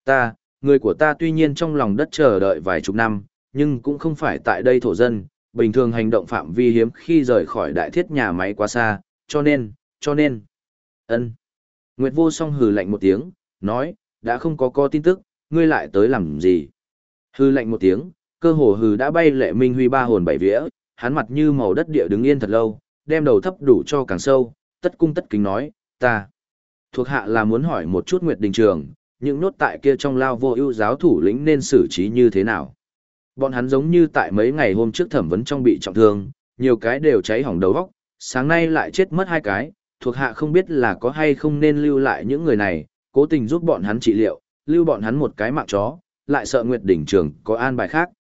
Người của ta tuy nhiên trong lòng đất chờ đợi vài chục năm, nhưng cũng không phải tại đây thổ dân, bình thường hành động phạm vi hiếm khi rời khỏi đại thiết nhà máy quá xa, cho nên, ân. Nguyệt Vô Song hừ lạnh một tiếng, nói, đã không có tin tức, ngươi lại tới làm gì? Hừ lạnh một tiếng, cơ hồ hừ đã bay Lệ Minh Huy ba hồn bảy vía, hắn mặt như màu đất địa đứng yên thật lâu, đem đầu thấp đủ cho càng sâu, tất cung tất kính nói, ta. Thuộc hạ là muốn hỏi một chút Nguyệt Đình Trường, những nốt tại kia trong lao vô ưu giáo thủ lĩnh nên xử trí như thế nào? Bọn hắn giống như tại mấy ngày hôm trước thẩm vấn trong bị trọng thương, nhiều cái đều cháy hỏng đầu óc, sáng nay lại chết mất hai cái, thuộc hạ không biết là có hay không nên lưu lại những người này, cố tình giúp bọn hắn trị liệu, lưu bọn hắn một cái mạng chó, lại sợ Nguyệt Đỉnh Trường có an bài khác,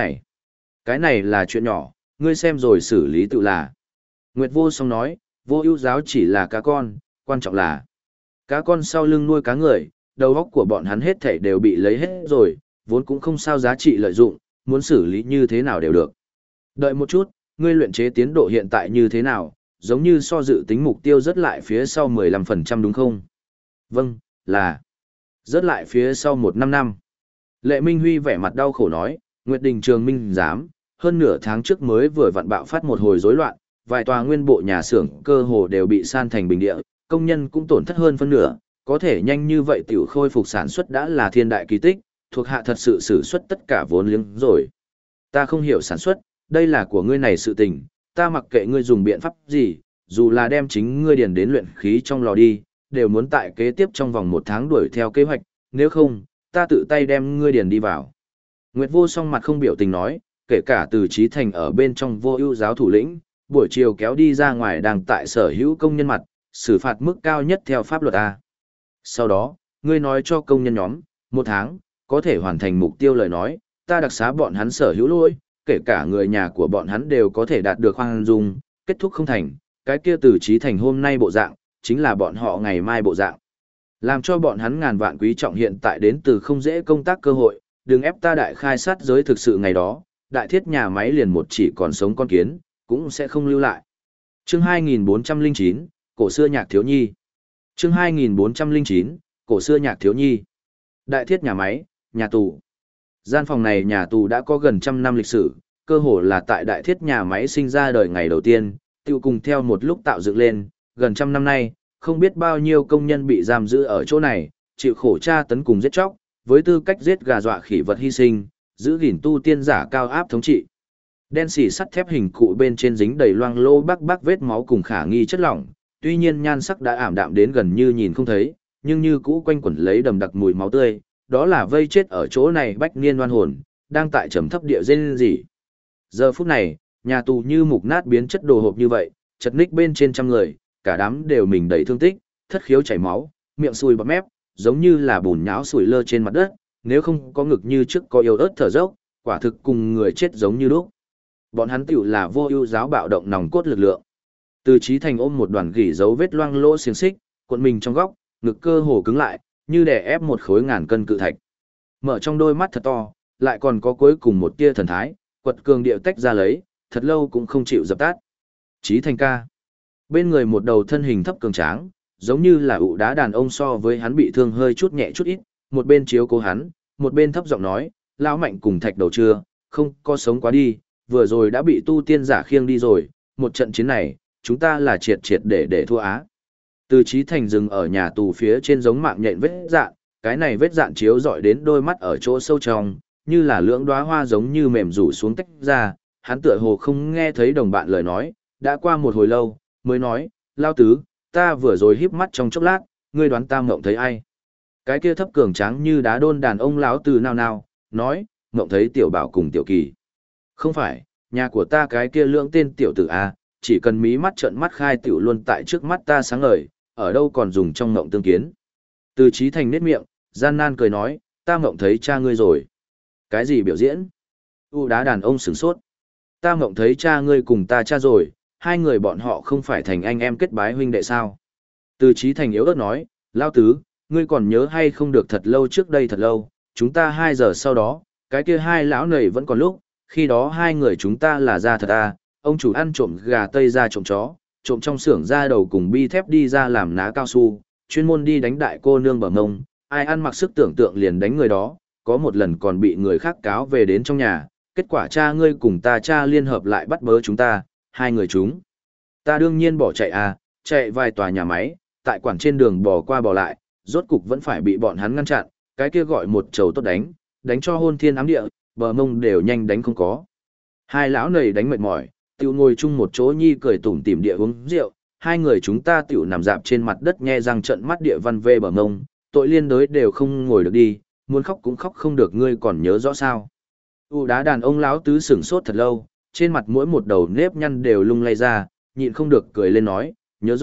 cái này là chuyện nhỏ, ngươi xem rồi xử lý tự là. Nguyệt Vô Song nói, vô ưu giáo chỉ là cá con, quan trọng là cá con sau lưng nuôi cá người, đầu óc của bọn hắn hết thảy đều bị lấy hết rồi, vốn cũng không sao giá trị lợi dụng, muốn xử lý như thế nào đều được. Đợi một chút, ngươi luyện chế tiến độ hiện tại như thế nào, giống như so dự tính mục tiêu rất lại phía sau 15% đúng không? Vâng, là rất lại phía sau 1-5 năm. Lệ Minh Huy vẻ mặt đau khổ nói, Nguyệt Đình Trường minh giám, hơn nửa tháng trước mới vừa vặn bạo phát một hồi rối loạn, vài tòa nguyên bộ nhà xưởng cơ hồ đều bị san thành bình địa, công nhân cũng tổn thất hơn phân nửa, có thể nhanh như vậy tiểu khôi phục sản xuất đã là thiên đại kỳ tích, thuộc hạ thật sự sử xuất tất cả vốn liếng rồi. Ta không hiểu sản xuất, đây là của ngươi này sự tình, ta mặc kệ ngươi dùng biện pháp gì, dù là đem chính ngươi điền đến luyện khí trong lò đi, đều muốn tại kế tiếp trong vòng 1 tháng đuổi theo kế hoạch, nếu không, ta tự tay đem ngươi điền đi vào. Nguyệt Vô Song mặt không biểu tình nói, kể cả Từ Chí Thành ở bên trong vô ưu giáo thủ lĩnh, buổi chiều kéo đi ra ngoài đang tại sở hữu công nhân mặt, xử phạt mức cao nhất theo pháp luật A. Sau đó, ngươi nói cho công nhân nhóm, 1 tháng, có thể hoàn thành mục tiêu lời nói, ta đặc xá bọn hắn sở hữu lỗi, kể cả người nhà của bọn hắn đều có thể đạt được khoan dung, kết thúc không thành, cái kia Từ Chí Thành hôm nay bộ dạng, chính là bọn họ ngày mai bộ dạng. Làm cho bọn hắn ngàn vạn quý trọng hiện tại đến từ không dễ công tác cơ hội, đừng ép ta đại khai sát giới thực sự ngày đó, đại thiết nhà máy liền một chỉ còn sống con kiến, cũng sẽ không lưu lại. Chương 2409, Cổ xưa nhạc thiếu nhi. Chương 2409, Cổ xưa nhạc thiếu nhi. Đại thiết nhà máy, nhà tù. Gian phòng này nhà tù đã có gần 100 năm lịch sử, cơ hồ là tại đại thiết nhà máy sinh ra đời ngày đầu tiên, tiêu cùng theo một lúc tạo dựng lên, gần 100 năm nay, không biết bao nhiêu công nhân bị giam giữ ở chỗ này, chịu khổ tra tấn cùng giết chóc, với tư cách giết gà dọa khỉ vật hy sinh, giữ gìn tu tiên giả cao áp thống trị. Đen xỉ sắt thép hình cụ bên trên dính đầy loang lô bắc vết máu cùng khả nghi chất lỏng, tuy nhiên nhan sắc đã ảm đạm đến gần như nhìn không thấy, nhưng như cũ quanh quẩn lấy đầm đặc mùi máu tươi, đó là vây chết ở chỗ này bách niên oan hồn, đang tại trầm thấp địa rên rỉ. Giờ phút này, nhà tù như mục nát biến chất đồ hộp như vậy, chật ních bên trên 100 người, cả đám đều mình đầy thương tích, thất khiếu chảy máu, miệng sùi bọt mép, giống như là bùn nhão sủi lơ trên mặt đất, nếu không có ngực như trước có yếu ớt thở dốc, quả thực cùng người chết giống như lúc. Bọn hắn tiểu là vô ưu giáo bạo động nòng cốt lực lượng. Từ Chí Thành ôm một đoàn gỉ dấu vết loang lỗ xiềng xích, cuộn mình trong góc, ngực cơ hồ cứng lại, như đè ép một khối ngàn cân cự thạch. Mở trong đôi mắt thật to, lại còn có cuối cùng một tia thần thái, quật cường điệu tách ra lấy, thật lâu cũng không chịu dập tắt. Chí Thành ca. Bên người một đầu thân hình thấp cường tráng, giống như là ụ đá đàn ông so với hắn bị thương hơi chút nhẹ chút ít, một bên chiếu cố hắn, một bên thấp giọng nói, lão Mạnh cùng thạch đầu chưa, không có sống quá đi, vừa rồi đã bị tu tiên giả khiêng đi rồi, một trận chiến này, chúng ta là triệt để thua á. Từ Chí Thành dừng ở nhà tù phía trên giống mạng nhện vết dạn, cái này vết dạn chiếu rọi đến đôi mắt ở chỗ sâu trong, như là lưỡng đóa hoa giống như mềm rủ xuống tách ra, hắn tựa hồ không nghe thấy đồng bạn lời nói, đã qua một hồi lâu, mới nói, lao tứ, ta vừa rồi híp mắt trong chốc lát, ngươi đoán ta mộng thấy ai? Cái kia thấp cường tráng như đá đôn đàn ông lão từ nào, nói, mộng thấy tiểu bảo cùng tiểu kỳ. Không phải, nhà của ta cái kia lưỡng tên tiểu tử A, chỉ cần mí mắt trợn mắt khai tiểu luôn tại trước mắt ta sáng ngời, ở đâu còn dùng trong mộng tương kiến. Từ Chí Thành nét miệng, gian nan cười nói, ta mộng thấy cha ngươi rồi. Cái gì biểu diễn? U đá đàn ông sửng sốt. Ta mộng thấy cha ngươi cùng ta cha rồi, hai người bọn họ không phải thành anh em kết bái huynh đệ sao? Từ Chí Thành yếu ớt nói, lao tứ, ngươi còn nhớ hay không được thật lâu trước đây thật lâu, chúng ta 2 giờ sau đó, cái kia hai lão nầy vẫn còn lúc, khi đó hai người chúng ta là ra thật à, ông chủ ăn trộm gà tây ra trộm chó, trộm trong xưởng ra đầu cùng bi thép đi ra làm ná cao su, chuyên môn đi đánh đại cô nương bờ mông, Ai ăn mặc sức tưởng tượng liền đánh người đó, có một lần còn bị người khác cáo về đến trong nhà, kết quả cha ngươi cùng ta cha liên hợp lại bắt bớ chúng ta, hai người chúng. Ta đương nhiên bỏ chạy à, chạy vài tòa nhà máy, tại quảng trên đường bò qua bò lại, rốt cục vẫn phải bị bọn hắn ngăn chặn, cái kia gọi một trầu tốt đánh, đánh cho hôn thiên ám địa, bờ mông đều nhanh đánh không có. Hai lão nầy đánh mệt mỏi, tiểu ngồi chung một chỗ nhi cười tủm tỉm địa uống rượu, hai người chúng ta tiểu nằm dạp trên mặt đất nhe răng trận mắt địa văn vê bờ mông, tội liên đới đều không ngồi được đi, muốn khóc cũng khóc không được, ngươi còn nhớ rõ sao? Đá đàn ông lão tứ sửng sốt thật lâu, trên mặt mỗi một đầu nếp nhăn đều lung lay ra, nhịn không được cười lên nói,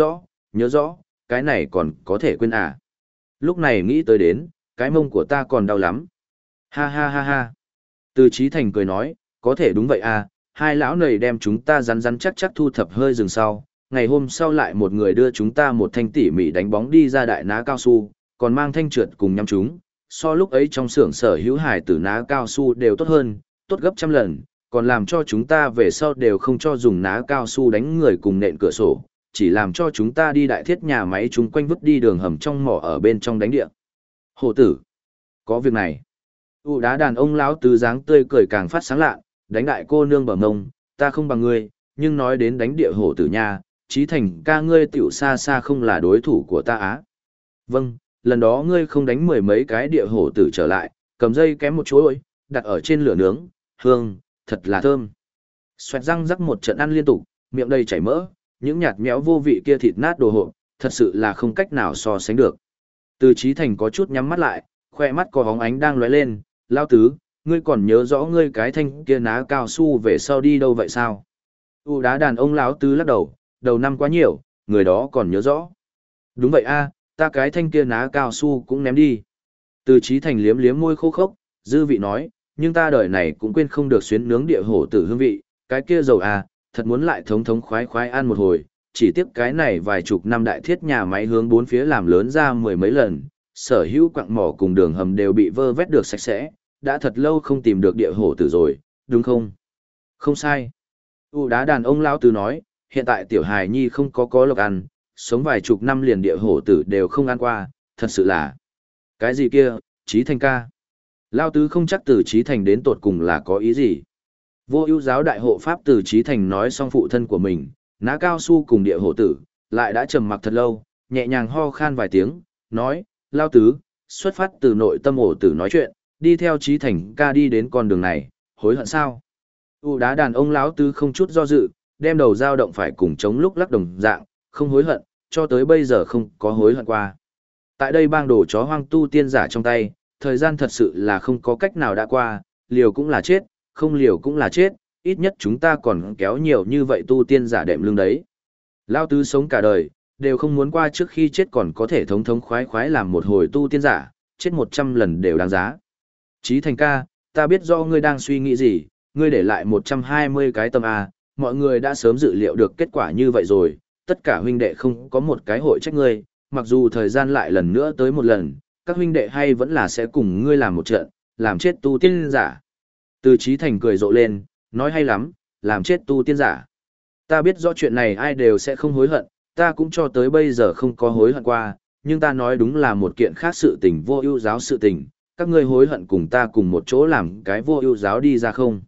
nhớ rõ, cái này còn có thể quên à? Lúc này nghĩ tới đến, cái mông của ta còn đau lắm. Ha ha ha ha. Từ Chí Thành cười nói, có thể đúng vậy à, hai lão này đem chúng ta rắn rắn chắc chắc thu thập hơi rừng sau, ngày hôm sau lại một người đưa chúng ta một thanh tỉ mỉ đánh bóng đi ra đại ná cao su, còn mang thanh trượt cùng nhắm chúng, so lúc ấy trong xưởng sở hữu hải tử ná cao su đều tốt hơn, tốt gấp trăm lần, còn làm cho chúng ta về sau đều không cho dùng ná cao su đánh người cùng nện cửa sổ, chỉ làm cho chúng ta đi đại thiết nhà máy chúng quanh vứt đi đường hầm trong mỏ ở bên trong đánh địa. Hổ tử, có việc này. Đá đàn ông lão tứ dáng tươi cười càng phát sáng lạ, đánh đại cô nương bờ ngông, ta không bằng ngươi, nhưng nói đến đánh địa hổ tử nha, Chí Thành ca ngươi tiểu xa xa không là đối thủ của ta á. Vâng, lần đó ngươi không đánh mười mấy cái địa hổ tử trở lại, cầm dây kém một chuỗi, đặt ở trên lửa nướng, hương, thật là thơm. Xoẹt răng rắc một trận ăn liên tục, miệng đầy chảy mỡ, những nhạt nhẽo vô vị kia thịt nát đồ hộp, thật sự là không cách nào so sánh được. Từ Chí Thành có chút nhắm mắt lại, khoe mắt có hóng ánh đang lóe lên, lao tứ, ngươi còn nhớ rõ ngươi cái thanh kia ná cao su về sau đi đâu vậy sao? Đá đàn ông lão tứ lắc đầu, đầu năm quá nhiều, người đó còn nhớ rõ. Đúng vậy a, ta cái thanh kia ná cao su cũng ném đi. Từ Chí Thành liếm liếm môi khô khốc, dư vị nói, nhưng ta đời này cũng quên không được xuyến nướng địa hổ tử hương vị, cái kia dầu à, thật muốn lại thống thống khoái khoái ăn một hồi, chỉ tiếc cái này vài chục năm đại thiết nhà máy hướng bốn phía làm lớn ra mười mấy lần, sở hữu quặng mỏ cùng đường hầm đều bị vơ vét được sạch sẽ, đã thật lâu không tìm được địa hổ tử rồi, đúng không? Không sai. Đá đàn ông lão tứ nói, hiện tại tiểu hài nhi không có lộc ăn, sống vài chục năm liền địa hổ tử đều không ăn qua, thật sự là. Cái gì kia, Chí Thành ca? Lão tứ không chắc Từ Chí Thành đến tột cùng là có ý gì. Vô ưu giáo đại hộ pháp Từ Chí Thành nói xong phụ thân của mình, ná cao su cùng địa hổ tử, lại đã trầm mặc thật lâu, nhẹ nhàng ho khan vài tiếng, nói, Lão tứ, xuất phát từ nội tâm ổ tử nói chuyện, đi theo Chí Thành ca đi đến con đường này, hối hận sao? Đá đàn ông lão tứ không chút do dự, đem đầu dao động phải cùng chống lúc lắc đồng dạng, không hối hận, cho tới bây giờ không có hối hận qua. Tại đây bang đồ chó hoang tu tiên giả trong tay, thời gian thật sự là không có cách nào đã qua, liều cũng là chết, không liều cũng là chết, ít nhất chúng ta còn kéo nhiều như vậy tu tiên giả đệm lưng đấy. Lao tứ sống cả đời, đều không muốn qua trước khi chết còn có thể thống thống khoái khoái làm một hồi tu tiên giả, chết 100 lần đều đáng giá. Chí Thành ca, ta biết do ngươi đang suy nghĩ gì, ngươi để lại 120 cái tâm A, mọi người đã sớm dự liệu được kết quả như vậy rồi, tất cả huynh đệ không có một cái hội trách ngươi, mặc dù thời gian lại lần nữa tới một lần, các huynh đệ hay vẫn là sẽ cùng ngươi làm một trận, làm chết tu tiên giả. Từ Chí Thành cười rộ lên, nói hay lắm, làm chết tu tiên giả. Ta biết rõ chuyện này ai đều sẽ không hối hận, ta cũng cho tới bây giờ không có hối hận qua, nhưng ta nói đúng là một kiện khác sự tình vô ưu giáo sự tình, các ngươi hối hận cùng ta cùng một chỗ làm cái vô ưu giáo đi ra không?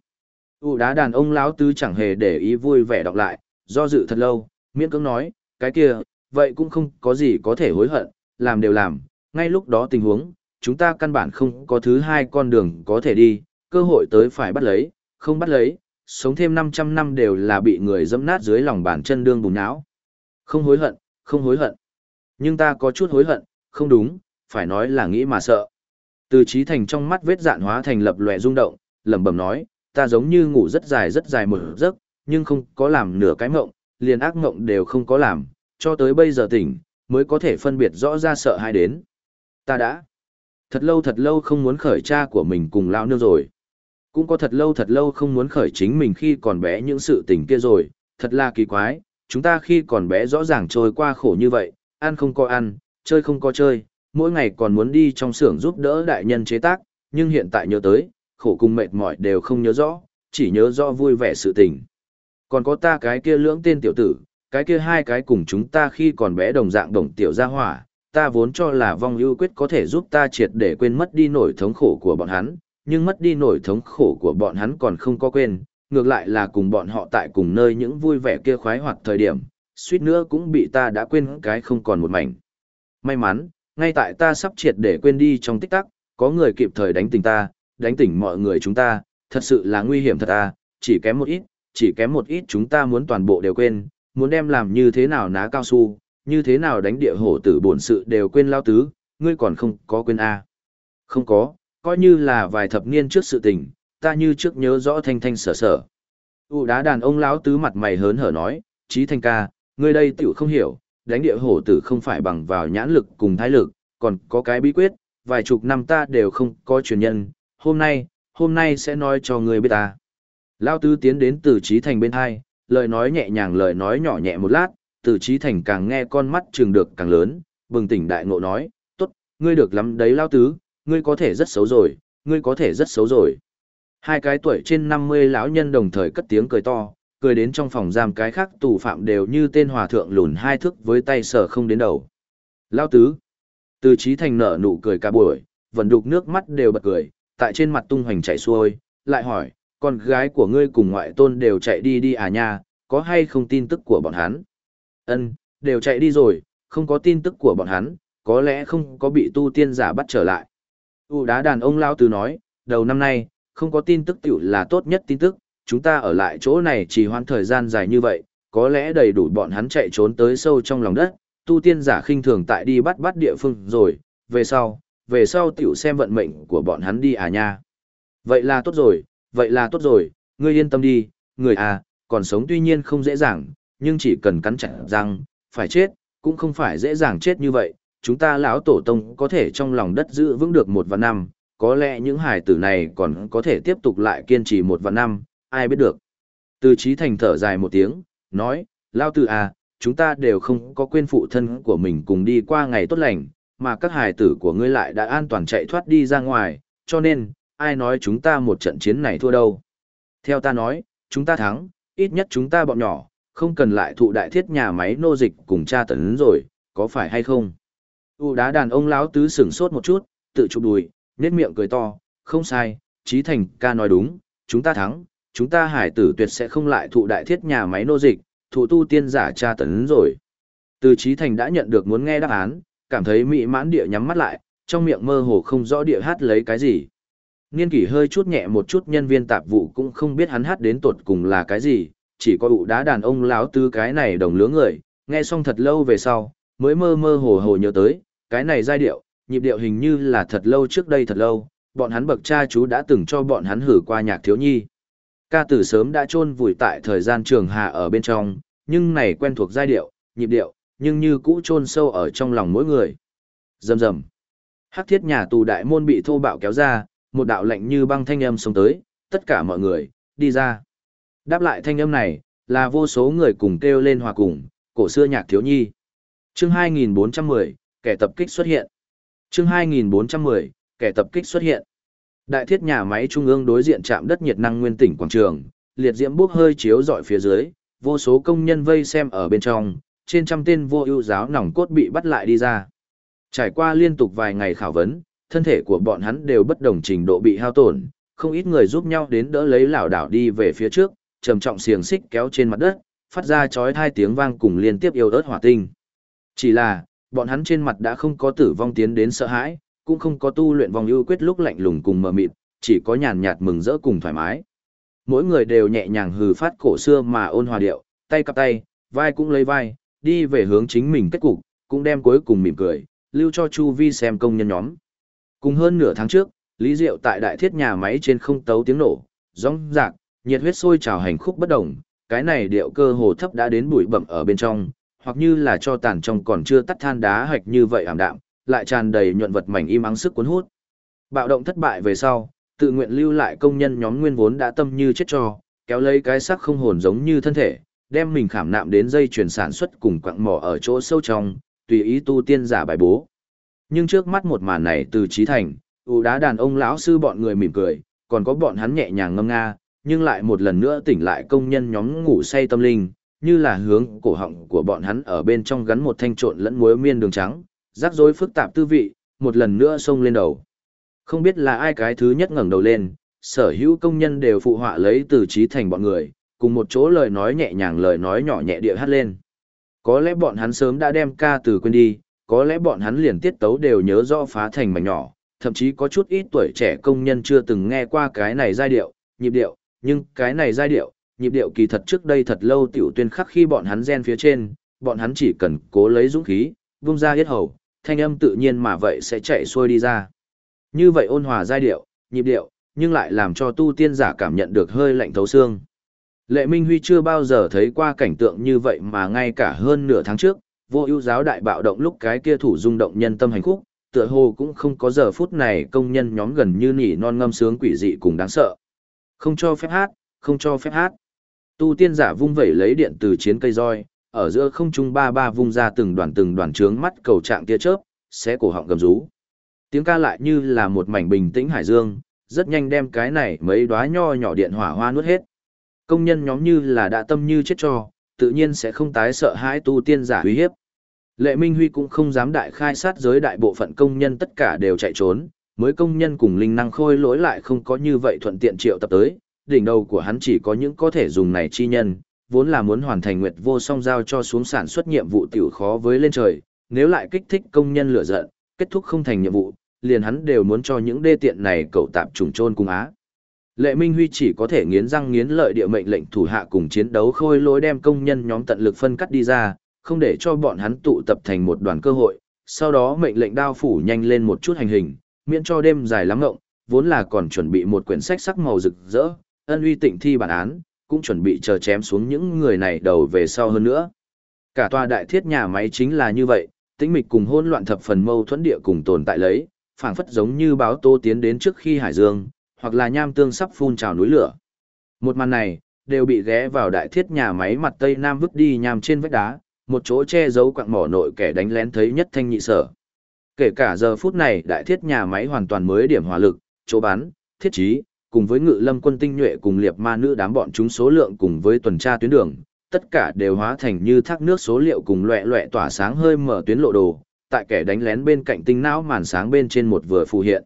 Đá đàn ông lão tứ chẳng hề để ý vui vẻ đọc lại, do dự thật lâu, miễn cưỡng nói, cái kia, vậy cũng không có gì có thể hối hận, làm đều làm, ngay lúc đó tình huống, chúng ta căn bản không có thứ hai con đường có thể đi, cơ hội tới phải bắt lấy, không bắt lấy, sống thêm 500 năm đều là bị người dẫm nát dưới lòng bàn chân đương bùn não. Không hối hận, không hối hận. Nhưng ta có chút hối hận, không đúng, phải nói là nghĩ mà sợ. Từ Chí Thành trong mắt vết dạn hóa thành lập lòe rung động, lẩm bẩm nói, ta giống như ngủ rất dài một giấc, nhưng không có làm nửa cái mộng, liền ác mộng đều không có làm, cho tới bây giờ tỉnh, mới có thể phân biệt rõ ra sợ hãi đến. Ta đã thật lâu không muốn khởi cha của mình cùng lão nương rồi. Cũng có thật lâu không muốn khởi chính mình khi còn bé những sự tình kia rồi, thật là kỳ quái, chúng ta khi còn bé rõ ràng trôi qua khổ như vậy, ăn không có ăn, chơi không có chơi, mỗi ngày còn muốn đi trong xưởng giúp đỡ đại nhân chế tác, nhưng hiện tại nhớ tới, khổ cùng mệt mỏi đều không nhớ rõ, chỉ nhớ rõ vui vẻ sự tình. Còn có ta cái kia lưỡng tên tiểu tử, cái kia hai cái cùng chúng ta khi còn bé đồng dạng đồng tiểu gia hỏa, ta vốn cho là vong ưu quyết có thể giúp ta triệt để quên mất đi nỗi thống khổ của bọn hắn, nhưng mất đi nỗi thống khổ của bọn hắn còn không có quên, ngược lại là cùng bọn họ tại cùng nơi những vui vẻ kia khoái hoạt thời điểm, suýt nữa cũng bị ta đã quên cái không còn một mảnh. May mắn, ngay tại ta sắp triệt để quên đi trong tích tắc, có người kịp thời đánh tỉnh ta, đánh tỉnh mọi người chúng ta, thật sự là nguy hiểm thật à, chỉ kém một ít chúng ta muốn toàn bộ đều quên, muốn đem làm như thế nào ná cao su, như thế nào đánh địa hổ tử bổn sự đều quên lao tứ, ngươi còn không có quên à. Không có, coi như là vài thập niên trước sự tình, ta như trước nhớ rõ thanh thanh sở sở. Đá đàn ông lão tứ mặt mày hớn hở nói, Chí Thành ca, ngươi đây tiểu không hiểu, đánh địa hổ tử không phải bằng vào nhãn lực cùng thái lực, còn có cái bí quyết, vài chục năm ta đều không có truyền nhân, hôm nay sẽ nói cho ngươi biết ta. Lão tứ tiến đến Từ Chí Thành bên hai, lời nói nhẹ nhàng lời nói nhỏ nhẹ một lát, Từ Chí Thành càng nghe con mắt trừng được càng lớn, bừng tỉnh đại ngộ nói, tốt, ngươi được lắm đấy lão tứ, ngươi có thể rất xấu rồi, ngươi có thể rất xấu rồi. Hai cái tuổi trên 50 lão nhân đồng thời cất tiếng cười to, cười đến trong phòng giam cái khác tù phạm đều như tên hòa thượng lùn hai thước với tay sờ không đến đầu. Lão tứ. Từ Chí Thành nở nụ cười cả buổi, vẫn đục nước mắt đều bật cười, tại trên mặt tung hoành chảy xuôi, lại hỏi, con gái của ngươi cùng ngoại tôn đều chạy đi à nha, có hay không tin tức của bọn hắn? Ân, đều chạy đi rồi, không có tin tức của bọn hắn, có lẽ không có bị tu tiên giả bắt trở lại. Đá đàn ông lão tứ nói, đầu năm nay, không có tin tức tiểu là tốt nhất tin tức, chúng ta ở lại chỗ này chỉ hoãn thời gian dài như vậy, có lẽ đầy đủ bọn hắn chạy trốn tới sâu trong lòng đất, tu tiên giả khinh thường tại đi bắt địa phương rồi, về sau tiểu xem vận mệnh của bọn hắn đi à nha. Vậy là tốt rồi, ngươi yên tâm đi, người à, còn sống tuy nhiên không dễ dàng, nhưng chỉ cần cắn chặt răng, phải chết, cũng không phải dễ dàng chết như vậy, chúng ta lão tổ tông có thể trong lòng đất giữ vững được 1 vạn năm, có lẽ những hải tử này còn có thể tiếp tục lại kiên trì 1 vạn năm, ai biết được. Từ Chí Thành thở dài một tiếng, nói, lão tử à, chúng ta đều không có quên phụ thân của mình cùng đi qua ngày tốt lành, mà các hải tử của ngươi lại đã an toàn chạy thoát đi ra ngoài, cho nên, ai nói chúng ta một trận chiến này thua đâu. Theo ta nói, chúng ta thắng, ít nhất chúng ta bọn nhỏ, không cần lại thụ đại thiết nhà máy nô dịch cùng tra tấn rồi, có phải hay không? Đá đàn ông lão tứ sửng sốt một chút, tự chụp đùi, nhếch miệng cười to, không sai, Chí Thành ca nói đúng, chúng ta thắng, chúng ta hải tử tuyệt sẽ không lại thụ đại thiết nhà máy nô dịch, thụ tu tiên giả tra tấn rồi. Từ Chí Thành đã nhận được muốn nghe đáp án, cảm thấy mỹ mãn địa nhắm mắt lại, trong miệng mơ hồ không rõ địa hát lấy cái gì. Niên kỷ hơi chút nhẹ một chút nhân viên tạp vụ cũng không biết hắn hát đến tột cùng là cái gì, chỉ có đá đàn ông lão tứ cái này đồng lứa người, nghe xong thật lâu về sau, mới mơ mơ hồ hồ nhớ tới, cái này giai điệu, nhịp điệu hình như là thật lâu trước đây thật lâu, bọn hắn bậc cha chú đã từng cho bọn hắn hử qua nhạc thiếu nhi. Ca từ sớm đã chôn vùi tại thời gian trường hà ở bên trong, nhưng này quen thuộc giai điệu, nhịp điệu, nhưng như cũ chôn sâu ở trong lòng mỗi người. Rầm rầm. Hắc thiết nhà tù đại môn bị thô bạo kéo ra, một đạo lạnh như băng thanh âm xông tới, tất cả mọi người, đi ra. Đáp lại thanh âm này, là vô số người cùng kêu lên hòa cùng, cổ xưa nhạc thiếu nhi. Chương 2410, kẻ tập kích xuất hiện. Chương 2410, kẻ tập kích xuất hiện. Đại thiết nhà máy trung ương đối diện trạm đất nhiệt năng nguyên tỉnh quảng trường, liệt diễm bốc hơi chiếu rọi phía dưới, vô số công nhân vây xem ở bên trong, trên trăm tên vô ưu giáo nòng cốt bị bắt lại đi ra. Trải qua liên tục vài ngày khảo vấn, thân thể của bọn hắn đều bất đồng trình độ bị hao tổn, không ít người giúp nhau đến đỡ lấy lảo đảo đi về phía trước, trầm trọng xiềng xích kéo trên mặt đất, phát ra chói tai tiếng vang cùng liên tiếp yêu ớt hỏa tinh. Chỉ là, bọn hắn trên mặt đã không có tử vong tiến đến sợ hãi, cũng không có tu luyện vòng ưu quyết lúc lạnh lùng cùng mờ mịt, chỉ có nhàn nhạt mừng rỡ cùng thoải mái. Mỗi người đều nhẹ nhàng hừ phát cổ xưa mà ôn hòa điệu, tay cặp tay, vai cũng lấy vai, đi về hướng chính mình kết cục, cũng đem cuối cùng mỉm cười, lưu cho chu vi xem công nhân nhóm. Cùng hơn nửa tháng trước, Lý Diệu tại đại thiết nhà máy trên không tấu tiếng nổ, rống rạc, nhiệt huyết sôi trào hành khúc bất động, cái này điệu cơ hồ thấp đã đến bụi bặm ở bên trong, hoặc như là cho tàn trong còn chưa tắt than đá hạch như vậy ảm đạm, lại tràn đầy nhuận vật mảnh im ắng sức cuốn hút. Bạo động thất bại về sau, tự nguyện lưu lại công nhân nhóm nguyên vốn đã tâm như chết cho, kéo lấy cái xác không hồn giống như thân thể, đem mình khảm nạm đến dây chuyển sản xuất cùng quặng mỏ ở chỗ sâu trong, tùy ý tu tiên giả bài bố. Nhưng trước mắt một màn này từ Chí Thành, đá đàn ông lão sư bọn người mỉm cười, còn có bọn hắn nhẹ nhàng ngâm nga, nhưng lại một lần nữa tỉnh lại công nhân nhóm ngủ say tâm linh, như là hướng cổ họng của bọn hắn ở bên trong gắn một thanh trộn lẫn muối miên đường trắng, rắc rối phức tạp tư vị, một lần nữa xông lên đầu. Không biết là ai cái thứ nhất ngẩng đầu lên, sở hữu công nhân đều phụ họa lấy từ trí thành bọn người, cùng một chỗ lời nói nhẹ nhàng lời nói nhỏ nhẹ địa hát lên. Có lẽ bọn hắn sớm đã đem ca từ quên đi, có lẽ bọn hắn liền tiết tấu đều nhớ rõ phá thành mảnh nhỏ, thậm chí có chút ít tuổi trẻ công nhân chưa từng nghe qua cái này giai điệu, nhịp điệu, nhưng cái này giai điệu, nhịp điệu kỳ thật trước đây thật lâu tiểu tuyên khắc khi bọn hắn gen phía trên, bọn hắn chỉ cần cố lấy dũng khí, vung ra yết hầu, thanh âm tự nhiên mà vậy sẽ chạy xuôi đi ra. Như vậy ôn hòa giai điệu, nhịp điệu, nhưng lại làm cho tu tiên giả cảm nhận được hơi lạnh thấu xương. Lệ Minh Huy chưa bao giờ thấy qua cảnh tượng như vậy mà ngay cả hơn nửa tháng trước, vô ưu giáo đại bạo động lúc cái kia thủ rung động nhân tâm hành khúc, tựa hồ cũng không có giờ phút này công nhân nhóm gần như nỉ non ngâm sướng quỷ dị cùng đáng sợ. Không cho phép hát, không cho phép hát. Tu tiên giả vung vẩy lấy điện từ chiến cây roi, ở giữa không trung ba ba vung ra từng đoàn trướng mắt cầu trạng tia chớp, xé cổ họng gầm rú. Tiếng ca lại như là một mảnh bình tĩnh hải dương, rất nhanh đem cái này mấy đóa nho nhỏ điện hỏa hoa nuốt hết. Công nhân nhóm như là đã tâm như chết cho, tự nhiên sẽ không tái sợ hãi tu tiên giả uy hiếp. Lệ Minh Huy cũng không dám đại khai sát giới, đại bộ phận công nhân tất cả đều chạy trốn, mới công nhân cùng linh năng khôi lỗi lại không có như vậy thuận tiện triệu tập tới, đỉnh đầu của hắn chỉ có những có thể dùng này chi nhân, vốn là muốn hoàn thành nguyệt vô song giao cho xuống sản xuất nhiệm vụ tiểu khó với lên trời, nếu lại kích thích công nhân lửa giận, kết thúc không thành nhiệm vụ, liền hắn đều muốn cho những đê tiện này cậu tạp trùng trôn cùng á. Lệ Minh Huy chỉ có thể nghiến răng nghiến lợi địa mệnh lệnh thủ hạ cùng chiến đấu khôi lỗi đem công nhân nhóm tận lực phân cắt đi ra, không để cho bọn hắn tụ tập thành một đoàn cơ hội, sau đó mệnh lệnh đao phủ nhanh lên một chút hành hình, miễn cho đêm dài lắm ngộng, vốn là còn chuẩn bị một quyển sách sắc màu rực rỡ, ân uy tịnh thi bản án, cũng chuẩn bị chờ chém xuống những người này đầu về sau hơn nữa. Cả tòa đại thiết nhà máy chính là như vậy, tĩnh mịch cùng hỗn loạn thập phần mâu thuẫn địa cùng tồn tại lấy, phảng phất giống như báo tố tiến đến trước khi hải dương, hoặc là nham tương sắp phun trào núi lửa. Một màn này, đều bị ghé vào đại thiết nhà máy mặt tây nam vứt đi nham trên vách đá, một chỗ che giấu quặng mỏ nội kẻ đánh lén thấy nhất thanh nhị sở. Kể cả giờ phút này đại thiết nhà máy hoàn toàn mới điểm hỏa lực, chỗ bắn, thiết trí, cùng với ngự lâm quân tinh nhuệ cùng liệp ma nữ đám bọn chúng số lượng cùng với tuần tra tuyến đường, tất cả đều hóa thành như thác nước số liệu cùng loẹ loẹ tỏa sáng hơi mở tuyến lộ đồ, tại kẻ đánh lén bên cạnh tinh não màn sáng bên trên một vừa phù hiện.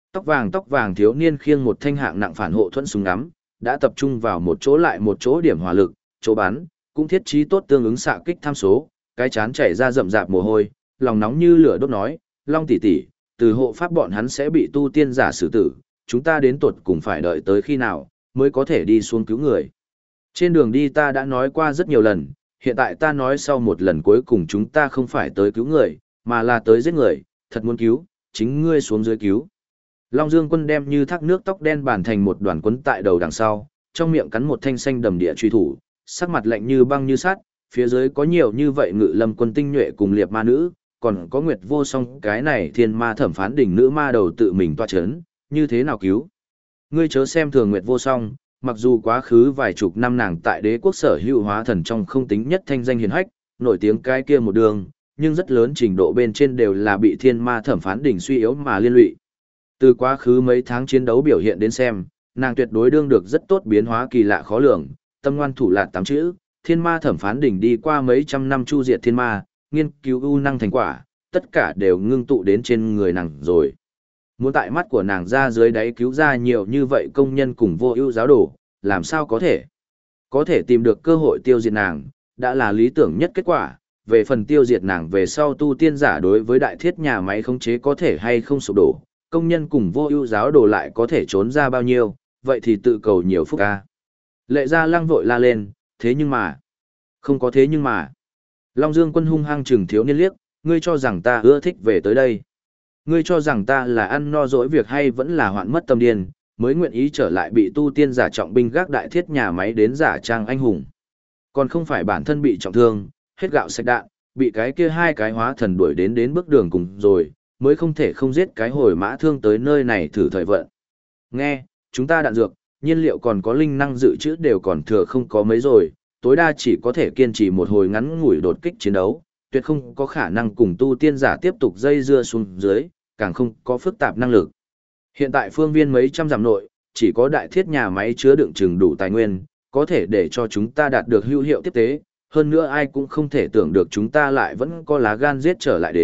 Tóc vàng thiếu niên khiêng một thanh hạng nặng phản hộ thuẫn súng ngắm, đã tập trung vào một chỗ lại một chỗ điểm hỏa lực, chỗ bắn, cũng thiết trí tốt tương ứng xạ kích tham số, cái chán chảy ra rậm rạp mồ hôi, lòng nóng như lửa đốt nói, Long tỷ tỷ, từ hộ pháp bọn hắn sẽ bị tu tiên giả xử tử, chúng ta đến tuột cùng phải đợi tới khi nào mới có thể đi xuống cứu người. Trên đường đi ta đã nói qua rất nhiều lần, hiện tại ta nói sau một lần cuối cùng, chúng ta không phải tới cứu người, mà là tới giết người, thật muốn cứu, chính ngươi xuống dưới cứu. Long Dương Quân đem như thác nước tóc đen bàn thành một đoàn quấn tại đầu đằng sau, trong miệng cắn một thanh xanh đầm địa truy thủ, sắc mặt lạnh như băng như sắt, phía dưới có nhiều như vậy ngự lâm quân tinh nhuệ cùng liệp ma nữ, còn có Nguyệt Vô Song cái này thiên ma thẩm phán đỉnh nữ ma đầu tự mình toa chấn, như thế nào cứu? Ngươi chớ xem thường Nguyệt Vô Song, mặc dù quá khứ vài chục năm nàng tại đế quốc sở hữu hóa thần trong không tính nhất thanh danh hiển hách, nổi tiếng cái kia một đường, nhưng rất lớn trình độ bên trên đều là bị thiên ma thẩm phán đỉnh suy yếu mà liên lụy. Từ quá khứ mấy tháng chiến đấu biểu hiện đến xem, nàng tuyệt đối đương được rất tốt biến hóa kỳ lạ khó lường, tâm ngoan thủ lạt 8 chữ, thiên ma thẩm phán đỉnh đi qua mấy trăm năm chu diệt thiên ma, nghiên cứu ưu năng thành quả, tất cả đều ngưng tụ đến trên người nàng rồi. Muốn tại mắt của nàng ra dưới đáy cứu ra nhiều như vậy công nhân cùng vô ưu giáo đồ, làm sao có thể? Có thể tìm được cơ hội tiêu diệt nàng, đã là lý tưởng nhất kết quả. Về phần tiêu diệt nàng về sau tu tiên giả đối với đại thiết nhà máy khống chế có thể hay không sụp đổ, công nhân cùng vô ưu giáo đồ lại có thể trốn ra bao nhiêu, vậy thì tự cầu nhiều phúc ca. Lệ Gia Lăng vội la lên, thế nhưng mà, không có thế nhưng mà. Long Dương Quân hung hăng chừng thiếu niên liếc, ngươi cho rằng ta ưa thích về tới đây. Ngươi cho rằng ta là ăn no dỗi việc hay vẫn là hoạn mất tâm điên, mới nguyện ý trở lại bị tu tiên giả trọng binh gác đại thiết nhà máy đến giả trang anh hùng. Còn không phải bản thân bị trọng thương, hết gạo sạch đạn, bị cái kia hai cái hóa thần đuổi đến bước đường cùng rồi, mới không thể không giết cái hồi mã thương tới nơi này thử thời vận. Nghe, chúng ta đạn dược, nhiên liệu còn có linh năng dự trữ đều còn thừa không có mấy rồi, tối đa chỉ có thể kiên trì một hồi ngắn ngủi đột kích chiến đấu, tuyệt không có khả năng cùng tu tiên giả tiếp tục dây dưa xuống dưới, càng không có phức tạp năng lực. Hiện tại phương viên mấy trăm dặm nội, chỉ có đại thiết nhà máy chứa đựng chừng đủ tài nguyên, có thể để cho chúng ta đạt được hữu hiệu tiếp tế, hơn nữa ai cũng không thể tưởng được chúng ta lại vẫn có lá gan giết trở lại đến,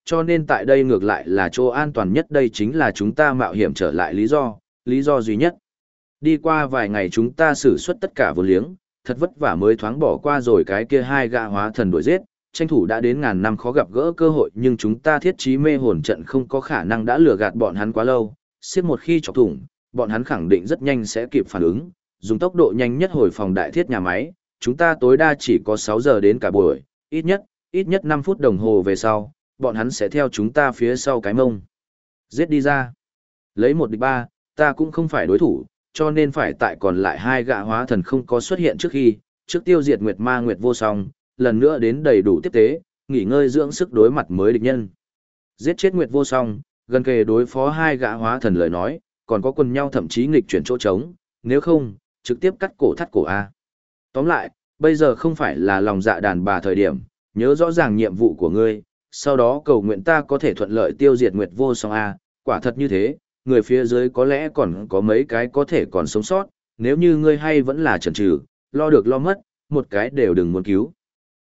Cho nên tại đây ngược lại là chỗ an toàn nhất, đây chính là chúng ta mạo hiểm trở lại lý do duy nhất. Đi qua vài ngày chúng ta sử xuất tất cả vô liếng, thật vất vả mới thoáng bỏ qua rồi cái kia hai gã hóa thần đuổi giết, tranh thủ đã đến ngàn năm khó gặp gỡ cơ hội, nhưng chúng ta thiết trí mê hồn trận không có khả năng đã lừa gạt bọn hắn quá lâu, xiết một khi chọc thủng, bọn hắn khẳng định rất nhanh sẽ kịp phản ứng, dùng tốc độ nhanh nhất hồi phòng đại thiết nhà máy, chúng ta tối đa chỉ có 6 giờ đến cả buổi, ít nhất 5 phút đồng hồ về sau, bọn hắn sẽ theo chúng ta phía sau cái mông. Giết đi ra. Lấy 1 địch 3, ta cũng không phải đối thủ, cho nên phải tại còn lại hai gã hóa thần không có xuất hiện trước tiêu diệt Nguyệt Ma Nguyệt Vô Song, lần nữa đến đầy đủ tiếp tế, nghỉ ngơi dưỡng sức đối mặt mới địch nhân. Giết chết Nguyệt Vô Song, gần kề đối phó hai gã hóa thần lời nói, còn có quần nhau thậm chí nghịch chuyển chỗ trống, nếu không, trực tiếp cắt cổ thắt cổ A. Tóm lại, bây giờ không phải là lòng dạ đàn bà thời điểm, nhớ rõ ràng nhiệm vụ của ngươi, sau đó cầu nguyện ta có thể thuận lợi tiêu diệt Nguyệt Vô Song A, quả thật như thế, người phía dưới có lẽ còn có mấy cái có thể còn sống sót, nếu như ngươi hay vẫn là chần chừ, lo được lo mất, một cái đều đừng muốn cứu.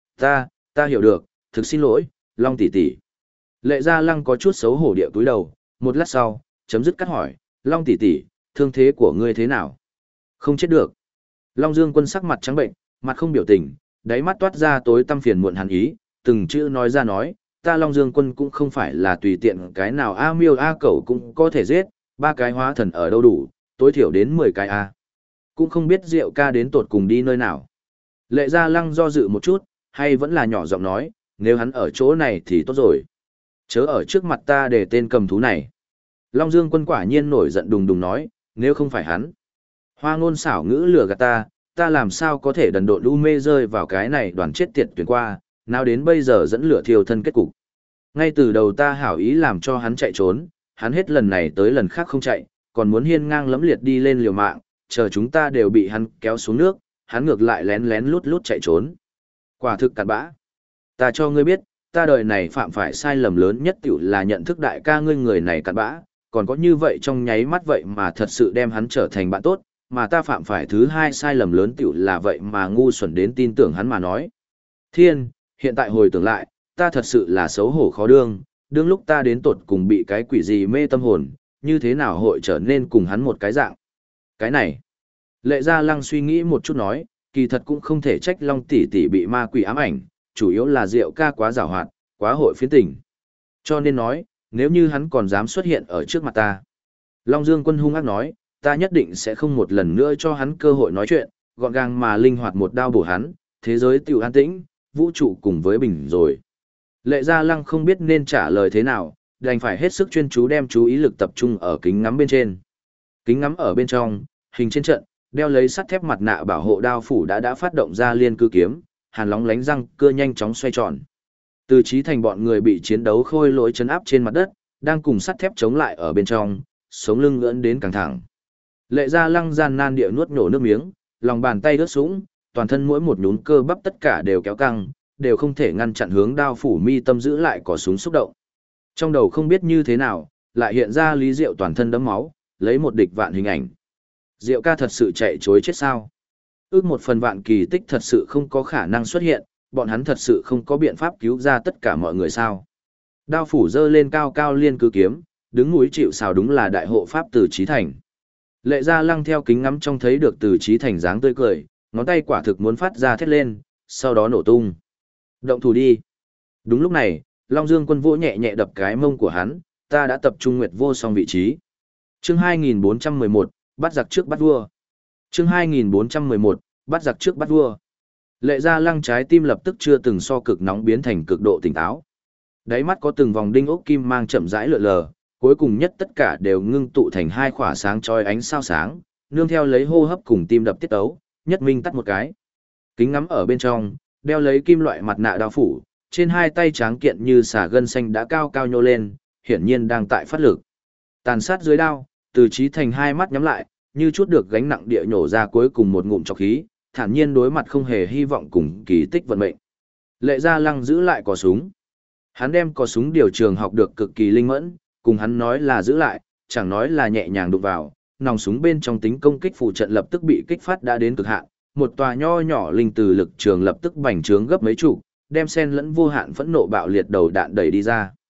Ta hiểu được, thực xin lỗi, Long tỷ tỷ. Lệ Gia Lăng có chút xấu hổ địa cúi đầu, một lát sau, chấm dứt cắt hỏi, Long tỷ tỷ, thương thế của ngươi thế nào? Không chết được. Long Dương Quân sắc mặt trắng bệnh, mặt không biểu tình, đáy mắt toát ra tối tăm phiền muộn hàn ý, từng chữ nói ra nói, ta Long Dương Quân cũng không phải là tùy tiện cái nào A Miêu A Cẩu cũng có thể giết, 3 cái hóa thần ở đâu đủ, tối thiểu đến 10 cái A. Cũng không biết Diệu ca đến tột cùng đi nơi nào. Lệ Gia Lăng do dự một chút, hay vẫn là nhỏ giọng nói, nếu hắn ở chỗ này thì tốt rồi. Chớ ở trước mặt ta để tên cầm thú này. Long Dương Quân quả nhiên nổi giận đùng đùng nói, nếu không phải hắn. Hoa ngôn xảo ngữ lừa gạt ta làm sao có thể đần độn u mê rơi vào cái này đoàn chết tiệt tuyển qua, nào đến bây giờ dẫn lửa thiêu thân kết cục. Ngay từ đầu ta hảo ý làm cho hắn chạy trốn, hắn hết lần này tới lần khác không chạy, còn muốn hiên ngang lẫm liệt đi lên liều mạng, chờ chúng ta đều bị hắn kéo xuống nước, hắn ngược lại lén lén lút lút chạy trốn. Quả thực cặn bã. Ta cho ngươi biết, ta đời này phạm phải sai lầm lớn nhất tiểu là nhận thức đại ca ngươi người này cặn bã, còn có như vậy trong nháy mắt vậy mà thật sự đem hắn trở thành bạn tốt, mà ta phạm phải thứ hai sai lầm lớn tiểu là vậy mà ngu xuẩn đến tin tưởng hắn mà nói. Thiên, hiện tại hồi tưởng lại, ta thật sự là xấu hổ khó đương lúc ta đến tột cùng bị cái quỷ gì mê tâm hồn, như thế nào hội trở nên cùng hắn một cái dạng. Cái này, Lệ Gia Lăng suy nghĩ một chút nói, kỳ thật cũng không thể trách Long tỷ tỷ bị ma quỷ ám ảnh, chủ yếu là Diệu ca quá giàu hoạt, quá hội phiến tình. Cho nên nói, nếu như hắn còn dám xuất hiện ở trước mặt ta. Long Dương Quân hung ác nói, ta nhất định sẽ không một lần nữa cho hắn cơ hội nói chuyện, gọn gàng mà linh hoạt một đao bổ hắn, thế giới tiểu an tĩnh, vũ trụ cùng với bình rồi. Lệ Gia Lăng không biết nên trả lời thế nào, đành phải hết sức chuyên chú đem chú ý lực tập trung ở kính ngắm bên trên. Kính ngắm ở bên trong, hình trên trận, đeo lấy sắt thép mặt nạ bảo hộ đao phủ đã phát động ra liên cư kiếm, hàn lóng lánh răng cưa nhanh chóng xoay tròn. Từ Chí Thành bọn người bị chiến đấu khôi lỗi chấn áp trên mặt đất, đang cùng sắt thép chống lại ở bên trong, sống lưng ngưỡng đến căng thẳng. Lệ Gia Lăng gian nan địa nuốt nhổ nước miếng, lòng bàn tay ướt sũng, toàn thân mỗi một nhún cơ bắp tất cả đều kéo căng, đều không thể ngăn chặn hướng đao phủ mi tâm giữ lại cò súng xúc động. Trong đầu không biết như thế nào, lại hiện ra Lý Diệu toàn thân đẫm máu, lấy một địch vạn hình ảnh. Diệu ca thật sự chạy trối chết sao? Ước một phần vạn kỳ tích thật sự không có khả năng xuất hiện, bọn hắn thật sự không có biện pháp cứu ra tất cả mọi người sao? Đao phủ giơ lên cao cao liên cư kiếm, đứng núi chịu sào đúng là đại hộ pháp Từ Chí Thành. Lệ Gia Lăng theo kính ngắm trong thấy được Từ Chí Thành dáng tươi cười, ngón tay quả thực muốn phát ra thét lên, sau đó nổ tung. Động thủ đi. Đúng lúc này, Long Dương Quân vỗ nhẹ nhẹ đập cái mông của hắn, ta đã tập trung Nguyệt Vô Song vị trí. Chương 2411, bắt giặc trước bắt vua. Chương 2411, bắt giặc trước bắt vua. Lệ Gia Lăng trái tim lập tức chưa từng so cực nóng biến thành cực độ tỉnh táo. Đáy mắt có từng vòng đinh ốc kim mang chậm rãi lượn lờ, cuối cùng nhất tất cả đều ngưng tụ thành hai khỏa sáng chói ánh sao sáng, nương theo lấy hô hấp cùng tim đập tiết tấu, nhất minh tắt một cái. Kính ngắm ở bên trong, đeo lấy kim loại mặt nạ đao phủ, trên hai tay tráng kiện như xà gân xanh đã cao cao nhô lên, hiển nhiên đang tại phát lực. Tàn sát dưới đao, Từ Chí Thành hai mắt nhắm lại, như chút được gánh nặng địa nhổ ra cuối cùng một ngụm trọc khí, thản nhiên đối mặt không hề hy vọng cùng kỳ tích vận mệnh. Lệ Gia Lăng giữ lại cò súng. Hắn đem cò súng điều trường học được cực kỳ linh mẫn, cùng hắn nói là giữ lại, chẳng nói là nhẹ nhàng đụng vào, nòng súng bên trong tính công kích phụ trận lập tức bị kích phát đã đến cực hạn, một tòa nho nhỏ linh từ lực trường lập tức bành trướng gấp mấy chục, đem sen lẫn vô hạn phẫn nộ bạo liệt đầu đạn đẩy đi ra.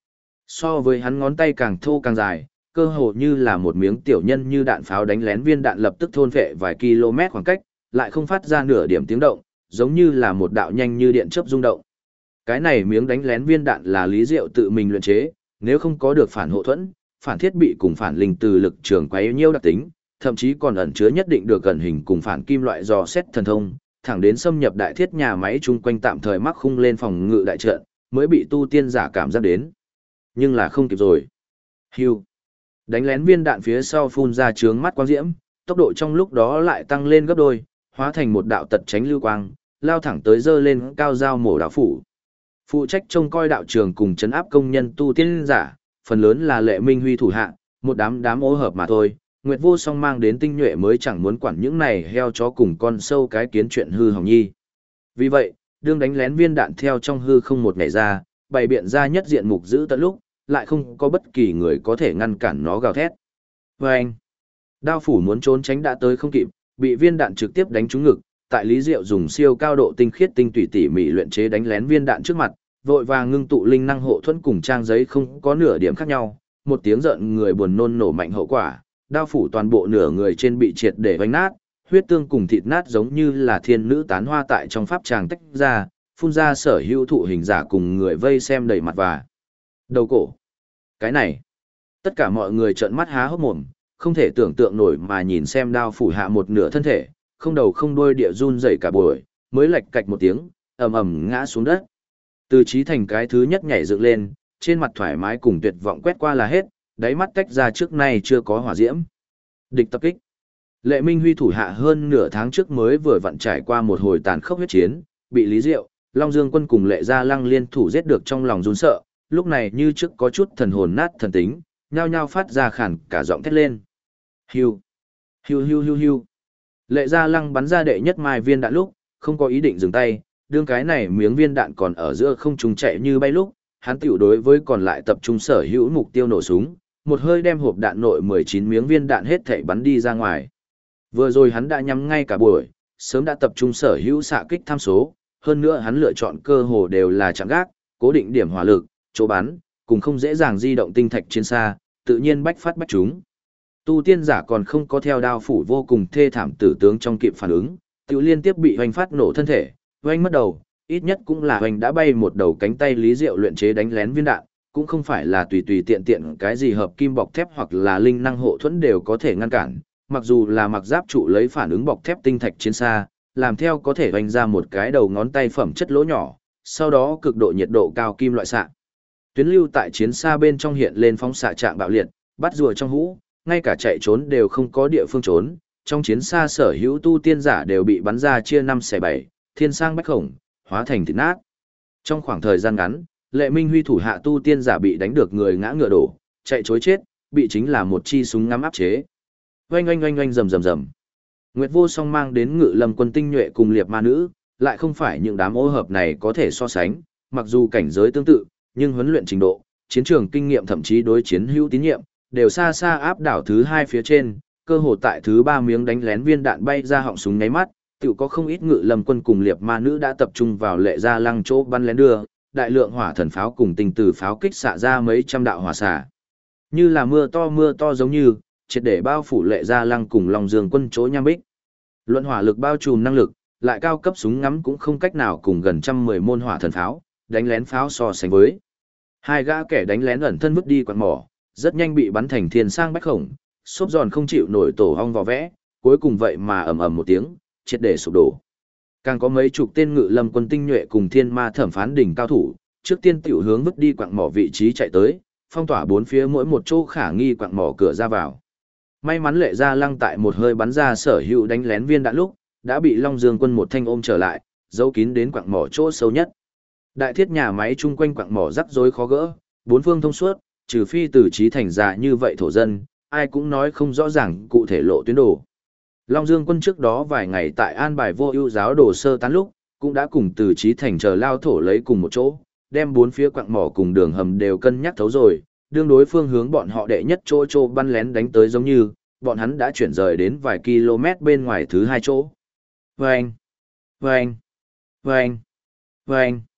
So với hắn ngón tay càng thô càng dài, cơ hồ như là một miếng tiểu nhân như đạn pháo đánh lén viên đạn lập tức thôn phệ vài km khoảng cách, lại không phát ra nửa điểm tiếng động, giống như là một đạo nhanh như điện chớp rung động. Cái này miếng đánh lén viên đạn là Lý Diệu tự mình luyện chế, nếu không có được phản hộ thuẫn, phản thiết bị cùng phản linh từ lực trường quấy nhiêu đặc tính, thậm chí còn ẩn chứa nhất định được gần hình cùng phản kim loại dò xét thần thông, thẳng đến xâm nhập đại thiết nhà máy chung quanh tạm thời mắc khung lên phòng ngự đại trận, mới bị tu tiên giả cảm giác đến. Nhưng là không kịp rồi. Hưu. Đánh lén viên đạn phía sau phun ra chướng mắt quang diễm, tốc độ trong lúc đó lại tăng lên gấp đôi, hóa thành một đạo tật tránh lưu quang, lao thẳng tới dơ lên cao dao mổ đạo phủ. Phụ trách trông coi đạo trường cùng chấn áp công nhân tu tiên giả, phần lớn là Lệ Minh Huy thủ hạ, một đám ô hợp mà thôi. Nguyệt Vô Song mang đến tinh nhuệ mới chẳng muốn quản những này heo chó cùng con sâu cái kiến chuyện hư hỏng nhi. Vì vậy, đương đánh lén viên đạn theo trong hư không một ngày ra, bày biện ra nhất diện mục giữ tận lúc, lại không có bất kỳ người có thể ngăn cản nó gào thét. Và anh, đao phủ muốn trốn tránh đã tới không kịp, bị viên đạn trực tiếp đánh trúng ngực. Tại Lý Diệu dùng siêu cao độ tinh khiết tinh tủy tỉ mỉ luyện chế đánh lén viên đạn trước mặt, vội vàng ngưng tụ linh năng hộ thuẫn cùng trang giấy không có nửa điểm khác nhau, một tiếng giận người buồn nôn nổ mạnh hậu quả, đao phủ toàn bộ nửa người trên bị triệt để vánh nát, huyết tương cùng thịt nát giống như là thiên nữ tán hoa tại trong pháp tràng tách ra, phun ra sở hữu thụ hình giả cùng người vây xem đầy mặt và đầu cổ. Cái này, tất cả mọi người trợn mắt há hốc mồm, không thể tưởng tượng nổi mà nhìn xem đao phủ hạ một nửa thân thể, không đầu không đuôi địa run rẩy cả buổi, mới lạch cạch một tiếng, ầm ầm ngã xuống đất. Từ Chí Thành cái thứ nhất nhảy dựng lên, trên mặt thoải mái cùng tuyệt vọng quét qua là hết, đáy mắt tách ra trước nay chưa có hỏa diễm. Địch tập kích. Lệ Minh Huy thủ hạ hơn nửa tháng trước mới vừa vặn trải qua một hồi tàn khốc huyết chiến, bị Lý Diệu, Long Dương Quân cùng Lệ Gia Lăng liên thủ giết được trong lòng run sợ, lúc này như trước có chút thần hồn nát thần tính, nhao nhao phát ra khản cả giọng thét lên. Hiu, hiu hiu hiu hiu. Lệ Gia Lăng bắn ra đệ nhất mai viên đạn lúc, không có ý định dừng tay, đương cái này miếng viên đạn còn ở giữa không trung chạy như bay lúc, hắn tiểu đối với còn lại tập trung sở hữu mục tiêu nổ súng, một hơi đem hộp đạn nội 19 miếng viên đạn hết thảy bắn đi ra ngoài. Vừa rồi hắn đã nhắm ngay cả buổi, sớm đã tập trung sở hữu xạ kích tham số, hơn nữa hắn lựa chọn cơ hồ đều là chạm gác, cố định điểm hỏa lực, chỗ bắn, cùng không dễ dàng di động tinh thạch trên xa, tự nhiên bách phát bách chúng. Tu tiên giả còn không có theo đao phủ vô cùng thê thảm tử tướng trong kịp phản ứng, tiểu liên tiếp bị hoành phát nổ thân thể, hoành mất đầu, ít nhất cũng là hoành đã bay một đầu cánh tay Lý Diệu luyện chế đánh lén viên đạn, cũng không phải là tùy tùy tiện tiện cái gì hợp kim bọc thép hoặc là linh năng hộ thuẫn đều có thể ngăn cản, mặc dù là mặc giáp trụ lấy phản ứng bọc thép tinh thạch chiến xa, làm theo có thể hoành ra một cái đầu ngón tay phẩm chất lỗ nhỏ, sau đó cực độ nhiệt độ cao kim loại xạ. Tuyến lưu tại chiến xa bên trong hiện lên phóng xạ trạng bạo liệt, bắt rùa trong hũ, ngay cả chạy trốn đều không có địa phương trốn, trong chiến xa sở hữu tu tiên giả đều bị bắn ra chia 5 xẻ 7, thiên sang bách khổng, hóa thành thịt nát. Trong khoảng thời gian ngắn, Lệ Minh Huy thủ hạ tu tiên giả bị đánh được người ngã ngựa đổ, chạy chối chết, bị chính là một chi súng ngắm áp chế. Oanh oanh oanh oanh rầm rầm rầm. Nguyệt Vô Song mang đến Ngự Lâm quân tinh nhuệ cùng liệp ma nữ, lại không phải những đám ô hợp này có thể so sánh, mặc dù cảnh giới tương tự, nhưng huấn luyện trình độ, chiến trường kinh nghiệm thậm chí đối chiến hữu tín nhiệm, đều xa xa áp đảo thứ hai phía trên, cơ hồ tại thứ ba miếng đánh lén viên đạn bay ra họng súng nháy mắt, tự có không ít Ngự Lâm quân cùng liệp ma nữ đã tập trung vào Lệ Gia Lăng chỗ bắn lén đưa, đại lượng hỏa thần pháo cùng tinh từ pháo kích xạ ra mấy trăm đạo hỏa xạ. Như là mưa to giống như, triệt để bao phủ Lệ Gia Lăng cùng Long Dương quân chỗ nham bích. Luận hỏa lực bao trùm năng lực, lại cao cấp súng ngắm cũng không cách nào cùng gần 110 môn hỏa thần pháo, đánh lén pháo so sánh với. Hai gã kẻ đánh lén ẩn thân vứt đi quạt mỏ, rất nhanh bị bắn thành thiên sang bách khổng, xốp giòn không chịu nổi tổ hong vò vẽ, cuối cùng vậy mà ầm ầm một tiếng, triệt để sụp đổ. Càng có mấy chục tên Ngự Lâm quân tinh nhuệ cùng Thiên Ma Thẩm Phán đỉnh cao thủ, trước tiên tiểu hướng vứt đi quặng mỏ vị trí chạy tới, phong tỏa bốn phía mỗi một chỗ khả nghi quặng mỏ cửa ra vào. May mắn Lệ Gia Lăng tại một hơi bắn ra sở hữu đánh lén viên đạn lúc, đã bị Long Dương quân một thanh ôm trở lại, giấu kín đến quặng mỏ chỗ sâu nhất. Đại thiết nhà máy chung quanh quặng mỏ rắc rối khó gỡ, bốn phương thông suốt, trừ phi từ trí thành ra như vậy thổ dân, ai cũng nói không rõ ràng cụ thể lộ tuyến đồ. Long Dương quân trước đó vài ngày tại an bài vô ưu giáo đồ sơ tán lúc, cũng đã cùng từ trí thành chờ lao thổ lấy cùng một chỗ, đem bốn phía quặng mỏ cùng đường hầm đều cân nhắc thấu rồi, đương đối phương hướng bọn họ đệ nhất chỗ bắn lén đánh tới giống như, bọn hắn đã chuyển rời đến vài km bên ngoài thứ hai chỗ. Vâng! Vâng! Vâng! Vâng!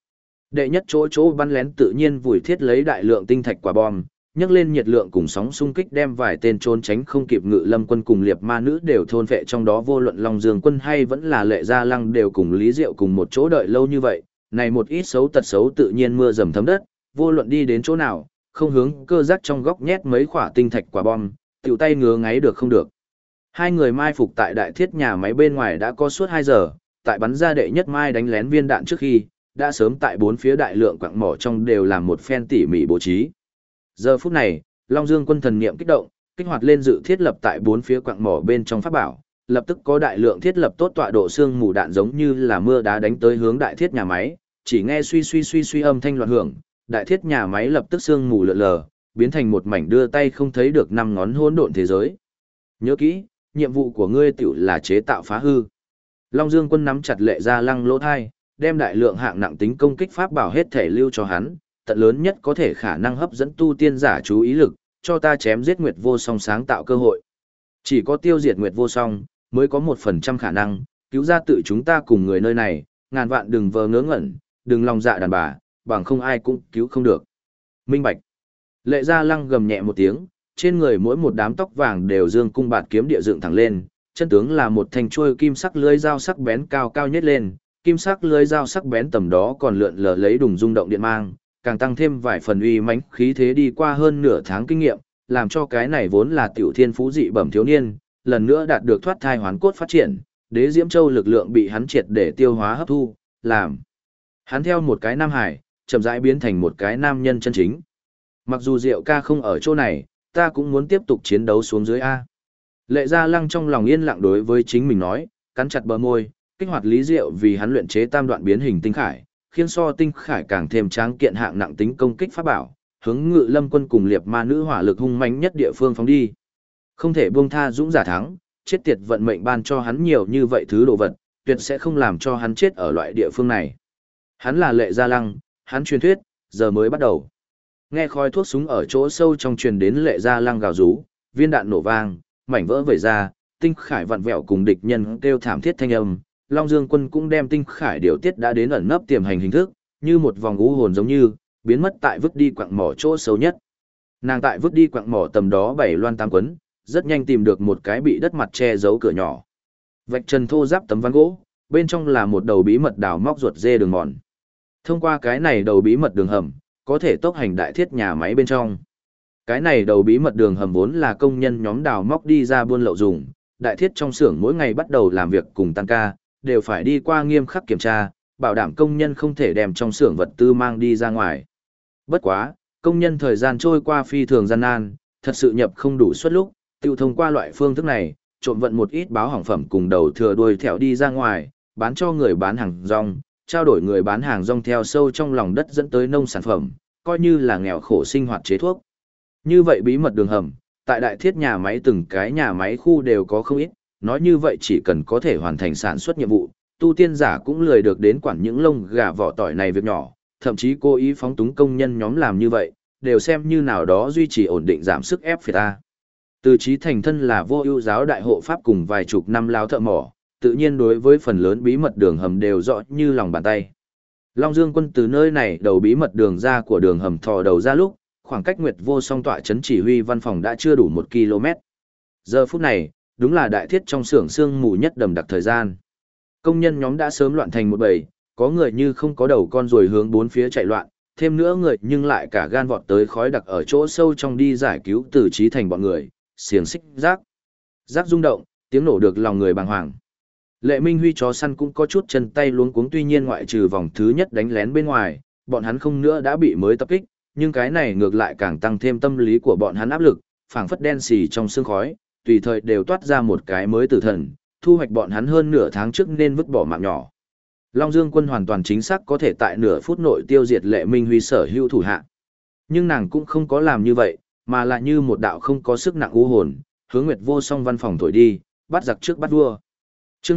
Đệ nhất chỗ chỗ bắn lén tự nhiên vùi thiết lấy đại lượng tinh thạch quả bom, nhấc lên nhiệt lượng cùng sóng xung kích đem vài tên trốn tránh không kịp Ngự Lâm quân cùng liệt ma nữ đều thôn phệ, trong đó vô luận Long Dương quân hay vẫn là Lệ Gia Lăng đều cùng Lý Diệu cùng một chỗ đợi lâu như vậy, này một ít xấu tật xấu tự nhiên mưa dầm thấm đất, vô luận đi đến chỗ nào, không hướng cơ giác trong góc nhét mấy quả tinh thạch quả bom, tiểu tay ngứa ngáy được không được. Hai người mai phục tại đại thiết nhà máy bên ngoài đã có suốt 2 giờ, tại bắn ra đệ nhất mai đánh lén viên đạn trước khi, đã sớm tại bốn phía đại lượng quặng mỏ trong đều làm một phen tỉ mỉ bố trí. Giờ phút này, Long Dương quân thần niệm kích động, kích hoạt lên dự thiết lập tại bốn phía quặng mỏ bên trong pháp bảo, lập tức có đại lượng thiết lập tốt tọa độ xương mù đạn giống như là mưa đá đánh tới hướng đại thiết nhà máy, chỉ nghe suy âm thanh loạn hưởng, đại thiết nhà máy lập tức xương mù lượn lờ, biến thành một mảnh đưa tay không thấy được 5 ngón hỗn độn thế giới. Nhớ kỹ, nhiệm vụ của ngươi tiểu là chế tạo phá hư. Long Dương quân nắm chặt Lệ Gia Lăng lỗ thai, đem đại lượng hạng nặng tính công kích pháp bảo hết thể lưu cho hắn, tận lớn nhất có thể khả năng hấp dẫn tu tiên giả chú ý lực, cho ta chém giết Nguyệt Vô Song sáng tạo cơ hội. Chỉ có tiêu diệt Nguyệt Vô Song, mới có 1% khả năng, cứu ra tự chúng ta cùng người nơi này, ngàn vạn đừng vờ ngớ ngẩn, đừng lòng dạ đàn bà, bằng không ai cũng cứu không được. Minh bạch. Lệ Gia Lăng gầm nhẹ một tiếng, trên người mỗi một đám tóc vàng đều dương cung bạt kiếm địa dựng thẳng lên, chân tướng là một thanh chuôi kim sắc lưới dao sắc bén cao cao nhất lên, kim sắc lưới dao sắc bén tầm đó còn lượn lờ lấy đùng rung động điện mang, càng tăng thêm vài phần uy mãnh khí thế đi qua hơn nửa tháng kinh nghiệm, làm cho cái này vốn là tiểu thiên phú dị bẩm thiếu niên, lần nữa đạt được thoát thai hoán cốt phát triển, Đế Diễm Châu lực lượng bị hắn triệt để tiêu hóa hấp thu, làm hắn theo một cái nam hải, chậm rãi biến thành một cái nam nhân chân chính. Mặc dù Diệu ca không ở chỗ này, ta cũng muốn tiếp tục chiến đấu xuống dưới A. Lệ Gia Lăng trong lòng yên lặng đối với chính mình nói, cắn chặt bờ môi, kích hoạt Lý Diệu vì hắn luyện chế tam đoạn biến hình tinh khải, khiến so tinh khải càng thêm tráng kiện hạng nặng tính công kích pháp bảo, hướng Ngự Lâm quân cùng liệt ma nữ hỏa lực hung mãnh nhất địa phương phóng đi. Không thể buông tha dũng giả thắng, chết tiệt vận mệnh ban cho hắn nhiều như vậy thứ đồ vật, tuyệt sẽ không làm cho hắn chết ở loại địa phương này. Hắn là Lệ Gia Lăng, hắn truyền thuyết, giờ mới bắt đầu. Nghe khói thuốc súng ở chỗ sâu trong truyền đến Lệ Gia Lăng gào rú, viên đạn nổ vang, mảnh vỡ vẩy ra, tinh khải vặn vẹo cùng địch nhân kêu thảm thiết thanh âm. Long Dương quân cũng đem tinh khải điều tiết đã đến ẩn nấp tiềm hành hình thức, như một vòng u hồn giống như, biến mất tại vứt đi quặng mỏ chỗ sâu nhất. Nàng tại vứt đi quặng mỏ tầm đó 7 loan 8 quấn, rất nhanh tìm được một cái bị đất mặt che giấu cửa nhỏ. Vạch trần thô ráp tấm ván gỗ, bên trong là một đầu bí mật đào móc ruột dê đường mòn. Thông qua cái này đầu bí mật đường hầm, có thể tốc hành đại thiết nhà máy bên trong. Cái này đầu bí mật đường hầm vốn là công nhân nhóm đào móc đi ra buôn lậu dùng, đại thiết trong xưởng mỗi ngày bắt đầu làm việc cùng tăng ca, đều phải đi qua nghiêm khắc kiểm tra, bảo đảm công nhân không thể đem trong xưởng vật tư mang đi ra ngoài. Bất quá, công nhân thời gian trôi qua phi thường gian nan, thật sự nhập không đủ suất lúc, tiêu thông qua loại phương thức này, trộm vận một ít báo hỏng phẩm cùng đầu thừa đuôi thẻo đi ra ngoài, bán cho người bán hàng rong, trao đổi người bán hàng rong theo sâu trong lòng đất dẫn tới nông sản phẩm, coi như là nghèo khổ sinh hoạt chế thuốc. Như vậy bí mật đường hầm, tại đại thiết nhà máy từng cái nhà máy khu đều có không ít, nói như vậy chỉ cần có thể hoàn thành sản xuất nhiệm vụ, tu tiên giả cũng lười được đến quản những lông gà vỏ tỏi này việc nhỏ, thậm chí cố ý phóng túng công nhân nhóm làm như vậy, đều xem như nào đó duy trì ổn định giảm sức ép phiệt ta. Từ Chí Thành thân là vô ưu giáo đại hộ pháp cùng vài chục năm lao thợ mỏ, tự nhiên đối với phần lớn bí mật đường hầm đều rõ như lòng bàn tay. Long Dương quân từ nơi này đầu bí mật đường ra của đường hầm thò đầu ra lúc, khoảng cách Nguyệt Vô Song tọa trấn chỉ huy văn phòng đã chưa đủ 1 km. Giờ phút này, đúng là đại thiết trong xưởng sương mù nhất đầm đặc thời gian. Công nhân nhóm đã sớm loạn thành một bầy, có người như không có đầu con ruồi hướng bốn phía chạy loạn, thêm nữa người nhưng lại cả gan vọt tới khói đặc ở chỗ sâu trong đi giải cứu Từ Chí Thành bọn người, xiềng xích rác. Rác rung động, tiếng nổ được lòng người bàng hoàng. Lệ Minh Huy chó săn cũng có chút chân tay luống cuống, tuy nhiên ngoại trừ vòng thứ nhất đánh lén bên ngoài, bọn hắn không nữa đã bị mới tập kích, nhưng cái này ngược lại càng tăng thêm tâm lý của bọn hắn áp lực, phảng phất đen xì trong sương khói, tùy thời đều toát ra một cái mới tử thần, thu hoạch bọn hắn hơn nửa tháng trước nên vứt bỏ mạng nhỏ. Long Dương quân hoàn toàn chính xác có thể tại nửa phút nội tiêu diệt Lệ Minh Huy sở hữu thủ hạ. Nhưng nàng cũng không có làm như vậy, mà là như một đạo không có sức nặng u hồn, hướng Nguyệt Vô Song văn phòng thổi đi, bắt giặc trước bắt vua. Chương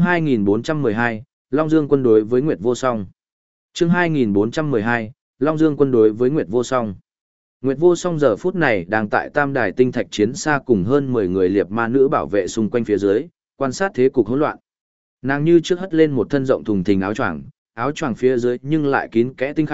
2412, Long Dương quân đối với Nguyệt Vô Song. Chương 2412, Long Dương quân đối với Nguyệt Vô Song. Nguyệt Vô Song giờ phút này đang tại Tam Đài tinh thạch chiến xa cùng hơn 10 người liệp ma nữ bảo vệ xung quanh phía dưới, quan sát thế cục hỗn loạn. Nàng như trước hất lên một thân rộng thùng thình áo choàng phía dưới nhưng lại kín kẽ tinh khải,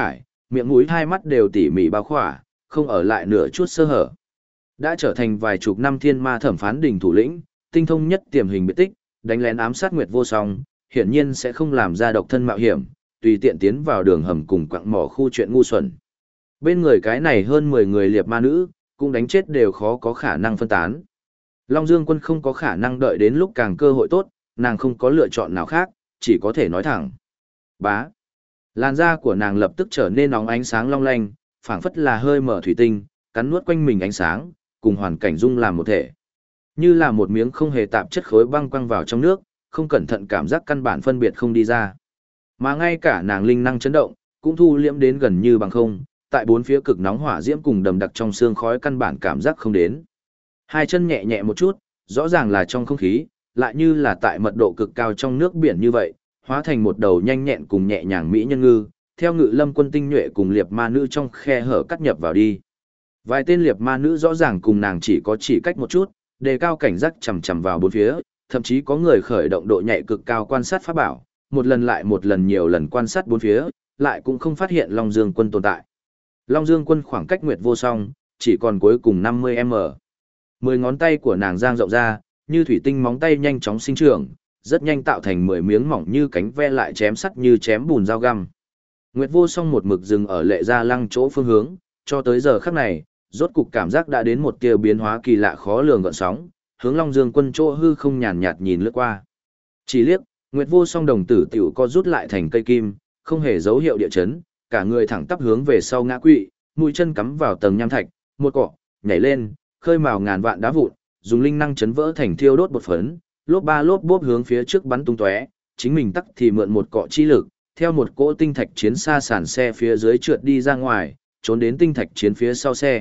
miệng mũi hai mắt đều tỉ mỉ bao khỏa, không ở lại nửa chút sơ hở. Đã trở thành vài chục năm thiên ma thẩm phán đình thủ lĩnh, tinh thông nhất tiềm hình biệt tích, đánh lén ám sát Nguyệt Vô Song, hiển nhiên sẽ không làm ra độc thân mạo hiểm, tùy tiện tiến vào đường hầm cùng quặng mỏ khu chuyện ngu xuẩn. Bên người cái này hơn 10 người liệp ma nữ, cũng đánh chết đều khó có khả năng phân tán. Long Dương Quân không có khả năng đợi đến lúc càng cơ hội tốt, nàng không có lựa chọn nào khác, chỉ có thể nói thẳng. Bá. Làn da của nàng lập tức trở nên nóng ánh sáng long lanh, phảng phất là hơi mở thủy tinh, cắn nuốt quanh mình ánh sáng, cùng hoàn cảnh dung làm một thể. Như là một miếng không hề tạp chất khối băng quăng vào trong nước, không cẩn thận cảm giác căn bản phân biệt không đi ra. Mà ngay cả nàng linh năng chấn động, cũng thu liễm đến gần như bằng không, tại bốn phía cực nóng hỏa diễm cùng đầm đặc trong xương khói căn bản cảm giác không đến. Hai chân nhẹ nhẹ một chút, rõ ràng là trong không khí, lại như là tại mật độ cực cao trong nước biển như vậy, hóa thành một đầu nhanh nhẹn cùng nhẹ nhàng mỹ nhân ngư, theo Ngự Lâm Quân tinh nhuệ cùng liệp ma nữ trong khe hở cắt nhập vào đi. Vài tên liệp ma nữ rõ ràng cùng nàng chỉ cách một chút, đề cao cảnh giác chằm chằm vào bốn phía, thậm chí có người khởi động độ nhạy cực cao quan sát pháp bảo, một lần lại một lần nhiều lần quan sát bốn phía, lại cũng không phát hiện Long Dương Quân tồn tại. Long Dương Quân khoảng cách Nguyệt Vô Song, chỉ còn cuối cùng 50m. 10 ngón tay của nàng dang rộng ra, như thủy tinh móng tay nhanh chóng sinh trưởng, rất nhanh tạo thành 10 miếng mỏng như cánh ve lại chém sắt như chém bùn dao găm. Nguyệt Vô Song một mực dừng ở Lệ Gia Lăng chỗ phương hướng, cho tới giờ khắc này, rốt cục cảm giác đã đến một tia biến hóa kỳ lạ khó lường gợn sóng, hướng Long Dương Quân chỗ hư không nhàn nhạt nhìn lướt qua. Chỉ liếc, Nguyệt Vô Song đồng tử tiểu co rút lại thành cây kim, không hề dấu hiệu địa chấn, cả người thẳng tắp hướng về sau ngã quỵ, mũi chân cắm vào tầng nham thạch, một cọ, nhảy lên, khơi mào ngàn vạn đá vụn, dùng linh năng chấn vỡ thành thiêu đốt bột phấn, lốp ba lốp bốp hướng phía trước bắn tung tóe, chính mình tắc thì mượn một cọ chi lực, theo một cỗ tinh thạch chiến xa sàn xe phía dưới trượt đi ra ngoài, trốn đến tinh thạch chiến phía sau xe.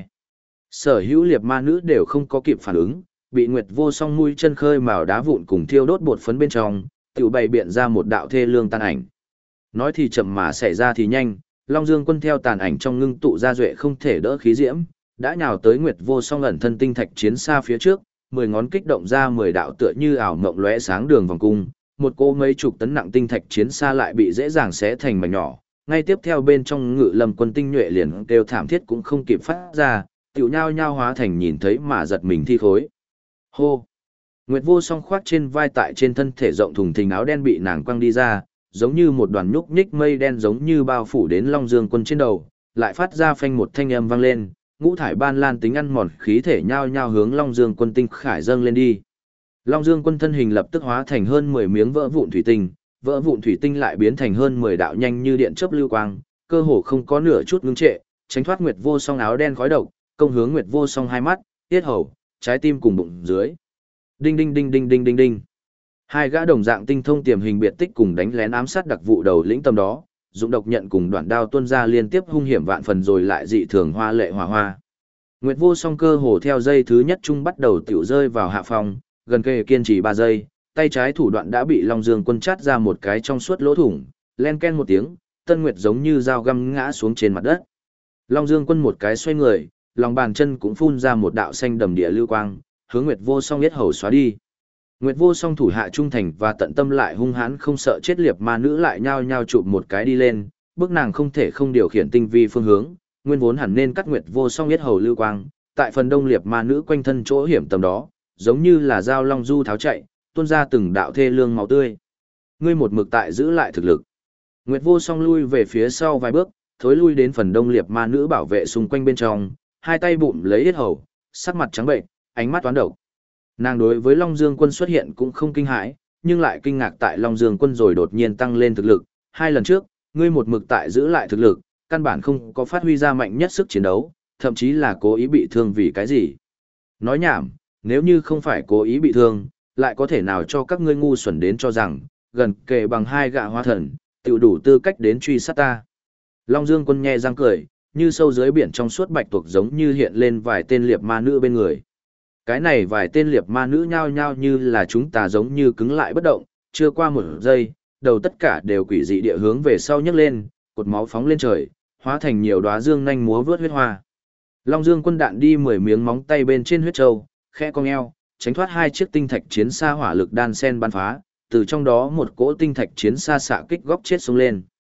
Sở hữu liệp ma nữ đều không có kịp phản ứng, bị Nguyệt Vô Song mũi chân khơi mào đá vụn cùng thiêu đốt bột phấn bên trong, tiểu bày biện ra một đạo thê lương tàn ảnh. Nói thì chậm mà xảy ra thì nhanh, Long Dương Quân theo tàn ảnh trong ngưng tụ ra duệ không thể đỡ khí diễm, đã nhào tới Nguyệt Vô Song ẩn thân tinh thạch chiến xa phía trước, 10 ngón kích động ra 10 đạo tựa như ảo mộng lóe sáng đường vòng cung, một cô mấy chục tấn nặng tinh thạch chiến xa lại bị dễ dàng xé thành mảnh nhỏ. Ngay tiếp theo bên trong Ngự Lâm Quân tinh nhuệ liền kêu thảm thiết cũng không kịp phát ra, tiểu nhao nhao hóa thành nhìn thấy mà giật mình thi khối. Hô! Nguyệt Vô Song khoác trên vai tại trên thân thể rộng thùng thình áo đen bị nàng quăng đi ra, giống như một đoàn nhúc nhích mây đen giống như bao phủ đến Long Dương Quân trên đầu, lại phát ra phanh một thanh âm vang lên, ngũ thải ban lan tính ăn mòn khí thể nhao nhao hướng Long Dương Quân tinh khải dâng lên đi. Long Dương Quân thân hình lập tức hóa thành hơn 10 miếng vỡ vụn thủy tinh lại biến thành hơn 10 đạo nhanh như điện chớp lưu quang, cơ hồ không có nửa chút ngưng trệ, tránh thoát Nguyệt Vô Song áo đen khói độc, công hướng Nguyệt Vô Song hai mắt, tiết hầu, trái tim cùng bụng dưới. Đinh đinh đinh đinh đinh đinh đinh. Hai gã đồng dạng tinh thông tiềm hình biệt tích cùng đánh lén ám sát đặc vụ đầu lĩnh tâm đó, dụng độc nhận cùng đoạn đao tuôn ra liên tiếp hung hiểm vạn phần rồi lại dị thường hoa lệ hỏa hoa. Nguyệt Vô Song cơ hồ theo dây thứ nhất chung bắt đầu tiểu rơi vào hạ phòng, gần kề kiên trì 3 giây, tay trái thủ đoạn đã bị Long Dương Quân chát ra một cái trong suốt lỗ thủng, len ken một tiếng, Tân Nguyệt giống như dao găm ngã xuống trên mặt đất. Long Dương Quân một cái xoay người, lòng bàn chân cũng phun ra một đạo xanh đầm địa lưu quang, hướng Nguyệt Vô Song yết hầu xóa đi. Nguyệt Vô Song thủ hạ trung thành và tận tâm lại hung hãn không sợ chết liệp ma nữ lại nhao nhao chụp một cái đi lên, bước nàng không thể không điều khiển tinh vi phương hướng, nguyên vốn hẳn nên cắt Nguyệt Vô Song yết hầu lưu quang, tại phần đông liệp ma nữ quanh thân chỗ hiểm tầm đó, giống như là dao long du tháo chạy, tuôn ra từng đạo thê lương máu tươi. Ngươi một mực tại giữ lại thực lực. Nguyệt Vô Song lui về phía sau vài bước, thối lui đến phần đông liệp ma nữ bảo vệ xung quanh bên trong, hai tay bụm lấy yết hầu, sắc mặt trắng bệnh, ánh mắt toán độc. Nàng đối với Long Dương Quân xuất hiện cũng không kinh hãi, nhưng lại kinh ngạc tại Long Dương Quân rồi đột nhiên tăng lên thực lực. 2 lần trước, ngươi một mực tại giữ lại thực lực, căn bản không có phát huy ra mạnh nhất sức chiến đấu, thậm chí là cố ý bị thương vì cái gì. Nói nhảm, nếu như không phải cố ý bị thương, lại có thể nào cho các ngươi ngu xuẩn đến cho rằng, gần kề bằng 2 gã hóa thần, tiểu đủ tư cách đến truy sát ta. Long Dương Quân nhe răng cười, như sâu dưới biển trong suốt bạch tuộc giống như hiện lên vài tên liệp ma nữ bên người. Cái này vài tên liệp ma nữ nhao nhao như là chúng ta giống như cứng lại bất động, chưa qua 1 giây, đầu tất cả đều quỷ dị địa hướng về sau nhấc lên, cột máu phóng lên trời, hóa thành nhiều đóa dương nhanh múa vớt huyết hoa. Long Dương Quân đạn đi 10 miếng móng tay bên trên huyết châu, khẽ cong eo, tránh thoát 2 chiếc tinh thạch chiến xa hỏa lực đan sen bắn phá, từ trong đó một cỗ tinh thạch chiến xa xạ kích góc chết xuống lên.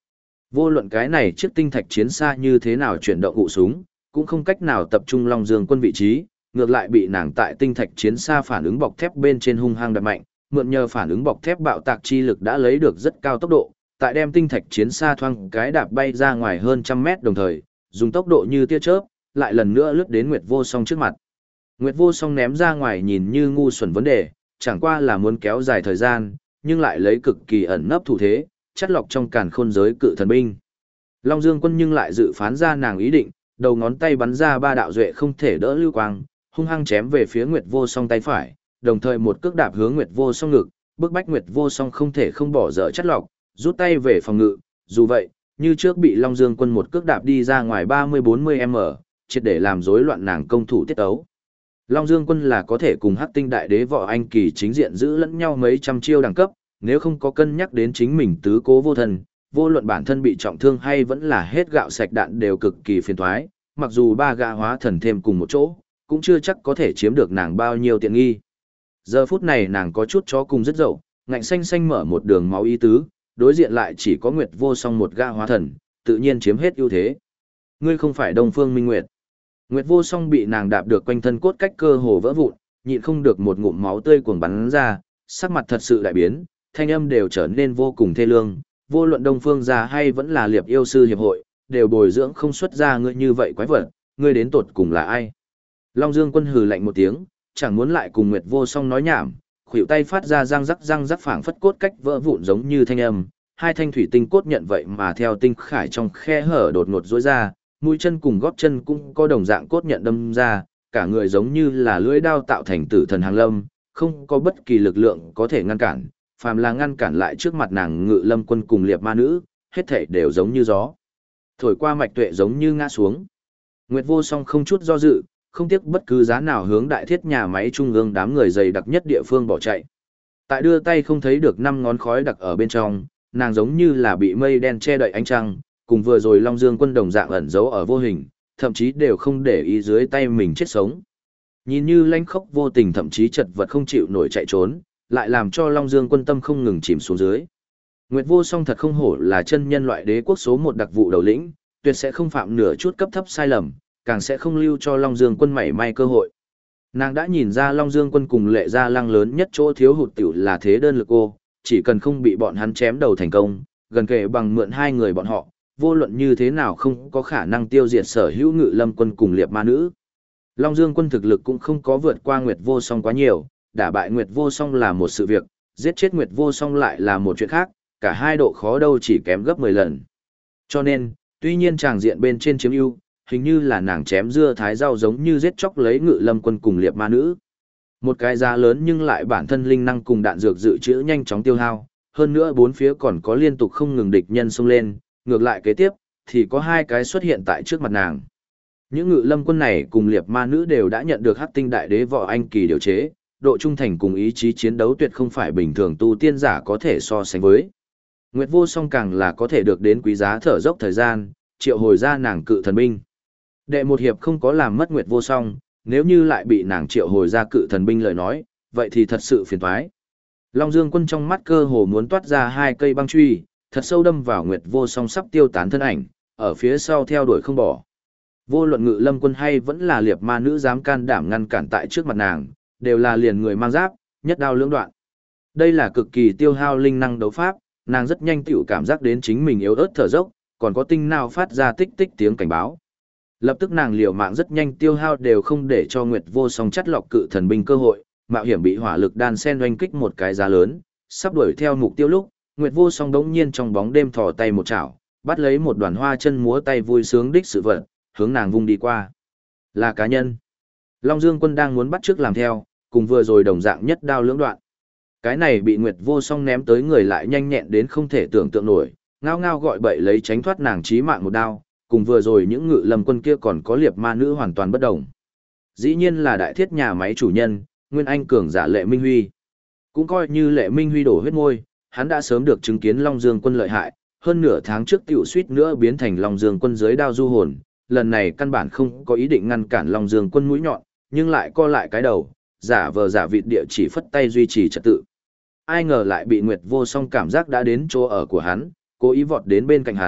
Vô luận cái này chiếc tinh thạch chiến xa như thế nào chuyển động ụ súng, cũng không cách nào tập trung Long Dương quân vị trí, ngược lại bị nàng tại tinh thạch chiến xa phản ứng bọc thép bên trên hung hăng đập mạnh, mượn nhờ phản ứng bọc thép bạo tạc chi lực đã lấy được rất cao tốc độ, tại đem tinh thạch chiến xa thoang cái đạp bay ra ngoài hơn trăm mét đồng thời, dùng tốc độ như tia chớp, lại lần nữa lướt đến Nguyệt Vô Song trước mặt. Nguyệt Vô Song ném ra ngoài nhìn như ngu xuẩn vấn đề, chẳng qua là muốn kéo dài thời gian, nhưng lại lấy cực kỳ ẩn nấp thủ thế, chắt lọc trong càn khôn giới cự thần binh. Long Dương quân nhưng lại dự phán ra nàng ý định, đầu ngón tay bắn ra ba đạo duệ không thể đỡ lưu quang, hung hăng chém về phía Nguyệt Vô Song tay phải, đồng thời một cước đạp hướng Nguyệt Vô Song ngực, bức bách Nguyệt Vô Song không thể không bỏ dở chắt lọc, rút tay về phòng ngự. Dù vậy, như trước bị Long Dương quân một cước đạp đi ra ngoài 30-40m, triệt để làm rối loạn nàng công thủ tiết ấu. Long Dương quân là có thể cùng Hắc Tinh Đại Đế Võ Anh Kỳ chính diện giữ lẫn nhau mấy trăm chiêu đẳng cấp, nếu không có cân nhắc đến chính mình tứ cố vô thần, vô luận bản thân bị trọng thương hay vẫn là hết gạo sạch đạn đều cực kỳ phiền toái, mặc dù ba gã hóa thần thêm cùng một chỗ, cũng chưa chắc có thể chiếm được nàng bao nhiêu tiện nghi. Giờ phút này nàng có chút chó cùng rất dậu, ngạnh xanh xanh mở một đường máu ý tứ, đối diện lại chỉ có Nguyệt Vô Song một gã hóa thần, tự nhiên chiếm hết ưu thế. Ngươi không phải Đông Phương Minh Nguyệt. Nguyệt Vô Song bị nàng đạp được quanh thân cốt cách cơ hồ vỡ vụn, nhịn không được một ngụm máu tươi cuồng bắn ra, sắc mặt thật sự đại biến, thanh âm đều trở nên vô cùng thê lương, vô luận Đông Phương gia hay vẫn là Liệp yêu sư hiệp hội, đều bồi dưỡng không xuất ra ngươi như vậy quái vật, ngươi đến tột cùng là ai? Long Dương quân hừ lạnh một tiếng, chẳng muốn lại cùng Nguyệt Vô Song nói nhảm, khuỷu tay phát ra răng rắc phảng phất cốt cách vỡ vụn giống như thanh âm, hai thanh thủy tinh cốt nhận vậy mà theo tinh khải trong khe hở đột ngột rỗi ra, mũi chân cùng gót chân cũng có đồng dạng cốt nhận đâm ra, cả người giống như là lưỡi đao tạo thành tử thần hàng lâm, không có bất kỳ lực lượng có thể ngăn cản, phàm là ngăn cản lại trước mặt nàng Ngự Lâm quân cùng Liệp ma nữ, hết thảy đều giống như gió. Thổi qua mạch tuệ giống như ngã xuống. Nguyệt Vô Song không chút do dự, không tiếc bất cứ giá nào hướng đại thiết nhà máy trung ương đám người dày đặc nhất địa phương bỏ chạy. Tại đưa tay không thấy được năm ngón khói đặc ở bên trong, nàng giống như là bị mây đen che đậy ánh trăng, cùng vừa rồi Long Dương quân đồng dạng ẩn giấu ở vô hình, thậm chí đều không để ý dưới tay mình chết sống. Nhìn như lanh khốc vô tình thậm chí chật vật không chịu nổi chạy trốn, lại làm cho Long Dương quân tâm không ngừng chìm xuống dưới. Nguyệt Vô Song thật không hổ là chân nhân loại đế quốc số một đặc vụ đầu lĩnh, tuyệt sẽ không phạm nửa chút cấp thấp sai lầm, càng sẽ không lưu cho Long Dương quân mảy may cơ hội. Nàng đã nhìn ra Long Dương quân cùng Lệ Gia Lăng lớn nhất chỗ thiếu hụt tiểu là thế đơn lực ô, chỉ cần không bị bọn hắn chém đầu thành công, gần kể bằng mượn hai người bọn họ, vô luận như thế nào không có khả năng tiêu diệt sở hữu Ngự Lâm quân cùng Liệp ma nữ. Long Dương quân thực lực cũng không có vượt qua Nguyệt Vô Song quá nhiều, đả bại Nguyệt Vô Song là một sự việc, giết chết Nguyệt Vô Song lại là một chuyện khác, cả hai độ khó đâu chỉ kém gấp 10 lần. Cho nên, tuy nhiên tràng diện bên trên chiếm ưu, hình như là nàng chém dưa thái rau giống như giết chóc lấy Ngự Lâm quân cùng Liệp ma nữ. Một cái giá lớn nhưng lại bản thân linh năng cùng đạn dược dự trữ nhanh chóng tiêu hao, hơn nữa bốn phía còn có liên tục không ngừng địch nhân xông lên, ngược lại kế tiếp, thì có hai cái xuất hiện tại trước mặt nàng. Những Ngự Lâm quân này cùng Liệp ma nữ đều đã nhận được Hắc Tinh Đại Đế Võ Anh Kỳ điều chế, độ trung thành cùng ý chí chiến đấu tuyệt không phải bình thường tu tiên giả có thể so sánh với. Nguyệt Vô Song càng là có thể được đến quý giá thở dốc thời gian, triệu hồi ra nàng cự thần binh. Đệ một hiệp không có làm mất Nguyệt Vô Song, nếu như lại bị nàng triệu hồi ra cự thần binh lời nói, vậy thì thật sự phiền toái. Long Dương quân trong mắt cơ hồ muốn toát ra hai cây băng truy, thật sâu đâm vào Nguyệt Vô Song sắp tiêu tán thân ảnh, ở phía sau theo đuổi không bỏ. Vô luận Ngự Lâm quân hay vẫn là Liệp ma nữ dám can đảm ngăn cản tại trước mặt nàng, đều là liền người mang giáp, nhất đao lưỡng đoạn. Đây là cực kỳ tiêu hao linh năng đấu pháp, nàng rất nhanh tiểu cảm giác đến chính mình yếu ớt thở dốc, còn có tinh nào phát ra tích tích tiếng cảnh báo. Lập tức nàng liều mạng rất nhanh tiêu hao đều không để cho Nguyệt Vô Song chắt lọc cự thần binh cơ hội, mạo hiểm bị hỏa lực đan sen oanh kích một cái giá lớn, sắp đuổi theo mục tiêu lúc, Nguyệt Vô Song đống nhiên trong bóng đêm thò tay một chảo, bắt lấy một đoàn hoa chân múa tay vui sướng đích sự vật, hướng nàng vung đi qua. Là cá nhân. Long Dương quân đang muốn bắt trước làm theo, cùng vừa rồi đồng dạng nhất đao lưỡng đoạn. Cái này bị Nguyệt Vô Song ném tới người lại nhanh nhẹn đến không thể tưởng tượng nổi, ngao ngao gọi bậy lấy tránh thoát nàng chí mạng một đao, cùng vừa rồi những Ngự Lâm quân kia còn có Liệp ma nữ hoàn toàn bất đồng. Dĩ nhiên là đại thiết nhà máy chủ nhân, Nguyên Anh cường giả Lệ Minh Huy. Cũng coi như Lệ Minh Huy đổ huyết môi, hắn đã sớm được chứng kiến Long Dương quân lợi hại, hơn nửa tháng trước tiểu suýt nữa biến thành Long Dương quân dưới đao du hồn, lần này căn bản không có ý định ngăn cản Long Dương quân mũi nhọn, nhưng lại co lại cái đầu, giả vờ giả vịt địa chỉ phất tay duy trì trật tự. Ai ngờ lại bị Nguyệt Vô Song cảm giác đã đến chỗ ở của hắn, cố ý vọt đến bên cạnh hắn,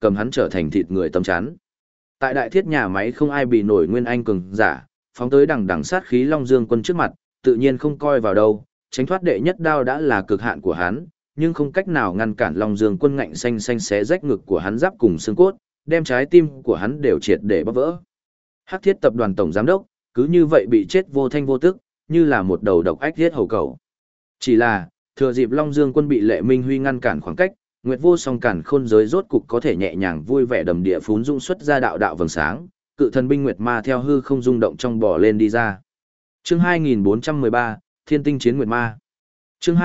cầm hắn trở thành thịt người tấm chắn. Tại đại thiết nhà máy không ai bị nổi nguyên anh cường giả, phóng tới đằng đằng sát khí Long Dương Quân trước mặt, tự nhiên không coi vào đâu, tránh thoát đệ nhất đao đã là cực hạn của hắn, nhưng không cách nào ngăn cản Long Dương Quân ngạnh xanh xanh xé rách ngực của hắn giáp cùng xương cốt, đem trái tim của hắn đều triệt để bóp vỡ. Hắc Thiết tập đoàn tổng giám đốc, cứ như vậy bị chết vô thanh vô tức, như là một đầu độc ách thiết hầu cầu. Chỉ là, thừa dịp Long Dương Quân bị Lệ Minh Huy ngăn cản khoảng cách, Nguyệt Vô Song cản khôn giới rốt cục có thể nhẹ nhàng vui vẻ đầm địa phún dung xuất ra đạo đạo vầng sáng, cự thần binh Nguyệt Ma theo hư không rung động trong bò lên đi ra. Chương 2413, Thiên Tinh Chiến Nguyệt Ma. Chương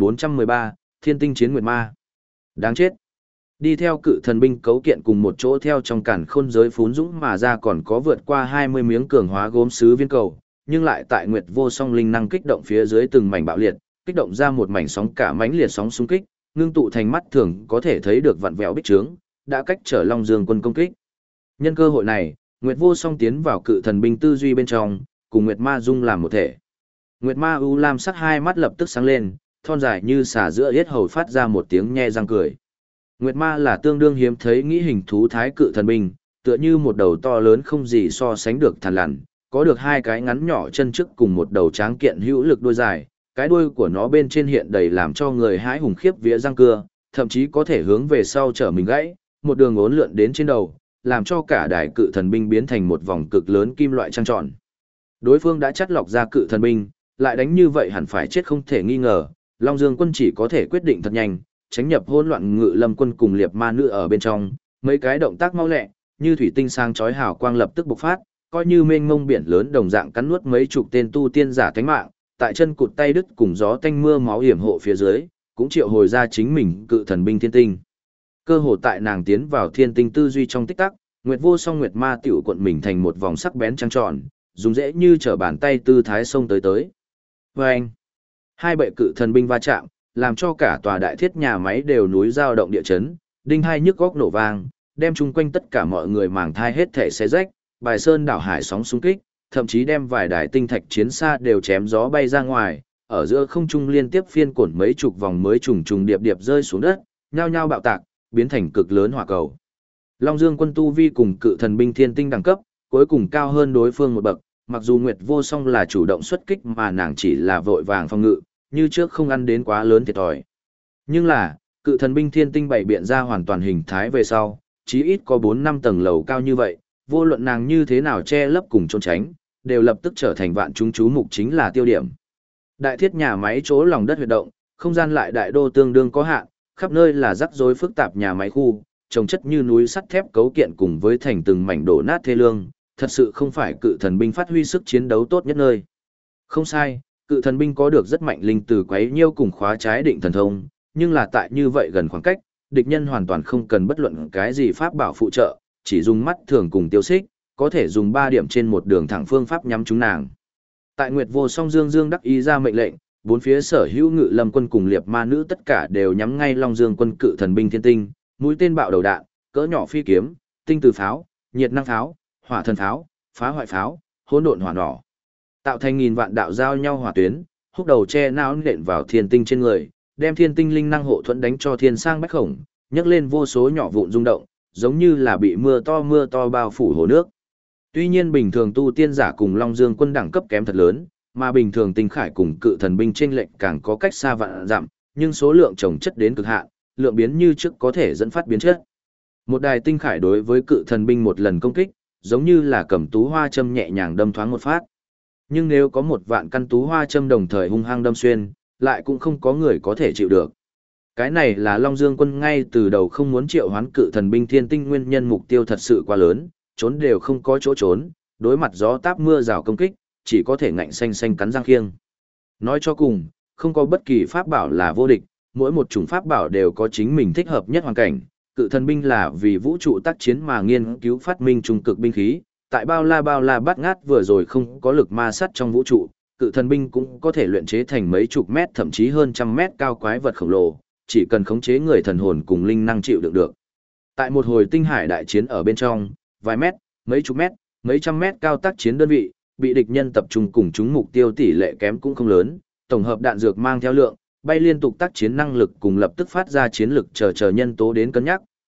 2413, Thiên Tinh Chiến Nguyệt Ma. Đáng chết. Đi theo cự thần binh cấu kiện cùng một chỗ theo trong cản khôn giới phún dũng mà ra còn có vượt qua 20 miếng cường hóa gốm sứ viên cầu, nhưng lại tại Nguyệt Vô Song linh năng kích động phía dưới từng mảnh bạo liệt, kích động ra một mảnh sóng cả mãnh liệt sóng xung kích, ngưng tụ thành mắt thường có thể thấy được vặn vẹo bích trướng, đã cách trở Long Dương Quân công kích. Nhân cơ hội này, Nguyệt Vô Song tiến vào cự thần binh tư duy bên trong, cùng Nguyệt Ma dung làm một thể. Nguyệt Ma u lam sắc hai mắt lập tức sáng lên, thon dài như xà giữa yết hầu phát ra một tiếng nhe răng cười. Nguyệt Ma là tương đương hiếm thấy nghĩ hình thú thái cự thần binh, tựa như một đầu to lớn không gì so sánh được thằn lằn, có được hai cái ngắn nhỏ chân trước cùng một đầu tráng kiện hữu lực đuôi dài, cái đuôi của nó bên trên hiện đầy làm cho người hãi hùng khiếp vía răng cưa, thậm chí có thể hướng về sau trở mình gãy, một đường uốn lượn đến trên đầu, làm cho cả đài cự thần binh biến thành một vòng cực lớn kim loại trăng tròn. Đối phương đã chắt lọc ra cự thần binh, lại đánh như vậy hẳn phải chết không thể nghi ngờ, Long Dương Quân chỉ có thể quyết định thật nhanh, tránh nhập hỗn loạn Ngự Lâm Quân cùng Liệp Ma Nữ ở bên trong, mấy cái động tác mau lẹ, như thủy tinh sáng chói hào quang lập tức bộc phát, coi như mênh mông biển lớn đồng dạng cắn nuốt mấy chục tên tu tiên giả thánh mạng, tại chân cụt tay đứt cùng gió tanh mưa máu hiểm hộ phía dưới, cũng triệu hồi ra chính mình cự thần binh thiên tinh. Cơ hồ tại nàng tiến vào thiên tinh tư duy trong tích tắc, Nguyệt Vô Song Nguyệt Ma tiểu cuộn mình thành một vòng sắc bén trăng tròn, dùng dễ như trở bàn tay tư thái xông tới tới. Vâng! Hai bệ cự thần binh va chạm, làm cho cả tòa đại thiết nhà máy đều núi dao động địa chấn, đinh hai nhức góc nổ vang, đem chung quanh tất cả mọi người màng thai hết thể xé rách, bài sơn đảo hải sóng xung kích, thậm chí đem vài đài tinh thạch chiến xa đều chém gió bay ra ngoài, ở giữa không trung liên tiếp phiên cuộn mấy chục vòng mới trùng trùng điệp điệp rơi xuống đất, nhao nhao bạo tạc, biến thành cực lớn hỏa cầu. Long Dương Quân tu vi cùng cự thần binh thiên tinh đẳng cấp, cuối cùng cao hơn đối phương một bậc, mặc dù Nguyệt Vô Song là chủ động xuất kích mà nàng chỉ là vội vàng phòng ngự, như trước không ăn đến quá lớn thiệt thòi. Nhưng là, cự thần binh thiên tinh bảy biện ra hoàn toàn hình thái về sau, chí ít có 4-5 tầng lầu cao như vậy, vô luận nàng như thế nào che lấp cùng trốn tránh, đều lập tức trở thành vạn chúng chú mục chính là tiêu điểm. Đại thiết nhà máy chỗ lòng đất huyệt động, không gian lại đại đô tương đương có hạn, khắp nơi là rắc rối phức tạp nhà máy khu, trồng chất như núi sắt thép cấu kiện cùng với thành từng mảnh đổ nát thê lương, thật sự không phải cự thần binh phát huy sức chiến đấu tốt nhất nơi. Không sai, cự thần binh có được rất mạnh linh từ quấy nhiêu cùng khóa trái định thần thông, nhưng là tại như vậy gần khoảng cách, địch nhân hoàn toàn không cần bất luận cái gì pháp bảo phụ trợ, chỉ dùng mắt thường cùng tiêu xích, có thể dùng 3 điểm trên một đường thẳng phương pháp nhắm trúng nàng. Tại Nguyệt Vô Song Dương đắc ý ra mệnh lệnh, bốn phía sở hữu Ngự Lâm Quân cùng Liệp Ma Nữ tất cả đều nhắm ngay Long Dương Quân cự thần binh thiên tinh, mũi tên bạo đầu đạn, cỡ nhỏ phi kiếm, tinh từ pháo, nhiệt năng pháo, hỏa thần pháo, phá hoại pháo, hỗn độn hỏa nỏ, tạo thành nghìn vạn đạo giao nhau hỏa tuyến, húc đầu che não nện vào thiên tinh trên người, đem thiên tinh linh năng hộ thuẫn đánh cho thiên sang bách khổng, nhấc lên vô số nhỏ vụn rung động, giống như là bị mưa to bao phủ hồ nước. Tuy nhiên bình thường tu tiên giả cùng Long Dương Quân đẳng cấp kém thật lớn, mà bình thường tinh khải cùng cự thần binh chênh lệch càng có cách xa vạn dặm, nhưng số lượng chồng chất đến cực hạn, lượng biến như trước có thể dẫn phát biến chất. Một đài tinh khải đối với cự thần binh một lần công kích, giống như là cầm tú hoa châm nhẹ nhàng đâm thoáng một phát. Nhưng nếu có 1 vạn căn tú hoa châm đồng thời hung hăng đâm xuyên, lại cũng không có người có thể chịu được. Cái này là Long Dương Quân ngay từ đầu không muốn triệu hoán cự thần binh thiên tinh nguyên nhân, mục tiêu thật sự quá lớn, trốn đều không có chỗ trốn, đối mặt gió táp mưa rào công kích, chỉ có thể ngạnh xanh xanh cắn răng khiêng. Nói cho cùng, không có bất kỳ pháp bảo là vô địch, mỗi một chủng pháp bảo đều có chính mình thích hợp nhất hoàn cảnh. Cự thần binh là vì vũ trụ tác chiến mà nghiên cứu phát minh trung cực binh khí, tại bao la bát ngát vừa rồi không có lực ma sát trong vũ trụ, cự thần binh cũng có thể luyện chế thành mấy chục mét thậm chí hơn trăm mét cao quái vật khổng lồ, chỉ cần khống chế người thần hồn cùng linh năng chịu đựng được. Tại một hồi tinh hải đại chiến ở bên trong, vài mét, mấy chục mét, mấy trăm mét cao tác chiến đơn vị, bị địch nhân tập trung cùng chúng mục tiêu tỷ lệ kém cũng không lớn, tổng hợp đạn dược mang theo lượng, bay liên tục tác chiến năng lực cùng lập tức phát ra chiến lực chờ nhân tố đến cân nhắc,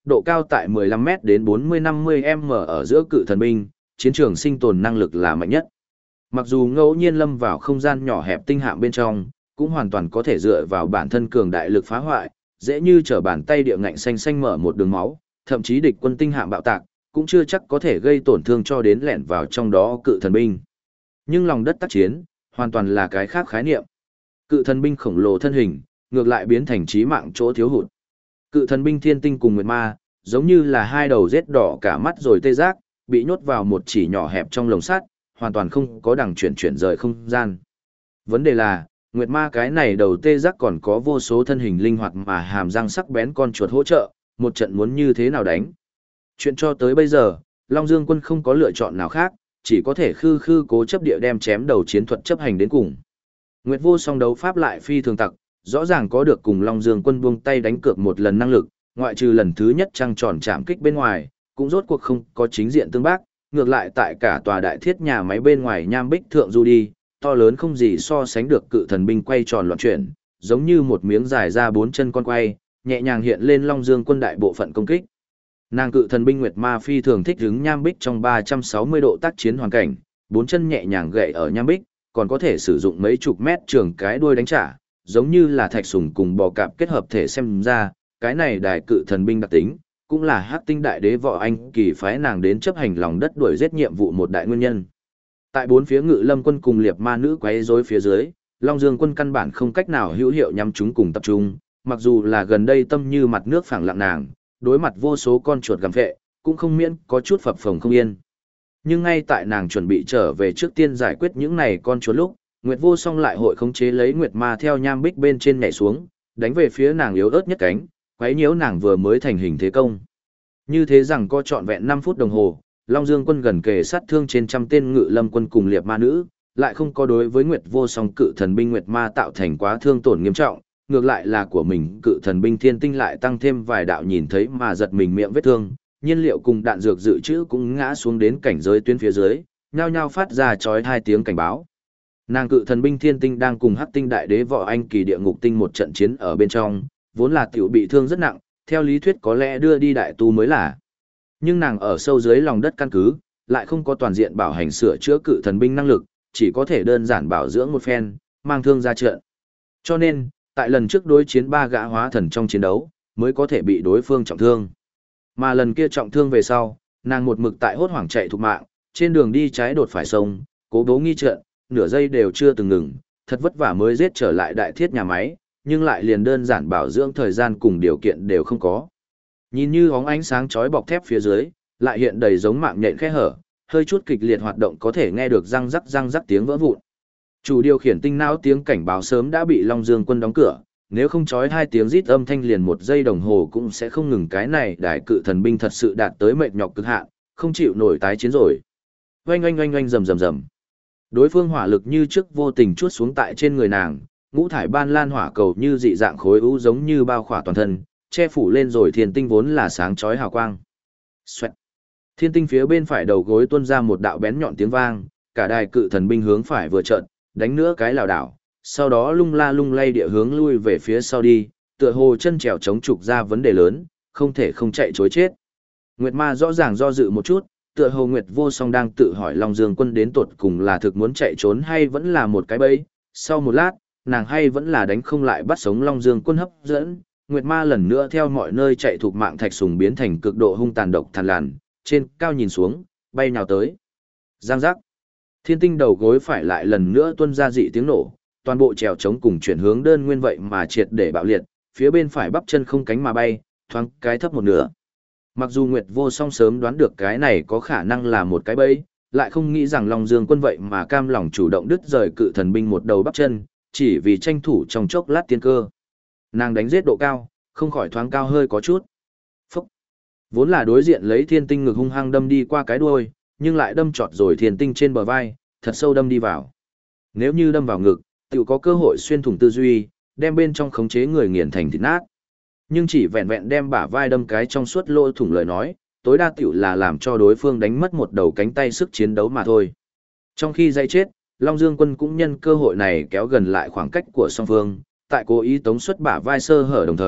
độ cao tại 15m đến 40-50m ở giữa cự thần binh, chiến trường sinh tồn năng lực là mạnh nhất. Mặc dù ngẫu nhiên lâm vào không gian nhỏ hẹp tinh hạm bên trong, cũng hoàn toàn có thể dựa vào bản thân cường đại lực phá hoại, dễ như trở bàn tay địa ngạnh xanh xanh mở một đường máu, thậm chí địch quân tinh hạm bạo tạc, cũng chưa chắc có thể gây tổn thương cho đến lẻn vào trong đó cự thần binh. Nhưng lòng đất tác chiến, hoàn toàn là cái khác khái niệm. Cự thần binh khổng lồ thân hình, ngược lại biến thành chí mạng chỗ thiếu hụt. Cự thần binh thiên tinh cùng nguyệt ma, giống như là hai đầu rết đỏ cả mắt rồi tê giác, bị nhốt vào một chỉ nhỏ hẹp trong lồng sắt, hoàn toàn không có đằng chuyển rời không gian. Vấn đề là, nguyệt ma cái này đầu tê giác còn có vô số thân hình linh hoạt mà hàm răng sắc bén con chuột hỗ trợ, một trận muốn như thế nào đánh. Chuyện cho tới bây giờ, Long Dương quân không có lựa chọn nào khác, chỉ có thể khư khư cố chấp địa đem chém đầu chiến thuật chấp hành đến cùng. Nguyệt vô song đấu pháp lại phi thường tặc, rõ ràng có được cùng Long Dương quân buông tay đánh cược một lần năng lực, ngoại trừ lần thứ nhất trăng tròn chạm kích bên ngoài, cũng rốt cuộc không có chính diện tương bác, ngược lại tại cả tòa đại thiết nhà máy bên ngoài nham bích thượng du đi, to lớn không gì so sánh được cự thần binh quay tròn loạn chuyển, giống như một miếng dài ra bốn chân con quay, nhẹ nhàng hiện lên Long Dương quân đại bộ phận công kích. Nàng cự thần binh Nguyệt Ma phi thường thích ứng nham bích trong 360 độ tác chiến hoàn cảnh, bốn chân nhẹ nhàng gậy ở nham bích, còn có thể sử dụng mấy chục mét trường cái đuôi đánh trả, giống như là thạch sùng cùng bò cạp kết hợp thể xem ra, cái này đại cự thần binh đặc tính, cũng là Hắc Tinh đại đế Võ Anh Kỳ phái nàng đến chấp hành lòng đất đuổi giết nhiệm vụ một đại nguyên nhân. Tại bốn phía Ngự Lâm quân cùng Liệp Ma nữ quấy rối phía dưới, Long Dương quân căn bản không cách nào hữu hiệu nhắm chúng cùng tập trung, mặc dù là gần đây tâm như mặt nước phẳng lặng nàng, đối mặt vô số con chuột gặm vệ, cũng không miễn có chút phập phồng không yên. Nhưng ngay tại nàng chuẩn bị trở về trước tiên giải quyết những này con chuột lúc, Nguyệt Vô Song lại hội khống chế lấy Nguyệt Ma theo nham bích bên trên nhảy xuống, đánh về phía nàng yếu ớt nhất cánh, quấy nhiễu nàng vừa mới thành hình thế công. Như thế rằng có trọn vẹn 5 phút đồng hồ, Long Dương quân gần kề sát thương trên trăm tên Ngự Lâm quân cùng Liệp Ma nữ, lại không có đối với Nguyệt Vô Song cự thần binh Nguyệt Ma tạo thành quá thương tổn nghiêm trọng, ngược lại là của mình cự thần binh Thiên Tinh lại tăng thêm vài đạo nhìn thấy mà giật mình miệng vết thương, nhiên liệu cùng đạn dược dự trữ cũng ngã xuống đến cảnh giới tuyến phía dưới, nhao nhao phát ra chói hai tiếng cảnh báo. Nàng cự thần binh Thiên Tinh đang cùng Hắc Tinh đại đế Võ Anh Kỳ địa ngục tinh một trận chiến ở bên trong, vốn là tiểu bị thương rất nặng, theo lý thuyết có lẽ đưa đi đại tu mới là. Nhưng nàng ở sâu dưới lòng đất căn cứ, lại không có toàn diện bảo hành sửa chữa cự thần binh năng lực, chỉ có thể đơn giản bảo dưỡng một phen, mang thương ra trận. Cho nên, tại lần trước đối chiến 3 gã hóa thần trong chiến đấu, mới có thể bị đối phương trọng thương. Mà lần kia trọng thương về sau, nàng một mực tại hốt hoảng chạy thục mạng, trên đường đi trái đột phải sông, cố bố nghi trận, nửa giây đều chưa từng ngừng, thật vất vả mới giết trở lại đại thiết nhà máy, nhưng lại liền đơn giản bảo dưỡng thời gian cùng điều kiện đều không có. Nhìn như óng ánh sáng chói bọc thép phía dưới, lại hiện đầy giống mạng nhện khe hở, hơi chút kịch liệt hoạt động có thể nghe được răng rắc tiếng vỡ vụn. Chủ điều khiển tinh não tiếng cảnh báo sớm đã bị Long Dương quân đóng cửa, nếu không chói 2 tiếng rít âm thanh liền 1 giây đồng hồ cũng sẽ không ngừng, cái này đại cự thần binh thật sự đạt tới mệt nhọc cực hạn, không chịu nổi tái chiến rồi. Oanh oanh oanh oanh rầm rầm rầm. Đối phương hỏa lực như trước vô tình chuốt xuống tại trên người nàng, ngũ thải ban lan hỏa cầu như dị dạng khối u giống như bao khỏa toàn thân, che phủ lên rồi thiên tinh vốn là sáng chói hào quang. Xoẹt. Thiên tinh phía bên phải đầu gối tuôn ra một đạo bén nhọn tiếng vang, cả đài cự thần binh hướng phải vừa trợn, đánh nữa cái lảo đảo, sau đó lung la lung lay địa hướng lui về phía sau đi, tựa hồ chân trèo chống trục ra vấn đề lớn, không thể không chạy chối chết. Nguyệt Ma rõ ràng do dự một chút, tựa hồ Nguyệt Vô Song đang tự hỏi Long Dương quân đến tột cùng là thực muốn chạy trốn hay vẫn là một cái bẫy. Sau một lát, nàng hay vẫn là đánh không lại bắt sống Long Dương quân hấp dẫn, Nguyệt Ma lần nữa theo mọi nơi chạy thuộc mạng thạch sùng biến thành cực độ hung tàn độc thằn lằn, trên cao nhìn xuống, bay nhào tới. Giang giác. Thiên tinh đầu gối phải lại lần nữa tuôn ra dị tiếng nổ, toàn bộ trèo chống cùng chuyển hướng đơn nguyên vậy mà triệt để bạo liệt, phía bên phải bắp chân không cánh mà bay, thoáng cái thấp một nửa. Mặc dù Nguyệt Vô Song sớm đoán được cái này có khả năng là một cái bẫy, lại không nghĩ rằng Long Dương quân vậy mà cam lòng chủ động đứt rời cự thần binh một đầu bắp chân, chỉ vì tranh thủ trong chốc lát tiên cơ. Nàng đánh giết độ cao, không khỏi thoáng cao hơi có chút. Phúc! Vốn là đối diện lấy thiên tinh ngực hung hăng đâm đi qua cái đuôi, nhưng lại đâm trọt rồi thiên tinh trên bờ vai, thật sâu đâm đi vào. Nếu như đâm vào ngực, tiểu có cơ hội xuyên thủng tư duy, đem bên trong khống chế người nghiền thành thịt nát. Nhưng chỉ vẹn vẹn đem bả vai đâm cái trong suốt lỗ thủng lời nói, tối đa tiểu là làm cho đối phương đánh mất một đầu cánh tay sức chiến đấu mà thôi. Trong khi dây chết, Long Dương quân cũng nhân cơ hội này kéo gần lại khoảng cách của song phương, tại cố ý tống xuất bả vai sơ hở đồng thời,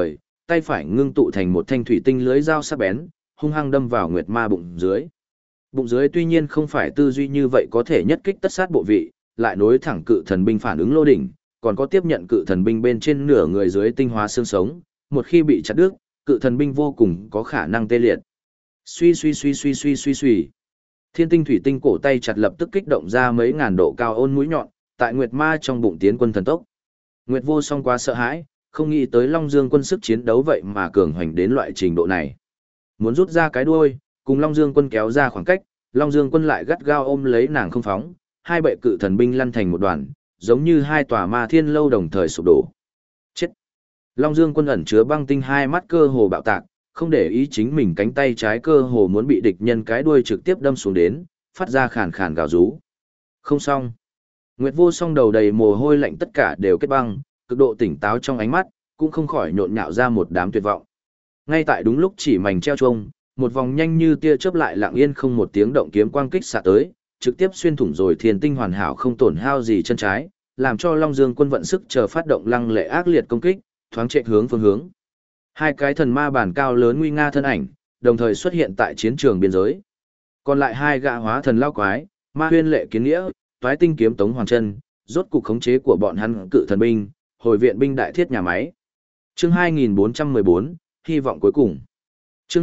tay phải ngưng tụ thành một thanh thủy tinh lưới dao sắc bén, hung hăng đâm vào Nguyệt Ma bụng dưới. Bụng dưới tuy nhiên không phải tư duy như vậy có thể nhất kích tất sát bộ vị, lại nối thẳng cự thần binh phản ứng lô đỉnh, còn có tiếp nhận cự thần binh bên trên nửa người dưới tinh hóa xương sống, một khi bị chặt đứt, cự thần binh vô cùng có khả năng tê liệt. Suy suy suy suy suy suy suy. Thiên tinh thủy tinh cổ tay chặt lập tức kích động ra mấy ngàn độ cao ôn mũi nhọn, tại Nguyệt Ma trong bụng tiến quân thần tốc. Nguyệt Vô Song quá sợ hãi, không nghĩ tới Long Dương quân sức chiến đấu vậy mà cường hoành đến loại trình độ này. Muốn rút ra cái đuôi, cùng Long Dương quân kéo ra khoảng cách, Long Dương quân lại gắt gao ôm lấy nàng không phóng, hai bệ cự thần binh lăn thành một đoàn, giống như hai tòa ma thiên lâu đồng thời sụp đổ. Chết! Long Dương quân ẩn chứa băng tinh hai mắt cơ hồ bạo tạc, không để ý chính mình cánh tay trái cơ hồ muốn bị địch nhân cái đuôi trực tiếp đâm xuống đến, phát ra khàn khàn gào rú. Không xong. Nguyệt Vô Song đầu đầy mồ hôi lạnh tất cả đều kết băng, cực độ tỉnh táo trong ánh mắt, cũng không khỏi nhộn nhạo ra một đám tuyệt vọng. Ngay tại đúng lúc chỉ mảnh treo trông, một vòng nhanh như tia chớp lại lặng yên không một tiếng động kiếm quang kích xạ tới, trực tiếp xuyên thủng rồi thiên tinh hoàn hảo không tổn hao gì chân trái, làm cho Long Dương quân vận sức chờ phát động lăng lệ ác liệt công kích, thoáng chạy hướng phương hướng. Hai cái thần ma bản cao lớn nguy nga thân ảnh, đồng thời xuất hiện tại chiến trường biên giới. Còn lại hai gã hóa thần lao quái, Ma Huyên Lệ Kiến Nghĩa, Toái Tinh Kiếm Tống Hoàng Chân, rốt cục khống chế của bọn hắn cự thần binh, hồi viện binh đại thiết nhà máy. Chương 2414, hy vọng cuối cùng. Chương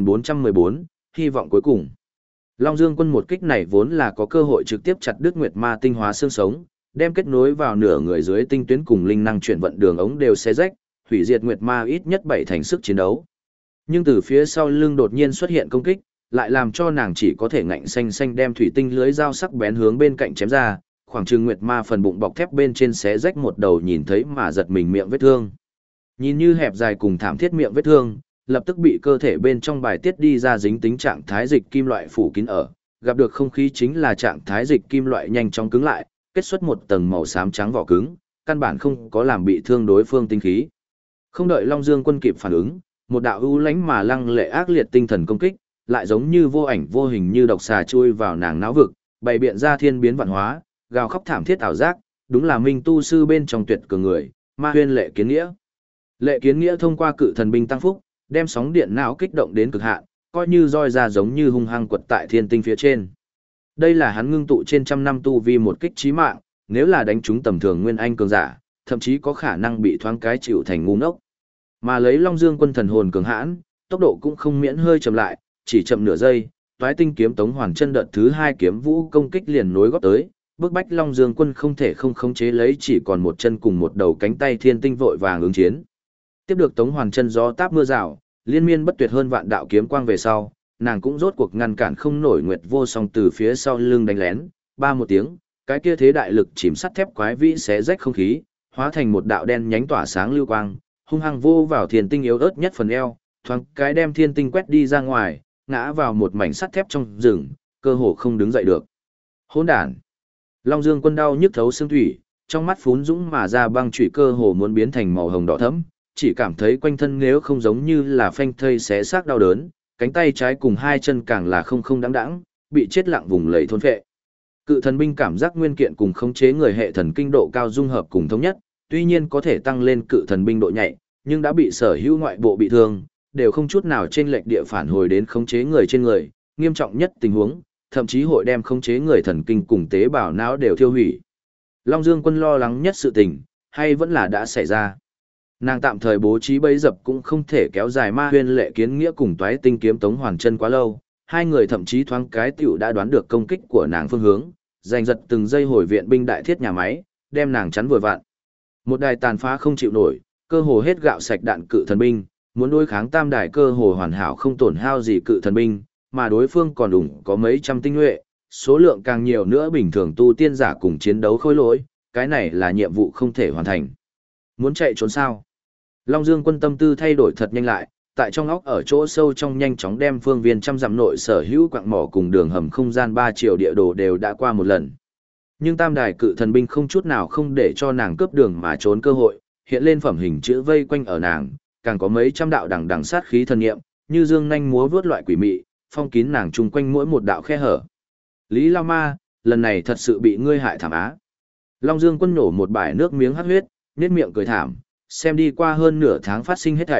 2414, hy vọng cuối cùng. Long Dương quân một kích này vốn là có cơ hội trực tiếp chặt đứt Nguyệt Ma tinh hóa xương sống, đem kết nối vào nửa người dưới tinh tuyến cùng linh năng chuyển vận đường ống đều xé rách, hủy diệt Nguyệt Ma ít nhất 7 thành sức chiến đấu. Nhưng từ phía sau lưng đột nhiên xuất hiện công kích, lại làm cho nàng chỉ có thể ngạnh xanh xanh đem thủy tinh lưới dao sắc bén hướng bên cạnh chém ra, khoảng chừng Nguyệt Ma phần bụng bọc thép bên trên xé rách một đầu nhìn thấy mà giật mình miệng vết thương. Nhìn như hẹp dài cùng thảm thiết miệng vết thương, lập tức bị cơ thể bên trong bài tiết đi ra dính tính trạng thái dịch kim loại phủ kín ở, gặp được không khí chính là trạng thái dịch kim loại nhanh chóng cứng lại, kết xuất một tầng màu xám trắng vỏ cứng, căn bản không có làm bị thương đối phương tinh khí. Không đợi Long Dương quân kịp phản ứng, một đạo ưu lánh mà lăng lệ ác liệt tinh thần công kích, lại giống như vô ảnh vô hình như độc xà chui vào nàng não vực, bày biện ra thiên biến vạn hóa, gào khóc thảm thiết ảo giác, đúng là minh tu sư bên trong tuyệt cường người, Ma Huyên Lệ Kiến Nghĩa. Lệ Kiến Nghĩa thông qua cự thần binh tăng phúc, đem sóng điện não kích động đến cực hạn, coi như roi ra giống như hung hăng quật tại thiên tinh phía trên. Đây là hắn ngưng tụ trên trăm năm tu vi một kích chí mạng, nếu là đánh trúng tầm thường nguyên anh cường giả, thậm chí có khả năng bị thoáng cái chịu thành ngu ngốc. Mà lấy Long Dương quân thần hồn cường hãn, tốc độ cũng không miễn hơi chậm lại, chỉ chậm nửa giây, Toái Tinh Kiếm Tống Hoàn Chân đợt thứ 2 kiếm vũ công kích liền nối góp tới, bức bách Long Dương quân không thể không khống chế lấy chỉ còn một chân cùng một đầu cánh tay thiên tinh vội vàng ứng chiến. Tiếp được Tống Hoàn Chân gió táp mưa rào, liên miên bất tuyệt hơn vạn đạo kiếm quang về sau, nàng cũng rốt cuộc ngăn cản không nổi Nguyệt Vô Song từ phía sau lưng đánh lén, ba một tiếng, cái kia thế đại lực chìm sắt thép quái vĩ xé rách không khí, hóa thành một đạo đen nhánh tỏa sáng lưu quang, hung hăng vô vào thiên tinh yếu ớt nhất phần eo, thoáng cái đem thiên tinh quét đi ra ngoài, ngã vào một mảnh sắt thép trong rừng, cơ hồ không đứng dậy được. Hỗn đản! Long Dương quân đau nhức thấu xương thủy, trong mắt phún dũng mà ra băng chủy cơ hồ muốn biến thành màu hồng đỏ thẫm, chỉ cảm thấy quanh thân nếu không giống như là phanh thây xé xác đau đớn, cánh tay trái cùng hai chân càng là không đáng đáng, bị chết lặng vùng lầy thôn phệ. Cự thần binh cảm giác nguyên kiện cùng khống chế người hệ thần kinh độ cao dung hợp cùng thống nhất, tuy nhiên có thể tăng lên cự thần binh độ nhạy, nhưng đã bị sở hữu ngoại bộ bị thương, đều không chút nào chênh lệch địa phản hồi đến khống chế người trên người, nghiêm trọng nhất tình huống, thậm chí hội đem khống chế người thần kinh cùng tế bào não đều tiêu hủy. Long Dương quân lo lắng nhất sự tình, hay vẫn là đã xảy ra. Nàng tạm thời bố trí bẫy dập cũng không thể kéo dài Ma Huyên Lệ Kiến Nghĩa cùng Toái Tinh Kiếm Tống Hoàn Chân quá lâu, hai người thậm chí thoáng cái tiểu đã đoán được công kích của nàng phương hướng, giành giật từng giây hồi viện binh đại thiết nhà máy, đem nàng chắn vừa vặn. Một đài tàn phá không chịu nổi, cơ hồ hết gạo sạch đạn cự thần binh, muốn đối kháng tam đài cơ hồ hoàn hảo không tổn hao gì cự thần binh, mà đối phương còn đủ có mấy trăm tinh nhuệ, số lượng càng nhiều nữa bình thường tu tiên giả cùng chiến đấu khối lỗi, cái này là nhiệm vụ không thể hoàn thành. Muốn chạy trốn sao? Long Dương quân tâm tư thay đổi thật nhanh lại, tại trong óc ở chỗ sâu trong nhanh chóng đem phương viên trăm dặm nội sở hữu quặng mỏ cùng đường hầm không gian 3 triệu địa đồ đều đã qua một lần. Nhưng tam đài cự thần binh không chút nào không để cho nàng cướp đường mà trốn cơ hội, hiện lên phẩm hình chữ vây quanh ở nàng, càng có mấy trăm đạo đằng sát khí thần nghiệm, như dương nhanh múa vướt loại quỷ mị, phong kín nàng chung quanh mỗi một đạo khe hở. Lý Lao Ma, lần này thật sự bị ngươi hại thảm á. Long Dương quân nổ một bãi nước miếng hắt huyết, nhếch miệng cười thảm, xem đi qua hơn nửa tháng phát sinh hết thảy,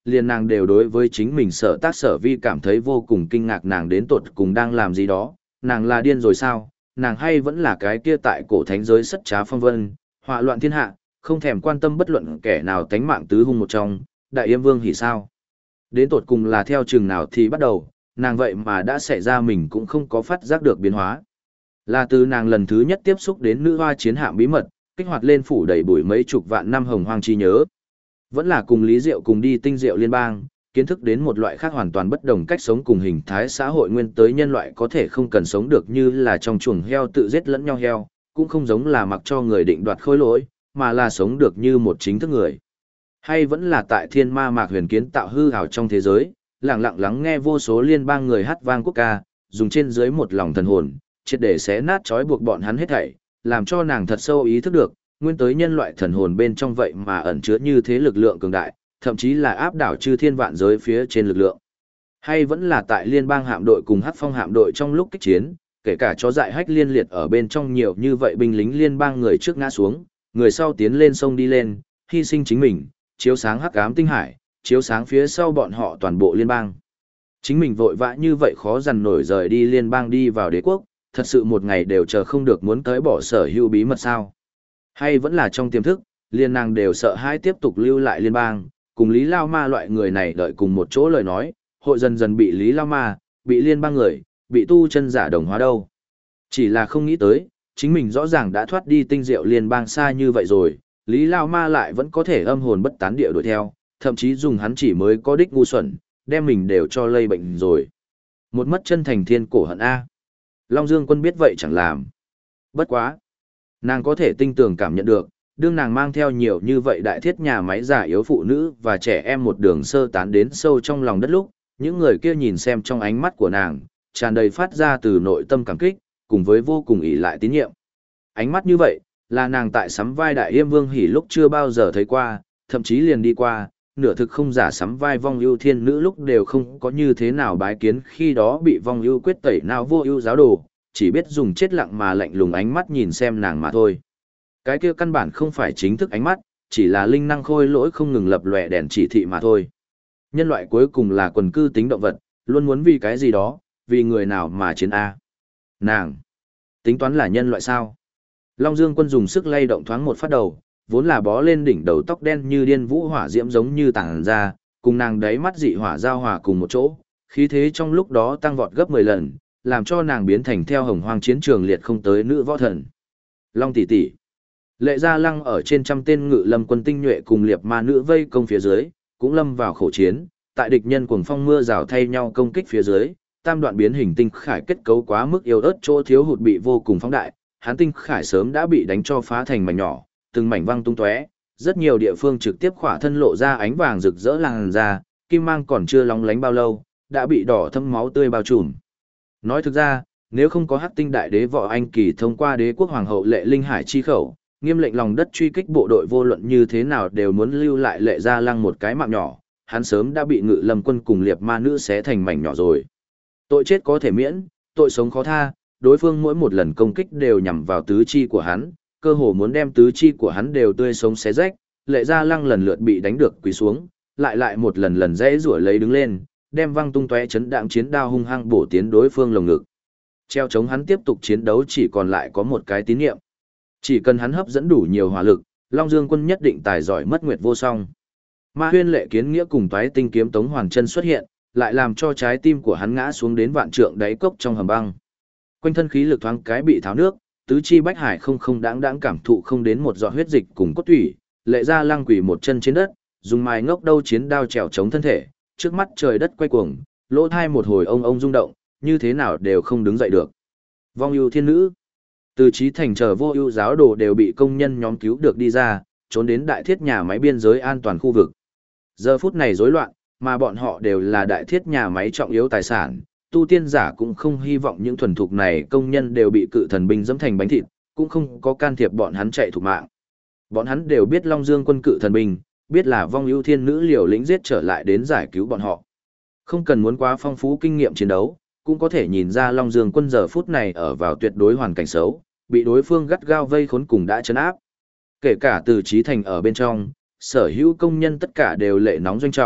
liền nàng đều đối với chính mình sở tác sở vi cảm thấy vô cùng kinh ngạc, nàng đến tột cùng đang làm gì đó, nàng là điên rồi sao, nàng hay vẫn là cái kia tại cổ thánh giới sất trá phong vân, họa loạn thiên hạ, không thèm quan tâm bất luận kẻ nào tánh mạng tứ hung một trong, đại yêm vương hỉ sao. Đến tột cùng là theo chừng nào thì bắt đầu, nàng vậy mà đã xảy ra mình cũng không có phát giác được biến hóa. Là từ nàng lần thứ nhất tiếp xúc đến nữ hoa chiến hạm bí mật, kích hoạt lên phủ đầy bụi mấy chục vạn năm hồng hoang chi nhớ. Vẫn là cùng Lý Diệu cùng đi tinh diệu liên bang, kiến thức đến một loại khác hoàn toàn bất đồng cách sống cùng hình thái xã hội nguyên tới nhân loại có thể không cần sống được như là trong chuồng heo tự giết lẫn nhau heo, cũng không giống là mặc cho người định đoạt khối lỗi, mà là sống được như một chính thức người. Hay vẫn là tại thiên ma mạc huyền kiến tạo hư ảo trong thế giới, lặng lặng lắng nghe vô số liên bang người hát vang quốc ca, dùng trên dưới một lòng thần hồn, triệt để xé nát trói buộc bọn hắn hết thảy, làm cho nàng thật sâu ý thức được, nguyên tới nhân loại thần hồn bên trong vậy mà ẩn chứa như thế lực lượng cường đại, thậm chí là áp đảo chư thiên vạn giới phía trên lực lượng. Hay vẫn là tại liên bang hạm đội cùng hắc phong hạm đội trong lúc kích chiến, kể cả chó dại hách liên liệt ở bên trong nhiều như vậy binh lính liên bang người trước ngã xuống, người sau tiến lên sông đi lên, hy sinh chính mình, chiếu sáng hắc ám tinh hải, chiếu sáng phía sau bọn họ toàn bộ liên bang. Chính mình vội vã như vậy khó dằn nổi rời đi liên bang đi vào đế quốc, thật sự một ngày đều chờ không được muốn tới bỏ sở hữu bí mật sao. Hay vẫn là trong tiềm thức, liên nàng đều sợ hãi tiếp tục lưu lại liên bang, cùng Lý Lao Ma loại người này đợi cùng một chỗ lời nói, hội dần dần bị Lý Lao Ma, bị liên bang người, bị tu chân giả đồng hóa đâu. Chỉ là không nghĩ tới, chính mình rõ ràng đã thoát đi tinh diệu liên bang xa như vậy rồi, Lý Lao Ma lại vẫn có thể âm hồn bất tán địa đuổi theo, thậm chí dùng hắn chỉ mới có đích ngu xuẩn, đem mình đều cho lây bệnh rồi. Một mất chân thành thiên cổ hận A. Long Dương Quân biết vậy chẳng làm. Bất quá. Nàng có thể tinh tường cảm nhận được, đương nàng mang theo nhiều như vậy đại thiết nhà máy già yếu phụ nữ và trẻ em một đường sơ tán đến sâu trong lòng đất lúc, những người kia nhìn xem trong ánh mắt của nàng, tràn đầy phát ra từ nội tâm cảm kích, cùng với vô cùng ỷ lại tín nhiệm. Ánh mắt như vậy, là nàng tại sắm vai đại yêm vương hỉ lúc chưa bao giờ thấy qua, thậm chí liền đi qua, nửa thực không giả sắm vai vong ưu thiên nữ lúc đều không có như thế nào bái kiến khi đó bị vong ưu quyết tẩy nào vô ưu giáo đồ, chỉ biết dùng chết lặng mà lạnh lùng ánh mắt nhìn xem nàng mà thôi. Cái kia căn bản không phải chính thức ánh mắt, chỉ là linh năng khôi lỗi không ngừng lập lòe đèn chỉ thị mà thôi. Nhân loại cuối cùng là quần cư tính động vật, luôn muốn vì cái gì đó, vì người nào mà chiến A. Nàng, tính toán là nhân loại sao? Long Dương Quân dùng sức lay động thoáng một phát đầu, vốn là bó lên đỉnh đầu tóc đen như điên vũ hỏa diễm giống như tảng ra, cùng nàng đáy mắt dị hỏa giao hòa cùng một chỗ, khí thế trong lúc đó tăng vọt gấp 10 lần, làm cho nàng biến thành theo hồng hoang chiến trường liệt không tới nữ võ thần. Long tỷ tỷ. Lệ Gia Lăng ở trên trăm tên ngự lâm quân tinh nhuệ cùng liệp ma nữ vây công phía dưới, cũng lâm vào khổ chiến, tại địch nhân cuồng phong mưa rào thay nhau công kích phía dưới, tam đoạn biến hình tinh khải kết cấu quá mức yếu ớt, chỗ thiếu hụt bị vô cùng phóng đại, hán tinh khải sớm đã bị đánh cho phá thành mảnh nhỏ, từng mảnh văng tung tóe, rất nhiều địa phương trực tiếp khỏa thân lộ ra ánh vàng rực rỡ làn da, kim mang còn chưa lóng lánh bao lâu, đã bị đỏ thâm máu tươi bao trùm. Nói thực ra, nếu không có Hắc Tinh Đại Đế Võ Anh Kỳ thông qua Đế quốc hoàng hậu Lệ Linh Hải chi khẩu, nghiêm lệnh lòng đất truy kích bộ đội vô luận như thế nào đều muốn lưu lại Lệ Gia Lăng một cái mạng nhỏ, hắn sớm đã bị Ngự Lâm quân cùng liệp ma nữ xé thành mảnh nhỏ rồi. Tội chết có thể miễn, tội sống khó tha, đối phương mỗi một lần công kích đều nhằm vào tứ chi của hắn, cơ hồ muốn đem tứ chi của hắn đều tươi sống xé rách, Lệ Gia Lăng lần lượt bị đánh được quỳ xuống, lại một lần dãy rủa lấy đứng lên, đem văng tung tóe chấn đạm chiến đao hung hăng bổ tiến đối phương lồng ngực. Treo chống hắn tiếp tục chiến đấu chỉ còn lại có một cái tín niệm. Chỉ cần hắn hấp dẫn đủ nhiều hỏa lực, Long Dương Quân nhất định tài giỏi mất nguyệt vô song. Ma Huyên Lệ Kiến Nghĩa cùng toái tinh kiếm Tống Hoàn Chân xuất hiện, lại làm cho trái tim của hắn ngã xuống đến vạn trượng đáy cốc trong hầm băng. Quanh thân khí lực thoáng cái bị tháo nước, tứ chi bách hải không đáng cảm thụ không đến một giọt huyết dịch cùng cốt thủy, Lệ Gia Lăng quỳ một chân trên đất, dùng mài ngốc đâu chiến đao trèo chống thân thể, trước mắt trời đất quay cuồng, lỗ thai một hồi ông rung động, như thế nào đều không đứng dậy được. Vong ưu thiên nữ, từ Chí Thành chờ vô ưu giáo đồ đều bị công nhân nhóm cứu được đi ra, trốn đến đại thiết nhà máy biên giới an toàn khu vực. Giờ phút này rối loạn, mà bọn họ đều là đại thiết nhà máy trọng yếu tài sản, tu tiên giả cũng không hy vọng những thuần thục này công nhân đều bị cự thần binh dẫm thành bánh thịt, cũng không có can thiệp bọn hắn chạy thục mạng. Bọn hắn đều biết Long Dương Quân cự thần binh, biết là vong ưu thiên nữ liều lĩnh giết trở lại đến giải cứu bọn họ. Không cần muốn quá phong phú kinh nghiệm chiến đấu, cũng có thể nhìn ra Long Dương Quân giờ phút này ở vào tuyệt đối hoàn cảnh xấu, bị đối phương gắt gao vây khốn cùng đã trấn áp. Kể cả từ Chí Thành ở bên trong, sở hữu công nhân tất cả đều lệ nóng doanh trọng,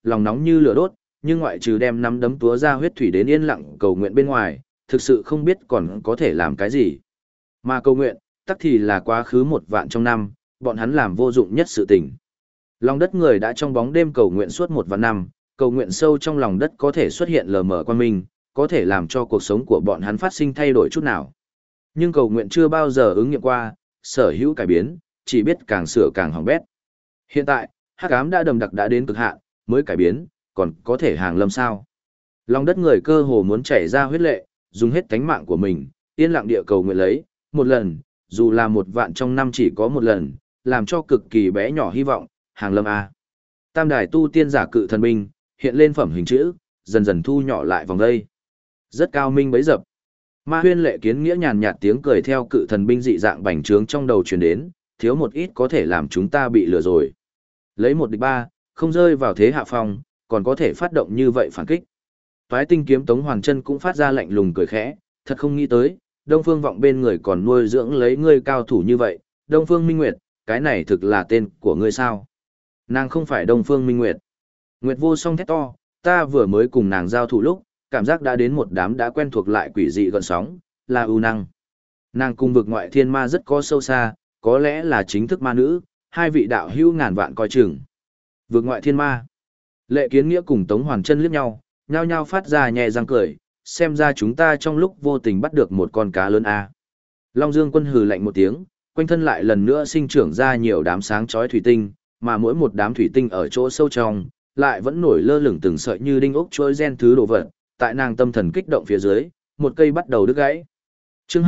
lòng nóng như lửa đốt, nhưng ngoại trừ đem nắm đấm túa ra huyết thủy đến yên lặng cầu nguyện bên ngoài, thực sự không biết còn có thể làm cái gì. Mà cầu nguyện, tắc thì là quá khứ 1 vạn trong năm, bọn hắn làm vô dụng nhất sự tình. Lòng đất người đã trong bóng đêm cầu nguyện suốt 1 vạn năm, cầu nguyện sâu trong lòng đất có thể xuất hiện lờ mờ quan minh, có thể làm cho cuộc sống của bọn hắn phát sinh thay đổi chút nào. Nhưng cầu nguyện chưa bao giờ ứng nghiệm qua, sở hữu cải biến, chỉ biết càng sửa càng hỏng bét. Hiện tại, hắc ám đã đầm đặc đã đến cực hạn, mới cải biến, còn có thể hàng lâm sao? Lòng đất người cơ hồ muốn chảy ra huyết lệ, dùng hết tánh mạng của mình, yên lặng địa cầu nguyện lấy, một lần, dù là 1 vạn trong năm chỉ có một lần, làm cho cực kỳ bé nhỏ hy vọng, hàng lâm A. Tam đài tu tiên giả cự thần binh, hiện lên phẩm hình chữ, dần dần thu nhỏ lại vòng đây. Rất cao minh bấy dập. Ma Huyên Lệ Kiến Nghĩa nhàn nhạt tiếng cười theo cự thần binh dị dạng bành trướng trong đầu truyền đến, thiếu một ít có thể làm chúng ta bị lừa rồi. Lấy 1 địch 3, không rơi vào thế hạ phong, còn có thể phát động như vậy phản kích. Toái Tinh kiếm Tống Hoàn Chân cũng phát ra lạnh lùng cười khẽ, thật không nghĩ tới, Đông Phương Vọng bên người còn nuôi dưỡng lấy ngươi cao thủ như vậy, Đông Phương Minh Nguyệt, cái này thực là tên của ngươi sao? Nàng không phải Đông Phương Minh Nguyệt. Nguyệt Vô Song thét to, ta vừa mới cùng nàng giao thủ lúc, cảm giác đã đến một đám đã quen thuộc lại quỷ dị gợn sóng, là ưu năng. Nàng cùng vực ngoại thiên ma rất có sâu xa, có lẽ là chính thức ma nữ, hai vị đạo hữu ngàn vạn coi chừng. Vực ngoại thiên ma. Lệ Kiến Nghĩa cùng Tống Hoàn Chân liếc nhau, nhao nhao phát ra nhẹ răng cười, xem ra chúng ta trong lúc vô tình bắt được một con cá lớn a. Long Dương Quân hừ lạnh một tiếng, quanh thân lại lần nữa sinh trưởng ra nhiều đám sáng chói thủy tinh, mà mỗi một đám thủy tinh ở chỗ sâu trong, lại vẫn nổi lơ lửng từng sợi như đinh ốc trôi gen thứ đồ vật, tại nàng tâm thần kích động phía dưới, một cây bắt đầu đứt gãy. Chương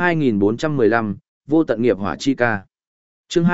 2415, Vô tận nghiệp hỏa chi ca. Chương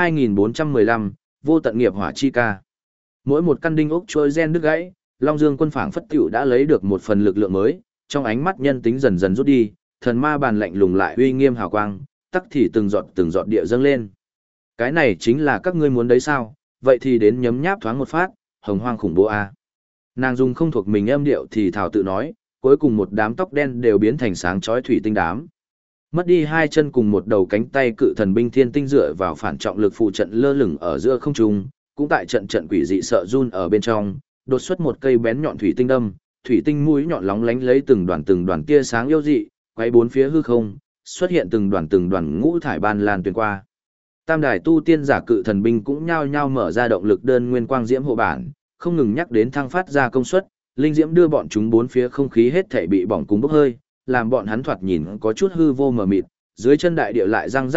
2415, Vô tận nghiệp hỏa chi ca. Mỗi một căn đinh ốc trôi gen đứt gãy, Long Dương Quân phảng phất tiểu đã lấy được một phần lực lượng mới, trong ánh mắt nhân tính dần dần rút đi, thần ma bàn lạnh lùng lại uy nghiêm hào quang, tắc thì từng giọt địa dâng lên. Cái này chính là các ngươi muốn đấy sao? Vậy thì đến nhấm nháp thoáng một phát, hồng hoang khủng bố a. Nàng dùng không thuộc mình âm điệu thì thảo tự nói, cuối cùng một đám tóc đen đều biến thành sáng chói thủy tinh đám. Mất đi 2 chân cùng một đầu cánh tay cự thần binh thiên tinh dựa vào phản trọng lực phụ trận lơ lửng ở giữa không trung, cũng tại trận quỷ dị sợ run ở bên trong, đột xuất một cây bén nhọn thủy tinh đâm, thủy tinh mũi nhọn lóng lánh lấy từng đoàn tia sáng yêu dị, quay bốn phía hư không, xuất hiện từng đoàn ngũ thải ban lan tuyền qua. Tam đài tu tiên giả cự thần binh cũng nhao nhao mở ra động lực đơn nguyên quang diễm hộ bản, không ngừng nhắc đến thăng phát ra công suất, linh diễm đưa bọn chúng bốn phía không khí hết thảy bị bỏng cúng bốc hơi, làm bọn hắn thoạt nhìn có chút hư vô mờ mịt, dưới chân đại địa lại răng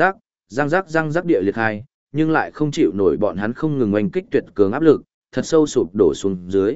rắc địa liệt hai, nhưng lại không chịu nổi bọn hắn không ngừng oanh kích tuyệt cường áp lực, thật sâu sụp đổ xuống dưới.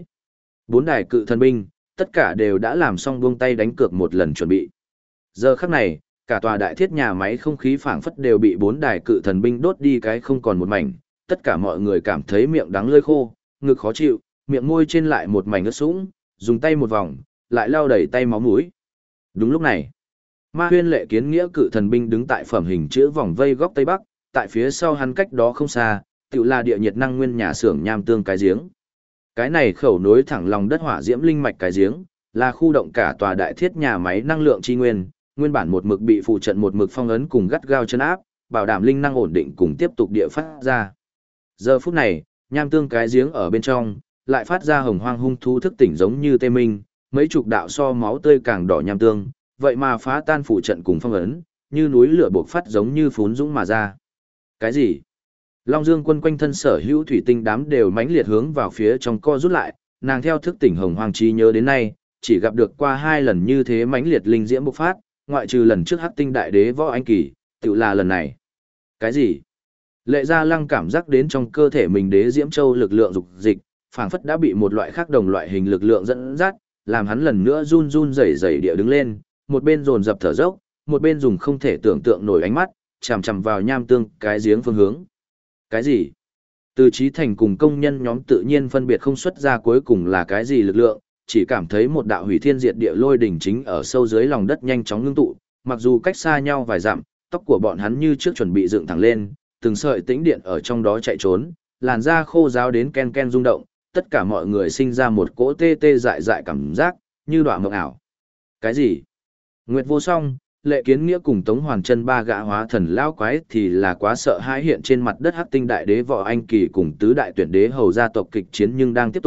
4 đài cự thần binh, tất cả đều đã làm xong buông tay đánh cược một lần chuẩn bị. Giờ khắc này, cả tòa đại thiết nhà máy không khí phảng phất đều bị 4 đài cự thần binh đốt đi cái không còn một mảnh, tất cả mọi người cảm thấy miệng đắng lưỡi khô, ngực khó chịu, miệng môi trên lại một mảnh ướt sũng, dùng tay một vòng, lại lau đầy tay máu mũi. Đúng lúc này, Ma Huyên Lệ Kiến Nghĩa cự thần binh đứng tại phẩm hình chữ vòng vây góc tây bắc, tại phía sau hắn cách đó không xa, tựu là địa nhiệt năng nguyên nhà xưởng nham tương cái giếng. Cái này khẩu nối thẳng lòng đất hỏa diễm linh mạch cái giếng, là khu động cả tòa đại thiết nhà máy năng lượng chi nguyên, nguyên bản một mực bị phụ trận một mực phong ấn cùng gắt gao chân áp, bảo đảm linh năng ổn định cùng tiếp tục địa phát ra. Giờ phút này, nham tương cái giếng ở bên trong, lại phát ra hồng hoang hung thú thức tỉnh giống như tê minh, mấy chục đạo so máu tươi càng đỏ nham tương, vậy mà phá tan phụ trận cùng phong ấn, như núi lửa bộc phát giống như phún dũng mà ra. Cái gì? Long Dương Quân quanh thân sở hữu thủy tinh đám đều mãnh liệt hướng vào phía trong co rút lại, nàng theo thức tỉnh hồng hoang trí nhớ đến nay, chỉ gặp được qua 2 lần như thế mãnh liệt linh diễm bộc phát, ngoại trừ lần trước Hắc Tinh Đại Đế Võ Anh Kỳ, tự là lần này. Cái gì? Lệ Gia Lăng cảm giác đến trong cơ thể mình đế diễm châu lực lượng dục dịch, phảng phất đã bị một loại khác đồng loại hình lực lượng dẫn dắt, làm hắn lần nữa run run rẩy rẩy địa đứng lên, một bên dồn dập thở dốc, một bên dùng không thể tưởng tượng nổi ánh mắt, chằm chằm vào nham tương cái giếng phương hướng. Cái gì? Từ Chí Thành cùng công nhân nhóm tự nhiên phân biệt không xuất ra cuối cùng là cái gì lực lượng, chỉ cảm thấy một đạo hủy thiên diệt địa lôi đỉnh chính ở sâu dưới lòng đất nhanh chóng ngưng tụ, mặc dù cách xa nhau vài dặm, tóc của bọn hắn như trước chuẩn bị dựng thẳng lên, từng sợi tĩnh điện ở trong đó chạy trốn, làn da khô ráo đến ken ken rung động, tất cả mọi người sinh ra một cỗ tê tê dại dại cảm giác, như đọa mộng ảo. Cái gì? Nguyệt Vô Song, Lệ Kiến Nghĩa cùng Tống Hoàn Chân 3 gã hóa thần lão quái thì là quá sợ hãi hiện trên mặt đất Hắc Tinh Đại Đế Võ Anh Kỳ cùng tứ đại tuyển đế hầu gia tộc kịch chiến nhưng đang tiếp tục,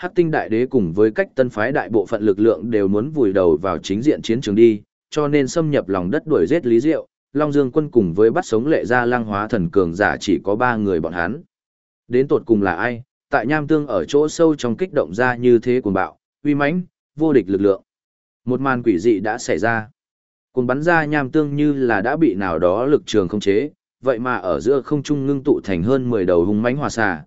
Hắc Tinh Đại Đế cùng với cách tân phái đại bộ phận lực lượng đều muốn vùi đầu vào chính diện chiến trường đi, cho nên xâm nhập lòng đất đuổi giết Lý Diệu, Long Dương quân cùng với bắt sống Lệ Gia Lăng hóa thần cường giả chỉ có 3 người bọn hắn. Đến tột cùng là ai, tại Nham Tương ở chỗ sâu trong kích động ra như thế cuồng bạo, uy mãnh, vô địch lực lượng. Một màn quỷ dị đã xảy ra. Cuồng bắn ra Nham Tương như là đã bị nào đó lực trường khống chế, vậy mà ở giữa không trung ngưng tụ thành hơn 10 đầu hung mãnh hỏa xà,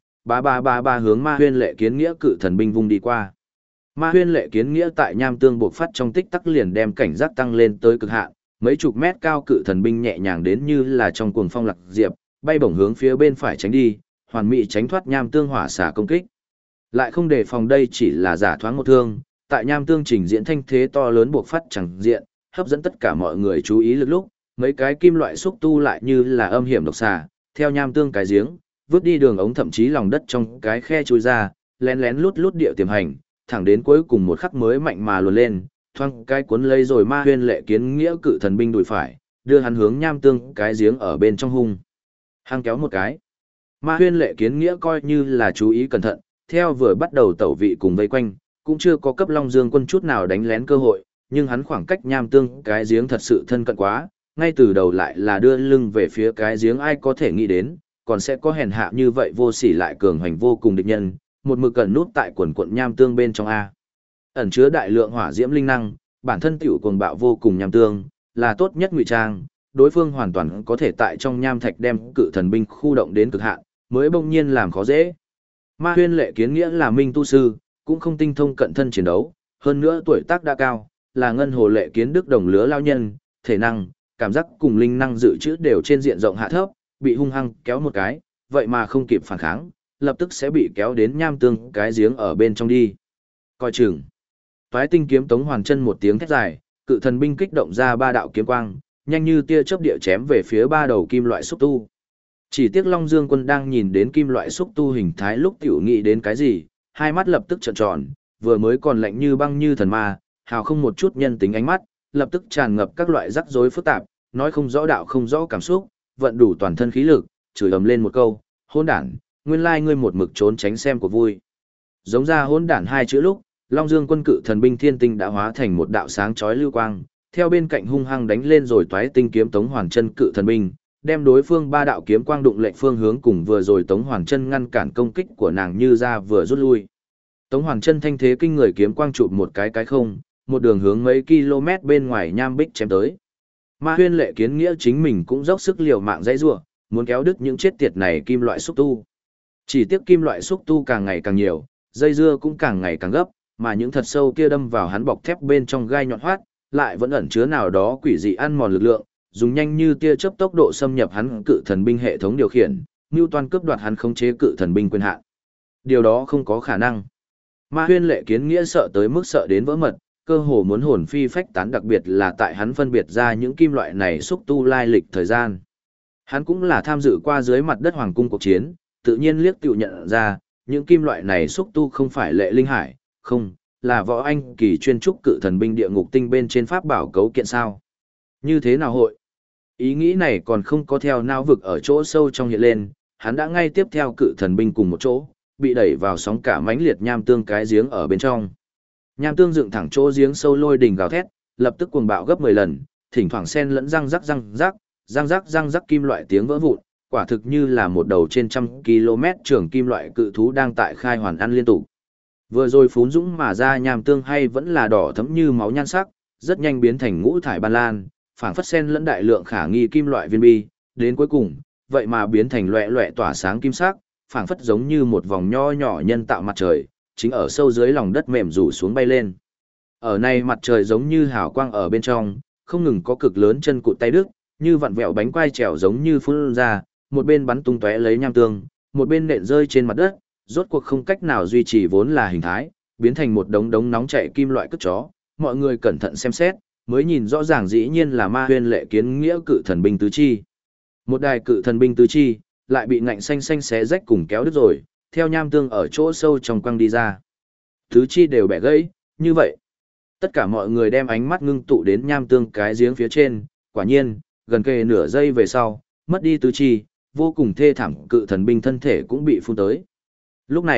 ba hướng Ma Huyên Lệ Kiến Nghĩa cự thần binh vung đi qua. Ma Huyên Lệ Kiến Nghĩa tại Nham Tương bộc phát trong tích tắc liền đem cảnh giác tăng lên tới cực hạn, mấy chục mét cao cự thần binh nhẹ nhàng đến như là trong cuồng phong lạc diệp, bay bổng hướng phía bên phải tránh đi, hoàn mỹ tránh thoát Nham Tương hỏa xả công kích. Lại không đề phòng đây chỉ là giả thoáng một thương, tại Nham Tương trình diễn thanh thế to lớn bộc phát chẳng diện, hấp dẫn tất cả mọi người chú ý lực lúc, mấy cái kim loại xúc tu lại như là âm hiểm độc xà, theo Nham Tương cái giếng, vứt đi đường ống thậm chí lòng đất trong cái khe chui ra, lén lén lút lút điệu tiềm hành, thẳng đến cuối cùng một khắc mới mạnh mà luồn lên, thoang cái cuốn lấy rồi Ma Huyên Lệ Kiến Nghĩa cự thần binh đùi phải, đưa hắn hướng Nham Tương cái giếng ở bên trong hung hăng kéo một cái. Ma Huyên Lệ Kiến Nghĩa coi như là chú ý cẩn thận, theo vừa bắt đầu tẩu vị cùng vây quanh, cũng chưa có cấp Long Dương quân chút nào đánh lén cơ hội, nhưng hắn khoảng cách Nham Tương cái giếng thật sự thân cận quá, ngay từ đầu lại là đưa lưng về phía cái giếng, ai có thể nghĩ đến, còn sẽ có hèn hạ như vậy vô sỉ lại cường hành vô cùng địch nhân, một mực ẩn nút tại quần quận Nham Tương bên trong A. Ẩn chứa đại lượng hỏa diễm linh năng, bản thân tiểu cuồng bạo vô cùng Nham Tương, là tốt nhất ngụy trang, đối phương hoàn toàn có thể tại trong nham thạch đem cự thần binh khu động đến cực hạn, mới bỗng nhiên làm khó dễ. Ma Huyên Lệ Kiến Nghĩa là minh tu sư, cũng không tinh thông cận thân chiến đấu, hơn nữa tuổi tác đã cao, là ngân hồ lệ kiến đức đồng lứa lao nhân, thể năng, cảm giác cùng linh năng dự trữ đều trên diện rộng hạ thấp, bị hung hăng kéo một cái, vậy mà không kịp phản kháng, lập tức sẽ bị kéo đến Nham Tương cái giếng ở bên trong đi. Coi chừng. Toái Tinh kiếm tống hoàn chân một tiếng thét dài, cự thần binh kích động ra 3 đạo kiếm quang, nhanh như tia chớp địa chém về phía 3 đầu kim loại xúc tu. Chỉ tiếc Long Dương quân đang nhìn đến kim loại xúc tu hình thái lúc tiểu nghĩ đến cái gì, hai mắt lập tức trợn tròn, vừa mới còn lạnh như băng như thần ma, hào không một chút nhân tính ánh mắt, lập tức tràn ngập các loại rắc rối phức tạp, nói không rõ đạo không rõ cảm xúc, vận đủ toàn thân khí lực, chửi ầm lên một câu, hỗn đản, nguyên lai ngươi một mực trốn tránh xem của vui. Giống ra hỗn đản 2 chữ lúc, Long Dương quân cự thần binh thiên tinh đã hóa thành một đạo sáng chói lưu quang, theo bên cạnh hung hăng đánh lên rồi Toái Tinh kiếm tống hoàn chân cự thần binh, đem đối phương 3 đạo kiếm quang đụng lệch phương hướng cùng vừa rồi tống hoàn chân ngăn cản công kích của nàng như ra vừa rút lui. Tống hoàn chân thanh thế kinh người kiếm quang chụp một cái không, một đường hướng mấy km bên ngoài nham bích chém tới. Ma Huyên Lệ Kiến Nghĩa chính mình cũng dốc sức liều mạng dãy rủa, muốn kéo đứt những chết tiệt này kim loại xúc tu. Chỉ tiếc kim loại xúc tu càng ngày càng nhiều, dây dưa cũng càng ngày càng gấp, mà những thật sâu kia đâm vào hắn bọc thép bên trong gai nhọn hoắt, lại vẫn ẩn chứa nào đó quỷ dị ăn mòn lực lượng, dùng nhanh như tia chớp tốc độ xâm nhập hắn cự thần binh hệ thống điều khiển, Newton cướp đoạt hắn khống chế cự thần binh quyền hạn. Điều đó không có khả năng. Ma Huyên Lệ Kiến Nghĩa sợ tới mức sợ đến vỡ mật, cơ hồ muốn hồn phi phách tán, đặc biệt là tại hắn phân biệt ra những kim loại này xúc tu lai lịch thời gian. Hắn cũng là tham dự qua dưới mặt đất hoàng cung cuộc chiến, tự nhiên liếc tự nhận ra, những kim loại này xúc tu không phải Lệ Linh Hải, không, là võ anh kỳ chuyên trúc cự thần binh địa ngục tinh bên trên pháp bảo cấu kiện sao. Như thế nào hội? Ý nghĩ này còn không có theo não vực ở chỗ sâu trong hiện lên, hắn đã ngay tiếp theo cự thần binh cùng một chỗ, bị đẩy vào sóng cả mãnh liệt Nham Tương cái giếng ở bên trong. Nham Tương dựng thẳng chỗ giếng sâu lôi đình gào thét, lập tức cuồng bạo gấp 10 lần, thỉnh thoảng xen lẫn răng rắc kim loại tiếng vỡ vụn, quả thực như là một đầu trên 100 km trường kim loại cự thú đang tại khai hoàn ăn liên tục. Vừa rồi phún dũng mà ra Nham Tương hay vẫn là đỏ thẫm như máu nhan sắc, rất nhanh biến thành ngũ thải ban lan, phảng phất xen lẫn đại lượng khả nghi kim loại viên bi, đến cuối cùng, vậy mà biến thành loẹt loẹt tỏa sáng kim sắc, phảng phất giống như một vòng nho nhỏ nhân tạo mặt trời, chính ở sâu dưới lòng đất mềm rủ xuống bay lên. Ở này mặt trời giống như hào quang ở bên trong, không ngừng có cực lớn chân cụt tay đứt, như vặn vẹo bánh quai trèo giống như phun ra, một bên bắn tung tóe lấy Nham Tương, một bên nện rơi trên mặt đất, rốt cuộc không cách nào duy trì vốn là hình thái, biến thành một đống đống nóng chảy kim loại cất chó. Mọi người cẩn thận xem xét, mới nhìn rõ ràng dĩ nhiên là Ma Huyên Lệ Kiến Nghĩa cự thần binh tứ chi. Một đài cự thần binh tứ chi, lại bị ngạnh xanh xanh xé rách cùng kéo đứt rồi, theo Nham Tương ở chỗ sâu trong quăng đi ra. Tứ chi đều bẻ gãy, như vậy. Tất cả mọi người đem ánh mắt ngưng tụ đến Nham Tương cái giếng phía trên, quả nhiên, gần kề nửa giây về sau, mất đi tứ chi, vô cùng thê thảm cự thần binh thân thể cũng bị phun tới. Lúc này,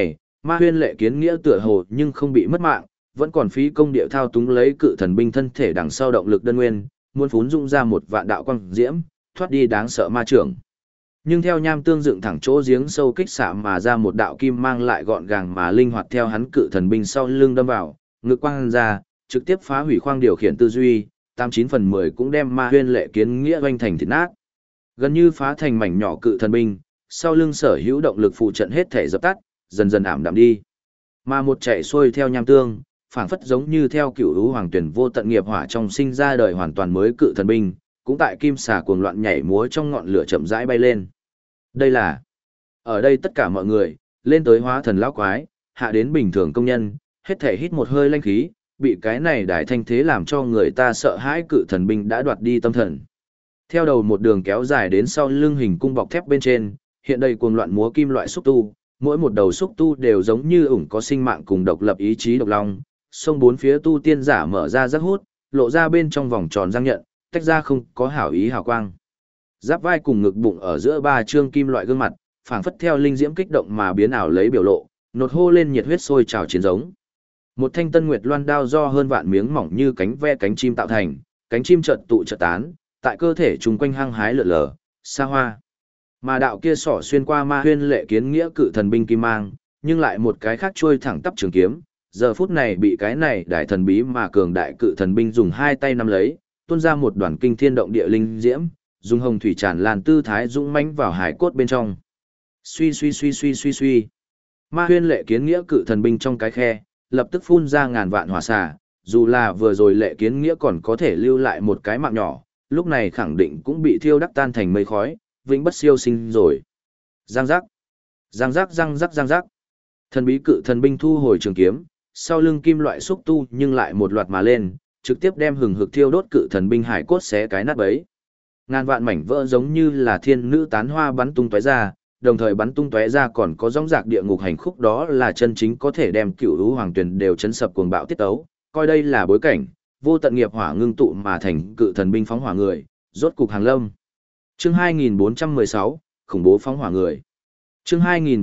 Ma Huyên Lệ Kiến Nghĩa tựa hồ nhưng không bị mất mạng, vẫn còn phí công địa thao túng lấy cự thần binh thân thể đằng sau động lực đơn nguyên, muốn phún dung ra một vạn đạo quang diễm, thoát đi đáng sợ ma trưởng. Nhưng theo nham tương dựng thẳng chỗ giếng sâu kích xạ mà ra một đạo kim mang lại gọn gàng mà linh hoạt theo hắn cự thần binh sau lưng đâm vào, ngực quang ra, trực tiếp phá hủy khoang điều khiển tư duy, 89/10 cũng đem Ma Huyên Lệ Kiến Nghĩa oanh thành thịt nát. Gần như phá thành mảnh nhỏ cự thần binh, sau lưng sở hữu động lực phụ trận hết thể dập tắt, dần dần ảm đạm đi. Mà một chạy xuôi theo nham tương, phảng phất giống như theo cựu hữu hoàng tuyển vô tận nghiệp hỏa trong sinh ra đời hoàn toàn mới cự thần binh, cũng tại kim xà cuồng loạn nhảy múa trong ngọn lửa chậm rãi bay lên. Đây là, ở đây tất cả mọi người, lên tới hóa thần lão quái, hạ đến bình thường công nhân, hết thể hít một hơi lanh khí, bị cái này đại thanh thế làm cho người ta sợ hãi cự thần binh đã đoạt đi tâm thần. Theo đầu một đường kéo dài đến sau lưng hình cung bọc thép bên trên, hiện đây cuồng loạn múa kim loại xúc tu, mỗi một đầu xúc tu đều giống như ủng có sinh mạng cùng độc lập ý chí độc long, sông bốn phía tu tiên giả mở ra rắc hút, lộ ra bên trong vòng tròn răng nhận, tách ra không có hảo ý hào quang. Giáp vai cùng ngực bụng ở giữa ba trương kim loại gương mặt, phảng phất theo linh diễm kích động mà biến ảo lấy biểu lộ, nột hô lên nhiệt huyết sôi trào chiến giống. Một thanh tân nguyệt loan đao do hơn vạn miếng mỏng như cánh ve cánh chim tạo thành, cánh chim chợt tụ chợt tán, tại cơ thể chung quanh hăng hái lượn lờ, xa hoa. Mà đạo kia sỏ xuyên qua Ma Huyên Lệ Kiến Nghĩa cự thần binh kim mang, nhưng lại một cái khác trôi thẳng tắp trường kiếm, giờ phút này bị cái này đại thần bí mà cường đại cự thần binh dùng hai tay nắm lấy, tuôn ra một đoàn kinh thiên động địa linh diễm, dùng hồng thủy tràn lan tư thái dũng mãnh vào hải cốt bên trong. Suy suy suy suy suy suy. Ma Huyên Lệ Kiến Nghĩa cự thần binh trong cái khe, lập tức phun ra ngàn vạn hỏa xà, dù là vừa rồi Lệ Kiến Nghĩa còn có thể lưu lại một cái mạng nhỏ, lúc này khẳng định cũng bị thiêu đắc tan thành mây khói, vĩnh bất siêu sinh rồi. Giang giác, giang giác giang giác giang giác. Thần bí cự thần binh thu hồi trường kiếm, sau lưng kim loại xúc tu nhưng lại một loạt mà lên, trực tiếp đem hừng hực thiêu đốt cự thần binh hải cốt xé cái nát bấy. Ngàn vạn mảnh vỡ giống như là thiên nữ tán hoa bắn tung tóe ra, đồng thời bắn tung tóe ra còn có rõng rạc địa ngục hành khúc, đó là chân chính có thể đem cựu lũ hoàng tuyển đều chấn sập cuồng bạo tiết tấu, coi đây là bối cảnh, vô tận nghiệp hỏa ngưng tụ mà thành cự thần binh phóng hỏa người, rốt cục hàng lâm. Chương 2416, khủng bố phóng hỏa người. Chương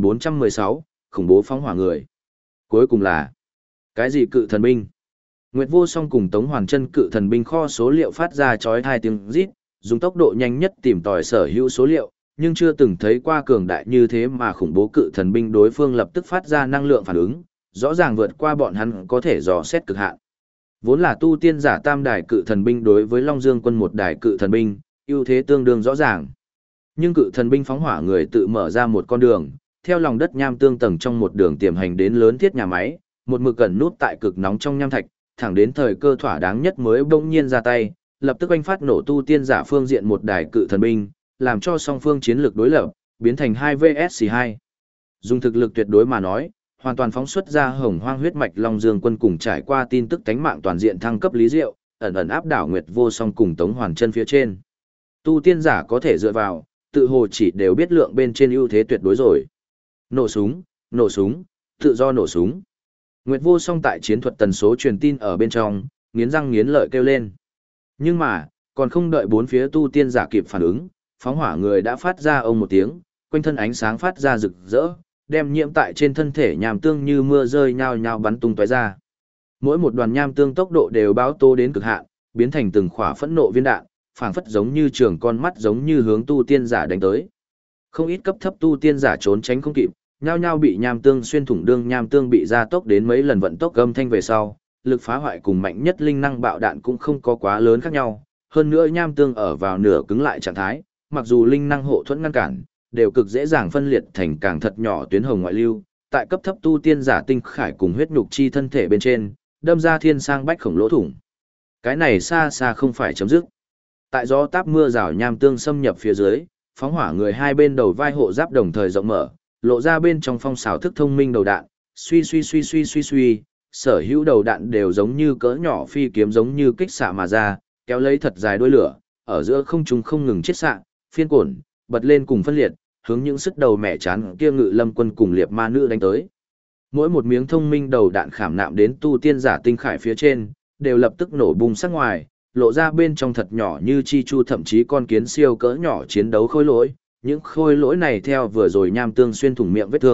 2416, khủng bố phóng hỏa người. Cuối cùng là cái gì cự thần binh? Nguyệt Vô Song cùng Tống Hoàn Chân cự thần binh kho số liệu phát ra chói tai tiếng rít, dùng tốc độ nhanh nhất tìm tòi sở hữu số liệu, nhưng chưa từng thấy qua cường đại như thế mà khủng bố cự thần binh đối phương lập tức phát ra năng lượng phản ứng, rõ ràng vượt qua bọn hắn có thể dò xét cực hạn. Vốn là tu tiên giả tam đài cự thần binh đối với Long Dương quân một đài cự thần binh, ưu thế tương đương rõ ràng. Nhưng cự thần binh phóng hỏa người tự mở ra một con đường, theo lòng đất nham tương tầng trong một đường tiềm hành đến lớn thiết nhà máy, một mực cẩn nút tại cực nóng trong nham thạch, thẳng đến thời cơ thỏa đáng nhất mới bỗng nhiên ra tay, lập tức oanh phát nổ tu tiên giả phương diện một đài cự thần binh, làm cho song phương chiến lược đối lập biến thành 2 vs 2. Dùng thực lực tuyệt đối mà nói, hoàn toàn phóng xuất ra hồng hoang huyết mạch Long Dương quân cùng trải qua tin tức tánh mạng toàn diện thăng cấp Lý Diệu, ẩn ẩn áp đảo Nguyệt Vô Song cùng Tống Hoàn Chân phía trên. Tu tiên giả có thể dựa vào, tự hồ chỉ đều biết lượng bên trên ưu thế tuyệt đối rồi. Nổ súng, tự do nổ súng. Nguyệt Vô Song tại chiến thuật tần số truyền tin ở bên trong, nghiến răng nghiến lợi kêu lên. Nhưng mà, còn không đợi bốn phía tu tiên giả kịp phản ứng, phóng hỏa người đã phát ra ông một tiếng, quanh thân ánh sáng phát ra rực rỡ, đem nhiễm tại trên thân thể nham tương như mưa rơi nhao nhao bắn tung tóe ra. Mỗi một đoàn nham tương tốc độ đều báo tố đến cực hạn, biến thành từng khỏa phẫn nộ viên đạn, phảng phất giống như trường con mắt giống như hướng tu tiên giả đánh tới. Không ít cấp thấp tu tiên giả trốn tránh không kịp, nhao nhao bị nham tương xuyên thủng, đương nham tương bị gia tốc đến mấy lần vận tốc âm thanh về sau, lực phá hoại cùng mạnh nhất linh năng bạo đạn cũng không có quá lớn khác nhau, hơn nữa nham tương ở vào nửa cứng lại trạng thái, mặc dù linh năng hộ thuẫn ngăn cản, đều cực dễ dàng phân liệt thành càng thật nhỏ tuyến hồng ngoại lưu, tại cấp thấp tu tiên giả tinh khải cùng huyết nhục chi thân thể bên trên, đâm ra thiên sang bách khổng lỗ thủng. Cái này xa xa không phải chấm dứt. Tại gió táp mưa rào nham tương xâm nhập phía dưới, phóng hỏa người hai bên đầu vai hộ giáp đồng thời rộng mở, lộ ra bên trong phong xảo thức thông minh đầu đạn, suy, sở hữu đầu đạn đều giống như cỡ nhỏ phi kiếm giống như kích xạ mà ra, kéo lấy thật dài đuôi lửa, ở giữa không trung không ngừng chiết xạ, phiên cổn, bật lên cùng phân liệt, hướng những sức đầu mẹ chán kia Ngự Lâm quân cùng liệp ma nữ đánh tới. Mỗi một miếng thông minh đầu đạn khảm nạm đến tu tiên giả tinh khải phía trên, đều lập tức nổ bung sắc ngoài, lộ ra bên trong thật nhỏ như chi chu thậm chí con kiến siêu cỡ nhỏ chiến đấu khôi lỗi. Những khôi lỗi này theo vừa rồi nham tương xuyên thủng miệng vết thương,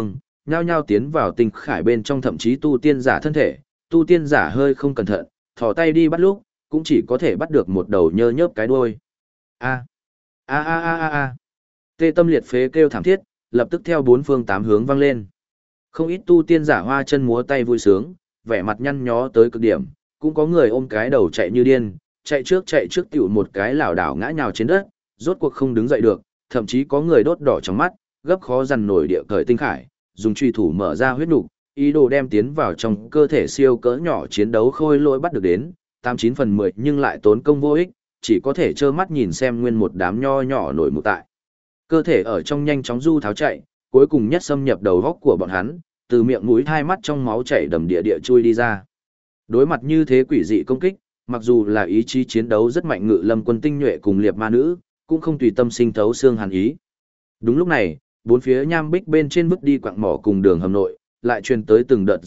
nhao nhao tiến vào tinh khải bên trong, thậm chí tu tiên giả thân thể, tu tiên giả hơi không cẩn thận, thò tay đi bắt lúc, cũng chỉ có thể bắt được một đầu nhơ nhớp cái đuôi. A a a a a a. Tê tâm liệt phế kêu thảm thiết, lập tức theo bốn phương tám hướng vang lên. Không ít tu tiên giả hoa chân múa tay vui sướng, vẻ mặt nhăn nhó tới cực điểm, cũng có người ôm cái đầu chạy như điên, chạy trước tiểu một cái lảo đảo ngã nhào trên đất, rốt cuộc không đứng dậy được, thậm chí có người đốt đỏ trong mắt, gấp khó dằn nổi địa cởi tinh khải, dùng truy thủ mở ra huyết nục, ý đồ đem tiến vào trong cơ thể siêu cỡ nhỏ chiến đấu khôi lỗi bắt được đến, 89/10 nhưng lại tốn công vô ích, chỉ có thể trơ mắt nhìn xem nguyên một đám nho nhỏ nổi mục tại. Cơ thể ở trong nhanh chóng du tháo chạy, cuối cùng nhất xâm nhập đầu góc của bọn hắn, từ miệng mũi hai mắt trong máu chảy đầm địa chui đi ra. Đối mặt như thế quỷ dị công kích, mặc dù là ý chí chiến đấu rất mạnh Ngự Lâm quân tinh nhuệ cùng liệp ma nữ, cũng không tùy tâm sinh thấu xương hàn ý. Đúng lúc này, bốn phía nham bích bên trên bước đi quặng mỏ cùng đường hầm nội, lại truyền tới từng đợt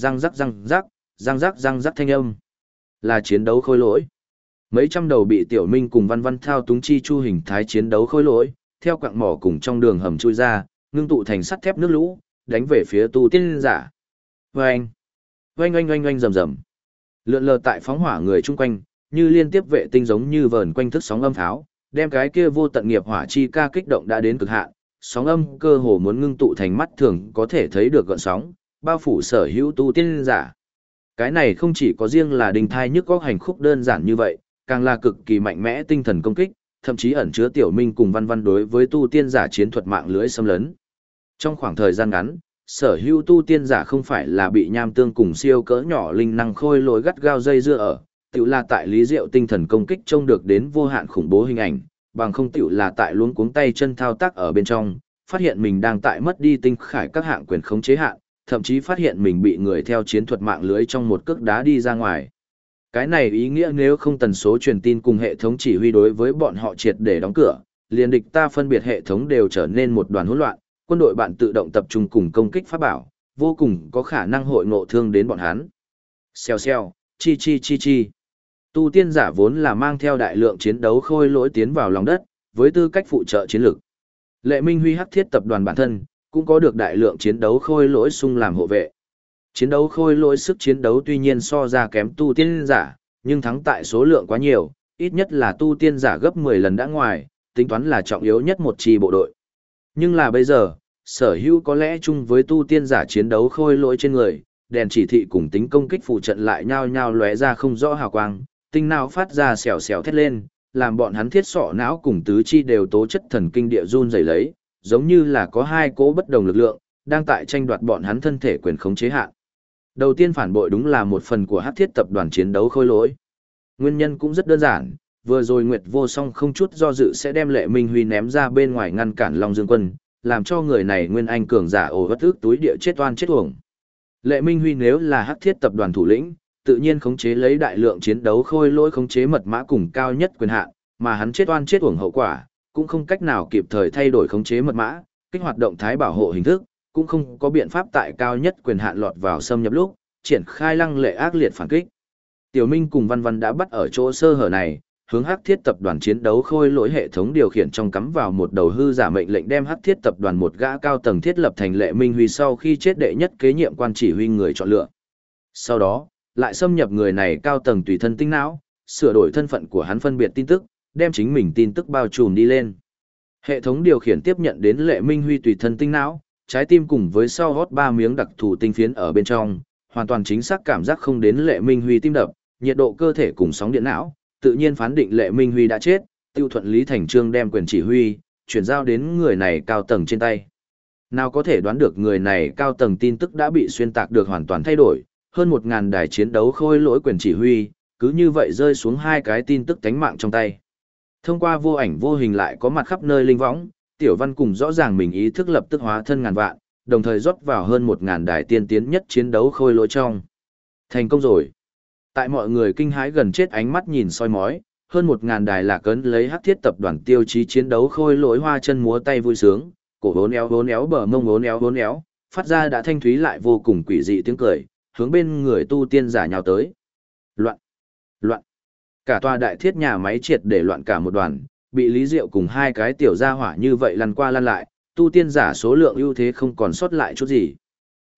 răng rắc thanh âm. Là chiến đấu khôi lỗi. Mấy trăm đầu bị Tiểu Minh cùng Văn Văn thao túng chi chu hình thái chiến đấu khôi lỗi, theo quặng mỏ cùng trong đường hầm chui ra, ngưng tụ thành sắt thép nước lũ, đánh về phía tu tiên giả. Oanh! Oanh oanh oanh oanh rầm rầm. Lượn lờ tại phóng hỏa người chung quanh, như liên tiếp vệ tinh giống như vờn quanh thức sóng âm pháo, đem cái kia vô tận nghiệp hỏa chi ca kích động đã đến cực hạn, sóng âm cơ hồ muốn ngưng tụ thành mắt thường có thể thấy được gợn sóng, bao phủ sở hữu tu tiên giả. Cái này không chỉ có riêng là đình thai nhức góc hành khúc đơn giản như vậy, càng là cực kỳ mạnh mẽ tinh thần công kích, thậm chí ẩn chứa Tiểu Minh cùng Văn Văn đối với tu tiên giả chiến thuật mạng lưới xâm lấn. Trong khoảng thời gian ngắn, sở hữu tu tiên giả không phải là bị nham tương cùng siêu cỡ nhỏ linh năng khôi lỗi gắt gao dây dưa ở, tiểu là tại lý diệu tinh thần công kích trông được đến vô hạn khủng bố hình ảnh, bằng không tiểu là tại luống cuống tay chân thao tác ở bên trong, phát hiện mình đang tại mất đi tinh khải các hạng quyền khống chế hạn, thậm chí phát hiện mình bị người theo chiến thuật mạng lưới trong một cước đá đi ra ngoài. Cái này ý nghĩa nếu không tần số truyền tin cùng hệ thống chỉ huy đối với bọn họ triệt để đóng cửa, liền địch ta phân biệt hệ thống đều trở nên một đoàn hỗn loạn, quân đội bạn tự động tập trung cùng công kích pháp bảo, vô cùng có khả năng hội ngộ thương đến bọn hắn. Xèo xèo, chi chi chi chi. Tu tiên giả vốn là mang theo đại lượng chiến đấu khôi lỗi tiến vào lòng đất, với tư cách phụ trợ chiến lược. Lệ Minh Huy Hắc Thiết tập đoàn bản thân, cũng có được đại lượng chiến đấu khôi lỗi xung làm hộ vệ. Chiến đấu khôi lỗi sức chiến đấu tuy nhiên so ra kém tu tiên giả, nhưng thắng tại số lượng quá nhiều, ít nhất là tu tiên giả gấp 10 lần đã ngoài, tính toán là trọng yếu nhất một chi bộ đội. Nhưng là bây giờ, sở hữu có lẽ chung với tu tiên giả chiến đấu khôi lỗi trên người, đèn chỉ thị cùng tính công kích phụ trận lại nhao nhao lóe ra không rõ hào quang, tinh não phát ra xèo xèo thét lên, làm bọn hắn thiết sọ não cùng tứ chi đều tố chất thần kinh địa run rẩy lấy, giống như là có hai cỗ bất đồng lực lượng, đang tại tranh đoạt bọn hắn thân thể quyền khống chế hạn. Đầu tiên phản bội đúng là một phần của Hắc Thiết tập đoàn chiến đấu khôi lỗi. Nguyên nhân cũng rất đơn giản, vừa rồi Nguyệt Vô Song không chút do dự sẽ đem Lệ Minh Huy ném ra bên ngoài ngăn cản Long Dương Quân, làm cho người này nguyên anh cường giả ổ bất ức túi địa chết oan chết uổng. Lệ Minh Huy nếu là Hắc Thiết tập đoàn thủ lĩnh, tự nhiên khống chế lấy đại lượng chiến đấu khôi lỗi khống chế mật mã cùng cao nhất quyền hạn, mà hắn chết oan chết uổng hậu quả, cũng không cách nào kịp thời thay đổi khống chế mật mã, kích hoạt động thái bảo hộ hình thức, cũng không có biện pháp tại cao nhất quyền hạn lọt vào xâm nhập lúc, triển khai lăng lệ ác liệt phản kích. Tiểu Minh cùng Văn Văn đã bắt ở chỗ sơ hở này, hướng Hắc Thiết tập đoàn chiến đấu khôi lỗi hệ thống điều khiển trong cắm vào một đầu hư giả mệnh lệnh đem Hắc Thiết tập đoàn một gã cao tầng thiết lập thành Lệ Minh Huy sau khi chết đệ nhất kế nhiệm quan chỉ huy người chọn lựa. Sau đó, lại xâm nhập người này cao tầng tùy thân tinh não, sửa đổi thân phận của hắn phân biệt tin tức, đem chính mình tin tức bao trùm đi lên. Hệ thống điều khiển tiếp nhận đến Lệ Minh Huy tùy thân tinh não, trái tim cùng với sau hót 3 miếng đặc thù tinh phiến ở bên trong, hoàn toàn chính xác cảm giác không đến Lệ Minh Huy tim đập, nhiệt độ cơ thể cùng sóng điện não, tự nhiên phán định Lệ Minh Huy đã chết, tiêu thuận lý thành trương đem quyền chỉ huy, chuyển giao đến người này cao tầng trên tay. Nào có thể đoán được người này cao tầng tin tức đã bị xuyên tạc được hoàn toàn thay đổi, hơn 1000 đài chiến đấu khôi lỗi quyền chỉ huy, cứ như vậy rơi xuống hai cái tin tức tánh mạng trong tay. Thông qua vô ảnh vô hình lại có mặt khắp nơi linh võng, Tiểu Văn cùng rõ ràng mình ý thức lập tức hóa thân ngàn vạn, đồng thời rót vào hơn 1000 đài tiên tiến nhất chiến đấu khôi lỗi trong. Thành công rồi. Tại mọi người kinh hãi gần chết ánh mắt nhìn soi mói, hơn 1000 đài lạc ấn lấy Hắc Thiết tập đoàn tiêu chí chiến đấu khôi lỗi hoa chân múa tay vui sướng, cổ hốn éo bờ mông hốn éo, phát ra đã thanh thúy lại vô cùng quỷ dị tiếng cười, hướng bên người tu tiên giả nhào tới. Loạn, loạn. Cả tòa đại thiết nhà máy triệt để loạn cả một đoàn, bị Lý Diệu cùng hai cái tiểu gia hỏa như vậy lăn qua lăn lại, tu tiên giả số lượng ưu thế không còn sót lại chút gì.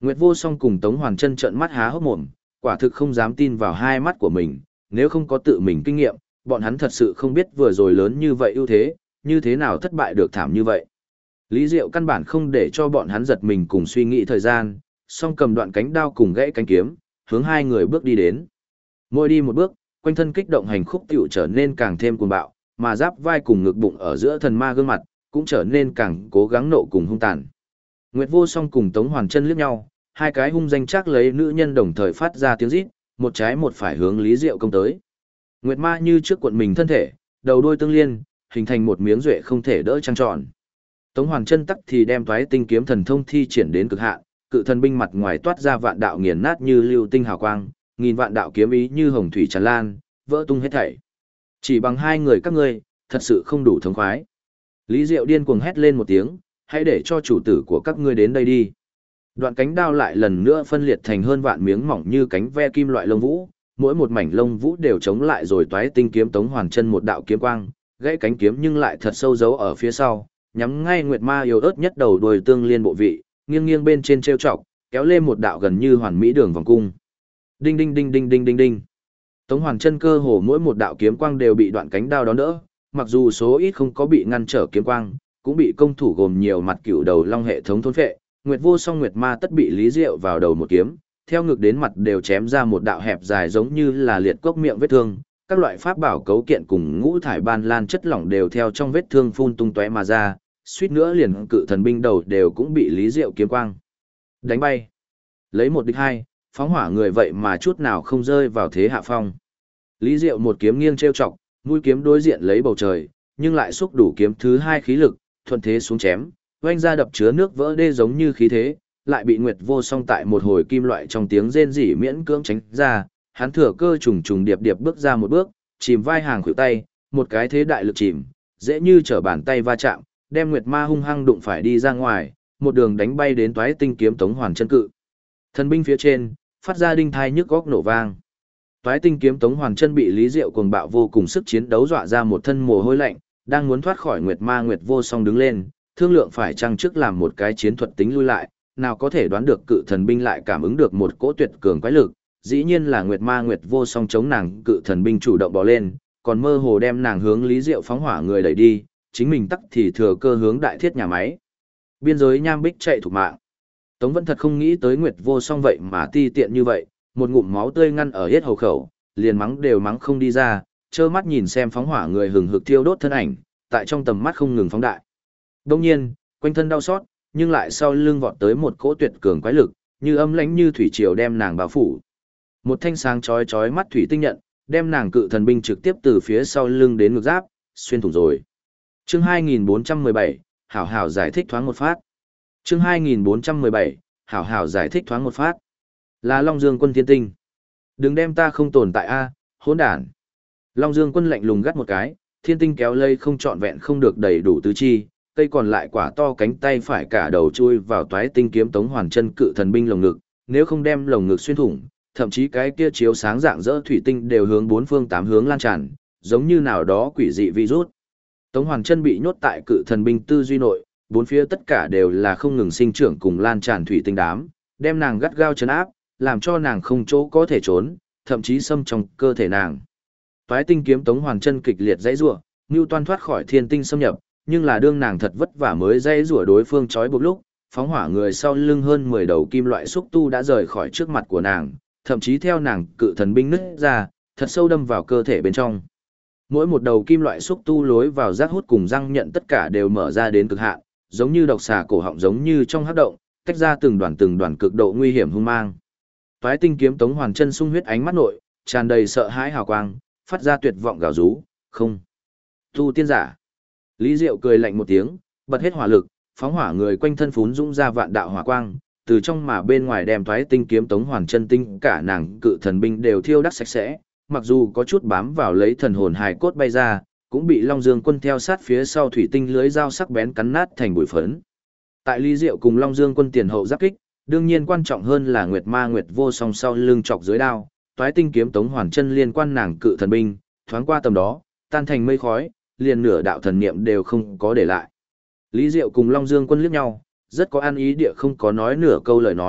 Nguyệt Vô Song cùng Tống Hoàn Chân trợn mắt há hốc mồm, quả thực không dám tin vào hai mắt của mình, nếu không có tự mình kinh nghiệm, bọn hắn thật sự không biết vừa rồi lớn như vậy ưu thế, như thế nào thất bại được thảm như vậy. Lý Diệu căn bản không để cho bọn hắn giật mình cùng suy nghĩ thời gian, song cầm đoạn cánh đao cùng gãy cánh kiếm, hướng hai người bước đi đến. Mỗi đi một bước, quanh thân kích động hành khúc tiểu trở nên càng thêm cuồng bạo, mà giáp vai cùng ngực bụng ở giữa thần ma gương mặt, cũng trở nên càng cố gắng nộ cùng hung tàn. Nguyệt Vô Song cùng Tống Hoàn Chân liếc nhau, hai cái hung danh chắc lấy nữ nhân đồng thời phát ra tiếng rít, một trái một phải hướng Lý Diệu công tới. Nguyệt Ma như trước cuộn mình thân thể, đầu đuôi tương liên, hình thành một miếng duệ không thể đỡ trăng tròn. Tống Hoàn Chân tắc thì đem Toái Tinh kiếm thần thông thi triển đến cực hạn, cự thần binh mặt ngoài toát ra vạn đạo nghiền nát như lưu tinh hào quang, nghìn vạn đạo kiếm ý như hồng thủy tràn lan, vỡ tung hết thảy. Chỉ bằng hai người các ngươi, thật sự không đủ thống khoái. Lý Diệu điên cuồng hét lên một tiếng, hãy để cho chủ tử của các ngươi đến đây đi. Đoạn cánh đao lại lần nữa phân liệt thành hơn vạn miếng mỏng như cánh ve kim loại lông vũ, mỗi một mảnh lông vũ đều chống lại rồi Toái Tinh kiếm Tống Hoàn Chân một đạo kiếm quang, gãy cánh kiếm nhưng lại thật sâu giấu ở phía sau, nhắm ngay Nguyệt Ma yếu ớt nhất đầu đuôi tương liên bộ vị, nghiêng nghiêng bên trên trêu chọc, kéo lên một đạo gần như hoàn mỹ đường vòng cung. Đinh đinh đinh đinh đinh đinh đinh. Tống Hoàn Chân cơ hồ mỗi một đạo kiếm quang đều bị đoạn cánh đao đón đỡ, mặc dù số ít không có bị ngăn trở kiếm quang, cũng bị công thủ gồm nhiều mặt cửu đầu long hệ thống thôn phệ. Nguyệt Vô Song Nguyệt Ma tất bị Lý Diệu vào đầu một kiếm, theo ngực đến mặt đều chém ra một đạo hẹp dài giống như là liệt cốc miệng vết thương, các loại pháp bảo cấu kiện cùng ngũ thải ban lan chất lỏng đều theo trong vết thương phun tung tóe mà ra, suýt nữa liền cự thần binh đầu đều cũng bị Lý Diệu kiếm quang đánh bay. Lấy một địch hai, phóng hỏa người vậy mà chút nào không rơi vào thế hạ phong. Lý Diệu một kiếm nghiêng trêu chọc, mũi kiếm đối diện lấy bầu trời, nhưng lại xúc đủ kiếm thứ hai khí lực, thuận thế xuống chém, oanh ra đập chứa nước vỡ đê giống như khí thế, lại bị Nguyệt Vô Song tại một hồi kim loại trong tiếng rên rỉ miễn cưỡng tránh ra, hắn thừa cơ trùng trùng điệp điệp bước ra một bước, chìm vai hàng khuỷu tay, một cái thế đại lực chìm, dễ như trở bàn tay va chạm, đem Nguyệt Ma hung hăng đụng phải đi ra ngoài, một đường đánh bay đến Toái Tinh kiếm Tống Hoàn Chân cự thần binh phía trên, phát ra đinh thai nhức góc nổ vang. Toái Tinh kiếm Tống Hoàn Chân bị Lý Diệu cuồng bạo vô cùng sức chiến đấu dọa ra một thân mồ hôi lạnh, đang muốn thoát khỏi Nguyệt Ma Nguyệt Vô Song đứng lên, thương lượng phải chăng trước làm một cái chiến thuật tính lui lại, nào có thể đoán được cự thần binh lại cảm ứng được một cỗ tuyệt cường quái lực, dĩ nhiên là Nguyệt Ma Nguyệt Vô Song chống nàng cự thần binh chủ động bò lên, còn mơ hồ đem nàng hướng Lý Diệu phóng hỏa người đẩy đi, chính mình tắc thì thừa cơ hướng đại thiết nhà máy. Biên giới nham bích chạy thủ mạng. Tống vẫn thật không nghĩ tới Nguyệt Vô Song vậy mà ti tiện như vậy, một ngụm máu tươi ngăn ở hết hầu khẩu, liền mắng đều mắng không đi ra, trơ mắt nhìn xem phóng hỏa người hừng hực thiêu đốt thân ảnh, tại trong tầm mắt không ngừng phóng đại. Đông nhiên, quanh thân đau xót, nhưng lại sau lưng vọt tới một cỗ tuyệt cường quái lực, như âm lãnh như thủy triều đem nàng bao phủ. Một thanh sáng chói chói mắt thủy tinh nhận, đem nàng cự thần binh trực tiếp từ phía sau lưng đến ngực giáp, xuyên thủng rồi. Chương 2417, hảo hảo giải thích thoáng một phát. Chương 2417, hảo hảo giải thích thoáng một phát. Là Long Dương Quân thiên tinh. Đừng đem ta không tồn tại a, hỗn đản. Long Dương Quân lạnh lùng gắt một cái, thiên tinh kéo lây không trọn vẹn không được đầy đủ tứ chi, cây còn lại quả to cánh tay phải cả đầu chui vào Toái Tinh kiếm Tống Hoàn Chân cự thần binh lồng ngực, nếu không đem lồng ngực xuyên thủng, thậm chí cái kia chiếu sáng dạng dỡ thủy tinh đều hướng bốn phương tám hướng lan tràn, giống như nào đó quỷ dị virus. Tống Hoàn Chân bị nhốt tại cự thần binh tư duy nội, bốn phía tất cả đều là không ngừng sinh trưởng cùng lan tràn thủy tinh đám, đem nàng gắt gao trấn áp, làm cho nàng không chỗ có thể trốn, thậm chí xâm trong cơ thể nàng. Toái Tinh kiếm Tống Hoàn Chân kịch liệt giãy giụa, Nưu Toan thoát khỏi thiên tinh xâm nhập, nhưng là đương nàng thật vất vả mới giãy giụa đối phương trói buộc lúc, phóng hỏa người sau lưng hơn 10 đầu kim loại xúc tu đã rời khỏi trước mặt của nàng, thậm chí theo nàng cự thần binh nứt ra, thật sâu đâm vào cơ thể bên trong. Mỗi một đầu kim loại xúc tu lối vào giác hút cùng răng nhận tất cả đều mở ra đến cực hạn, giống như độc xà cổ họng giống như trong hắc động, tách ra từng đoàn cực độ nguy hiểm hung mang. Toái Tinh kiếm Tống Hoàn Chân sung huyết ánh mắt nội, tràn đầy sợ hãi hào quang, phát ra tuyệt vọng gào rú, "Không, tu tiên giả." Lý Diệu cười lạnh một tiếng, bật hết hỏa lực, phóng hỏa người quanh thân phún dũng ra vạn đạo hỏa quang, từ trong mà bên ngoài đem Toái Tinh kiếm Tống Hoàn Chân tinh cả nàng cự thần binh đều thiêu đốt sạch sẽ, mặc dù có chút bám vào lấy thần hồn hài cốt bay ra, cũng bị Long Dương Quân theo sát phía sau thủy tinh lưới dao sắc bén cắn nát thành bụi phấn. Tại Lý Diệu cùng Long Dương Quân tiền hậu giáp kích, đương nhiên quan trọng hơn là Nguyệt Ma Nguyệt Vô Song sau lưng chọc dưới đao, Toái Tinh kiếm Tống Hoàn Chân liên quan nàng cự thần binh, thoáng qua tầm đó, tan thành mây khói, liền nửa đạo thần niệm đều không có để lại. Lý Diệu cùng Long Dương Quân liếc nhau, rất có an ý địa không có nói nửa câu lời nói,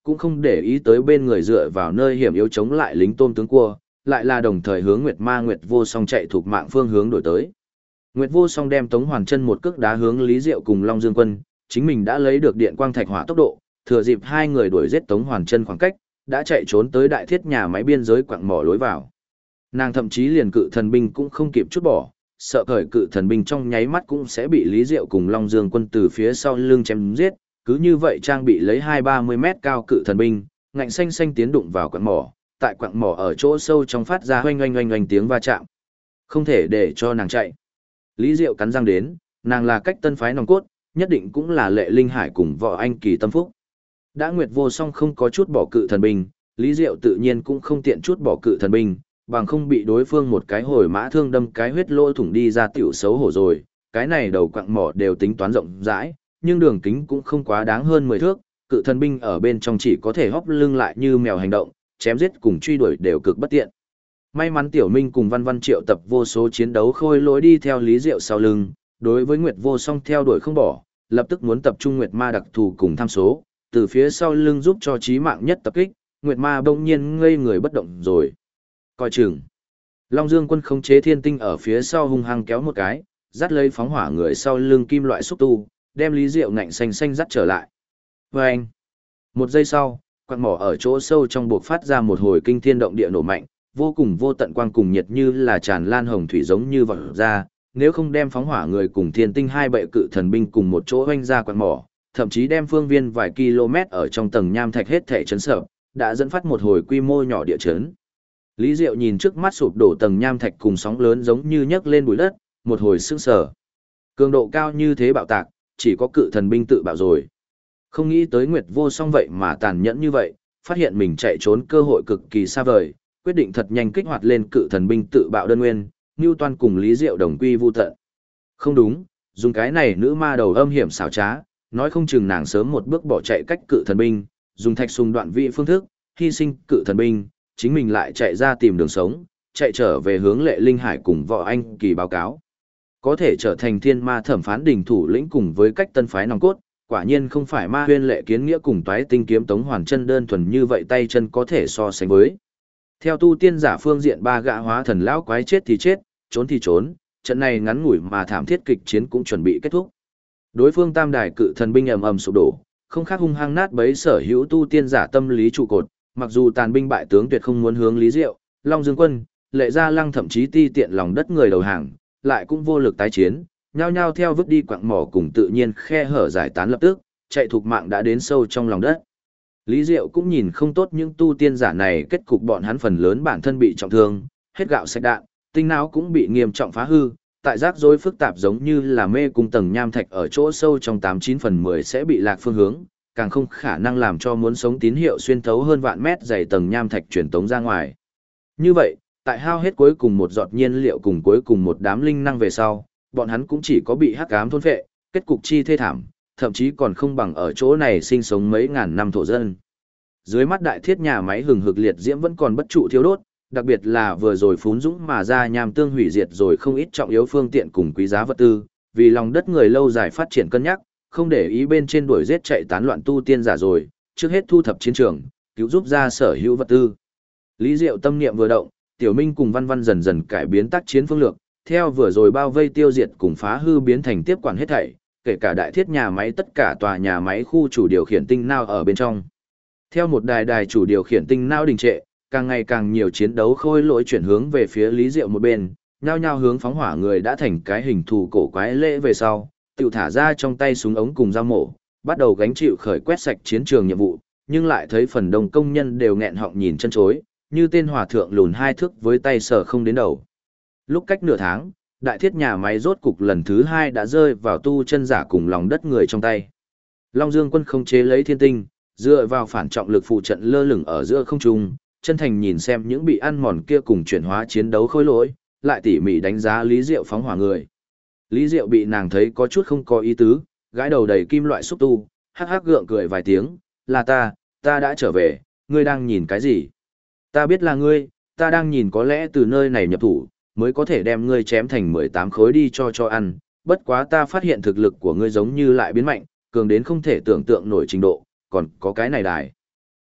cũng không để ý tới bên người dựa vào nơi hiểm yếu chống lại lính tôm tướng cua, lại là đồng thời hướng Nguyệt Ma Nguyệt Vô Song chạy thuộc mạng phương hướng đổi tới. Nguyệt Vô Song đem Tống Hoàn Chân một cước đá hướng Lý Diệu cùng Long Dương Quân, chính mình đã lấy được điện quang thạch hỏa tốc độ, thừa dịp hai người đuổi giết Tống Hoàn Chân khoảng cách, đã chạy trốn tới đại thiết nhà máy biên giới quặng mỏ lối vào. Nàng thậm chí liền cự thần binh cũng không kịp chút bỏ, sợ cởi cự thần binh trong nháy mắt cũng sẽ bị Lý Diệu cùng Long Dương Quân từ phía sau lưng chém giết, cứ như vậy trang bị lấy 2-30 mét cao cự thần binh, ngạnh xanh xanh tiến đụng vào quặng mỏ, tại quặng mỏ ở chỗ sâu trong phát ra oanh oanh oanh oanh tiếng va chạm. Không thể để cho nàng chạy. Lý Diệu cắn răng đến, nàng là cách tân phái nòng cốt, nhất định cũng là Lệ Linh Hải cùng Võ Anh Kỳ tâm phúc. Đã Nguyệt Vô Song không có chút bỏ cự thần binh, Lý Diệu tự nhiên cũng không tiện chút bỏ cự thần binh, bằng không bị đối phương một cái hồi mã thương đâm cái huyết lỗ thủng đi ra tiểu xấu hổ rồi. Cái này đầu quặng mỏ đều tính toán rộng rãi, nhưng đường kính cũng không quá đáng hơn 10 thước, cự thần binh ở bên trong chỉ có thể hóc lưng lại như mèo hành động, chém giết cùng truy đuổi đều cực bất tiện. May mắn Tiểu Minh cùng Văn Văn triệu tập vô số chiến đấu khôi lỗi đi theo Lý Diệu sau lưng, đối với Nguyệt Vô Song theo đuổi không bỏ, lập tức muốn tập trung Nguyệt Ma đặc thù cùng tham số, từ phía sau lưng giúp cho chí mạng nhất tập kích, Nguyệt Ma bỗng nhiên ngây người bất động rồi. Coi chừng. Long Dương Quân khống chế thiên tinh ở phía sau hung hăng kéo một cái, dắt lấy phóng hỏa người sau lưng kim loại xúc tu, đem Lý Diệu ngạnh xanh xanh dắt trở lại. Vâng! Một giây sau, quặng mỏ ở chỗ sâu trong buộc phát ra một hồi kinh thiên động địa nổ mạnh, vô cùng vô tận quang cùng nhiệt như là tràn lan hồng thủy giống như vọt ra, nếu không đem phóng hỏa người cùng thiên tinh hai bệ cự thần binh cùng một chỗ hoanh ra quặng mỏ, thậm chí đem phương viên vài km ở trong tầng nham thạch hết thể chấn sợ, đã dẫn phát một hồi quy mô nhỏ địa chấn. Lý Diệu nhìn trước mắt sụp đổ tầng nham thạch cùng sóng lớn giống như nhấc lên bụi đất, một hồi sững sờ. Cường độ cao như thế bạo tạc, chỉ có cự thần binh tự bạo rồi. Không nghĩ tới Nguyệt Vô Song vậy mà tàn nhẫn như vậy, phát hiện mình chạy trốn cơ hội cực kỳ xa vời, quyết định thật nhanh kích hoạt lên cự thần binh tự bạo đơn nguyên, Newton cùng Lý Diệu đồng quy vu tận. Không đúng, dùng cái này nữ ma đầu âm hiểm xảo trá, nói không chừng nàng sớm một bước bỏ chạy cách cự thần binh, dùng thạch sùng đoạn vị phương thức, hy sinh cự thần binh, chính mình lại chạy ra tìm đường sống, chạy trở về hướng Lệ Linh Hải cùng Võ Anh Kỳ báo cáo. Có thể trở thành thiên ma thẩm phán đình thủ lĩnh cùng với cách tân phái nòng cốt, quả nhiên không phải ma huyên Lệ Kiến Nghĩa cùng toái tinh kiếm Tống Hoàn Chân đơn thuần như vậy tay chân có thể so sánh với. Theo tu tiên giả phương diện ba gã hóa thần lão quái chết thì chết, trốn thì trốn, trận này ngắn ngủi mà thảm thiết kịch chiến cũng chuẩn bị kết thúc. Đối phương tam đài cự thần binh ầm ầm sụp đổ, không khác hung hăng nát bấy sở hữu tu tiên giả tâm lý trụ cột, mặc dù tàn binh bại tướng tuyệt không muốn hướng Lý Diệu, Long Dương Quân, Lệ Gia Lăng thậm chí ti tiện lòng đất người đầu hàng, lại cũng vô lực tái chiến, nhao nhao theo vứt đi quặng mỏ cùng tự nhiên khe hở giải tán lập tức, chạy thuộc mạng đã đến sâu trong lòng đất. Lý Diệu cũng nhìn không tốt những tu tiên giả này, kết cục bọn hắn phần lớn bản thân bị trọng thương, hết gạo sạch đạn, tinh não cũng bị nghiêm trọng phá hư, tại rắc rối phức tạp giống như là mê cung tầng nham thạch ở chỗ sâu trong 89 phần 10 sẽ bị lạc phương hướng, càng không khả năng làm cho muốn sống tín hiệu xuyên thấu hơn vạn mét dày tầng nham thạch truyền tống ra ngoài. Như vậy, tại hao hết cuối cùng một giọt nhiên liệu cùng cuối cùng một đám linh năng về sau, bọn hắn cũng chỉ có bị hắc ám thôn phệ, kết cục chi thê thảm, thậm chí còn không bằng ở chỗ này sinh sống mấy ngàn năm thổ dân. Dưới mắt đại thiết nhà máy hừng hực liệt diễm vẫn còn bất trụ thiêu đốt, đặc biệt là vừa rồi phún dũng mà ra nham tương hủy diệt rồi không ít trọng yếu phương tiện cùng quý giá vật tư, vì lòng đất người lâu dài phát triển cân nhắc, không để ý bên trên đuổi giết chạy tán loạn tu tiên giả rồi, trước hết thu thập chiến trường, cứu giúp ra sở hữu vật tư. Lý Diệu tâm niệm vừa động, Tiểu Minh cùng Văn Văn dần dần cải biến tác chiến phương lược, theo vừa rồi bao vây tiêu diệt cùng phá hư biến thành tiếp quản hết thảy, kể cả đại thiết nhà máy tất cả tòa nhà máy khu chủ điều khiển tinh não ở bên trong. Theo một đài chủ điều khiển tinh não đình trệ, càng ngày càng nhiều chiến đấu khôi lỗi chuyển hướng về phía Lý Diệu một bên, nhao nhao hướng phóng hỏa người đã thành cái hình thù cổ quái lễ về sau, tự thả ra trong tay súng ống cùng dao mổ, bắt đầu gánh chịu khởi quét sạch chiến trường nhiệm vụ, nhưng lại thấy phần đông công nhân đều nghẹn họng nhìn chân chối, như tên hòa thượng lùn hai thước với tay sờ không đến đầu. Lúc cách nửa tháng, đại thiết nhà máy rốt cục lần thứ 2 đã rơi vào tu chân giả cùng lòng đất người trong tay. Long Dương Quân không chế lấy thiên tinh, dựa vào phản trọng lực phụ trận lơ lửng ở giữa không trung, chân thành nhìn xem những bị ăn mòn kia cùng chuyển hóa chiến đấu khối lỗi, lại tỉ mỉ đánh giá Lý Diệu phóng hỏa người. Lý Diệu bị nàng thấy có chút không có ý tứ, gãi đầu đầy kim loại xúc tu, hắc hắc gượng cười vài tiếng, là ta đã trở về, ngươi đang nhìn cái gì? Ta biết là ngươi, ta đang nhìn có lẽ từ nơi này nhập thủ, mới có thể đem ngươi chém thành 18 khối đi cho ăn, bất quá ta phát hiện thực lực của ngươi giống như lại biến mạnh, cường đến không thể tưởng tượng nổi trình độ, còn có cái này đài.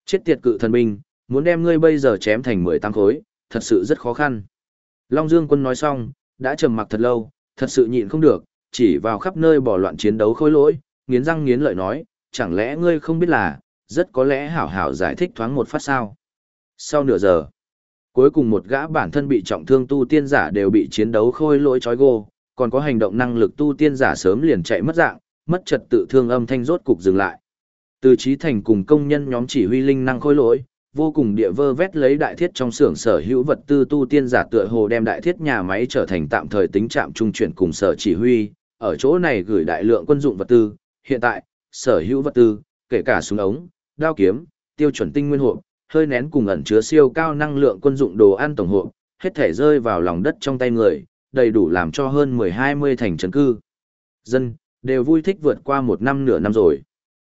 Chết tiệt cự thần binh, muốn đem ngươi bây giờ chém thành 18 khối, thật sự rất khó khăn. Long Dương Quân nói xong, đã trầm mặc thật lâu, thật sự nhịn không được, chỉ vào khắp nơi bỏ loạn chiến đấu khôi lỗi, nghiến răng nghiến lợi nói, chẳng lẽ ngươi không biết là, rất có lẽ hảo hảo giải thích thoáng một phát sao. Sau nửa giờ, cuối cùng một gã bản thân bị trọng thương tu tiên giả đều bị chiến đấu khôi lỗi trói gô, còn có hành động năng lực tu tiên giả sớm liền chạy mất dạng, mất trật tự thương âm thanh rốt cục dừng lại. Từ Chí Thành cùng công nhân nhóm chỉ huy linh năng khôi lỗi, vô cùng địa vơ vét lấy đại thiết trong xưởng sở hữu vật tư tu tiên giả tựa hồ đem đại thiết nhà máy trở thành tạm thời tính trạm trung chuyển cùng sở chỉ huy, ở chỗ này gửi đại lượng quân dụng vật tư, hiện tại, sở hữu vật tư, kể cả súng ống, đao kiếm, tiêu chuẩn tinh nguyên hộp, hơi nén cùng ẩn chứa siêu cao năng lượng quân dụng đồ ăn tổng hộp, hết thể rơi vào lòng đất trong tay người, đầy đủ làm cho hơn 10-20 thành trấn cư. Dân, đều vui thích vượt qua một năm nửa năm rồi.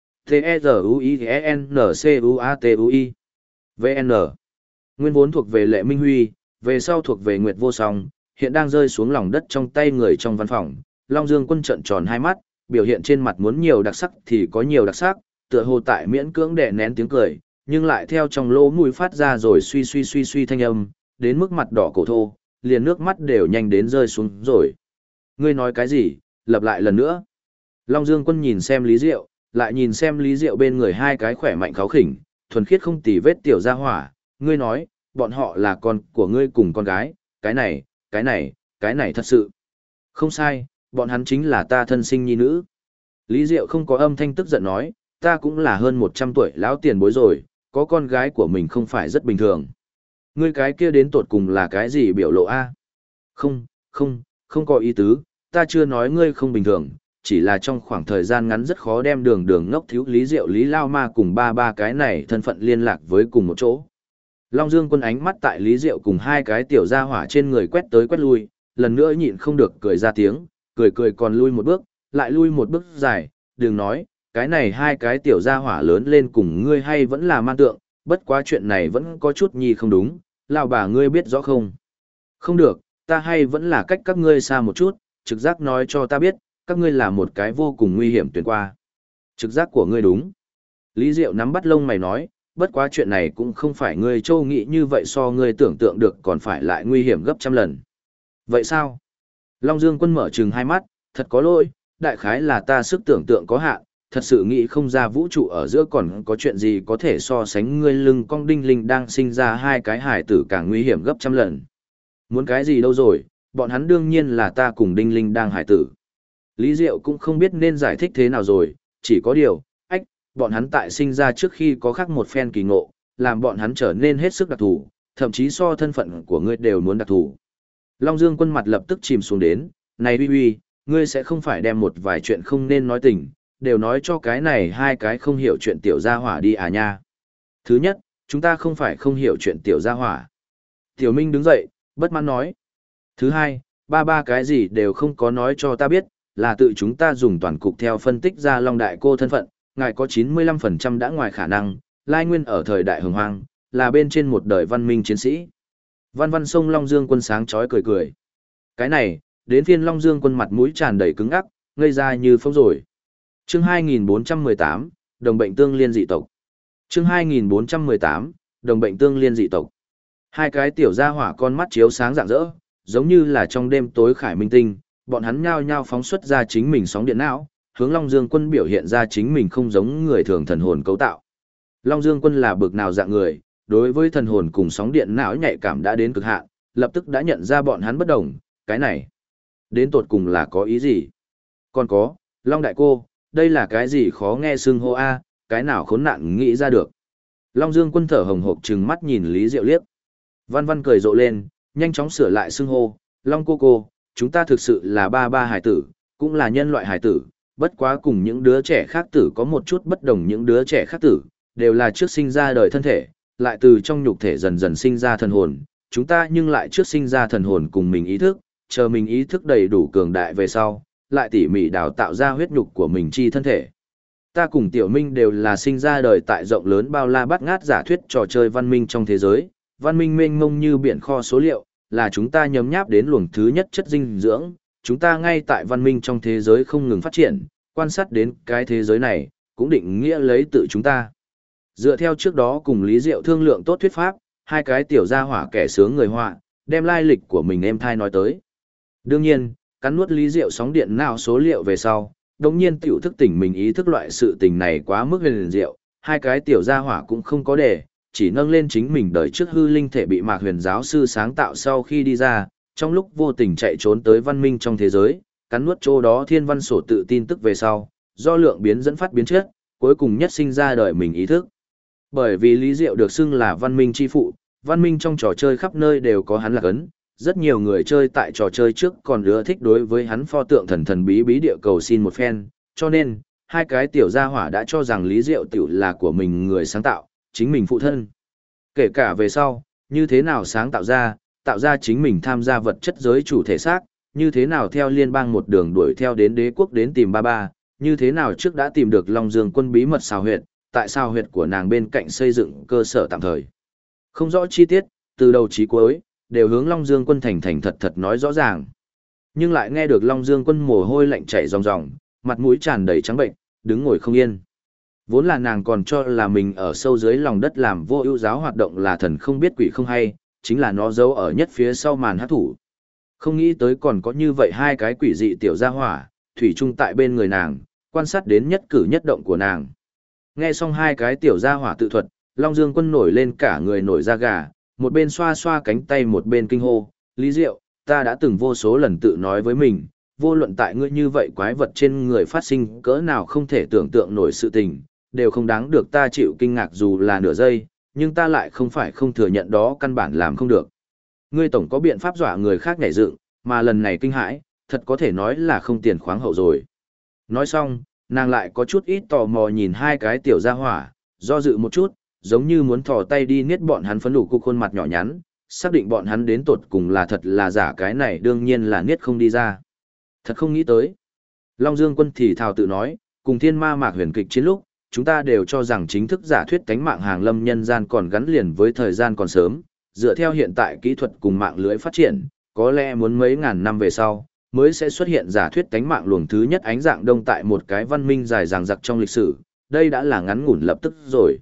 T-E-Z-U-I-N-C-U-A-T-U-I VN Nguyên vốn thuộc về Lệ Minh Huy, về sau thuộc về Nguyệt Vô Song, hiện đang rơi xuống lòng đất trong tay người trong văn phòng. Long Dương Quân trợn tròn hai mắt, biểu hiện trên mặt muốn nhiều đặc sắc thì có nhiều đặc sắc, tựa hồ tại miễn cưỡng đè nén tiếng cười, nhưng lại theo trong lỗ mũi phát ra rồi suy suy suy suy thanh âm, đến mức mặt đỏ cổ thô, liền nước mắt đều nhanh đến rơi xuống rồi. Ngươi nói cái gì, lặp lại lần nữa. Long Dương Quân nhìn xem Lý Diệu, lại nhìn xem Lý Diệu bên người hai cái khỏe mạnh kháo khỉnh, thuần khiết không tì vết tiểu gia hỏa, ngươi nói, bọn họ là con của ngươi cùng con gái, cái này thật sự. Không sai, bọn hắn chính là ta thân sinh nhi nữ. Lý Diệu không có âm thanh tức giận nói, ta cũng là hơn 100 tuổi lão tiền bối rồi, có con gái của mình không phải rất bình thường. Ngươi cái kia đến tột cùng là cái gì biểu lộ a? Không có ý tứ, ta chưa nói ngươi không bình thường, chỉ là trong khoảng thời gian ngắn rất khó đem đường ngốc thiếu Lý Diệu Lý Lao Ma cùng ba cái này thân phận liên lạc với cùng một chỗ. Long Dương Quân ánh mắt tại Lý Diệu cùng hai cái tiểu gia hỏa trên người quét tới quét lui, lần nữa nhịn không được cười ra tiếng, cười còn lui một bước, lại lui một bước dài, đừng nói, cái này hai cái tiểu gia hỏa lớn lên cùng ngươi hay vẫn là man tượng, bất quá chuyện này vẫn có chút nhi không đúng, lão bà ngươi biết rõ không? Không được, ta hay vẫn là cách các ngươi xa một chút, trực giác nói cho ta biết, các ngươi là một cái vô cùng nguy hiểm tuyển qua. Trực giác của ngươi đúng. Lý Diệu nắm bắt lông mày nói, bất quá chuyện này cũng không phải ngươi châu nghĩ như vậy so ngươi tưởng tượng được còn phải lại nguy hiểm gấp trăm lần. Vậy sao? Long Dương Quân mở trừng hai mắt, thật có lỗi, đại khái là ta sức tưởng tượng có hạn, thật sự nghĩ không ra vũ trụ ở giữa còn có chuyện gì có thể so sánh ngươi lưng cong đinh linh đang sinh ra hai cái hải tử càng nguy hiểm gấp trăm lần. Muốn cái gì đâu rồi, bọn hắn đương nhiên là ta cùng đinh linh đang hải tử. Lý Diệu cũng không biết nên giải thích thế nào rồi, chỉ có điều, bọn hắn tại sinh ra trước khi có khác một phen kỳ ngộ, làm bọn hắn trở nên hết sức đặc thù, thậm chí so thân phận của ngươi đều muốn đặc thù. Long Dương Quân mặt lập tức chìm xuống đến, này uy uy, ngươi sẽ không phải đem một vài chuyện không nên nói tình, đều nói cho cái này hai cái không hiểu chuyện tiểu gia hỏa đi à nha. Thứ nhất, chúng ta không phải không hiểu chuyện tiểu gia hỏa. Tiểu Minh đứng dậy, bất mãn nói. Thứ hai, ba cái gì đều không có nói cho ta biết, là tự chúng ta dùng toàn cục theo phân tích ra Long Đại Cô thân phận, ngài có 95% đã ngoài khả năng, lai nguyên ở thời đại hồng hoang, là bên trên một đời văn minh chiến sĩ. Văn sông Long Dương Quân sáng chói cười. Cái này, đến phiên Long Dương Quân mặt mũi tràn đầy cứng ắc, ngây ra như phông rồi. Chương 2418, đồng bệnh tương liên dị tộc. Chương 2418, đồng bệnh tương liên dị tộc. Hai cái tiểu gia hỏa con mắt chiếu sáng rạng rỡ, giống như là trong đêm tối khải minh tinh, bọn hắn nhao nhao phóng xuất ra chính mình sóng điện não, hướng Long Dương Quân biểu hiện ra chính mình không giống người thường thần hồn cấu tạo. Long Dương Quân là bực nào dạng người, đối với thần hồn cùng sóng điện não nhạy cảm đã đến cực hạn, lập tức đã nhận ra bọn hắn bất đồng, cái này đến tột cùng là có ý gì? Còn có, Long Đại Cô, đây là cái gì khó nghe xưng hô a, cái nào khốn nạn nghĩ ra được. Long Dương Quân thở hồng hộc trừng mắt nhìn Lý Diệu liếc. Văn cười rộ lên, nhanh chóng sửa lại xưng hô, Long cô, chúng ta thực sự là ba hải tử, cũng là nhân loại hải tử, bất quá cùng những đứa trẻ khác tử có một chút bất đồng, những đứa trẻ khác tử, đều là trước sinh ra đời thân thể, lại từ trong nhục thể dần dần sinh ra thần hồn, chúng ta nhưng lại trước sinh ra thần hồn cùng mình ý thức, chờ mình ý thức đầy đủ cường đại về sau, lại tỉ mỉ đào tạo ra huyết nhục của mình chi thân thể. Ta cùng Tiểu Minh đều là sinh ra đời tại rộng lớn bao la bát ngát giả thuyết trò chơi văn minh trong thế giới, văn minh mênh mông như biển kho số liệu, là chúng ta nhấm nháp đến luồng thứ nhất chất dinh dưỡng, chúng ta ngay tại văn minh trong thế giới không ngừng phát triển, quan sát đến cái thế giới này, cũng định nghĩa lấy tự chúng ta. Dựa theo trước đó cùng Lý Diệu thương lượng tốt thuyết pháp, hai cái tiểu gia hỏa kẻ sướng người họa, đem lai lịch của mình êm thai nói tới. Đương nhiên, cắn nuốt Lý Diệu sóng điện não số liệu về sau, đồng nhiên tiểu thức tỉnh mình ý thức loại sự tình này quá mức huyền diệu, hai cái tiểu gia hỏa cũng không có để, chỉ nâng lên chính mình đời trước hư linh thể bị Mạc Huyền giáo sư sáng tạo sau khi đi ra, trong lúc vô tình chạy trốn tới văn minh trong thế giới, cắn nuốt chỗ đó thiên văn sổ tự tin tức về sau, do lượng biến dẫn phát biến chất, cuối cùng nhất sinh ra đời mình ý thức. Bởi vì Lý Diệu được xưng là văn minh chi phụ, văn minh trong trò chơi khắp nơi đều có hắn lạc ấn, rất nhiều người chơi tại trò chơi trước còn ưa thích đối với hắn pho tượng thần thần bí bí địa cầu xin một phen, cho nên, hai cái tiểu gia hỏa đã cho rằng Lý Diệu tiểu là của mình người sáng tạo, chính mình phụ thân. Kể cả về sau, như thế nào sáng tạo ra chính mình tham gia vật chất giới chủ thể xác, như thế nào theo liên bang một đường đuổi theo đến đế quốc đến tìm ba ba, như thế nào trước đã tìm được Long Dương quân bí mật xào huyệt, tại sao huyệt của nàng bên cạnh xây dựng cơ sở tạm thời. Không rõ chi tiết, từ đầu chí cuối, đều hướng Long Dương quân thành thành thật thật nói rõ ràng. Nhưng lại nghe được Long Dương quân mồ hôi lạnh chảy ròng ròng, mặt mũi tràn đầy trắng bệnh, đứng ngồi không yên. Vốn là nàng còn cho là mình ở sâu dưới lòng đất làm vô ưu giáo hoạt động là thần không biết quỷ không hay, chính là nó giấu ở nhất phía sau màn hát thủ. Không nghĩ tới còn có như vậy hai cái quỷ dị tiểu gia hỏa, thủy chung tại bên người nàng, quan sát đến nhất cử nhất động của nàng. Nghe xong hai cái tiểu gia hỏa tự thuật, Long Dương quân nổi lên cả người nổi da gà, một bên xoa xoa cánh tay một bên kinh hô, Lý Diệu, ta đã từng vô số lần tự nói với mình, vô luận tại ngươi như vậy quái vật trên người phát sinh cỡ nào không thể tưởng tượng nổi sự tình, đều không đáng được ta chịu kinh ngạc dù là nửa giây, nhưng ta lại không phải không thừa nhận đó căn bản làm không được. Ngươi tổng có biện pháp dọa người khác nhảy dựng, mà lần này kinh hãi, thật có thể nói là không tiền khoáng hậu rồi. Nói xong, nàng lại có chút ít tò mò nhìn hai cái tiểu gia hỏa, do dự một chút, giống như muốn thò tay đi niết bọn hắn phấn đủ cục khuôn mặt nhỏ nhắn, xác định bọn hắn đến tột cùng là thật là giả, cái này đương nhiên là niết không đi ra. Thật không nghĩ tới. Long Dương quân thì thào tự nói, cùng thiên ma mạc huyền kịch chiến lúc, chúng ta đều cho rằng chính thức giả thuyết cánh mạng hàng lâm nhân gian còn gắn liền với thời gian còn sớm, dựa theo hiện tại kỹ thuật cùng mạng lưới phát triển, có lẽ muốn mấy ngàn năm về sau, mới sẽ xuất hiện giả thuyết cánh mạng luồng thứ nhất ánh dạng đông tại một cái văn minh dài dằng dặc trong lịch sử, đây đã là ngắn ngủn lập tức rồi.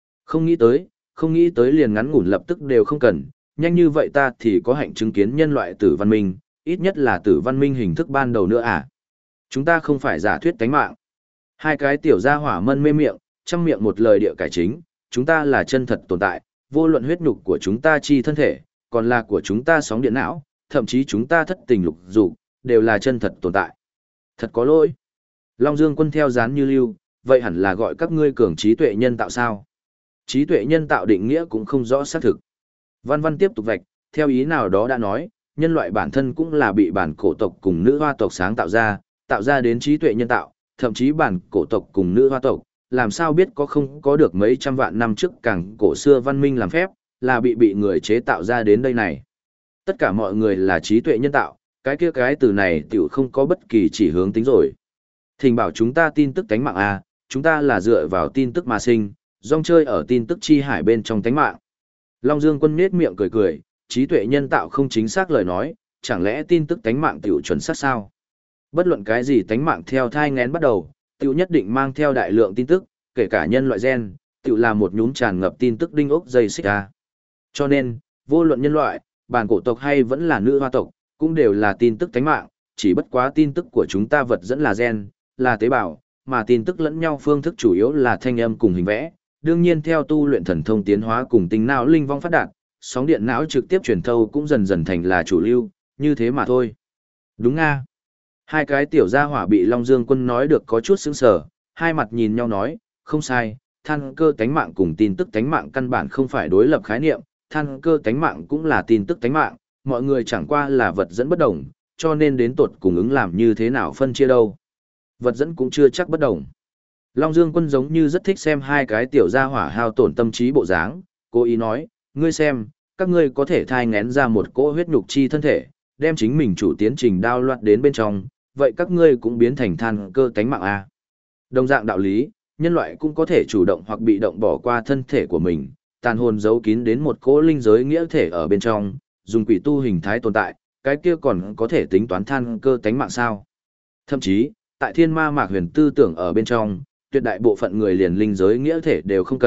Không nghĩ tới liền ngắn ngủn lập tức đều không cần, nhanh như vậy ta thì có hạnh chứng kiến nhân loại tử văn minh, ít nhất là tử văn minh hình thức ban đầu nữa à. Chúng ta không phải giả thuyết cánh mạng. Hai cái tiểu gia hỏa mân mê miệng, trăm miệng một lời địa cải chính, chúng ta là chân thật tồn tại, vô luận huyết nhục của chúng ta chi thân thể, còn là của chúng ta sóng điện não, thậm chí chúng ta thất tình lục dục, đều là chân thật tồn tại. Thật có lỗi. Long Dương quân theo dán như lưu, vậy hẳn là gọi các ngươi cường trí tuệ nhân tạo sao? Trí tuệ nhân tạo định nghĩa cũng không rõ xác thực. Văn văn tiếp tục vạch, theo ý nào đó đã nói, nhân loại bản thân cũng là bị bản cổ tộc cùng nữ hoa tộc sáng tạo ra đến trí tuệ nhân tạo, thậm chí bản cổ tộc cùng nữ hoa tộc, làm sao biết có không có được mấy trăm vạn năm trước càng cổ xưa văn minh làm phép, là bị người chế tạo ra đến đây này. Tất cả mọi người là trí tuệ nhân tạo, cái kia cái từ này tiểu không có bất kỳ chỉ hướng tính rồi. Thỉnh bảo chúng ta tin tức tánh mạng à, chúng ta là dựa vào tin tức mà sinh, rong chơi ở tin tức chi hải bên trong tánh mạng. Long Dương quân nhếch miệng cười cười, trí tuệ nhân tạo không chính xác lời nói, chẳng lẽ tin tức tánh mạng tiểu chuẩn xác sao? Bất luận cái gì tánh mạng theo thai nghén bắt đầu, tiểu nhất định mang theo đại lượng tin tức, kể cả nhân loại gen, tiểu là một nhúm tràn ngập tin tức đinh ốc dây xích ra. Cho nên, vô luận nhân loại, bản cổ tộc hay vẫn là nữ hoa tộc, cũng đều là tin tức tánh mạng, chỉ bất quá tin tức của chúng ta vật dẫn là gen, là tế bào, mà tin tức lẫn nhau phương thức chủ yếu là thanh âm cùng hình vẽ. Đương nhiên theo tu luyện thần thông tiến hóa cùng tính não linh vong phát đạt, sóng điện não trực tiếp truyền thâu cũng dần dần thành là chủ lưu, như thế mà thôi. Đúng nga. Hai cái tiểu gia hỏa bị Long Dương quân nói được có chút sững sờ, hai mặt nhìn nhau nói, không sai, than cơ tánh mạng cùng tin tức tánh mạng căn bản không phải đối lập khái niệm, than cơ tánh mạng cũng là tin tức tánh mạng, mọi người chẳng qua là vật dẫn bất đồng, cho nên đến tột cùng ứng làm như thế nào phân chia đâu. Vật dẫn cũng chưa chắc bất đồng. Long Dương quân giống như rất thích xem hai cái tiểu gia hỏa hao tổn tâm trí bộ dáng, cố ý nói, ngươi xem, các ngươi có thể thai ngén ra một cỗ huyết nhục chi thân thể, đem chính mình chủ tiến trình đao loạt đến bên trong, vậy các ngươi cũng biến thành than cơ tánh mạng à. Đồng dạng đạo lý, nhân loại cũng có thể chủ động hoặc bị động bỏ qua thân thể của mình, tàn hồn giấu kín đến một cỗ linh giới nghĩa thể ở bên trong, dùng quỷ tu hình thái tồn tại, cái kia còn có thể tính toán than cơ tánh mạng sao. Thậm chí, tại thiên ma mạc huyền tư tưởng ở bên trong, tuyệt đại bộ phận người liền linh giới nghĩa thể đều không cần,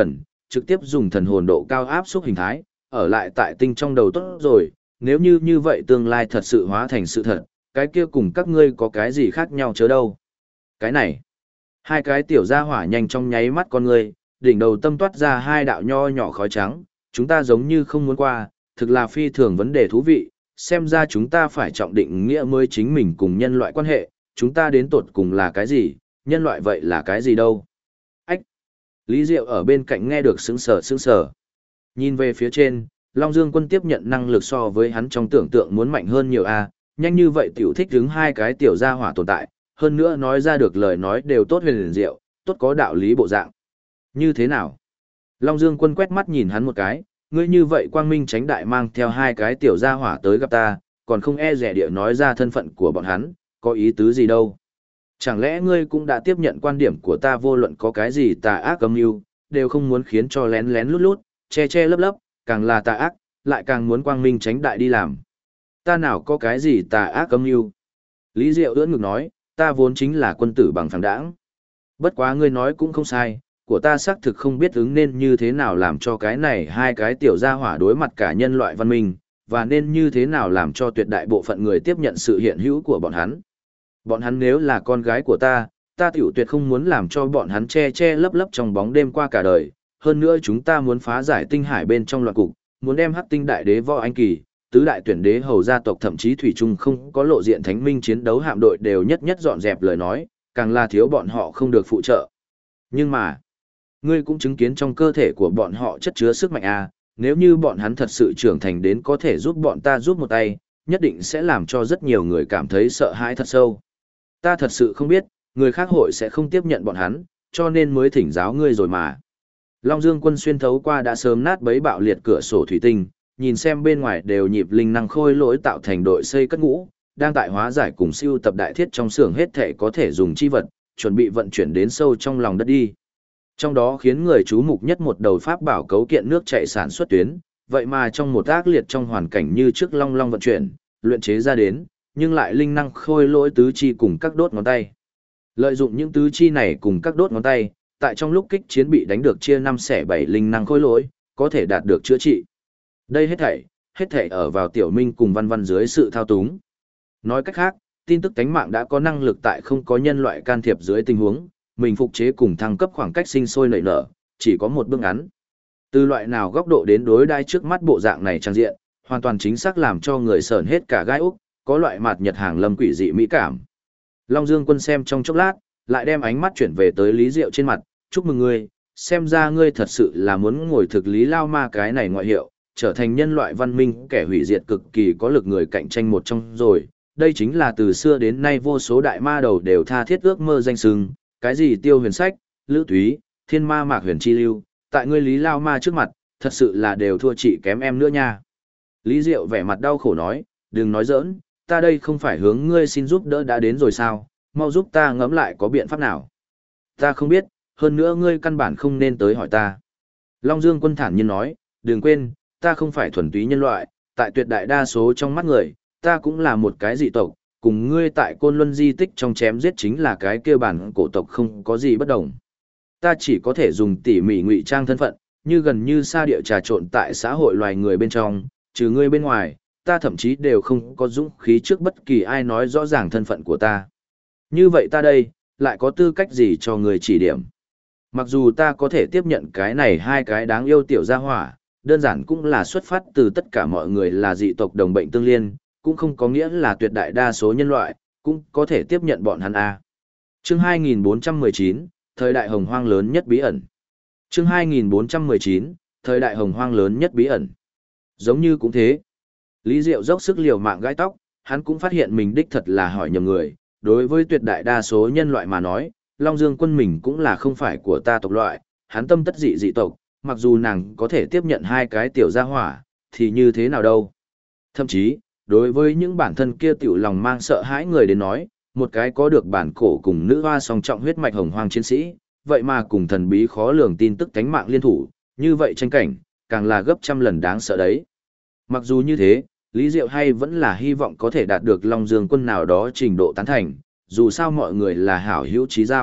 trực tiếp dùng thần hồn độ cao áp xúc hình thái, ở lại tại tinh trong đầu tốt rồi, nếu như vậy tương lai thật sự hóa thành sự thật, cái kia cùng các ngươi có cái gì khác nhau chớ đâu. Cái này, hai cái tiểu gia hỏa nhanh trong nháy mắt con ngươi, đỉnh đầu tâm toát ra hai đạo nho nhỏ khói trắng, chúng ta giống như không muốn qua, thực là phi thường vấn đề thú vị, xem ra chúng ta phải trọng định nghĩa mới chính mình cùng nhân loại quan hệ, chúng ta đến tột cùng là cái gì, nhân loại vậy là cái gì đâu. Ách! Lý Diệu ở bên cạnh nghe được sững sờ. Nhìn về phía trên, Long Dương Quân tiếp nhận năng lực so với hắn trong tưởng tượng muốn mạnh hơn nhiều a, nhanh như vậy tiểu thích đứng hai cái tiểu gia hỏa tồn tại, hơn nữa nói ra được lời nói đều tốt huyền diệu, tốt có đạo lý bộ dạng. Như thế nào? Long Dương Quân quét mắt nhìn hắn một cái, ngươi như vậy quang minh tránh đại mang theo hai cái tiểu gia hỏa tới gặp ta, còn không e dè địa nói ra thân phận của bọn hắn, có ý tứ gì đâu. Chẳng lẽ ngươi cũng đã tiếp nhận quan điểm của ta vô luận có cái gì tà ác âm mưu, đều không muốn khiến cho lén lén lút lút, che lấp, càng là tà ác, lại càng muốn quang minh tránh đại đi làm. Ta nào có cái gì tà ác âm mưu? Lý Diệu ưỡn ngực nói, ta vốn chính là quân tử bằng phẳng đãng. Bất quá ngươi nói cũng không sai, của ta xác thực không biết ứng nên như thế nào làm cho cái này hai cái tiểu gia hỏa đối mặt cả nhân loại văn minh, và nên như thế nào làm cho tuyệt đại bộ phận người tiếp nhận sự hiện hữu của bọn hắn. Bọn hắn nếu là con gái của ta tiểu tuyệt không muốn làm cho bọn hắn che lấp trong bóng đêm qua cả đời. Hơn nữa chúng ta muốn phá giải tinh hải bên trong loạn cục, muốn đem Hắc Tinh Đại Đế Võ Anh Kỳ, tứ đại tuyển đế hầu gia tộc thậm chí thủy chung không có lộ diện thánh minh chiến đấu hạm đội đều nhất dọn dẹp lời nói, càng là thiếu bọn họ không được phụ trợ. Nhưng mà, ngươi cũng chứng kiến trong cơ thể của bọn họ chất chứa sức mạnh a, nếu như bọn hắn thật sự trưởng thành đến có thể giúp bọn ta giúp một tay, nhất định sẽ làm cho rất nhiều người cảm thấy sợ hãi thật sâu. Ta thật sự không biết, người khác hội sẽ không tiếp nhận bọn hắn, cho nên mới thỉnh giáo ngươi rồi mà. Long Dương Quân xuyên thấu qua đã sớm nát bấy bạo liệt cửa sổ thủy tinh, nhìn xem bên ngoài đều nhịp linh năng khôi lỗi tạo thành đội xây cất ngũ, đang tại hóa giải cùng siêu tập đại thiết trong xưởng hết thể có thể dùng chi vật, chuẩn bị vận chuyển đến sâu trong lòng đất đi. Trong đó khiến người chú mục nhất một đầu pháp bảo cấu kiện nước chảy sản xuất tuyến, vậy mà trong một ác liệt trong hoàn cảnh như trước long vận chuyển, luyện chế ra đến, nhưng lại linh năng khôi lỗi tứ chi cùng các đốt ngón tay. Lợi dụng những tứ chi này cùng các đốt ngón tay, tại trong lúc kích chiến bị đánh được chia 5/7 linh năng khôi lỗi, có thể đạt được chữa trị. Đây hết thảy ở vào Tiểu Minh cùng Văn Văn dưới sự thao túng. Nói cách khác, tin tức tánh mạng đã có năng lực tại không có nhân loại can thiệp dưới tình huống, mình phục chế cùng thăng cấp khoảng cách sinh sôi nảy nở, chỉ có một bước ngắn. Từ loại nào góc độ đến đối đai trước mắt bộ dạng này trang diện, hoàn toàn chính xác làm cho người sởn hết cả gai úc, có loại mạt nhật hàng lâm quỷ dị mỹ cảm. Long Dương Quân xem trong chốc lát, lại đem ánh mắt chuyển về tới Lý Diệu trên mặt, chúc mừng ngươi, xem ra ngươi thật sự là muốn ngồi thực Lý Lao Ma cái này ngoại hiệu, trở thành nhân loại văn minh kẻ hủy diệt cực kỳ có lực người cạnh tranh một trong rồi. Đây chính là từ xưa đến nay vô số đại ma đầu đều tha thiết ước mơ danh xưng, cái gì Tiêu Huyền Sách, Lữ Thúy, Thiên Ma Mạc Huyền Chi Lưu, tại ngươi Lý Lao Ma trước mặt, thật sự là đều thua chị kém em nữa nha. Lý Diệu vẻ mặt đau khổ nói, đừng nói giỡn, ta đây không phải hướng ngươi xin giúp đỡ đã đến rồi sao, mau giúp ta ngẫm lại có biện pháp nào. Ta không biết, hơn nữa ngươi căn bản không nên tới hỏi ta. Long Dương Quân thản nhiên nói, đừng quên, ta không phải thuần túy nhân loại, tại tuyệt đại đa số trong mắt người, ta cũng là một cái dị tộc, cùng ngươi tại Côn Luân di tích trong chém giết chính là cái kia bản cổ tộc không có gì bất đồng. Ta chỉ có thể dùng tỉ mỉ ngụy trang thân phận, như gần như xa địa trà trộn tại xã hội loài người bên trong, trừ ngươi bên ngoài, ta thậm chí đều không có dũng khí trước bất kỳ ai nói rõ ràng thân phận của ta. Như vậy ta đây, lại có tư cách gì cho người chỉ điểm? Mặc dù ta có thể tiếp nhận cái này hai cái đáng yêu tiểu gia hỏa, đơn giản cũng là xuất phát từ tất cả mọi người là dị tộc đồng bệnh tương liên, cũng không có nghĩa là tuyệt đại đa số nhân loại, cũng có thể tiếp nhận bọn hắn a. Chương 2419, thời đại hồng hoang lớn nhất bí ẩn. Chương 2419, thời đại hồng hoang lớn nhất bí ẩn. Giống như cũng thế. Lý Diệu dốc sức liều mạng gãi tóc, hắn cũng phát hiện mình đích thật là hỏi nhầm người. Đối với tuyệt đại đa số nhân loại mà nói, Long Dương Quân mình cũng là không phải của ta tộc loại, hắn tâm tất dị dị tộc, mặc dù nàng có thể tiếp nhận hai cái tiểu gia hỏa, thì như thế nào đâu. Thậm chí, đối với những bản thân kia tiểu lòng mang sợ hãi người đến nói, một cái có được bản cổ cùng nữ hoa song trọng huyết mạch hồng hoang chiến sĩ, vậy mà cùng thần bí khó lường tin tức tánh mạng liên thủ, như vậy tranh cảnh, càng là gấp trăm lần đáng sợ đấy. Mặc dù như thế, Lý Diệu hay vẫn là hy vọng có thể đạt được Long Dương Quân nào đó trình độ tán thành, dù sao mọi người là hảo hữu chí giao,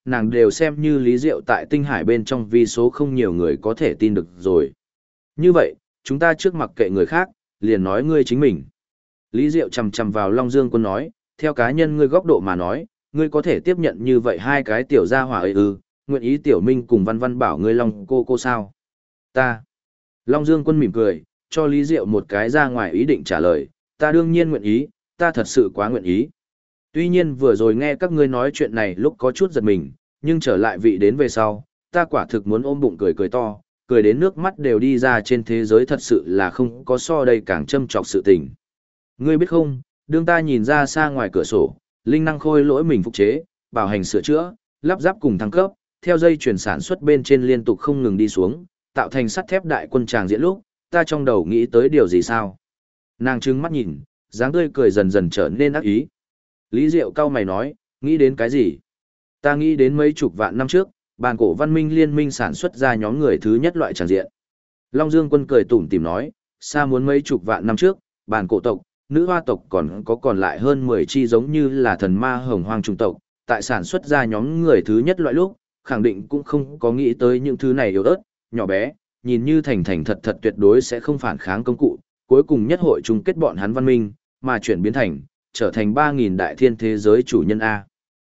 nàng đều xem như Lý Diệu tại tinh hải bên trong vì số không nhiều người có thể tin được rồi. Như vậy, chúng ta trước mặc kệ người khác, liền nói ngươi chính mình. Lý Diệu chầm chầm vào Long Dương Quân nói, theo cá nhân ngươi góc độ mà nói, ngươi có thể tiếp nhận như vậy hai cái tiểu gia hỏa ấy ư, nguyện ý tiểu minh cùng văn văn bảo ngươi Long cô sao? Ta. Long Dương Quân mỉm cười, cho Lý Diệu một cái ra ngoài ý định trả lời, ta đương nhiên nguyện ý, ta thật sự quá nguyện ý. Tuy nhiên vừa rồi nghe các ngươi nói chuyện này lúc có chút giật mình, nhưng trở lại vị đến về sau, ta quả thực muốn ôm bụng cười cười to, cười đến nước mắt đều đi ra, trên thế giới thật sự là không có so đây càng châm trọc sự tình. Ngươi biết không, đương ta nhìn ra xa ngoài cửa sổ, linh năng khôi lỗi mình phục chế, bảo hành sửa chữa, lắp ráp cùng thăng cấp, theo dây chuyển sản xuất bên trên liên tục không ngừng đi xuống, tạo thành sắt thép đại quân tràng diễn lúc, ta trong đầu nghĩ tới điều gì sao? Nàng trừng mắt nhìn, dáng tươi cười dần dần trở nên ác ý. Lý Diệu cau mày nói, nghĩ đến cái gì? Ta nghĩ đến mấy chục vạn năm trước, bàn cổ văn minh liên minh sản xuất ra nhóm người thứ nhất loại tràng diện. Long Dương Quân cười tủm tỉm nói, xa muốn mấy chục vạn năm trước, bàn cổ tộc, nữ hoa tộc còn lại hơn 10 chi giống như là thần ma hồng hoang trung tộc, tại sản xuất ra nhóm người thứ nhất loại lúc, khẳng định cũng không có nghĩ tới những thứ này yếu ớt, nhỏ bé, nhìn như thành thành thật thật tuyệt đối sẽ không phản kháng công cụ, cuối cùng nhất hội chung kết bọn hắn văn minh, mà chuyển biến thành, trở thành 3.000 đại thiên thế giới chủ nhân A.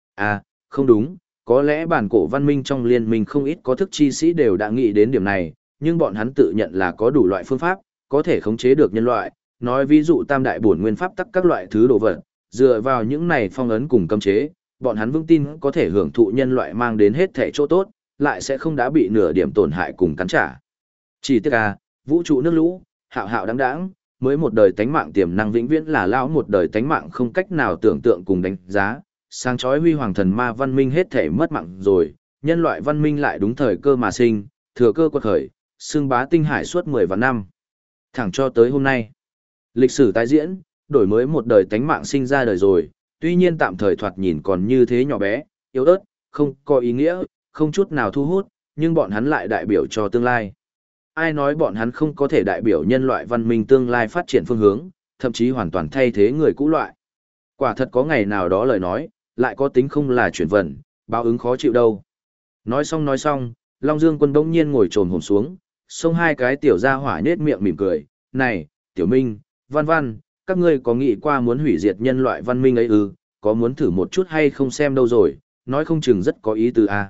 Không đúng, có lẽ bản cổ văn minh trong liên minh không ít có thức chi sĩ đều đã nghĩ đến điểm này, nhưng bọn hắn tự nhận là có đủ loại phương pháp, có thể khống chế được nhân loại, nói ví dụ tam đại bổn nguyên pháp tắc các loại thứ đồ vật, dựa vào những này phong ấn cùng cấm chế, bọn hắn vững tin có thể hưởng thụ nhân loại mang đến hết thể chỗ tốt, lại sẽ không đã bị nửa điểm tổn hại cùng cắn trả. Chỉ tiếc vũ trụ nước lũ, hạo hạo đáng đáng, mới một đời tánh mạng tiềm năng vĩnh viễn là lão một đời tánh mạng không cách nào tưởng tượng cùng đánh giá, sáng chói huy hoàng thần ma văn minh hết thể mất mạng rồi, nhân loại văn minh lại đúng thời cơ mà sinh, thừa cơ quật khởi, xưng bá tinh hải suốt 10 vạn năm. Thẳng cho tới hôm nay, lịch sử tái diễn, đổi mới một đời tánh mạng sinh ra đời rồi, tuy nhiên tạm thời thoạt nhìn còn như thế nhỏ bé, yếu ớt, không có ý nghĩa, không chút nào thu hút, nhưng bọn hắn lại đại biểu cho tương lai. Ai nói bọn hắn không có thể đại biểu nhân loại văn minh tương lai phát triển phương hướng, thậm chí hoàn toàn thay thế người cũ loại. Quả thật có ngày nào đó lời nói, lại có tính không là chuyển vận, báo ứng khó chịu đâu. Nói xong, Long Dương Quân bỗng nhiên ngồi trồm hổm xuống, xông hai cái tiểu gia hỏa nhếch miệng mỉm cười, "Này, Tiểu Minh, Văn Văn, các ngươi có nghĩ qua muốn hủy diệt nhân loại văn minh ấy ư, có muốn thử một chút hay không xem đâu rồi, nói không chừng rất có ý tứ a."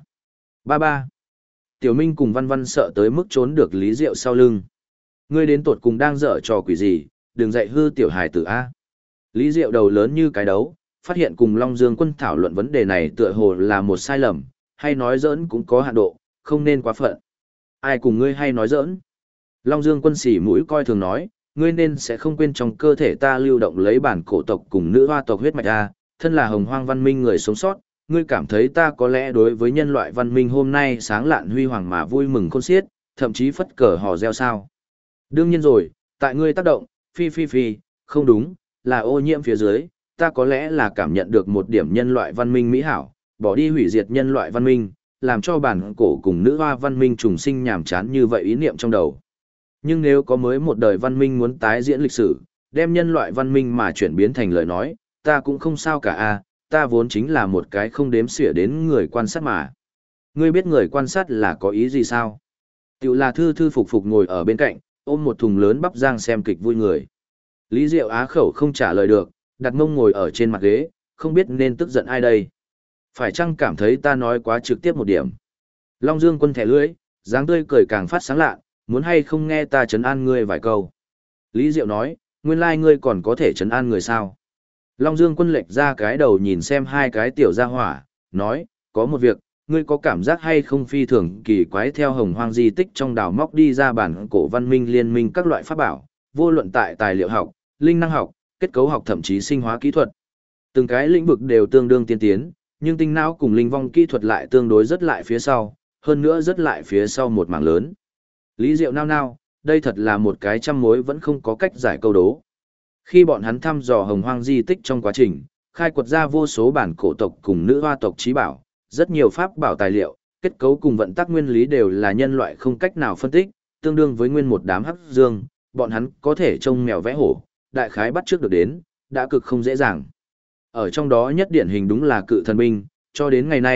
Ba. Tiểu Minh cùng Văn Văn sợ tới mức trốn được Lý Diệu sau lưng. Ngươi đến tột cùng đang dở trò quỷ gì, đừng dạy hư tiểu hài tử a. Lý Diệu đầu lớn như cái đấu, phát hiện cùng Long Dương Quân thảo luận vấn đề này tựa hồ là một sai lầm, hay nói giỡn cũng có hạn độ, không nên quá phận. Ai cùng ngươi hay nói giỡn? Long Dương Quân xỉ mũi coi thường nói, ngươi nên sẽ không quên trong cơ thể ta lưu động lấy bản cổ tộc cùng nữ hoa tộc huyết mạch a, thân là hồng hoang văn minh người sống sót, ngươi cảm thấy ta có lẽ đối với nhân loại văn minh hôm nay sáng lạn huy hoàng mà vui mừng khôn xiết, thậm chí phất cờ hò reo sao? Đương nhiên rồi, tại ngươi tác động, phi, không đúng, là ô nhiễm phía dưới, ta có lẽ là cảm nhận được một điểm nhân loại văn minh mỹ hảo, bỏ đi hủy diệt nhân loại văn minh, làm cho bản cổ cùng nữ hoa văn minh trùng sinh nhàm chán như vậy ý niệm trong đầu. Nhưng nếu có mới một đời văn minh muốn tái diễn lịch sử, đem nhân loại văn minh mà chuyển biến thành lời nói, ta cũng không sao cả a, ta vốn chính là một cái không đếm xỉa đến người quan sát mà. Ngươi biết người quan sát là có ý gì sao? Tiểu là thư phục ngồi ở bên cạnh, ôm một thùng lớn bắp rang xem kịch vui người. Lý Diệu á khẩu không trả lời được, đặt mông ngồi ở trên mặt ghế, không biết nên tức giận ai đây. Phải chăng cảm thấy ta nói quá trực tiếp một điểm? Long Dương Quân thẻ lưỡi, dáng tươi cười càng phát sáng lạ, muốn hay không nghe ta trấn an ngươi vài câu. Lý Diệu nói, nguyên lai ngươi còn có thể trấn an người sao? Long Dương Quân lệch ra cái đầu nhìn xem hai cái tiểu gia hỏa, nói, có một việc, ngươi có cảm giác hay không phi thường kỳ quái theo hồng hoang di tích trong đào móc đi ra bản cổ văn minh liên minh các loại pháp bảo, vô luận tại tài liệu học, linh năng học, kết cấu học thậm chí sinh hóa kỹ thuật. Từng cái lĩnh vực đều tương đương tiên tiến, nhưng tinh não cùng linh vong kỹ thuật lại tương đối rất lại phía sau, hơn nữa rất lại phía sau một mảng lớn. Lý Diệu nao, đây thật là một cái trăm mối vẫn không có cách giải câu đố. Khi bọn hắn thăm dò hồng hoang di tích trong quá trình, khai quật ra vô số bản cổ tộc cùng nữ hoa tộc trí bảo, rất nhiều pháp bảo tài liệu, kết cấu cùng vận tắc nguyên lý đều là nhân loại không cách nào phân tích, tương đương với nguyên một đám hắc dương, bọn hắn có thể trông mèo vẽ hổ, đại khái bắt trước được đến, đã cực không dễ dàng. Ở trong đó nhất điển hình đúng là cự thần binh, cho đến ngày nay,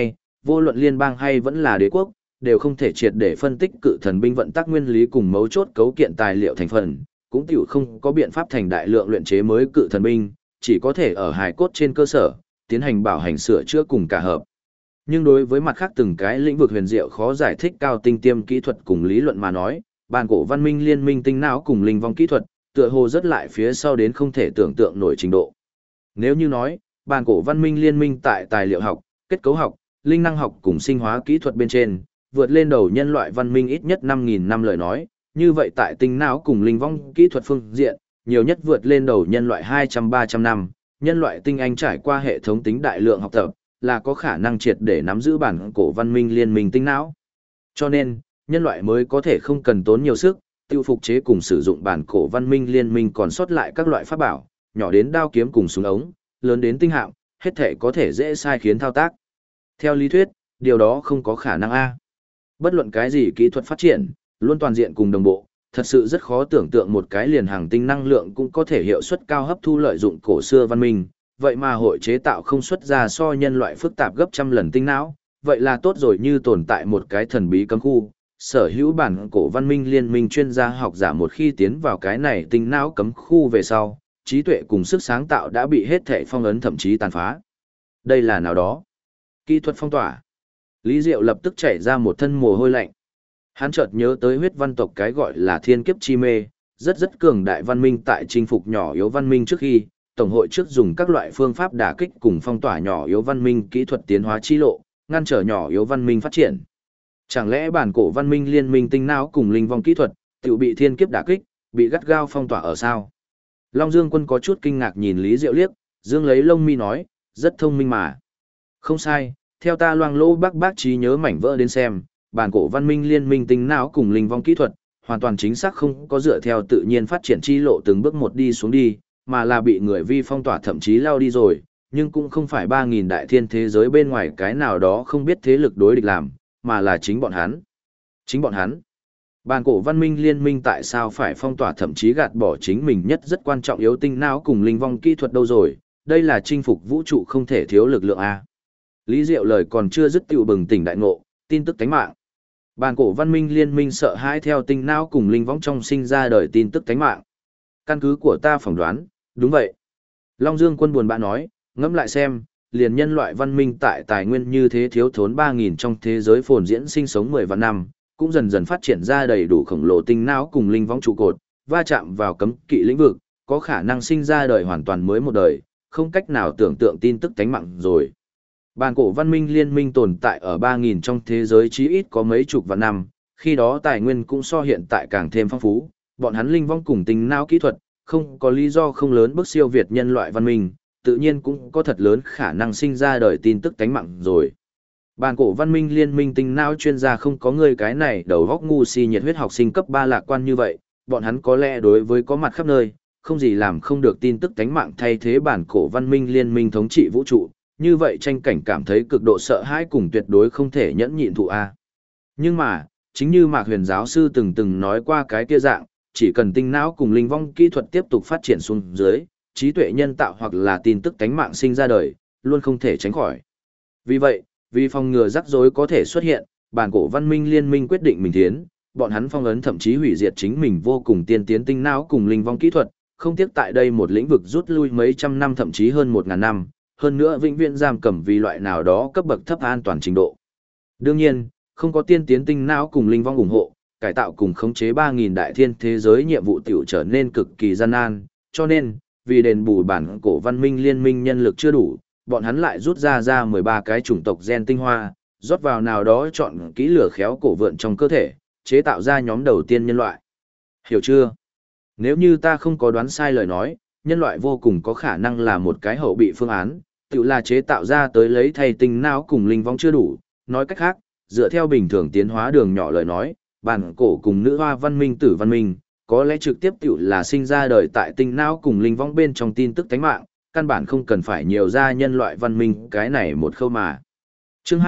vô luận liên bang hay vẫn là đế quốc, đều không thể triệt để phân tích cự thần binh vận tắc nguyên lý cùng mấu chốt cấu kiện tài liệu thành phần, cũng tiểu không có biện pháp thành đại lượng luyện chế mới cự thần binh, chỉ có thể ở hài cốt trên cơ sở, tiến hành bảo hành sửa chữa cùng cả hợp. Nhưng đối với mặt khác từng cái lĩnh vực huyền diệu khó giải thích cao tinh tiêm kỹ thuật cùng lý luận mà nói, bản cổ văn minh liên minh tinh não cùng linh vong kỹ thuật, tựa hồ rất lại phía sau đến không thể tưởng tượng nổi trình độ. Nếu như nói, bản cổ văn minh liên minh tại tài liệu học, kết cấu học, linh năng học cùng sinh hóa kỹ thuật bên trên, vượt lên đầu nhân loại văn minh ít nhất 5.000 năm lời nói, như vậy tại tinh não cùng linh vong kỹ thuật phương diện, nhiều nhất vượt lên đầu nhân loại 200-300 năm, nhân loại tinh anh trải qua hệ thống tính đại lượng học tập, là có khả năng triệt để nắm giữ bản cổ văn minh liên minh tinh não. Cho nên, nhân loại mới có thể không cần tốn nhiều sức, tiêu phục chế cùng sử dụng bản cổ văn minh liên minh còn sót lại các loại pháp bảo, nhỏ đến đao kiếm cùng súng ống, lớn đến tinh hạm, hết thể có thể dễ sai khiến thao tác. Theo lý thuyết, điều đó không có khả năng a. Bất luận cái gì kỹ thuật phát triển, luôn toàn diện cùng đồng bộ, thật sự rất khó tưởng tượng một cái liền hàng tinh năng lượng cũng có thể hiệu suất cao hấp thu lợi dụng cổ xưa văn minh, vậy mà hội chế tạo không xuất ra so nhân loại phức tạp gấp trăm lần tinh não, vậy là tốt rồi như tồn tại một cái thần bí cấm khu. Sở hữu bản cổ văn minh liên minh chuyên gia học giả một khi tiến vào cái này tinh não cấm khu về sau, trí tuệ cùng sức sáng tạo đã bị hết thảy phong ấn thậm chí tàn phá. Đây là nào đó? Kỹ thuật phong tỏa. Lý Diệu lập tức chảy ra một thân mồ hôi lạnh. Hắn chợt nhớ tới huyết văn tộc cái gọi là thiên kiếp chi mê, rất cường đại văn minh tại chinh phục nhỏ yếu văn minh trước khi, Tổng hội trước dùng các loại phương pháp đả kích cùng phong tỏa nhỏ yếu văn minh kỹ thuật tiến hóa chi lộ, ngăn trở nhỏ yếu văn minh phát triển. Chẳng lẽ bản cổ văn minh liên minh tinh não cùng linh vong kỹ thuật, tự bị thiên kiếp đả kích, bị gắt gao phong tỏa ở sao? Long Dương Quân có chút kinh ngạc nhìn Lý Diệu liếc, dương lấy lông mi nói, rất thông minh mà. Không sai, theo ta loang lỗ bác trí nhớ mảnh vỡ đến xem, bản cổ văn minh liên minh tinh não cùng linh vong kỹ thuật, hoàn toàn chính xác không có dựa theo tự nhiên phát triển chi lộ từng bước một đi xuống đi, mà là bị người vi phong tỏa thậm chí lao đi rồi, nhưng cũng không phải 3.000 đại thiên thế giới bên ngoài cái nào đó không biết thế lực đối địch làm, mà là chính bọn hắn. Chính bọn hắn. Bản cổ văn minh liên minh tại sao phải phong tỏa thậm chí gạt bỏ chính mình nhất rất quan trọng yếu tinh não cùng linh vong kỹ thuật đâu rồi, đây là chinh phục vũ trụ không thể thiếu lực lượng A. Lý Diệu lời còn chưa dứt tiểu bừng tỉnh đại ngộ, tin tức tánh mạng. Bản cổ văn minh liên minh sợ hãi theo tinh não cùng linh vong trong sinh ra đời tin tức tánh mạng. Căn cứ của ta phỏng đoán, đúng vậy. Long Dương Quân buồn bã nói, ngẫm lại xem, liền nhân loại văn minh tại tài nguyên như thế thiếu thốn 3.000 trong thế giới phồn diễn sinh sống 10 vạn năm, cũng dần dần phát triển ra đầy đủ khổng lồ tinh não cùng linh vong trụ cột, va chạm vào cấm kỵ lĩnh vực, có khả năng sinh ra đời hoàn toàn mới một đời, không cách nào tưởng tượng tin tức tánh mạng rồi. Bản cổ văn minh liên minh tồn tại ở 3.000 trong thế giới chí ít có mấy chục vạn năm, khi đó tài nguyên cũng so hiện tại càng thêm phong phú, bọn hắn linh vong cùng tinh não kỹ thuật, không có lý do không lớn bước siêu việt nhân loại văn minh, tự nhiên cũng có thật lớn khả năng sinh ra đời tin tức tánh mạng rồi. Bản cổ văn minh liên minh tinh não chuyên gia không có người cái này đầu góc ngu si nhiệt huyết học sinh cấp 3 lạc quan như vậy, bọn hắn có lẽ đối với có mặt khắp nơi, không gì làm không được tin tức tánh mạng thay thế bản cổ văn minh liên minh thống trị vũ trụ, như vậy tranh cảnh cảm thấy cực độ sợ hãi cùng tuyệt đối không thể nhẫn nhịn thụ a. Nhưng mà, chính như Mạc Huyền giáo sư từng nói qua cái kia dạng, chỉ cần tinh não cùng linh vong kỹ thuật tiếp tục phát triển xuống dưới, trí tuệ nhân tạo hoặc là tin tức tánh mạng sinh ra đời, luôn không thể tránh khỏi. Vì vậy, vì phòng ngừa rắc rối có thể xuất hiện, bản cổ văn minh liên minh quyết định mình thiến, bọn hắn phong ấn thậm chí hủy diệt chính mình vô cùng tiên tiến tinh não cùng linh vong kỹ thuật, không tiếc tại đây một lĩnh vực rút lui mấy trăm năm thậm chí hơn 1.000 năm, hơn nữa vĩnh viễn giam cầm vì loại nào đó cấp bậc thấp an toàn trình độ. Đương nhiên, không có tiên tiến tinh não cùng linh vong ủng hộ, cải tạo cùng khống chế 3.000 đại thiên thế giới nhiệm vụ tiểu trở nên cực kỳ gian nan, cho nên, vì đền bù bản cổ văn minh liên minh nhân lực chưa đủ, bọn hắn lại rút ra 13 cái chủng tộc gen tinh hoa, rót vào nào đó chọn kỹ lửa khéo cổ vượn trong cơ thể, chế tạo ra nhóm đầu tiên nhân loại. Hiểu chưa? Nếu như ta không có đoán sai lời nói, nhân loại vô cùng có khả năng là một cái hậu bị phương án, tự là chế tạo ra tới lấy thay tinh não cùng linh vong chưa đủ, nói cách khác, dựa theo bình thường tiến hóa đường nhỏ lời nói, bản cổ cùng nữ hoa văn minh tử văn minh, có lẽ trực tiếp tự là sinh ra đời tại tinh não cùng linh vong bên trong tin tức tánh mạng, căn bản không cần phải nhiều ra nhân loại văn minh cái này một khâu mà. Chương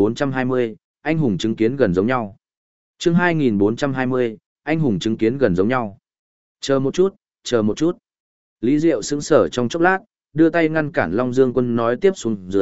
2420, anh hùng chứng kiến gần giống nhau. Chương 2420, anh hùng chứng kiến gần giống nhau. Chờ một chút. Lý Diệu sững sờ trong chốc lát, đưa tay ngăn cản Long Dương Quân nói tiếp xuống dưới,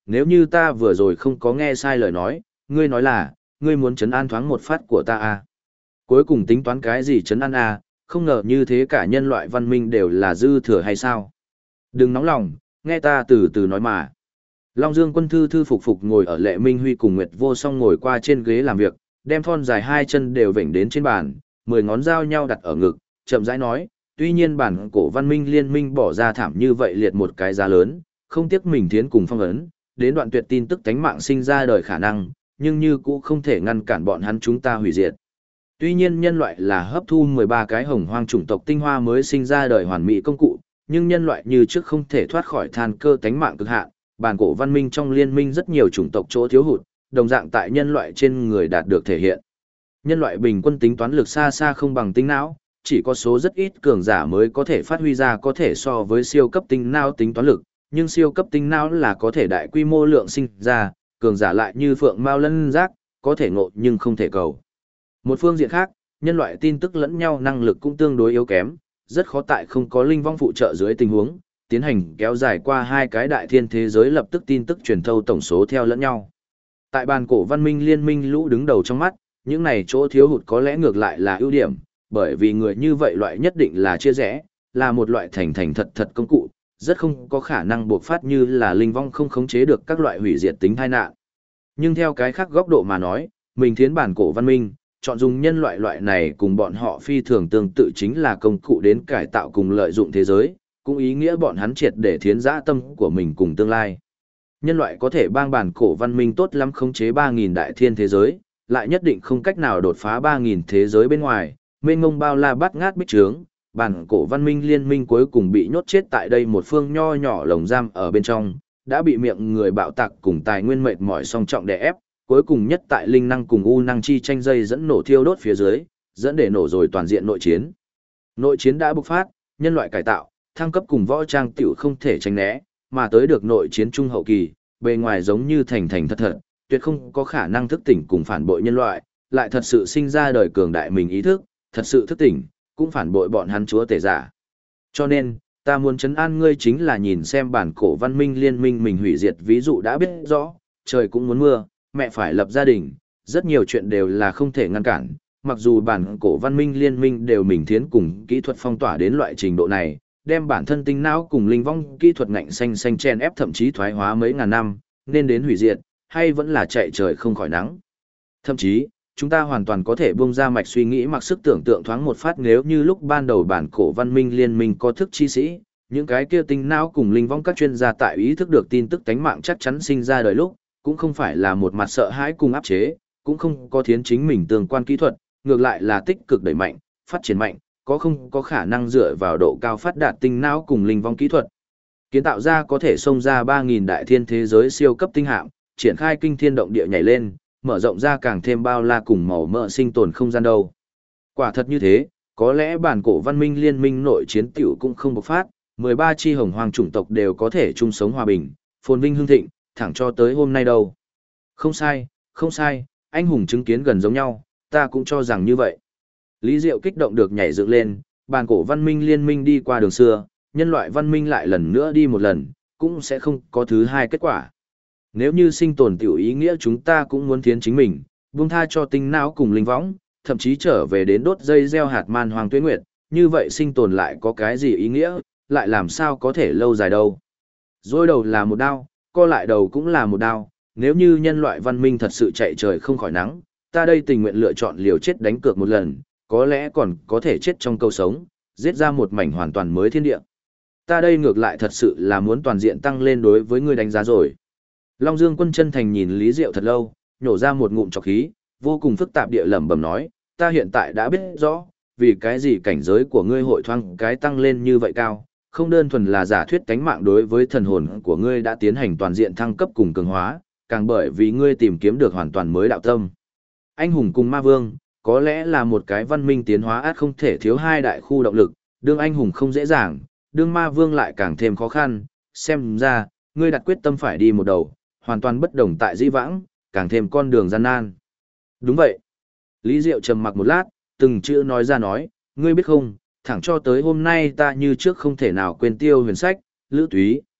nếu như ta vừa rồi không có nghe sai lời nói, ngươi nói là, ngươi muốn trấn an thoáng một phát của ta à. Cuối cùng tính toán cái gì trấn an à, không ngờ như thế cả nhân loại văn minh đều là dư thừa hay sao. Đừng nóng lòng, nghe ta từ từ nói mà. Long Dương Quân thư thư phục phục ngồi ở Lệ Minh Huy cùng Nguyệt Vô Song ngồi qua trên ghế làm việc, đem thon dài hai chân đều vểnh đến trên bàn, 10 ngón dao nhau đặt ở ngực, chậm rãi nói, tuy nhiên bản cổ văn minh liên minh bỏ ra thảm như vậy liệt một cái giá lớn, không tiếc mình thiến cùng phong ấn, đến đoạn tuyệt tin tức tánh mạng sinh ra đời khả năng, nhưng như cũng không thể ngăn cản bọn hắn chúng ta hủy diệt. Tuy nhiên nhân loại là hấp thu 13 cái hồng hoang chủng tộc tinh hoa mới sinh ra đời hoàn mỹ công cụ, nhưng nhân loại như trước không thể thoát khỏi than cơ tánh mạng cực hạn, bản cổ văn minh trong liên minh rất nhiều chủng tộc chỗ thiếu hụt, đồng dạng tại nhân loại trên người đạt được thể hiện. Nhân loại bình quân tính toán lực xa xa không bằng tinh não, chỉ có số rất ít cường giả mới có thể phát huy ra có thể so với siêu cấp tinh não tính toán lực, nhưng siêu cấp tinh não là có thể đại quy mô lượng sinh ra, cường giả lại như phượng mao lân giác, có thể ngộ nhưng không thể cầu. Một phương diện khác, nhân loại tin tức lẫn nhau năng lực cũng tương đối yếu kém, rất khó tại không có linh vong phụ trợ dưới tình huống, tiến hành kéo dài qua hai cái đại thiên thế giới lập tức tin tức truyền thâu tổng số theo lẫn nhau. Tại bàn cổ văn minh liên minh lũ đứng đầu trong mắt, những này chỗ thiếu hụt có lẽ ngược lại là ưu điểm, bởi vì người như vậy loại nhất định là chia rẽ, là một loại thành thành thật thật công cụ, rất không có khả năng buộc phát như là linh vong không khống chế được các loại hủy diệt tính tai nạn. Nhưng theo cái khác góc độ mà nói, mình thiến bản cổ văn minh, chọn dùng nhân loại loại này cùng bọn họ phi thường tương tự chính là công cụ đến cải tạo cùng lợi dụng thế giới, cũng ý nghĩa bọn hắn triệt để thiến dã tâm của mình cùng tương lai. Nhân loại có thể bang bản cổ văn minh tốt lắm khống chế 3.000 đại thiên thế giới, lại nhất định không cách nào đột phá 3.000 thế giới bên ngoài, mênh mông bao la bắt ngát bích trướng, bản cổ văn minh liên minh cuối cùng bị nhốt chết tại đây một phương nho nhỏ lồng giam ở bên trong, đã bị miệng người bạo tạc cùng tài nguyên mệt mỏi song trọng đè ép, cuối cùng nhất tại linh năng cùng u năng chi tranh dây dẫn nổ thiêu đốt phía dưới, dẫn để nổ rồi toàn diện nội chiến. Nội chiến đã bộc phát, nhân loại cải tạo, thăng cấp cùng võ trang tiểu không thể tránh né, mà tới được nội chiến trung hậu kỳ, bề ngoài giống như thành thành thật thật, tuyệt không có khả năng thức tỉnh cùng phản bội nhân loại, lại thật sự sinh ra đời cường đại mình ý thức, thật sự thức tỉnh, cũng phản bội bọn hắn chúa tể giả. Cho nên, ta muốn trấn an ngươi chính là nhìn xem bản cổ văn minh liên minh mình hủy diệt ví dụ đã biết rõ, trời cũng muốn mưa, mẹ phải lập gia đình, rất nhiều chuyện đều là không thể ngăn cản, mặc dù bản cổ văn minh liên minh đều mình thiến cùng kỹ thuật phong tỏa đến loại trình độ này, đem bản thân tinh não cùng linh vong kỹ thuật ngạnh xanh xanh chen ép thậm chí thoái hóa mấy ngàn năm, nên đến hủy diệt, hay vẫn là chạy trời không khỏi nắng. Thậm chí, chúng ta hoàn toàn có thể buông ra mạch suy nghĩ mặc sức tưởng tượng thoáng một phát nếu như lúc ban đầu bản cổ văn minh liên minh có thức chi sĩ, những cái kia tinh não cùng linh vong các chuyên gia tại ý thức được tin tức tánh mạng chắc chắn sinh ra đời lúc, cũng không phải là một mặt sợ hãi cùng áp chế, cũng không có thiến chính mình tương quan kỹ thuật, ngược lại là tích cực đẩy mạnh, phát triển mạnh, có không có khả năng dựa vào độ cao phát đạt tinh não cùng linh vong kỹ thuật. Kiến tạo ra có thể xông ra 3.000 đại thiên thế giới siêu cấp tinh hạm, triển khai kinh thiên động địa nhảy lên, mở rộng ra càng thêm bao la cùng màu mỡ sinh tồn không gian đâu. Quả thật như thế, có lẽ bản cổ văn minh liên minh nội chiến tiểu cũng không bộc phát, 13 chi hồng hoang chủng tộc đều có thể chung sống hòa bình, phồn vinh hưng thịnh, thẳng cho tới hôm nay đâu. Không sai, không sai, anh hùng chứng kiến gần giống nhau, ta cũng cho rằng như vậy. Lý Diệu kích động được nhảy dựng lên, bản cổ văn minh liên minh đi qua đường xưa, nhân loại văn minh lại lần nữa đi một lần, cũng sẽ không có thứ hai kết quả. Nếu như sinh tồn tiểu ý nghĩa chúng ta cũng muốn thiến chính mình, buông tha cho tinh não cùng linh võng, thậm chí trở về đến đốt dây gieo hạt man hoàng tuyết nguyệt, như vậy sinh tồn lại có cái gì ý nghĩa, lại làm sao có thể lâu dài đâu. Dối đầu là một đao, co lại đầu cũng là một đao, nếu như nhân loại văn minh thật sự chạy trời không khỏi nắng, ta đây tình nguyện lựa chọn liều chết đánh cược một lần, có lẽ còn có thể chết trong câu sống, giết ra một mảnh hoàn toàn mới thiên địa. Ta đây ngược lại thật sự là muốn toàn diện tăng lên đối với ngươi đánh giá rồi. Long Dương Quân chân thành nhìn Lý Diệu thật lâu, nhổ ra một ngụm trọc khí, vô cùng phức tạp địa lẩm bẩm nói, ta hiện tại đã biết rõ, vì cái gì cảnh giới của ngươi hội thoáng cái tăng lên như vậy cao, không đơn thuần là giả thuyết tánh mạng đối với thần hồn của ngươi đã tiến hành toàn diện thăng cấp cùng cường hóa, càng bởi vì ngươi tìm kiếm được hoàn toàn mới đạo tâm. Anh hùng cùng ma vương, có lẽ là một cái văn minh tiến hóa át không thể thiếu hai đại khu động lực, đương anh hùng không dễ dàng, đương ma vương lại càng thêm khó khăn, xem ra, ngươi đặt quyết tâm phải đi một đầu, hoàn toàn bất đồng tại di vãng, càng thêm con đường gian nan. Đúng vậy. Lý Diệu trầm mặc một lát, từng chữ nói ra nói, ngươi biết không, thẳng cho tới hôm nay ta như trước không thể nào quên Tiêu Huyền Sách, Lữ Túy,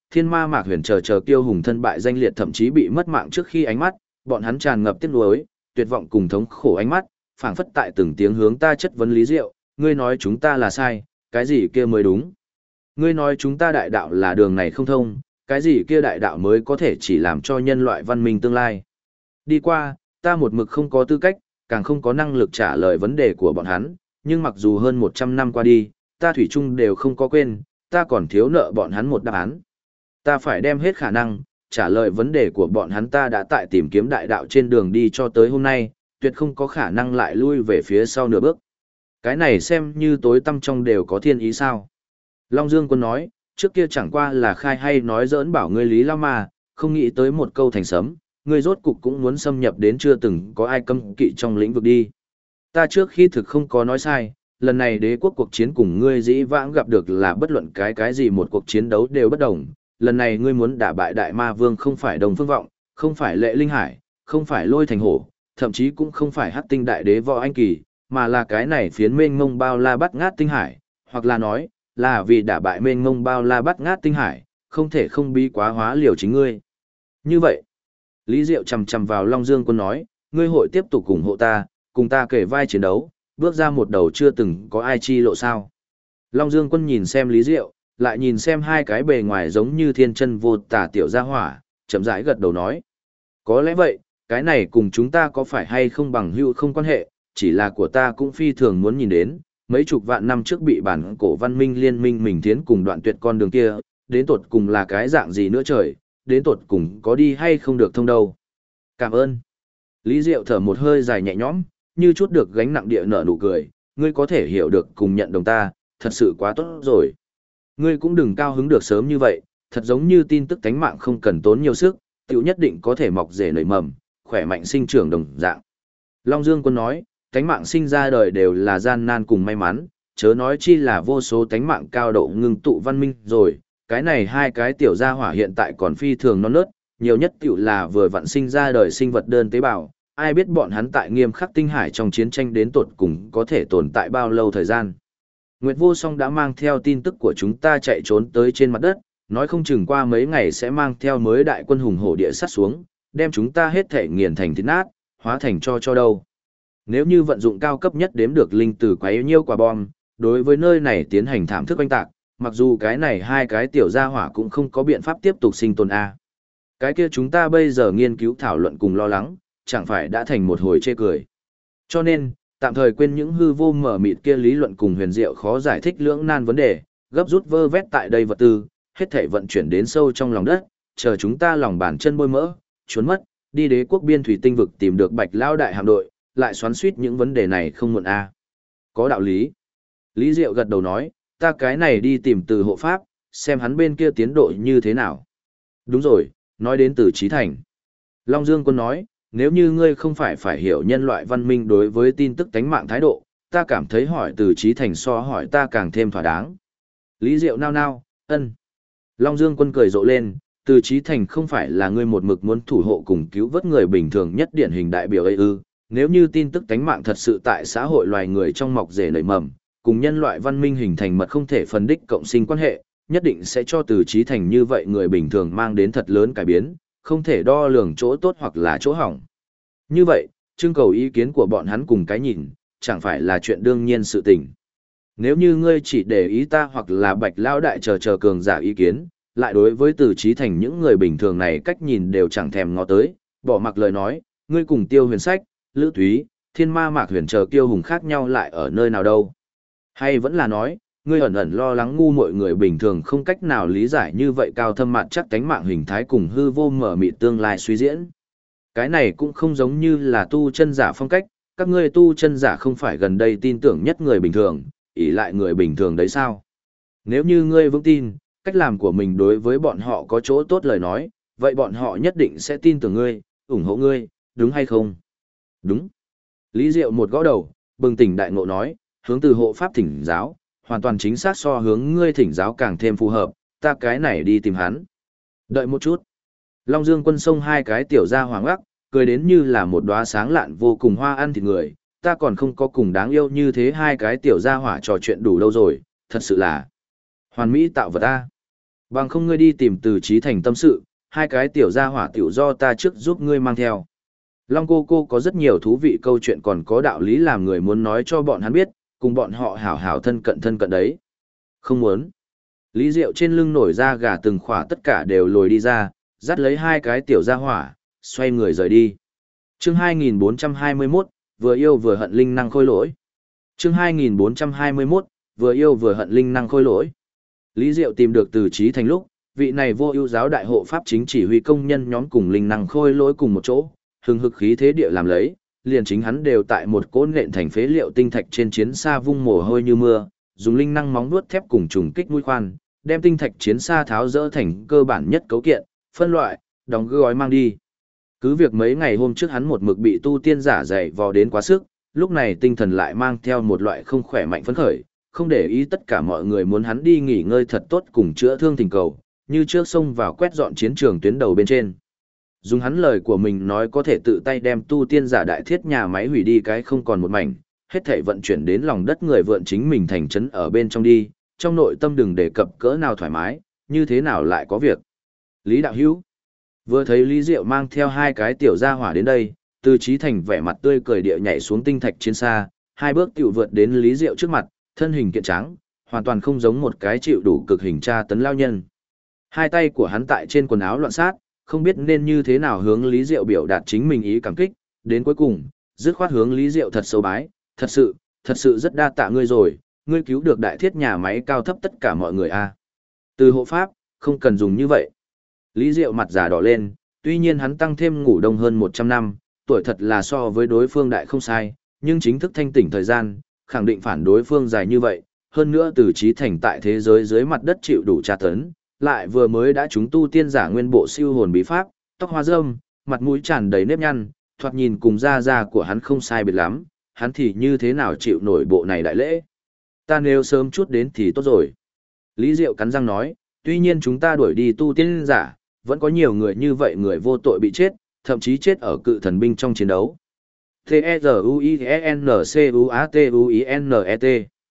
Thiên Ma Mạc Huyền chờ kiêu hùng thân bại danh liệt thậm chí bị mất mạng trước khi ánh mắt, bọn hắn tràn ngập tiếc nuối, tuyệt vọng cùng thống khổ ánh mắt, phảng phất tại từng tiếng hướng ta chất vấn Lý Diệu, ngươi nói chúng ta là sai, cái gì kia mới đúng? Ngươi nói chúng ta đại đạo là đường này không thông, cái gì kia đại đạo mới có thể chỉ làm cho nhân loại văn minh tương lai? Đi qua, ta một mực không có tư cách, càng không có năng lực trả lời vấn đề của bọn hắn, nhưng mặc dù hơn 100 năm qua đi, ta thủy chung đều không có quên, ta còn thiếu nợ bọn hắn một đáp án. Ta phải đem hết khả năng, trả lời vấn đề của bọn hắn. Ta đã tại tìm kiếm đại đạo trên đường đi cho tới hôm nay, tuyệt không có khả năng lại lui về phía sau nửa bước. Cái này xem như tối tăm trong đều có thiên ý sao. Long Dương Quân nói, trước kia chẳng qua là khai hay nói giỡn bảo ngươi Lý Lao mà, không nghĩ tới một câu thành sấm, ngươi rốt cục cũng muốn xâm nhập đến chưa từng có ai cấm kỵ trong lĩnh vực đi. Ta trước khi thực không có nói sai, lần này đế quốc cuộc chiến cùng ngươi dĩ vãng gặp được là bất luận cái gì một cuộc chiến đấu đều bất đồng. Lần này ngươi muốn đả bại đại ma vương không phải Đồng Phương Vọng, không phải Lệ Linh Hải, không phải Lôi Thành Hổ, thậm chí cũng không phải Hắc Tinh Đại Đế Võ Anh Kỳ, mà là cái này phiến mênh mông bao la bắt ngát tinh hải, hoặc là nói, là vì đả bại mênh mông bao la bắt ngát tinh hải, không thể không bí quá hóa liều chính ngươi. Như vậy, Lý Diệu chầm chầm vào Long Dương Quân nói, ngươi hội tiếp tục ủng hộ ta, cùng ta kể vai chiến đấu, bước ra một đầu chưa từng có ai chi lộ sao. Long Dương Quân nhìn xem Lý Diệu, lại nhìn xem hai cái bề ngoài giống như thiên chân vô tả tiểu gia hỏa, chậm rãi gật đầu nói. Có lẽ vậy, cái này cùng chúng ta có phải hay không bằng hữu không quan hệ, chỉ là của ta cũng phi thường muốn nhìn đến, mấy chục vạn năm trước bị bản cổ văn minh liên minh mình tiến cùng đoạn tuyệt con đường kia, đến tột cùng là cái dạng gì nữa trời, đến tột cùng có đi hay không được thông đâu. Cảm ơn. Lý Diệu thở một hơi dài nhẹ nhõm, như chút được gánh nặng địa nở nụ cười, ngươi có thể hiểu được cùng nhận đồng ta, thật sự quá tốt rồi. Ngươi cũng đừng cao hứng được sớm như vậy, thật giống như tin tức tánh mạng không cần tốn nhiều sức, tiểu nhất định có thể mọc rễ nảy mầm, khỏe mạnh sinh trưởng đồng dạng. Long Dương Quân nói, tánh mạng sinh ra đời đều là gian nan cùng may mắn, chớ nói chi là vô số tánh mạng cao độ ngưng tụ văn minh rồi, cái này hai cái tiểu gia hỏa hiện tại còn phi thường non nớt, nhiều nhất tiểu là vừa vặn sinh ra đời sinh vật đơn tế bào, ai biết bọn hắn tại nghiêm khắc tinh hải trong chiến tranh đến tột cùng có thể tồn tại bao lâu thời gian. Nguyệt Vô Song đã mang theo tin tức của chúng ta chạy trốn tới trên mặt đất, nói không chừng qua mấy ngày sẽ mang theo mới đại quân hùng hổ địa sát xuống, đem chúng ta hết thể nghiền thành thịt nát, hóa thành cho đâu. Nếu như vận dụng cao cấp nhất đếm được linh tử quấy nhiêu quả bom, đối với nơi này tiến hành thảm thức oanh tạc, mặc dù cái này hai cái tiểu gia hỏa cũng không có biện pháp tiếp tục sinh tồn a. Cái kia chúng ta bây giờ nghiên cứu thảo luận cùng lo lắng, chẳng phải đã thành một hồi chê cười. Cho nên, tạm thời quên những hư vô mở mịt kia lý luận cùng huyền diệu khó giải thích lưỡng nan vấn đề, gấp rút vơ vét tại đây vật tư, hết thảy vận chuyển đến sâu trong lòng đất, chờ chúng ta lòng bàn chân bôi mỡ, trốn mất, đi đế quốc biên thủy tinh vực tìm được Bạch Lao đại hạm đội, lại xoắn suýt những vấn đề này không muộn a. Có đạo lý. Lý Diệu gật đầu nói, ta cái này đi tìm từ hộ pháp, xem hắn bên kia tiến độ như thế nào. Đúng rồi, nói đến từ Chí Thành. Long Dương Quân nói, nếu như ngươi không phải hiểu nhân loại văn minh đối với tin tức tánh mạng thái độ, ta cảm thấy hỏi từ Chí Thành so hỏi ta càng thêm thỏa đáng. Lý Diệu nao nao, ân. Long Dương Quân cười rộ lên, từ Chí Thành không phải là ngươi một mực muốn thủ hộ cùng cứu vớt người bình thường nhất điển hình đại biểu ấy ư. Nếu như tin tức tánh mạng thật sự tại xã hội loài người trong mọc rể nảy mầm, cùng nhân loại văn minh hình thành mật không thể phân đích cộng sinh quan hệ, nhất định sẽ cho từ Chí Thành như vậy người bình thường mang đến thật lớn cải biến, không thể đo lường chỗ tốt hoặc là chỗ hỏng. Như vậy, trưng cầu ý kiến của bọn hắn cùng cái nhìn, chẳng phải là chuyện đương nhiên sự tình. Nếu như ngươi chỉ để ý ta hoặc là Bạch Lão đại chờ cường giả ý kiến, lại đối với từ Chí Thành những người bình thường này cách nhìn đều chẳng thèm ngó tới, bỏ mặc lời nói, ngươi cùng Tiêu Huyền Sách, Lữ Thúy, Thiên Ma Mạc Huyền chờ kiêu hùng khác nhau lại ở nơi nào đâu? Hay vẫn là nói, ngươi ẩn ẩn lo lắng ngu mọi người bình thường không cách nào lý giải như vậy cao thâm mạn chắc tánh mạng hình thái cùng hư vô mở mịt tương lai suy diễn. Cái này cũng không giống như là tu chân giả phong cách, các ngươi tu chân giả không phải gần đây tin tưởng nhất người bình thường, ỷ lại người bình thường đấy sao? Nếu như ngươi vững tin, cách làm của mình đối với bọn họ có chỗ tốt lời nói, vậy bọn họ nhất định sẽ tin tưởng ngươi, ủng hộ ngươi, đúng hay không? Đúng. Lý Diệu một gõ đầu, bừng tỉnh đại ngộ nói, hướng từ hộ pháp thỉnh giáo, hoàn toàn chính xác so hướng ngươi thỉnh giáo càng thêm phù hợp, ta cái này đi tìm hắn. Đợi một chút. Long Dương Quân xông hai cái tiểu ra hoàng ác, cười đến như là một đóa sáng lạn vô cùng hoa ăn thịt người, ta còn không có cùng đáng yêu như thế hai cái tiểu gia hỏa trò chuyện đủ lâu rồi, thật sự là hoàn mỹ tạo vật ta. Bằng không ngươi đi tìm Từ Chí Thành tâm sự, hai cái tiểu gia hỏa tiểu do ta trước giúp ngươi mang theo. Long cô có rất nhiều thú vị câu chuyện còn có đạo lý làm người muốn nói cho bọn hắn biết, cùng bọn họ hảo hảo thân cận đấy. Không muốn. Lý Diệu trên lưng nổi ra gà từng khỏa tất cả đều lồi đi ra, dắt lấy hai cái tiểu gia hỏa, xoay người rời đi. Chương 2421, vừa yêu vừa hận linh năng khôi lỗi. Chương 2421, vừa yêu vừa hận linh năng khôi lỗi. Lý Diệu tìm được Từ Chí Thành lúc, vị này vô ưu giáo đại hộ pháp chính chỉ huy công nhân nhóm cùng linh năng khôi lỗi cùng một chỗ, hừng hực khí thế địa làm lấy, liền chính hắn đều tại một cỗ nện thành phế liệu tinh thạch trên chiến xa vung mồ hôi như mưa, dùng linh năng móng vuốt thép cùng trùng kích mũi khoan, đem tinh thạch chiến xa tháo rỡ thành cơ bản nhất cấu kiện, phân loại, đóng gói mang đi. Cứ việc mấy ngày hôm trước hắn một mực bị tu tiên giả dày vò đến quá sức, lúc này tinh thần lại mang theo một loại không khỏe mạnh phấn khởi, không để ý tất cả mọi người muốn hắn đi nghỉ ngơi thật tốt cùng chữa thương tình cầu, như trước xông vào quét dọn chiến trường tuyến đầu bên trên. Dùng hắn lời của mình nói có thể tự tay đem tu tiên giả đại thiết nhà máy hủy đi cái không còn một mảnh, hết thảy vận chuyển đến lòng đất người vượn chính mình thành trấn ở bên trong đi, trong nội tâm đừng đề cập cỡ nào thoải mái, như thế nào lại có việc. Lý Đạo Hữu vừa thấy Lý Diệu mang theo hai cái tiểu gia hỏa đến đây, Từ Chí Thành vẻ mặt tươi cười địa nhảy xuống tinh thạch chiến xa, hai bước tiểu vượt đến Lý Diệu trước mặt, thân hình kiện tráng, hoàn toàn không giống một cái chịu đủ cực hình tra tấn lao nhân. Hai tay của hắn tại trên quần áo loạn sát, không biết nên như thế nào hướng Lý Diệu biểu đạt chính mình ý cảm kích, đến cuối cùng, dứt khoát hướng Lý Diệu thật sâu bái, thật sự rất đa tạ ngươi rồi, ngươi cứu được đại thiết nhà máy cao thấp tất cả mọi người a. Từ hộ pháp, không cần dùng như vậy. Lý Diệu mặt già đỏ lên, tuy nhiên hắn tăng thêm ngủ đông hơn 100 năm, tuổi thật là so với đối phương đại không sai, nhưng chính thức thanh tỉnh thời gian, khẳng định phản đối phương dài như vậy, hơn nữa Từ Chí Thành tại thế giới dưới mặt đất chịu đủ tra tấn, lại vừa mới đã chúng tu tiên giả nguyên bộ siêu hồn bí pháp, tóc hoa râm, mặt mũi tràn đầy nếp nhăn, thoạt nhìn cùng da của hắn không sai biệt lắm, hắn thì như thế nào chịu nổi bộ này đại lễ. Ta nếu sớm chút đến thì tốt rồi. Lý Diệu cắn răng nói, tuy nhiên chúng ta đuổi đi tu tiên giả, vẫn có nhiều người như vậy người vô tội bị chết, thậm chí chết ở cự thần binh trong chiến đấu. T-E-Z-U-I-N-C-U-A-T-U-I-N-E-T.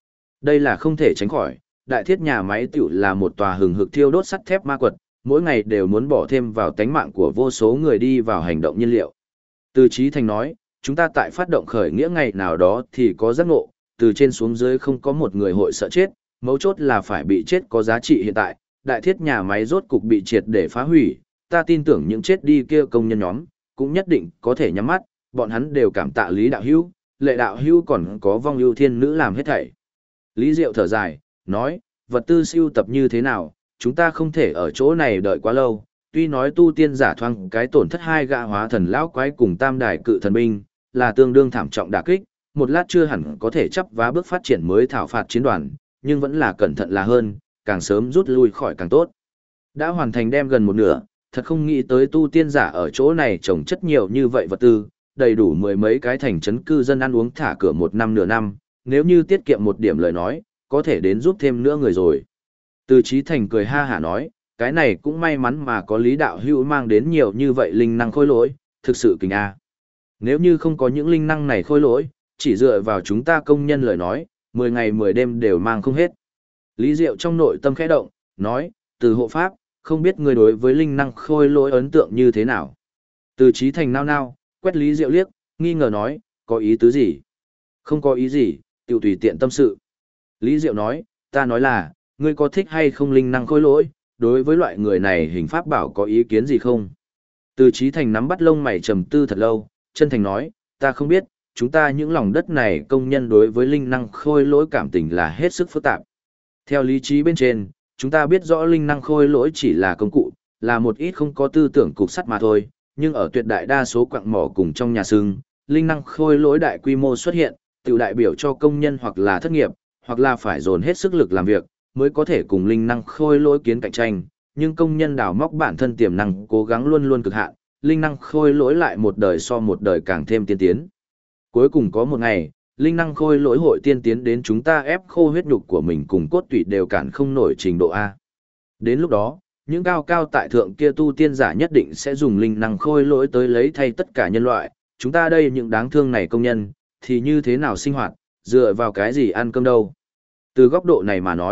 Đây là không thể tránh khỏi, đại thiết nhà máy tiểu là một tòa hừng hực thiêu đốt sắt thép ma quật, mỗi ngày đều muốn bỏ thêm vào tánh mạng của vô số người đi vào hành động nhiên liệu. Từ Chí Thành nói, chúng ta tại phát động khởi nghĩa ngày nào đó thì có giác ngộ, từ trên xuống dưới không có một người hội sợ chết, mấu chốt là phải bị chết có giá trị hiện tại, đại thiết nhà máy rốt cục bị triệt để phá hủy, ta tin tưởng những chết đi kia công nhân nhóm, cũng nhất định có thể nhắm mắt, bọn hắn đều cảm tạ Lý Đạo Hữu, Lệ Đạo Hữu còn có vong ưu thiên nữ làm hết thảy. Lý Diệu thở dài, nói, vật tư siêu tập như thế nào, chúng ta không thể ở chỗ này đợi quá lâu, tuy nói tu tiên giả thoang cái tổn thất hai gã hóa thần lão quái cùng tam đài cự thần binh, là tương đương thảm trọng đả kích, một lát chưa hẳn có thể chấp vá bước phát triển mới thảo phạt chiến đoàn, nhưng vẫn là cẩn thận là hơn, càng sớm rút lui khỏi càng tốt. Đã hoàn thành đem gần một nửa, thật không nghĩ tới tu tiên giả ở chỗ này trồng chất nhiều như vậy vật tư, đầy đủ mười mấy cái thành trấn cư dân ăn uống thả cửa một năm nửa năm, nếu như tiết kiệm một điểm lời nói, có thể đến giúp thêm nữa người rồi. Từ Chí Thành cười ha hả nói, cái này cũng may mắn mà có Lý Đạo Hữu mang đến nhiều như vậy linh năng khôi lỗi, thực sự kinh a. Nếu như không có những linh năng này khôi lỗi, chỉ dựa vào chúng ta công nhân lời nói, 10 ngày 10 đêm đều mang không hết. Lý Diệu trong nội tâm khẽ động, nói, từ hộ pháp, không biết người đối với linh năng khôi lỗi ấn tượng như thế nào. Từ Chí Thành nao nao, quét Lý Diệu liếc, nghi ngờ nói, có ý tứ gì? Không có ý gì, tiểu tùy tiện tâm sự. Lý Diệu nói, ta nói là, ngươi có thích hay không linh năng khôi lỗi, đối với loại người này hình pháp bảo có ý kiến gì không? Từ Chí Thành nắm bắt lông mày trầm tư thật lâu, chân thành nói, ta không biết, chúng ta những lòng đất này công nhân đối với linh năng khôi lỗi cảm tình là hết sức phức tạp. Theo lý trí bên trên, chúng ta biết rõ linh năng khôi lỗi chỉ là công cụ, là một ít không có tư tưởng cục sắt mà thôi, nhưng ở tuyệt đại đa số quặng mỏ cùng trong nhà xương, linh năng khôi lỗi đại quy mô xuất hiện, tiểu đại biểu cho công nhân hoặc là thất nghiệp, hoặc là phải dồn hết sức lực làm việc, mới có thể cùng linh năng khôi lỗi kiến cạnh tranh, nhưng công nhân đào móc bản thân tiềm năng cố gắng luôn luôn cực hạn, linh năng khôi lỗi lại một đời so một đời càng thêm tiên tiến. Cuối cùng có một ngày, linh năng khôi lỗi hội tiên tiến đến chúng ta ép khô huyết nhục của mình cùng cốt tủy đều cản không nổi trình độ A. Đến lúc đó, những cao cao tại thượng kia tu tiên giả nhất định sẽ dùng linh năng khôi lỗi tới lấy thay tất cả nhân loại, chúng ta đây những đáng thương này công nhân, thì như thế nào sinh hoạt, dựa vào cái gì ăn cơm đâu. Từ góc độ này mà nói,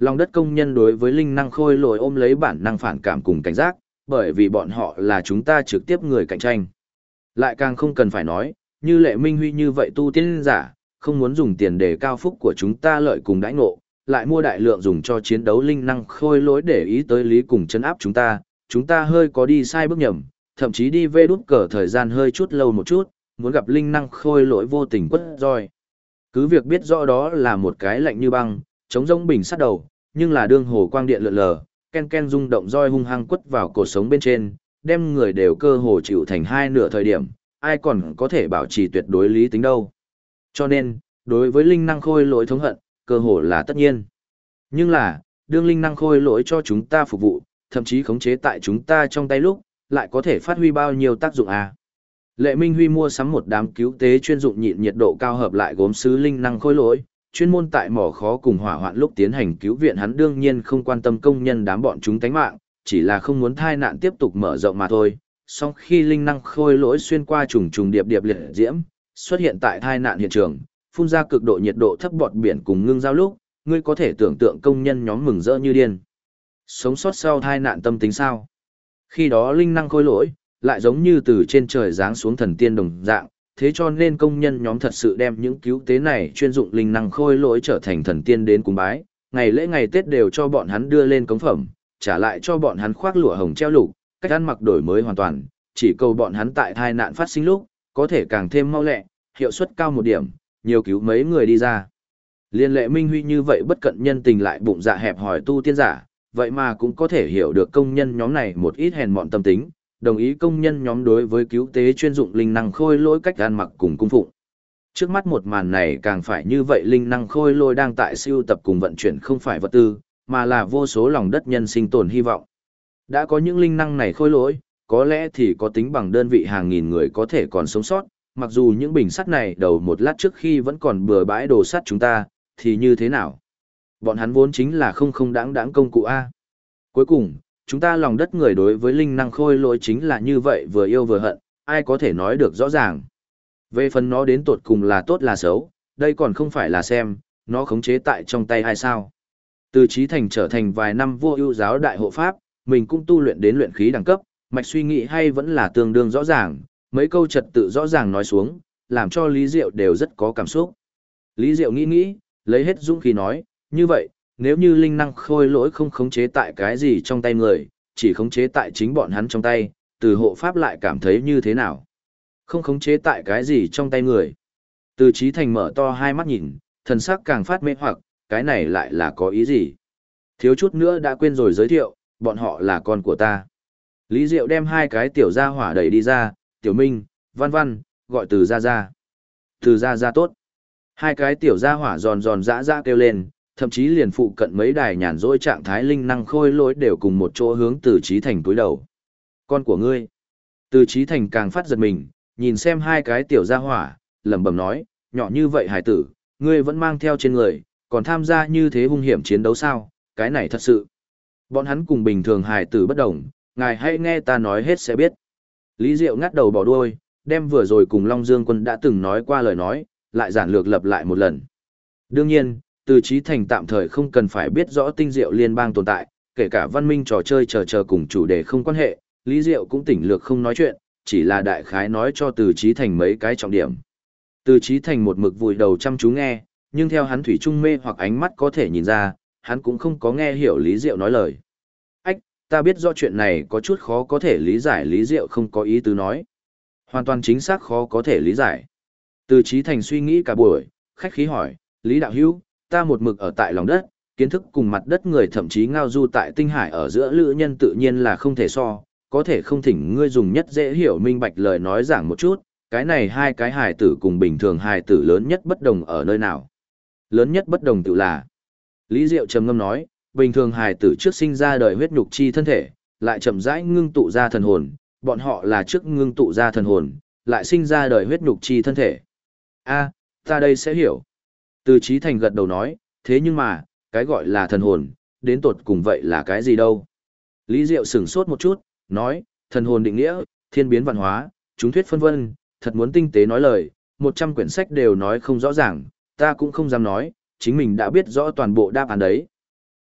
Lòng đất công nhân đối với linh năng khôi lỗi ôm lấy bản năng phản cảm cùng cảnh giác, bởi vì bọn họ là chúng ta trực tiếp người cạnh tranh. Lại càng không cần phải nói, như Lệ Minh Huy như vậy tu tiên giả, không muốn dùng tiền để cao phúc của chúng ta lợi cùng đãi ngộ, lại mua đại lượng dùng cho chiến đấu linh năng khôi lỗi để ý tới lý cùng chấn áp chúng ta hơi có đi sai bước nhầm, thậm chí đi vê đút cờ thời gian hơi chút lâu một chút, muốn gặp linh năng khôi lỗi vô tình quất roi. Cứ việc biết rõ đó là một cái lạnh như băng, chống rỗng bình sắt đầu, nhưng là đương hồ quang điện lượn lờ, ken ken rung động roi hung hăng quất vào cột sống bên trên, đem người đều cơ hồ chịu thành hai nửa thời điểm, ai còn có thể bảo trì tuyệt đối lý tính đâu. Cho nên, đối với linh năng khôi lỗi thống hận, cơ hồ là tất nhiên. Nhưng là, đương linh năng khôi lỗi cho chúng ta phục vụ, thậm chí khống chế tại chúng ta trong tay lúc, lại có thể phát huy bao nhiêu tác dụng à. Lệ Minh Huy mua sắm một đám cứu tế chuyên dụng nhịn nhiệt độ cao hợp lại gốm sứ linh năng khôi lỗi, chuyên môn tại mỏ khó cùng hỏa hoạn lúc tiến hành cứu viện, hắn đương nhiên không quan tâm công nhân đám bọn chúng tánh mạng, chỉ là không muốn tai nạn tiếp tục mở rộng mà thôi. Song khi linh năng khôi lỗi xuyên qua trùng trùng điệp điệp liệt diễm, xuất hiện tại tai nạn hiện trường, phun ra cực độ nhiệt độ thấp bọt biển cùng ngưng giao lúc, ngươi có thể tưởng tượng công nhân nhóm mừng rỡ như điên. Sống sót sau tai nạn tâm tính sao? Khi đó linh năng khôi lỗi lại giống như từ trên trời giáng xuống thần tiên đồng dạng, thế cho nên công nhân nhóm thật sự đem những cứu tế này chuyên dụng linh năng khôi lỗi trở thành thần tiên đến cúng bái, ngày lễ ngày Tết đều cho bọn hắn đưa lên cống phẩm, trả lại cho bọn hắn khoác lụa hồng treo lục, cách ăn mặc đổi mới hoàn toàn, chỉ cầu bọn hắn tại tai nạn phát sinh lúc, có thể càng thêm mau lẹ, hiệu suất cao một điểm, nhiều cứu mấy người đi ra. Liên Lệ Minh Huy như vậy bất cận nhân tình lại bụng dạ hẹp hòi tu tiên giả, vậy mà cũng có thể hiểu được công nhân nhóm này một ít hèn mọn tâm tính, đồng ý công nhân nhóm đối với cứu tế chuyên dụng linh năng khôi lỗi cách ăn mặc cùng cung phụng. Trước mắt một màn này càng phải như vậy, linh năng khôi lỗi đang tại siêu tập cùng vận chuyển không phải vật tư, mà là vô số lòng đất nhân sinh tồn hy vọng. Đã có những linh năng này khôi lỗi, có lẽ thì có tính bằng đơn vị hàng nghìn người có thể còn sống sót, mặc dù những bình sắt này đầu một lát trước khi vẫn còn bừa bãi đồ sắt chúng ta, thì như thế nào? Bọn hắn vốn chính là không đáng công cụ A. Cuối cùng, chúng ta lòng đất người đối với linh năng khôi lỗi chính là như vậy, vừa yêu vừa hận, ai có thể nói được rõ ràng. Về phần nó đến tột cùng là tốt là xấu, đây còn không phải là xem, nó khống chế tại trong tay hay sao. Từ Chí Thành trở thành vài năm vua ưu giáo đại hộ pháp, mình cũng tu luyện đến luyện khí đẳng cấp, mạch suy nghĩ hay vẫn là tương đương rõ ràng, mấy câu trật tự rõ ràng nói xuống, làm cho Lý Diệu đều rất có cảm xúc. Lý Diệu nghĩ, lấy hết dũng khí nói, như vậy, nếu như linh năng khôi lỗi không khống chế tại cái gì trong tay người, chỉ khống chế tại chính bọn hắn trong tay, từ hộ pháp lại cảm thấy như thế nào? Không khống chế tại cái gì trong tay người. Từ Chí Thành mở to hai mắt nhìn, thần sắc càng phát mê hoặc, cái này lại là có ý gì? Thiếu chút nữa đã quên rồi giới thiệu, bọn họ là con của ta. Lý Diệu đem hai cái tiểu gia hỏa đẩy đi ra, Tiểu Minh, Văn Văn, gọi từ gia gia. Từ gia gia tốt. Hai cái tiểu gia hỏa giòn giòn dã dã kêu lên, thậm chí liền phụ cận mấy đài nhàn rỗi trạng thái linh năng khôi lỗi đều cùng một chỗ hướng Từ Chí Thành túi đầu. Con của ngươi. Từ Chí Thành càng phát giật mình, nhìn xem hai cái tiểu gia hỏa, lẩm bẩm nói, nhỏ như vậy hải tử, ngươi vẫn mang theo trên người, còn tham gia như thế hung hiểm chiến đấu sao, cái này thật sự. Bọn hắn cùng bình thường hải tử bất đồng, ngài hãy nghe ta nói hết sẽ biết. Lý Diệu ngắt đầu bỏ đuôi, đem vừa rồi cùng Long Dương Quân đã từng nói qua lời nói, lại giản lược lặp lại một lần. Đương nhiên, Từ Chí Thành tạm thời không cần phải biết rõ tinh diệu liên bang tồn tại, kể cả văn minh trò chơi chờ cùng chủ đề không quan hệ, Lý Diệu cũng tỉnh lược không nói chuyện, chỉ là đại khái nói cho Từ Chí Thành mấy cái trọng điểm. Từ Chí Thành một mực vùi đầu chăm chú nghe, nhưng theo hắn thủy trung mê hoặc ánh mắt có thể nhìn ra, hắn cũng không có nghe hiểu Lý Diệu nói lời. Ách, ta biết rõ chuyện này có chút khó có thể lý giải, Lý Diệu không có ý tứ nói. Hoàn toàn chính xác khó có thể lý giải. Từ Chí Thành suy nghĩ cả buổi, khách khí hỏi, Lý Đạo Hữu, ta một mực ở tại lòng đất, kiến thức cùng mặt đất người thậm chí ngao du tại tinh hải ở giữa lữ nhân tự nhiên là không thể so, có thể không thỉnh ngươi dùng nhất dễ hiểu minh bạch lời nói giảng một chút, cái này hai cái hài tử cùng bình thường hài tử lớn nhất bất đồng ở nơi nào? Lớn nhất bất đồng tự là, Lý Diệu trầm ngâm nói, bình thường hài tử trước sinh ra đời huyết nhục chi thân thể, lại chậm rãi ngưng tụ ra thần hồn, bọn họ là trước ngưng tụ ra thần hồn, lại sinh ra đời huyết nhục chi thân thể. A, ta đây sẽ hiểu. Từ Chí Thành gật đầu nói, thế nhưng mà, cái gọi là thần hồn, đến tột cùng vậy là cái gì đâu? Lý Diệu sửng sốt một chút, nói, thần hồn định nghĩa, thiên biến vạn hóa, chúng thuyết phân vân, thật muốn tinh tế nói lời, 100 quyển sách đều nói không rõ ràng, ta cũng không dám nói, chính mình đã biết rõ toàn bộ đáp án đấy.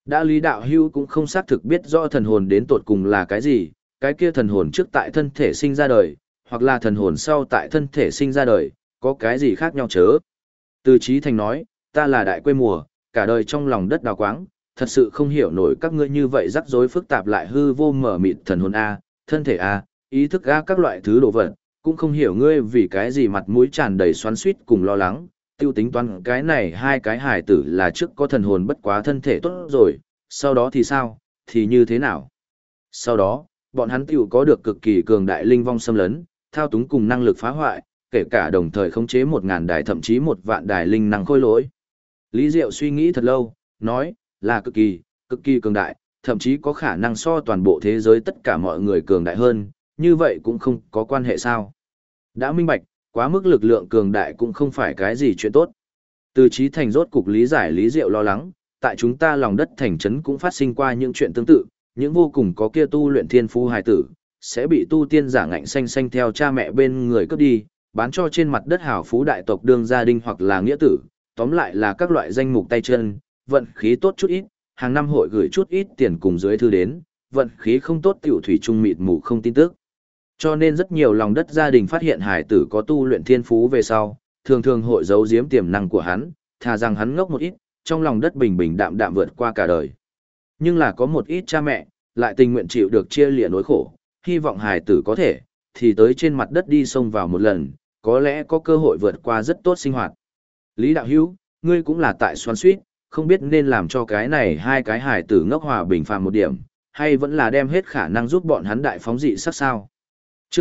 Đã Lý Đạo Hữu cũng không xác thực biết rõ thần hồn đến tột cùng là cái gì, cái kia thần hồn trước tại thân thể sinh ra đời, hoặc là thần hồn sau tại thân thể sinh ra đời, có cái gì khác nhau chớ. Từ Chí Thành nói, ta là đại quê mùa, cả đời trong lòng đất đào quáng, thật sự không hiểu nổi các ngươi như vậy rắc rối phức tạp lại hư vô mở mịt thần hồn A, thân thể A, ý thức A các loại thứ đồ vật, cũng không hiểu ngươi vì cái gì mặt mũi tràn đầy xoắn xuýt cùng lo lắng, tiêu tính toán cái này hai cái hài tử là trước có thần hồn bất quá thân thể tốt rồi, sau đó thì sao, thì như thế nào? Sau đó, bọn hắn tiểu có được cực kỳ cường đại linh vong xâm lấn, thao túng cùng năng lực phá hoại, kể cả đồng thời khống chế 1000 đài thậm chí 1 vạn đài linh năng khôi lỗi. Lý Diệu suy nghĩ thật lâu, nói, là cực kỳ cường đại, thậm chí có khả năng so toàn bộ thế giới tất cả mọi người cường đại hơn, như vậy cũng không có quan hệ sao. Đã minh bạch, quá mức lực lượng cường đại cũng không phải cái gì chuyện tốt. Từ Chí Thành rốt cục lý giải Lý Diệu lo lắng, tại chúng ta lòng đất thành trấn cũng phát sinh qua những chuyện tương tự, những vô cùng có kia tu luyện thiên phú hài tử, sẽ bị tu tiên giả ngạnh xanh xanh theo cha mẹ bên người cướp đi, bán cho trên mặt đất hào phú đại tộc đương gia đình hoặc là nghĩa tử, tóm lại là các loại danh mục tay chân, vận khí tốt chút ít, hàng năm hội gửi chút ít tiền cùng dưới thư đến, vận khí không tốt tiểu thủy trung mịt mù không tin tức. Cho nên rất nhiều lòng đất gia đình phát hiện hải tử có tu luyện thiên phú về sau, thường thường hội giấu giếm tiềm năng của hắn, thà rằng hắn ngốc một ít, trong lòng đất bình bình đạm đạm vượt qua cả đời. Nhưng là có một ít cha mẹ, lại tình nguyện chịu được chia lìa nỗi khổ, hy vọng hải tử có thể, thì tới trên mặt đất đi xông vào một lần, có lẽ có cơ hội vượt qua rất tốt sinh hoạt. Lý Đạo Hữu, ngươi cũng là tại xoắn xuýt, không biết nên làm cho cái này hai cái hải tử ngốc hòa bình phàm một điểm, hay vẫn là đem hết khả năng giúp bọn hắn đại phóng dị sắc sao. Chương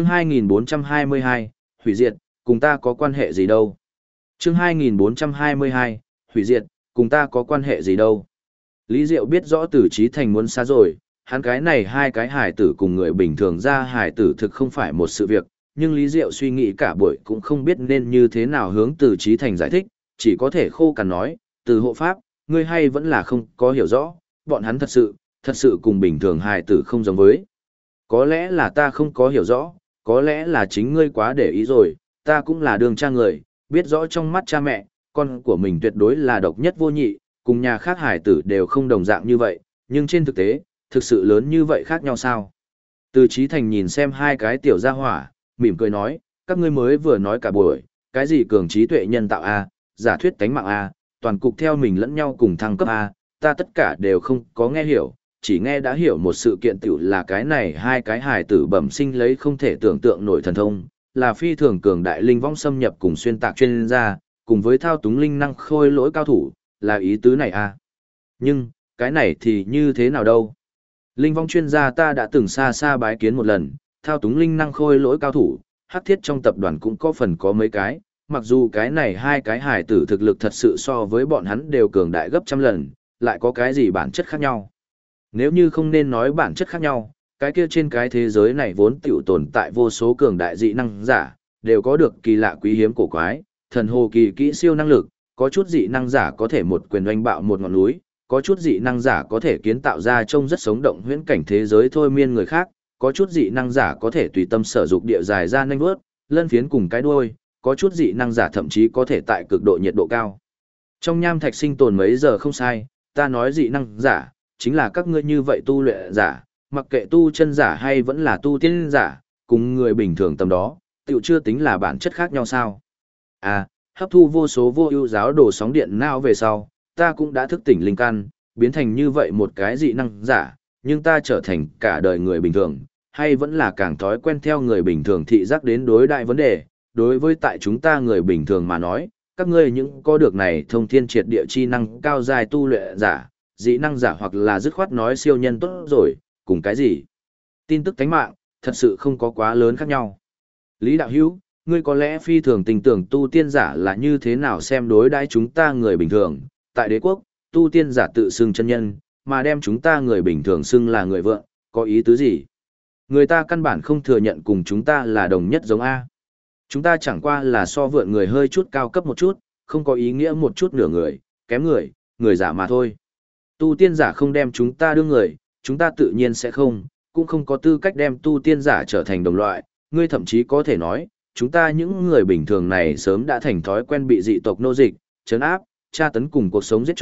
2422, hủy diệt, cùng ta có quan hệ gì đâu. Chương 2422, hủy diệt, cùng ta có quan hệ gì đâu. Lý Diệu biết rõ Từ Chí Thành muốn xa rồi, hắn cái này hai cái hải tử cùng người bình thường ra hải tử thực không phải một sự việc, nhưng Lý Diệu suy nghĩ cả buổi cũng không biết nên như thế nào hướng Từ Chí Thành giải thích, chỉ có thể khô cằn nói, Từ hộ pháp, ngươi hay vẫn là không có hiểu rõ, bọn hắn thật sự cùng bình thường hải tử không giống với. Có lẽ là ta không có hiểu rõ, có lẽ là chính ngươi quá để ý rồi, ta cũng là đường cha người, biết rõ trong mắt cha mẹ, con của mình tuyệt đối là độc nhất vô nhị, cùng nhà khác hải tử đều không đồng dạng như vậy, nhưng trên thực tế, thực sự lớn như vậy khác nhau sao? Từ Chí Thành nhìn xem hai cái tiểu gia hỏa, mỉm cười nói, các ngươi mới vừa nói cả buổi, cái gì cường trí tuệ nhân tạo A, giả thuyết tánh mạng A, toàn cục theo mình lẫn nhau cùng thăng cấp A, ta tất cả đều không có nghe hiểu, chỉ nghe đã hiểu một sự kiện tiểu là cái này hai cái hài tử bẩm sinh lấy không thể tưởng tượng nổi thần thông, là phi thường cường đại linh vong xâm nhập cùng xuyên tạc chuyên gia, cùng với thao túng linh năng khôi lỗi cao thủ, là ý tứ này à. Nhưng, cái này thì như thế nào đâu? Linh vong chuyên gia ta đã từng xa xa bái kiến một lần, thao túng linh năng khôi lỗi cao thủ, hắc thiết trong tập đoàn cũng có phần có mấy cái, mặc dù cái này hai cái hài tử thực lực thật sự so với bọn hắn đều cường đại gấp trăm lần, lại có cái gì bản chất khác nhau. Nếu như không nên nói bản chất khác nhau, cái kia trên cái thế giới này vốn tiểu tồn tại vô số cường đại dị năng giả, đều có được kỳ lạ quý hiếm cổ quái, thần hồ kỳ kỹ siêu năng lực, có chút dị năng giả có thể một quyền oanh bạo một ngọn núi, có chút dị năng giả có thể kiến tạo ra trông rất sống động huyễn cảnh thế giới thôi miên người khác, có chút dị năng giả có thể tùy tâm sở dục địa dài ra nhanh vớt, lân phiến cùng cái đuôi, có chút dị năng giả thậm chí có thể tại cực độ nhiệt độ cao. Trong nham thạch sinh tồn mấy giờ không sai, ta nói dị năng giả, chính là các ngươi như vậy tu luyện giả, mặc kệ tu chân giả hay vẫn là tu tiên giả, cùng người bình thường tầm đó, tiểu chưa tính là bản chất khác nhau sao. À, hấp thu vô số vô ưu giáo đồ sóng điện não về sau, ta cũng đã thức tỉnh linh căn, biến thành như vậy một cái dị năng giả, nhưng ta trở thành cả đời người bình thường, hay vẫn là càng thói quen theo người bình thường thị giác đến đối đại vấn đề, đối với tại chúng ta người bình thường mà nói, các ngươi những có được này thông thiên triệt địa chi năng cao dài tu luyện giả, dị năng giả hoặc là dứt khoát nói siêu nhân tốt rồi, cùng cái gì? Tin tức tánh mạng, thật sự không có quá lớn khác nhau. Lý Đạo Hữu, ngươi có lẽ phi thường tình tưởng tu tiên giả là như thế nào xem đối đãi chúng ta người bình thường, tại đế quốc, tu tiên giả tự xưng chân nhân, mà đem chúng ta người bình thường xưng là người vợ, có ý tứ gì? Người ta căn bản không thừa nhận cùng chúng ta là đồng nhất giống A. Chúng ta chẳng qua là so vượn người hơi chút cao cấp một chút, không có ý nghĩa một chút nửa người, kém người, người giả mà thôi. Tu tiên giả không đem chúng ta đương người, chúng ta tự nhiên sẽ không, cũng không có tư cách đem tu tiên giả trở thành đồng loại, ngươi thậm chí có thể nói, chúng ta những người bình thường này sớm đã thành thói quen bị dị tộc nô dịch, trấn áp, tra tấn cùng cuộc sống giết chóc,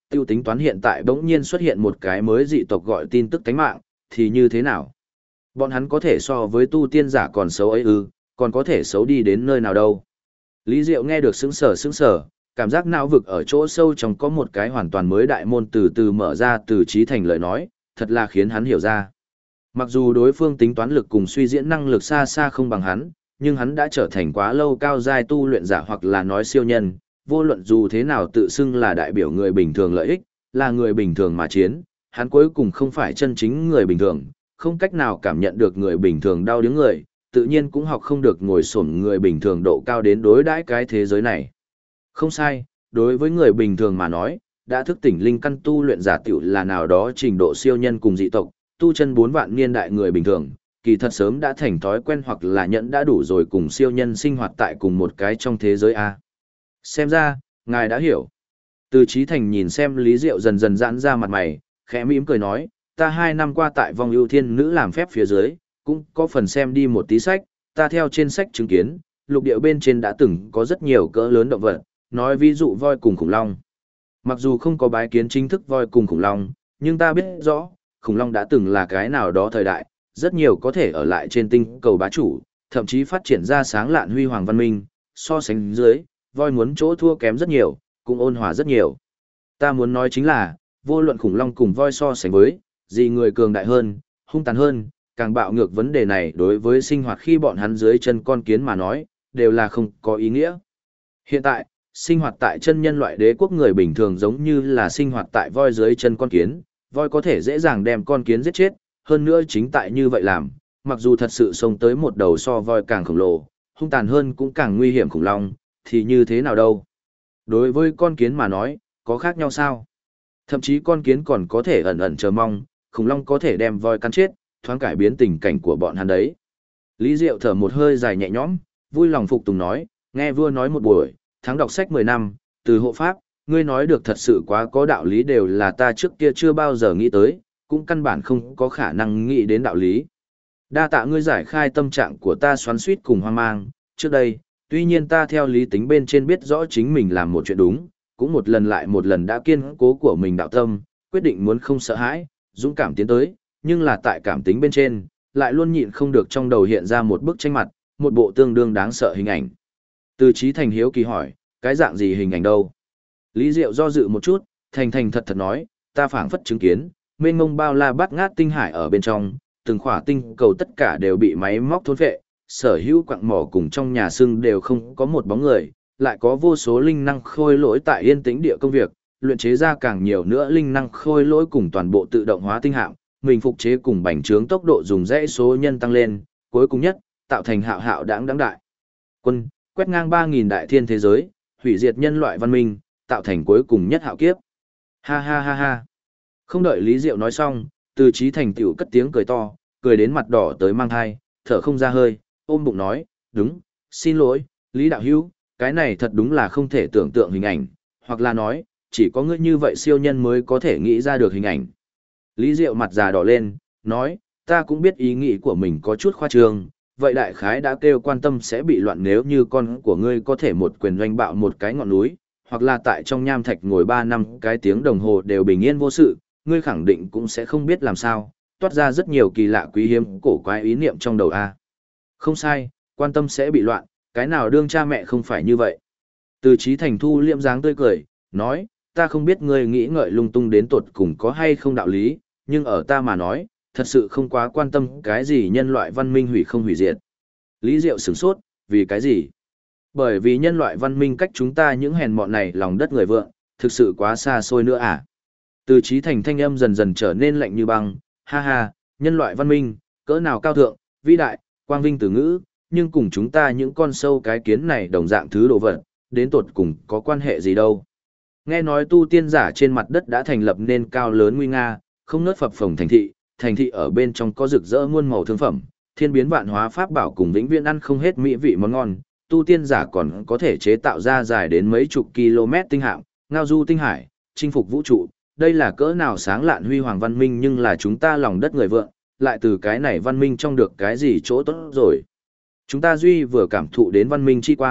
tiêu tính toán hiện tại bỗng nhiên xuất hiện một cái mới dị tộc gọi tin tức tánh mạng, thì như thế nào? Bọn hắn có thể so với tu tiên giả còn xấu ấy ư, còn có thể xấu đi đến nơi nào đâu. Lý Diệu nghe được sững sờ, cảm giác não vực ở chỗ sâu trong có một cái hoàn toàn mới đại môn từ từ mở ra từ trí thành lời nói, thật là khiến hắn hiểu ra. Mặc dù đối phương tính toán lực cùng suy diễn năng lực xa xa không bằng hắn, nhưng hắn đã trở thành quá lâu cao giai tu luyện giả hoặc là nói siêu nhân, vô luận dù thế nào tự xưng là đại biểu người bình thường lợi ích, là người bình thường mà chiến, hắn cuối cùng không phải chân chính người bình thường, không cách nào cảm nhận được người bình thường đau đớn người, tự nhiên cũng học không được ngồi xổm người bình thường độ cao đến đối đãi cái thế giới này. Không sai, đối với người bình thường mà nói, đã thức tỉnh linh căn tu luyện giả tiểu là nào đó trình độ siêu nhân cùng dị tộc, tu chân 4 vạn niên đại người bình thường, kỳ thật sớm đã thành thói quen hoặc là nhẫn đã đủ rồi cùng siêu nhân sinh hoạt tại cùng một cái trong thế giới A. Xem ra, ngài đã hiểu. Từ Chí Thành nhìn xem Lý Diệu dần dần giãn ra mặt mày, khẽ mỉm cười nói, ta 2 năm qua tại vong ưu thiên nữ làm phép phía dưới, cũng có phần xem đi một tí sách, ta theo trên sách chứng kiến, lục địa bên trên đã từng có rất nhiều cỡ lớn động vật, nói ví dụ voi cùng khủng long. Mặc dù không có bái kiến chính thức voi cùng khủng long, nhưng ta biết rõ, khủng long đã từng là cái nào đó thời đại, rất nhiều có thể ở lại trên tinh cầu bá chủ, thậm chí phát triển ra sáng lạn huy hoàng văn minh, so sánh dưới, voi muốn chỗ thua kém rất nhiều, cũng ôn hòa rất nhiều. Ta muốn nói chính là, vô luận khủng long cùng voi so sánh với, gì người cường đại hơn, hung tàn hơn, càng bạo ngược vấn đề này đối với sinh hoạt khi bọn hắn dưới chân con kiến mà nói, đều là không có ý nghĩa. Hiện tại, sinh hoạt tại chân nhân loại đế quốc người bình thường giống như là sinh hoạt tại voi dưới chân con kiến, voi có thể dễ dàng đem con kiến giết chết, hơn nữa chính tại như vậy làm, mặc dù thật sự xông tới một đầu so voi càng khổng lồ, hung tàn hơn cũng càng nguy hiểm khủng long, thì như thế nào đâu. Đối với con kiến mà nói, có khác nhau sao? Thậm chí con kiến còn có thể ẩn ẩn chờ mong, khủng long có thể đem voi cắn chết, thoáng cải biến tình cảnh của bọn hắn đấy. Lý Diệu thở một hơi dài nhẹ nhõm, vui lòng phục tùng nói, nghe vua nói một buổi, thắng đọc sách 10 năm, từ hộ pháp, ngươi nói được thật sự quá có đạo lý, đều là ta trước kia chưa bao giờ nghĩ tới, cũng căn bản không có khả năng nghĩ đến đạo lý. Đa tạ ngươi giải khai tâm trạng của ta xoắn xuýt cùng hoang mang, trước đây, tuy nhiên ta theo lý tính bên trên biết rõ chính mình làm một chuyện đúng, cũng một lần lại một lần đã kiên cố của mình đạo tâm, quyết định muốn không sợ hãi, dũng cảm tiến tới, nhưng là tại cảm tính bên trên, lại luôn nhịn không được trong đầu hiện ra một bức tranh mặt, một bộ tương đương đáng sợ hình ảnh. Từ Chí Thành hiếu kỳ hỏi, cái dạng gì hình ảnh đâu? Lý Diệu do dự một chút, thành thành thật thật nói, ta phảng phất chứng kiến, mênh mông bao la bát ngát tinh hải ở bên trong, từng khỏa tinh cầu tất cả đều bị máy móc thôn phệ, sở hữu quặng mỏ cùng trong nhà xương đều không có một bóng người, lại có vô số linh năng khôi lỗi tại yên tĩnh địa công việc, luyện chế ra càng nhiều nữa linh năng khôi lỗi cùng toàn bộ tự động hóa tinh hạm, mình phục chế cùng bành trướng tốc độ dùng dãy số nhân tăng lên, cuối cùng nhất, tạo thành hạo hạo đãng đãng đại quân, quét ngang 3.000 đại thiên thế giới, hủy diệt nhân loại văn minh, tạo thành cuối cùng nhất hạo kiếp. Ha ha ha ha. Không đợi Lý Diệu nói xong, Từ Chí Thành tiểu cất tiếng cười to, cười đến mặt đỏ tới mang hai, thở không ra hơi, ôm bụng nói, đúng, xin lỗi, Lý Đạo Hữu, cái này thật đúng là không thể tưởng tượng hình ảnh, hoặc là nói, chỉ có ngươi như vậy siêu nhân mới có thể nghĩ ra được hình ảnh. Lý Diệu mặt già đỏ lên, nói, ta cũng biết ý nghĩ của mình có chút khoa trương, vậy đại khái đã kêu quan tâm sẽ bị loạn nếu như con của ngươi có thể một quyền doanh bạo một cái ngọn núi, hoặc là tại trong nham thạch ngồi 3 năm cái tiếng đồng hồ đều bình yên vô sự, ngươi khẳng định cũng sẽ không biết làm sao, toát ra rất nhiều kỳ lạ quý hiếm cổ quái ý niệm trong đầu a. Không sai, quan tâm sẽ bị loạn, cái nào đương cha mẹ không phải như vậy. Từ Chí Thành thu liệm dáng tươi cười, nói, ta không biết ngươi nghĩ ngợi lung tung đến tột cùng có hay không đạo lý, nhưng ở ta mà nói, thật sự không quá quan tâm cái gì nhân loại văn minh hủy không hủy diệt. Lý Diệu sửng sốt, vì cái gì? Bởi vì nhân loại văn minh cách chúng ta những hèn mọn này lòng đất người vượng, thực sự quá xa xôi nữa à? Từ Chí Thành thanh âm dần dần trở nên lạnh như băng, ha ha, nhân loại văn minh, cỡ nào cao thượng, vĩ đại, quang vinh từ ngữ, nhưng cùng chúng ta những con sâu cái kiến này đồng dạng thứ đồ vật, đến tột cùng có quan hệ gì đâu. Nghe nói tu tiên giả trên mặt đất đã thành lập nên cao lớn nguy nga, không nớt phập phồng thành thị ở bên trong có rực rỡ muôn màu thương phẩm, thiên biến vạn hóa pháp bảo cùng vĩnh viễn ăn không hết mỹ vị món ngon, tu tiên giả còn có thể chế tạo ra dài đến mấy chục km tinh hạm, ngao du tinh hải, chinh phục vũ trụ, đây là cỡ nào sáng lạn huy hoàng văn minh, nhưng là chúng ta lòng đất người vượng, lại từ cái này văn minh trong được cái gì chỗ tốt rồi. Chúng ta duy vừa cảm thụ đến văn minh chi quang,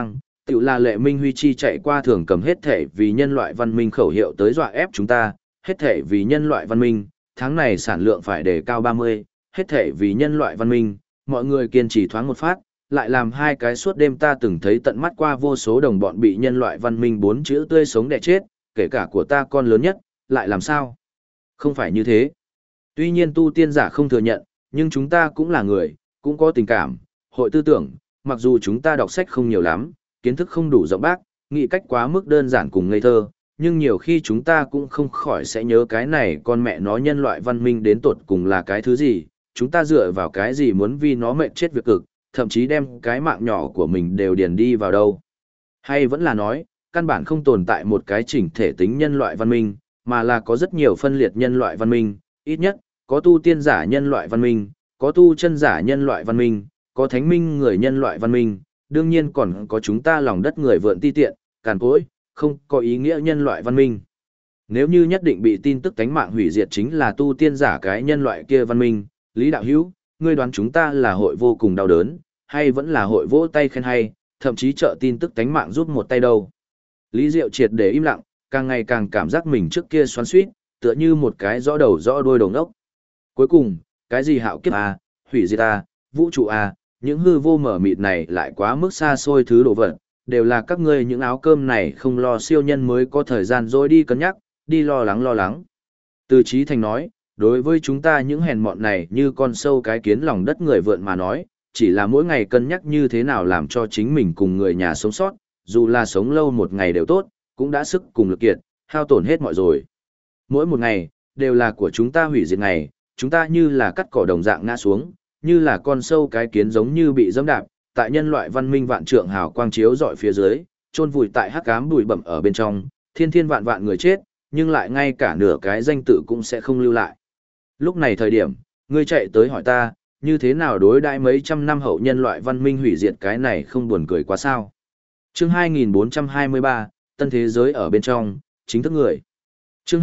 Tiểu là Lệ Minh Huy chi chạy qua thường cầm hết thể vì nhân loại văn minh khẩu hiệu tới dọa ép chúng ta, hết thể vì nhân loại văn minh, tháng này sản lượng phải đề cao 30, hết thể vì nhân loại văn minh, mọi người kiên trì thoáng một phát, lại làm hai cái suốt đêm ta từng thấy tận mắt qua vô số đồng bọn bị nhân loại văn minh 4 chữ tươi sống đẻ chết, kể cả của ta con lớn nhất, lại làm sao? Không phải như thế. Tuy nhiên tu tiên giả không thừa nhận, nhưng chúng ta cũng là người, cũng có tình cảm, hội tư tưởng, mặc dù chúng ta đọc sách không nhiều lắm, kiến thức không đủ rộng bác, nghĩ cách quá mức đơn giản cùng ngây thơ, nhưng nhiều khi chúng ta cũng không khỏi sẽ nhớ cái này con mẹ nó nhân loại văn minh đến tột cùng là cái thứ gì, chúng ta dựa vào cái gì muốn vì nó mệt chết việc cực, thậm chí đem cái mạng nhỏ của mình đều điền đi vào đâu. Hay vẫn là nói, căn bản không tồn tại một cái chỉnh thể tính nhân loại văn minh, mà là có rất nhiều phân liệt nhân loại văn minh, ít nhất, có tu tiên giả nhân loại văn minh, có tu chân giả nhân loại văn minh, có thánh minh người nhân loại văn minh, đương nhiên còn có chúng ta lòng đất người vượn ti tiện, càn cối, không có ý nghĩa nhân loại văn minh. Nếu như nhất định bị tin tức tánh mạng hủy diệt chính là tu tiên giả cái nhân loại kia văn minh, Lý Đạo Hữu, ngươi đoán chúng ta là hội vô cùng đau đớn, hay vẫn là hội vỗ tay khen hay, thậm chí trợ tin tức tánh mạng giúp một tay đâu. Lý Diệu triệt để im lặng, càng ngày càng cảm giác mình trước kia xoắn xuýt, tựa như một cái rõ đầu rõ đuôi đồng ốc. Cuối cùng, cái gì hạo kiếp à, hủy diệt à, vũ trụ à, những hư vô mở mịt này lại quá mức xa xôi thứ đồ vật, đều là các ngươi những áo cơm này không lo siêu nhân mới có thời gian rồi đi cân nhắc, đi lo lắng. Từ Chí Thành nói, đối với chúng ta những hèn mọn này như con sâu cái kiến lòng đất người vượn mà nói, chỉ là mỗi ngày cân nhắc như thế nào làm cho chính mình cùng người nhà sống sót, dù là sống lâu một ngày đều tốt, cũng đã sức cùng lực kiệt, hao tổn hết mọi rồi. Mỗi một ngày, đều là của chúng ta hủy diệt ngày, chúng ta như là cắt cỏ đồng dạng ngã xuống, như là con sâu cái kiến giống như bị dẫm đạp, tại nhân loại văn minh vạn trượng hào quang chiếu dọi phía dưới, chôn vùi tại hắc ám bụi bặm ở bên trong, thiên vạn người chết, nhưng lại ngay cả nửa cái danh tự cũng sẽ không lưu lại. Lúc này thời điểm, ngươi chạy tới hỏi ta, như thế nào đối đãi mấy trăm năm hậu nhân loại văn minh hủy diệt cái này không buồn cười quá sao? Chương 2423, Tân thế giới ở bên trong, chính thức người. Chương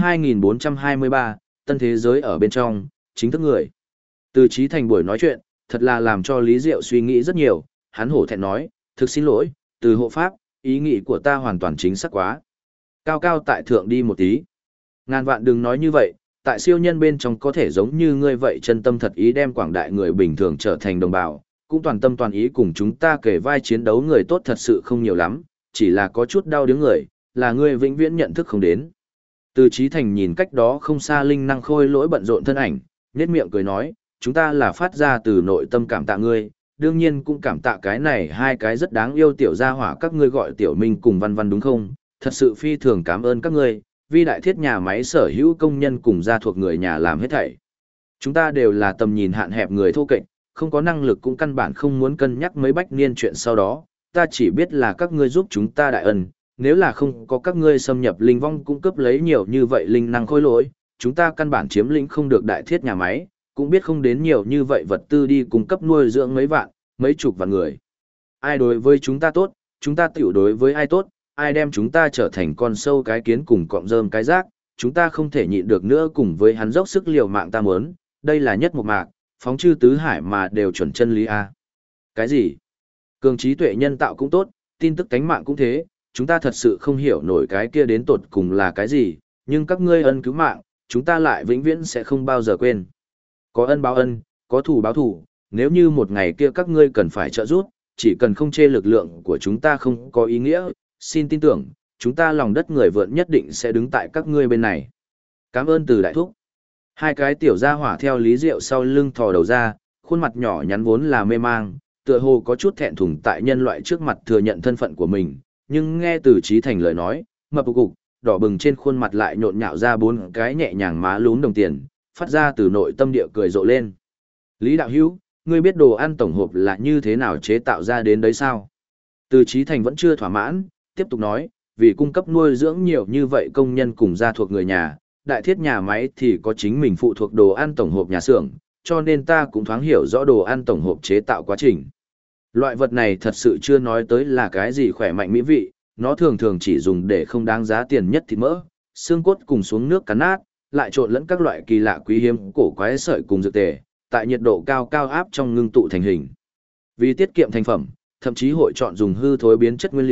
2423, Tân thế giới ở bên trong, chính thức người. Từ Chí Thành buổi nói chuyện, thật là làm cho Lý Diệu suy nghĩ rất nhiều, hắn hổ thẹn nói, thực xin lỗi, từ hộ pháp, ý nghĩ của ta hoàn toàn chính xác quá. Cao tại thượng đi một tí. Ngàn vạn đừng nói như vậy, tại siêu nhân bên trong có thể giống như ngươi vậy chân tâm thật ý đem quảng đại người bình thường trở thành đồng bào, cũng toàn tâm toàn ý cùng chúng ta kể vai chiến đấu người tốt thật sự không nhiều lắm, chỉ là có chút đau đứng người, là ngươi vĩnh viễn nhận thức không đến. Từ Chí Thành nhìn cách đó không xa linh năng khôi lỗi bận rộn thân ảnh, nhếch miệng cười nói, chúng ta là phát ra từ nội tâm cảm tạ ngươi, đương nhiên cũng cảm tạ cái này hai cái rất đáng yêu tiểu gia hỏa các ngươi gọi tiểu minh cùng văn văn đúng không, thật sự phi thường cảm ơn các ngươi, vì đại thiết nhà máy sở hữu công nhân cùng gia thuộc người nhà làm hết thảy. Chúng ta đều là tầm nhìn hạn hẹp người thô kệch, không có năng lực cũng căn bản không muốn cân nhắc mấy bách niên chuyện sau đó, ta chỉ biết là các ngươi giúp chúng ta đại ân, nếu là không có các ngươi xâm nhập linh vong cung cấp lấy nhiều như vậy linh năng khôi lỗi, chúng ta căn bản chiếm lĩnh không được đại thiết nhà máy, cũng biết không đến nhiều như vậy vật tư đi cung cấp nuôi dưỡng mấy vạn, mấy chục vạn người. Ai đối với chúng ta tốt, chúng ta tiểu đối với ai tốt, ai đem chúng ta trở thành con sâu cái kiến cùng cọng rơm cái rác, chúng ta không thể nhịn được nữa cùng với hắn dốc sức liều mạng ta muốn, đây là nhất một mạc, phóng chư tứ hải mà đều chuẩn chân lý a. Cái gì? Cường trí tuệ nhân tạo cũng tốt, tin tức tánh mạng cũng thế, chúng ta thật sự không hiểu nổi cái kia đến tột cùng là cái gì, nhưng các ngươi ân cứu mạng, chúng ta lại vĩnh viễn sẽ không bao giờ quên. Có ân báo ân, có thù báo thù, nếu như một ngày kia các ngươi cần phải trợ giúp, chỉ cần không chê lực lượng của chúng ta không có ý nghĩa, xin tin tưởng, chúng ta lòng đất người vượn nhất định sẽ đứng tại các ngươi bên này. Cảm ơn từ đại thúc. Hai cái tiểu gia hỏa theo Lý Diệu sau lưng thò đầu ra, khuôn mặt nhỏ nhắn vốn là mê mang, tựa hồ có chút thẹn thùng tại nhân loại trước mặt thừa nhận thân phận của mình, nhưng nghe từ Chí Thành lời nói, mập cục, đỏ bừng trên khuôn mặt lại nhộn nhạo ra bốn cái nhẹ nhàng má lún đồng tiền, phát ra từ nội tâm địa cười rộ lên. Lý Đạo Hữu, ngươi biết đồ ăn tổng hộp là như thế nào chế tạo ra đến đấy sao? Từ Chí Thành vẫn chưa thỏa mãn, tiếp tục nói, vì cung cấp nuôi dưỡng nhiều như vậy công nhân cùng gia thuộc người nhà, đại thiết nhà máy thì có chính mình phụ thuộc đồ ăn tổng hộp nhà xưởng, cho nên ta cũng thoáng hiểu rõ đồ ăn tổng hộp chế tạo quá trình. Loại vật này thật sự chưa nói tới là cái gì khỏe mạnh mỹ vị, nó thường thường chỉ dùng để không đáng giá tiền nhất thịt mỡ, xương cốt cùng xuống nước cắn nát, lại trộn lẫn các loại kỳ lạ quý hiếm cổ quái sợi cùng dược tề, tại nhiệt độ cao cao áp trong ngưng tụ thành hình. Vì tiết kiệm thành phẩm, thậm chí hội chọn dùng hư thối biến chất nguyên liệu,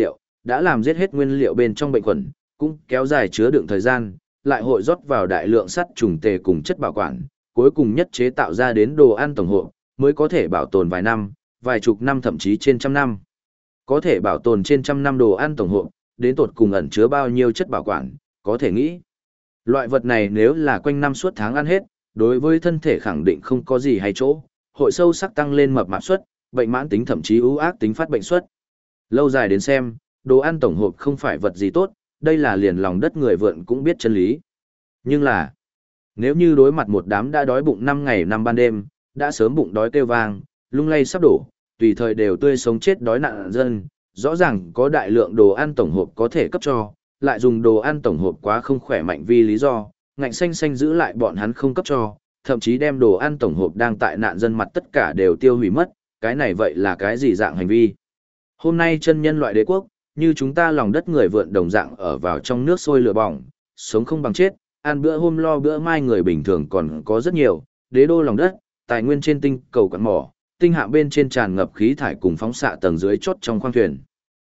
đã làm giết hết nguyên liệu bên trong bệnh khuẩn, cũng kéo dài chứa đựng thời gian, lại hội rót vào đại lượng sắt trùng tề cùng chất bảo quản, cuối cùng nhất chế tạo ra đến đồ ăn tổng hợp, mới có thể bảo tồn vài năm, vài chục năm thậm chí trên trăm năm. Có thể bảo tồn trên trăm năm đồ ăn tổng hợp, đến tột cùng ẩn chứa bao nhiêu chất bảo quản, có thể nghĩ. Loại vật này nếu là quanh năm suốt tháng ăn hết, đối với thân thể khẳng định không có gì hay chỗ, hội sâu sắc tăng lên mập mạp suất, bệnh mãn tính thậm chí ưu ác tính phát bệnh suất. Lâu dài đến xem, đồ ăn tổng hợp không phải vật gì tốt, đây là liền lòng đất người vượn cũng biết chân lý. Nhưng là, nếu như đối mặt một đám đã đói bụng 5 ngày 5 ban đêm, đã sớm bụng đói kêu vang, lung lay sắp đổ, tùy thời đều tươi sống chết đói nạn dân, rõ ràng có đại lượng đồ ăn tổng hợp có thể cấp cho, lại dùng đồ ăn tổng hợp quá không khỏe mạnh vì lý do, ngạnh xanh xanh giữ lại bọn hắn không cấp cho, thậm chí đem đồ ăn tổng hợp đang tại nạn dân mặt tất cả đều tiêu hủy mất, cái này vậy là cái gì dạng hành vi? Hôm nay chân nhân loại đế quốc, như chúng ta lòng đất người vượn đồng dạng ở vào trong nước sôi lửa bỏng, sống không bằng chết, ăn bữa hôm lo bữa mai người bình thường còn có rất nhiều, đế đô lòng đất, tài nguyên trên tinh cầu quặng mỏ, tinh hạm bên trên tràn ngập khí thải cùng phóng xạ tầng dưới chốt trong khoang thuyền.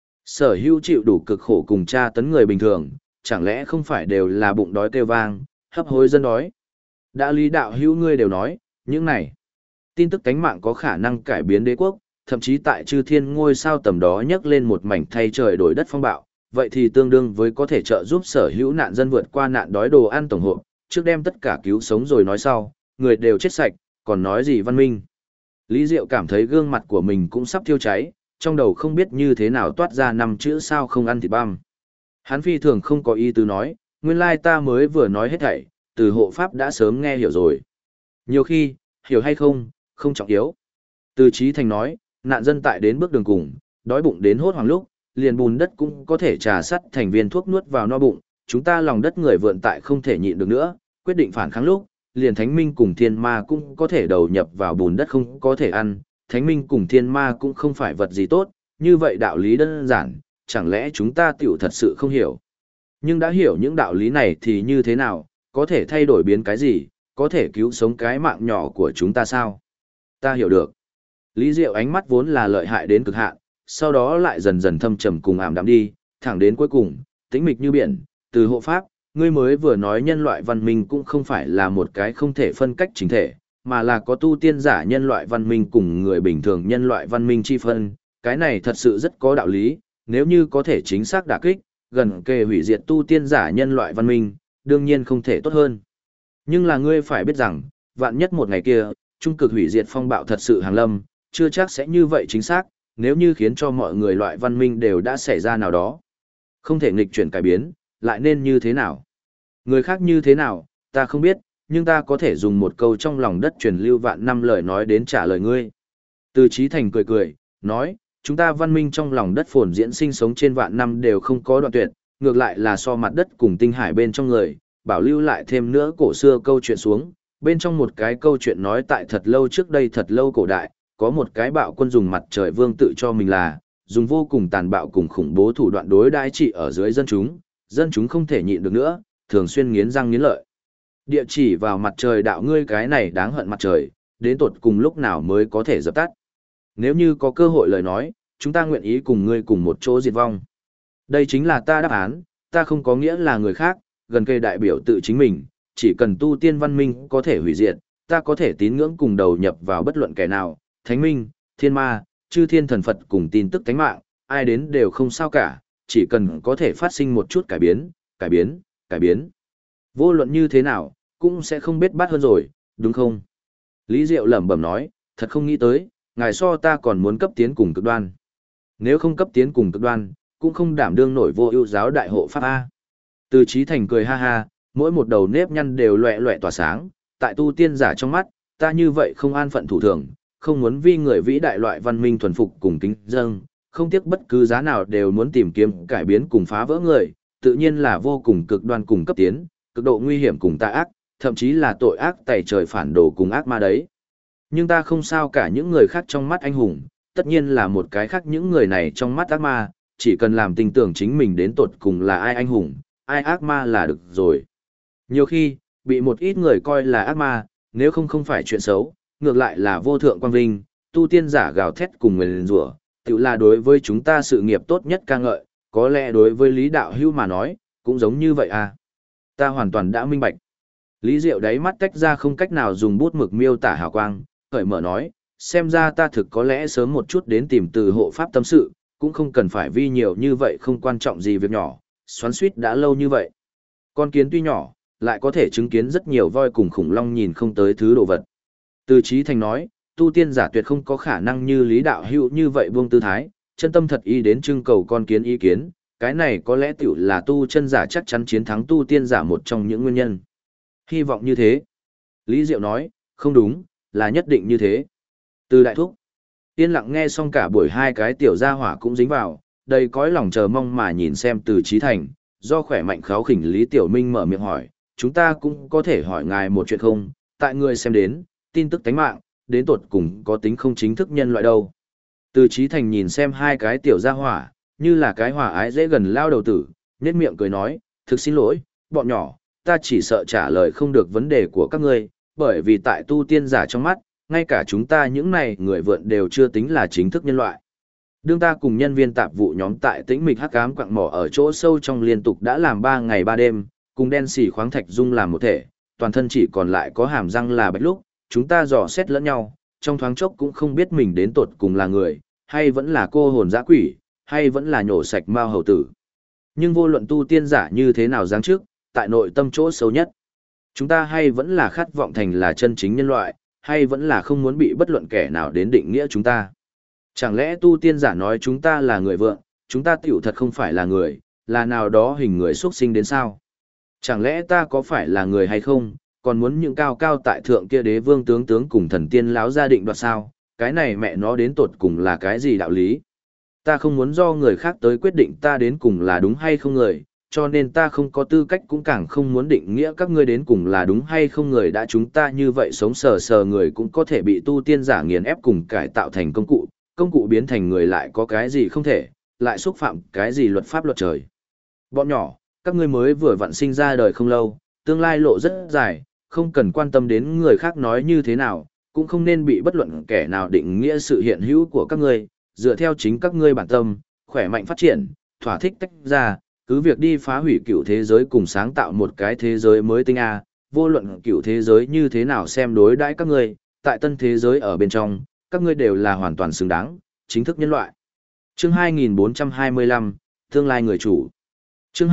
Sở hữu chịu đủ cực khổ cùng tra tấn người bình thường, chẳng lẽ không phải đều là bụng đói kêu vang, hấp hối dân đói. Đã lý đạo hữu ngươi đều nói, những này, tin tức cánh mạng có khả năng cải biến đế quốc, thậm chí tại chư thiên ngôi sao tầm đó nhấc lên một mảnh thay trời đổi đất phong bạo, vậy thì tương đương với có thể trợ giúp sở hữu nạn dân vượt qua nạn đói đồ ăn tổng hợp, trước đem tất cả cứu sống rồi nói sau, người đều chết sạch, còn nói gì văn minh. Lý Diệu cảm thấy gương mặt của mình cũng sắp thiêu cháy, trong đầu không biết như thế nào toát ra 5 chữ sao không ăn thịt băm. Hắn phi thường không có ý tứ nói, nguyên lai ta mới vừa nói hết thảy, từ hộ pháp đã sớm nghe hiểu rồi. Nhiều khi, hiểu hay không, không trọng yếu. Từ Chí Thành nói, nạn dân tại đến bước đường cùng, đói bụng đến hốt hoảng lúc, liền bùn đất cũng có thể trà sắt thành viên thuốc nuốt vào no bụng, chúng ta lòng đất người vượn tại không thể nhịn được nữa, quyết định phản kháng lúc, liền thánh minh cùng thiên ma cũng có thể đầu nhập vào bùn đất không có thể ăn, thánh minh cùng thiên ma cũng không phải vật gì tốt, như vậy đạo lý đơn giản, chẳng lẽ chúng ta tiểu thật sự không hiểu. Nhưng đã hiểu những đạo lý này thì như thế nào, có thể thay đổi biến cái gì, có thể cứu sống cái mạng nhỏ của chúng ta sao? Ta hiểu được. Lý Diệu ánh mắt vốn là lợi hại đến cực hạn, sau đó lại dần dần thâm trầm cùng ảm đạm đi, thẳng đến cuối cùng, tĩnh mịch như biển, từ hộ pháp, ngươi mới vừa nói nhân loại văn minh cũng không phải là một cái không thể phân cách chính thể, mà là có tu tiên giả nhân loại văn minh cùng người bình thường nhân loại văn minh chi phân, cái này thật sự rất có đạo lý, nếu như có thể chính xác đả kích, gần kề hủy diệt tu tiên giả nhân loại văn minh, đương nhiên không thể tốt hơn. Nhưng là ngươi phải biết rằng, vạn nhất một ngày kia, trung cực hủy diệt phong bạo thật sự hàng lâm, chưa chắc sẽ như vậy chính xác, nếu như khiến cho mọi người loại văn minh đều đã xảy ra nào đó. Không thể nghịch chuyển cải biến, lại nên như thế nào? Người khác như thế nào, ta không biết, nhưng ta có thể dùng một câu trong lòng đất truyền lưu vạn năm lời nói đến trả lời ngươi. Từ Chí Thành cười cười, nói, chúng ta văn minh trong lòng đất phồn diễn sinh sống trên vạn năm đều không có đoạn tuyệt, ngược lại là so mặt đất cùng tinh hải bên trong người, bảo lưu lại thêm nữa cổ xưa câu chuyện xuống, bên trong một cái câu chuyện nói tại thật lâu trước đây thật lâu cổ đại, có một cái bạo quân dùng mặt trời vương tự cho mình là, dùng vô cùng tàn bạo cùng khủng bố thủ đoạn đối đãi trị ở dưới dân chúng không thể nhịn được nữa, thường xuyên nghiến răng nghiến lợi. Địa chỉ vào mặt trời đạo ngươi cái này đáng hận mặt trời, đến tột cùng lúc nào mới có thể dập tắt. Nếu như có cơ hội lời nói, chúng ta nguyện ý cùng ngươi cùng một chỗ diệt vong. Đây chính là ta đáp án, ta không có nghĩa là người khác, gần kề đại biểu tự chính mình, chỉ cần tu tiên văn minh có thể hủy diệt, ta có thể tín ngưỡng cùng đầu nhập vào bất luận kẻ nào, thánh minh, thiên ma, chư thiên thần Phật cùng tin tức tánh mạng, ai đến đều không sao cả, chỉ cần có thể phát sinh một chút cải biến, cải biến, cải biến. Vô luận như thế nào, cũng sẽ không biết bát hơn rồi, đúng không? Lý Diệu lẩm bẩm nói, thật không nghĩ tới, ngài so ta còn muốn cấp tiến cùng cực đoan. Nếu không cấp tiến cùng cực đoan, cũng không đảm đương nổi vô ưu giáo đại hộ pháp A. Từ Chí Thành cười ha ha, mỗi một đầu nếp nhăn đều loẹ loẹ tỏa sáng, tại tu tiên giả trong mắt, ta như vậy không an phận thủ thường, không muốn vi người vĩ đại loại văn minh thuần phục cùng kính dâng, không tiếc bất cứ giá nào đều muốn tìm kiếm cải biến cùng phá vỡ người, tự nhiên là vô cùng cực đoan cùng cấp tiến, cực độ nguy hiểm cùng tà ác, thậm chí là tội ác tày trời phản đồ cùng ác ma đấy. Nhưng ta không sao cả những người khác trong mắt anh hùng, tất nhiên là một cái khác những người này trong mắt ác ma, chỉ cần làm tình tưởng chính mình đến tột cùng là ai anh hùng, ai ác ma là được rồi. Nhiều khi, bị một ít người coi là ác ma, nếu không phải chuyện xấu, ngược lại là vô thượng quang vinh, tu tiên giả gào thét cùng người rủa, tự là đối với chúng ta sự nghiệp tốt nhất ca ngợi, có lẽ đối với Lý Đạo Hữu mà nói, cũng giống như vậy à. Ta hoàn toàn đã minh bạch. Lý Diệu đáy mắt tách ra không cách nào dùng bút mực miêu tả hào quang, cởi mở nói, xem ra ta thực có lẽ sớm một chút đến tìm từ hộ pháp tâm sự, cũng không cần phải vi nhiều như vậy không quan trọng gì việc nhỏ, xoắn suýt đã lâu như vậy. Con kiến tuy nhỏ, lại có thể chứng kiến rất nhiều voi cùng khủng long nhìn không tới thứ đồ vật. Từ Chí Thành nói, tu tiên giả tuyệt không có khả năng như Lý Đạo Hữu như vậy buông tư thái, chân tâm thật ý đến trưng cầu con kiến ý kiến, cái này có lẽ tiểu là tu chân giả chắc chắn chiến thắng tu tiên giả một trong những nguyên nhân. Hy vọng như thế. Lý Diệu nói, không đúng, là nhất định như thế. Từ đại thúc, yên lặng nghe xong cả buổi hai cái tiểu gia hỏa cũng dính vào, đầy cõi lòng chờ mong mà nhìn xem Từ Chí Thành, do khỏe mạnh kháo khỉnh Lý Tiểu Minh mở miệng hỏi, chúng ta cũng có thể hỏi ngài một chuyện không, tại người xem đến, tin tức tánh mạng, đến tột cùng có tính không chính thức nhân loại đâu. Từ Chí Thành nhìn xem hai cái tiểu gia hỏa, như là cái hòa ái dễ gần lao đầu tử, nhếch miệng cười nói, thực xin lỗi, bọn nhỏ, ta chỉ sợ trả lời không được vấn đề của các ngươi, bởi vì tại tu tiên giả trong mắt, ngay cả chúng ta những này người vượn đều chưa tính là chính thức nhân loại. Đương ta cùng nhân viên tạp vụ nhóm tại tĩnh mịch hắc ám quặng mỏ ở chỗ sâu trong liên tục đã làm 3 ngày 3 đêm, cùng đen xì khoáng thạch dung làm một thể, toàn thân chỉ còn lại có hàm răng là bạch lúc, chúng ta dò xét lẫn nhau, trong thoáng chốc cũng không biết mình đến tột cùng là người, hay vẫn là cô hồn dã quỷ, hay vẫn là nhổ sạch mao hầu tử. Nhưng vô luận tu tiên giả như thế nào giáng trước, tại nội tâm chỗ sâu nhất, chúng ta hay vẫn là khát vọng thành là chân chính nhân loại, hay vẫn là không muốn bị bất luận kẻ nào đến định nghĩa chúng ta. Chẳng lẽ tu tiên giả nói chúng ta là người vượng, chúng ta tiểu thật không phải là người, là nào đó hình người xuất sinh đến sao? Chẳng lẽ ta có phải là người hay không, còn muốn những cao cao tại thượng kia đế vương tướng cùng thần tiên láo gia định đoạt sao? Cái này mẹ nó đến tột cùng là cái gì đạo lý? Ta không muốn do người khác tới quyết định ta đến cùng là đúng hay không người, cho nên ta không có tư cách cũng càng không muốn định nghĩa các ngươi đến cùng là đúng hay không người, đã chúng ta như vậy sống sờ sờ người cũng có thể bị tu tiên giả nghiền ép cùng cải tạo thành công cụ biến thành người lại có cái gì không thể, lại xúc phạm cái gì luật pháp luật trời. Bọn nhỏ, các ngươi mới vừa vặn sinh ra đời không lâu, tương lai lộ rất dài, không cần quan tâm đến người khác nói như thế nào, cũng không nên bị bất luận kẻ nào định nghĩa sự hiện hữu của các ngươi, dựa theo chính các ngươi bản tâm, khỏe mạnh phát triển, thỏa thích tách ra, cứ việc đi phá hủy cựu thế giới cùng sáng tạo một cái thế giới mới tinh a, vô luận cựu thế giới như thế nào xem đối đãi các ngươi, tại tân thế giới ở bên trong, các ngươi đều là hoàn toàn xứng đáng, chính thức nhân loại. Chương 2425, tương lai người chủ. Chương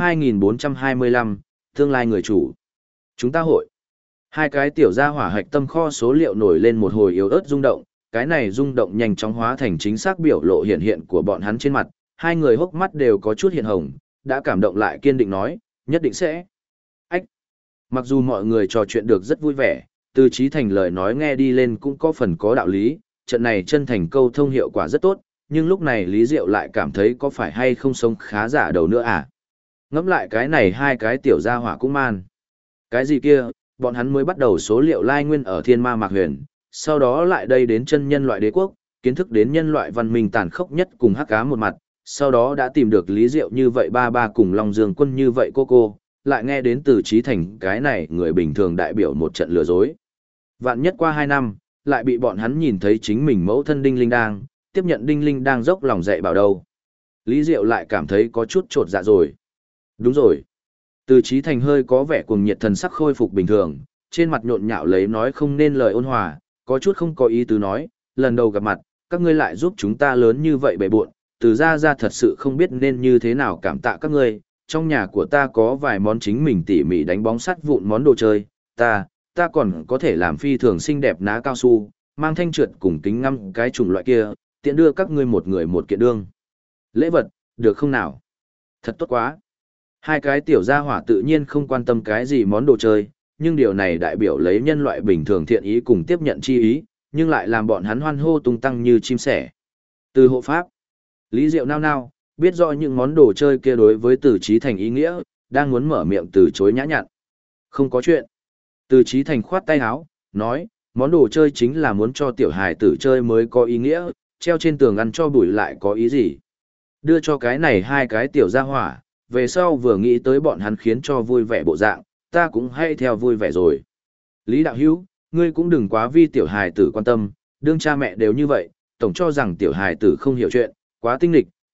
2425, tương lai người chủ. Chúng ta hội. Hai cái tiểu gia hỏa hạch tâm kho số liệu nổi lên một hồi yếu ớt rung động, cái này rung động nhanh chóng hóa thành chính xác biểu lộ hiện hiện của bọn hắn trên mặt, hai người hốc mắt đều có chút hiện hồng, đã cảm động lại kiên định nói, nhất định sẽ. Ách. Mặc dù mọi người trò chuyện được rất vui vẻ, Từ Chí Thành lời nói nghe đi lên cũng có phần có đạo lý, trận này chân thành câu thông hiệu quả rất tốt, nhưng lúc này Lý Diệu lại cảm thấy có phải hay không sống khá giả đầu nữa à. Ngẫm lại cái này hai cái tiểu gia hỏa cũng man. Cái gì kia, bọn hắn mới bắt đầu số liệu lai nguyên ở Thiên Ma Mạc Huyền, sau đó lại đây đến chân nhân loại đế quốc, kiến thức đến nhân loại văn minh tàn khốc nhất cùng hắc ám một mặt, sau đó đã tìm được Lý Diệu như vậy ba cùng Long Dương Quân như vậy cô, lại nghe đến Từ Chí Thành cái này người bình thường đại biểu một trận lừa dối. Vạn nhất qua 2 năm, lại bị bọn hắn nhìn thấy chính mình mẫu thân Đinh Linh đang, tiếp nhận Đinh Linh đang dốc lòng dạy bảo đâu. Lý Diệu lại cảm thấy có chút trột dạ rồi. Đúng rồi. Từ Chí Thành hơi có vẻ cuồng nhiệt thần sắc khôi phục bình thường, trên mặt nhộn nhạo lấy nói không nên lời ôn hòa, có chút không có ý tứ nói, lần đầu gặp mặt, các ngươi lại giúp chúng ta lớn như vậy bề bộn, từ ra thật sự không biết nên như thế nào cảm tạ các ngươi, trong nhà của ta có vài món chính mình tỉ mỉ đánh bóng sắt vụn món đồ chơi, ta còn có thể làm phi thường xinh đẹp ná cao su, mang thanh trượt cùng kính ngắm cái chủng loại kia, tiện đưa các ngươi một người một kiện đương. Lễ vật, được không nào? Thật tốt quá. Hai cái tiểu gia hỏa tự nhiên không quan tâm cái gì món đồ chơi, nhưng điều này đại biểu lấy nhân loại bình thường thiện ý cùng tiếp nhận chi ý, nhưng lại làm bọn hắn hoan hô tung tăng như chim sẻ. Từ hộ pháp, Lý Diệu nao, biết rõ những món đồ chơi kia đối với Từ Chí Thành ý nghĩa, đang muốn mở miệng từ chối nhã nhặn. Không có chuyện. Từ Chí Thành khoát tay áo, nói, món đồ chơi chính là muốn cho tiểu hài tử chơi mới có ý nghĩa, treo trên tường ăn cho bụi lại có ý gì. Đưa cho cái này hai cái tiểu gia hỏa, về sau vừa nghĩ tới bọn hắn khiến cho vui vẻ bộ dạng, ta cũng hay theo vui vẻ rồi. Lý Đạo Hữu, ngươi cũng đừng quá vi tiểu hài tử quan tâm, đương cha mẹ đều như vậy, tổng cho rằng tiểu hài tử không hiểu chuyện, quá tinh lịch,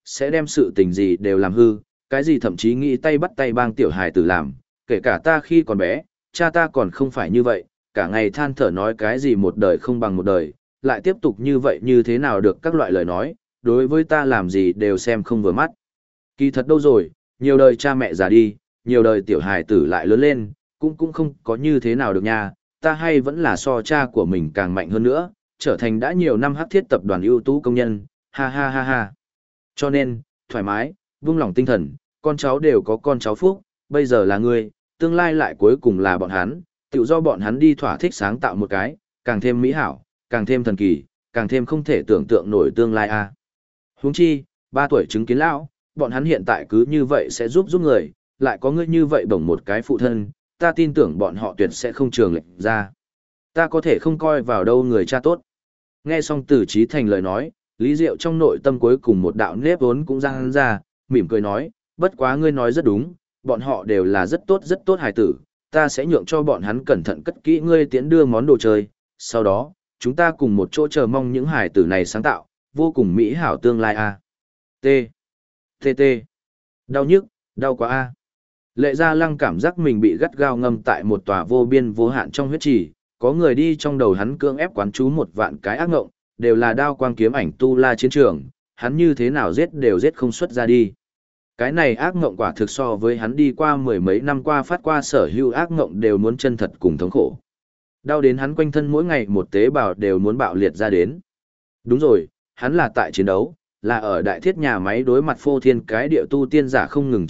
sẽ đem sự tình gì đều làm hư, cái gì thậm chí nghĩ tay bắt tay bang tiểu hài tử làm, kể cả ta khi còn bé, cha ta còn không phải như vậy, cả ngày than thở nói cái gì một đời không bằng một đời, lại tiếp tục như vậy như thế nào được các loại lời nói, đối với ta làm gì đều xem không vừa mắt. Kỳ thật đâu rồi, nhiều đời cha mẹ già đi, nhiều đời tiểu hài tử lại lớn lên, cũng không có như thế nào được nha, ta hay vẫn là so cha của mình càng mạnh hơn nữa, trở thành đã nhiều năm hắc thiết tập đoàn ưu tú công nhân, ha ha ha ha. Cho nên, thoải mái, vung lòng tinh thần, con cháu đều có con cháu phúc, bây giờ là ngươi, tương lai lại cuối cùng là bọn hắn, tự do bọn hắn đi thỏa thích sáng tạo một cái, càng thêm mỹ hảo, càng thêm thần kỳ, càng thêm không thể tưởng tượng nổi tương lai a. Huống chi, 3 tuổi chứng kiến lão, bọn hắn hiện tại cứ như vậy sẽ giúp người, lại có ngươi như vậy bổng một cái phụ thân, ta tin tưởng bọn họ tuyệt sẽ không trường lệch ra. Ta có thể không coi vào đâu người cha tốt. Nghe xong Từ Chí Thành lời nói, Lý Diệu trong nội tâm cuối cùng một đạo nếp vốn cũng ra hắn ra, mỉm cười nói, bất quá ngươi nói rất đúng, bọn họ đều là rất tốt hài tử, ta sẽ nhượng cho bọn hắn cẩn thận cất kỹ ngươi tiễn đưa món đồ chơi, sau đó, chúng ta cùng một chỗ chờ mong những hài tử này sáng tạo, vô cùng mỹ hảo tương lai a. T. T. T. Đau nhức, đau quá a. Lệ Gia Lăng cảm giác mình bị gắt gao ngâm tại một tòa vô biên vô hạn trong huyết trì, có người đi trong đầu hắn cưỡng ép quán chú một vạn cái ác ngộng, đều là đao quang kiếm ảnh tu la chiến trường, hắn như thế nào giết đều giết không xuất ra đi. Cái này ác ngộng quả thực so với hắn đi qua mười mấy năm qua phát qua sở hữu ác ngộng đều muốn chân thật cùng thống khổ. Đau đến hắn quanh thân mỗi ngày một tế bào đều muốn bạo liệt ra đến. Đúng rồi, hắn là tại chiến đấu, là ở đại thiết nhà máy đối mặt phô thiên cái địa tu tiên giả không ngừng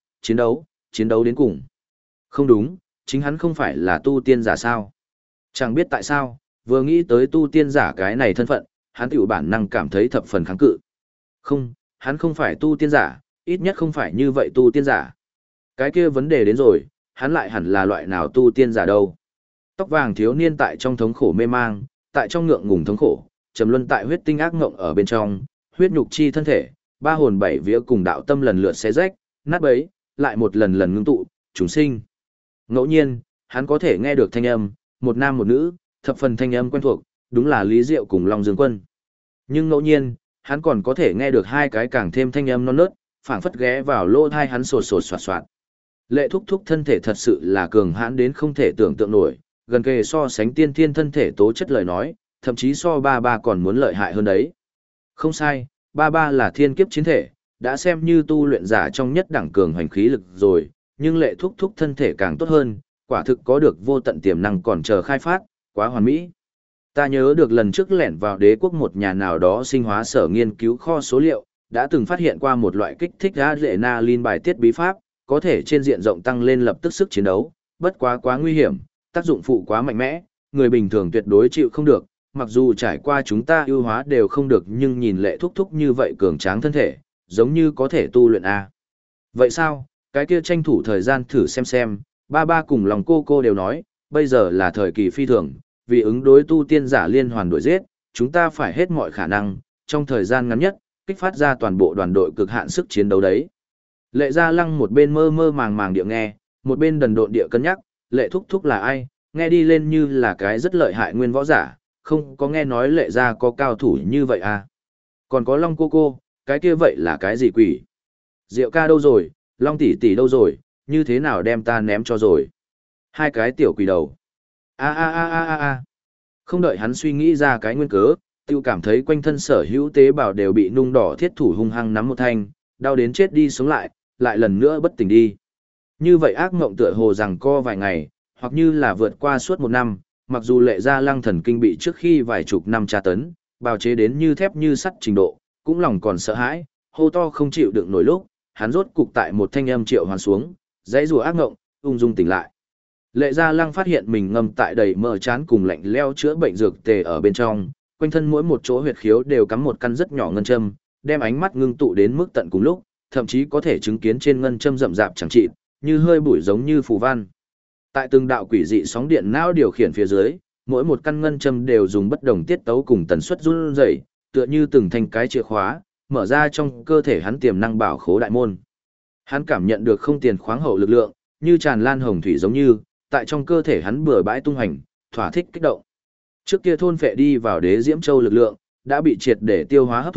chiến đấu đến cùng. Không đúng, chính hắn không phải là tu tiên giả sao? Chẳng biết tại sao, vừa nghĩ tới tu tiên giả cái này thân phận, hắn tiểu bản năng cảm thấy thập phần kháng cự. Không, hắn không phải tu tiên giả, ít nhất không phải như vậy tu tiên giả. Cái kia vấn đề đến rồi, hắn lại hẳn là loại nào tu tiên giả đâu? Tóc vàng thiếu niên tại trong thống khổ mê mang, tại trong ngượng ngùng thống khổ, trầm luân tại huyết tinh ác ngộng ở bên trong, huyết nhục chi thân thể, ba hồn bảy vía cùng đạo tâm lần lượt xé rách, nát bấy, lại một lần ngưng tụ, chúng sinh. Ngẫu nhiên, hắn có thể nghe được thanh âm, một nam một nữ, thập phần thanh âm quen thuộc, đúng là Lý Diệu cùng Long Dương Quân. Nhưng ngẫu nhiên, hắn còn có thể nghe được hai cái càng thêm thanh âm non nớt, phảng phất ghé vào lỗ tai hắn sột sột soạt soạt. Lệ Thúc Thúc thân thể thật sự là cường hãn đến không thể tưởng tượng nổi, gần kề so sánh tiên thiên thân thể tố chất lời nói, thậm chí so ba ba còn muốn lợi hại hơn đấy. Không sai, ba ba là thiên kiếp chiến thể, đã xem như tu luyện giả trong nhất đẳng cường hoành khí lực rồi, nhưng Lệ Thúc Thúc thân thể càng tốt hơn, quả thực có được vô tận tiềm năng còn chờ khai phát, quá hoàn mỹ. Ta nhớ được lần trước lẻn vào đế quốc một nhà nào đó sinh hóa sở nghiên cứu kho số liệu, đã từng phát hiện qua một loại kích thích adrenaline bài tiết bí pháp, có thể trên diện rộng tăng lên lập tức sức chiến đấu, bất quá nguy hiểm, tác dụng phụ quá mạnh mẽ, người bình thường tuyệt đối chịu không được, mặc dù trải qua chúng ta ưu hóa đều không được nhưng nhìn Lệ Thúc Thúc như vậy cường tráng thân thể, giống như có thể tu luyện A. Vậy sao, cái kia tranh thủ thời gian thử xem, ba ba cùng lòng cô đều nói, bây giờ là thời kỳ phi thường, vì ứng đối tu tiên giả liên hoàn đuổi giết, chúng ta phải hết mọi khả năng, trong thời gian ngắn nhất, kích phát ra toàn bộ đoàn đội cực hạn sức chiến đấu đấy. Lệ Gia Lăng một bên mơ mơ màng địa nghe, một bên đần độn địa cân nhắc, Lệ Thúc Thúc là ai, nghe đi lên như là cái rất lợi hại nguyên võ giả, không có nghe nói Lệ Gia có cao thủ như vậy à. Còn có Long cô, cái kia vậy là cái gì quỷ? Diệu ca đâu rồi, Long tỷ tỷ đâu rồi, như thế nào đem ta ném cho rồi? Hai cái tiểu quỷ đầu. A. Không đợi hắn suy nghĩ ra cái nguyên cớ, tiêu cảm thấy quanh thân sở hữu tế bào đều bị nung đỏ thiết thủ hung hăng nắm một thanh, đau đến chết đi sống lại lần nữa bất tỉnh đi. Như vậy ác mộng tựa hồ rằng co vài ngày, hoặc như là vượt qua suốt một năm, mặc dù Lệ Gia Lăng thần kinh bị trước khi vài chục năm tra tấn, bào chế đến như thép như sắt trình độ, cũng lòng còn sợ hãi, hô to không chịu đựng nổi lúc, hắn rốt cục tại một thanh âm triệu hoàn xuống, dãy rùa ác ngộng, ung dung tỉnh lại. Lệ Gia Lăng phát hiện mình ngâm tại đầy mỡ chán cùng lạnh leo chữa bệnh dược tề ở bên trong, quanh thân mỗi một chỗ huyệt khiếu đều cắm một căn rất nhỏ ngân châm, đem ánh mắt ngưng tụ đến mức tận cùng lúc, thậm chí có thể chứng kiến trên ngân châm rậm rạp chẳng chịt, như hơi bụi giống như phù văn. Tại từng đạo quỷ dị sóng điện não điều khiển phía dưới, mỗi một căn ngân châm đều dùng bất đồng tiết tấu cùng tần suất run rẩy, tựa như từng thanh cái chìa khóa, mở ra trong cơ thể hắn tiềm năng bảo khố đại môn. Hắn cảm nhận được không tiền khoáng hậu lực lượng, như tràn lan hồng thủy giống như, tại trong cơ thể hắn bừa bãi tung hành, thỏa thích kích động. Trước kia thôn phệ đi vào đế diễm châu lực lượng, đã bị triệt để tiêu hóa hấp thu,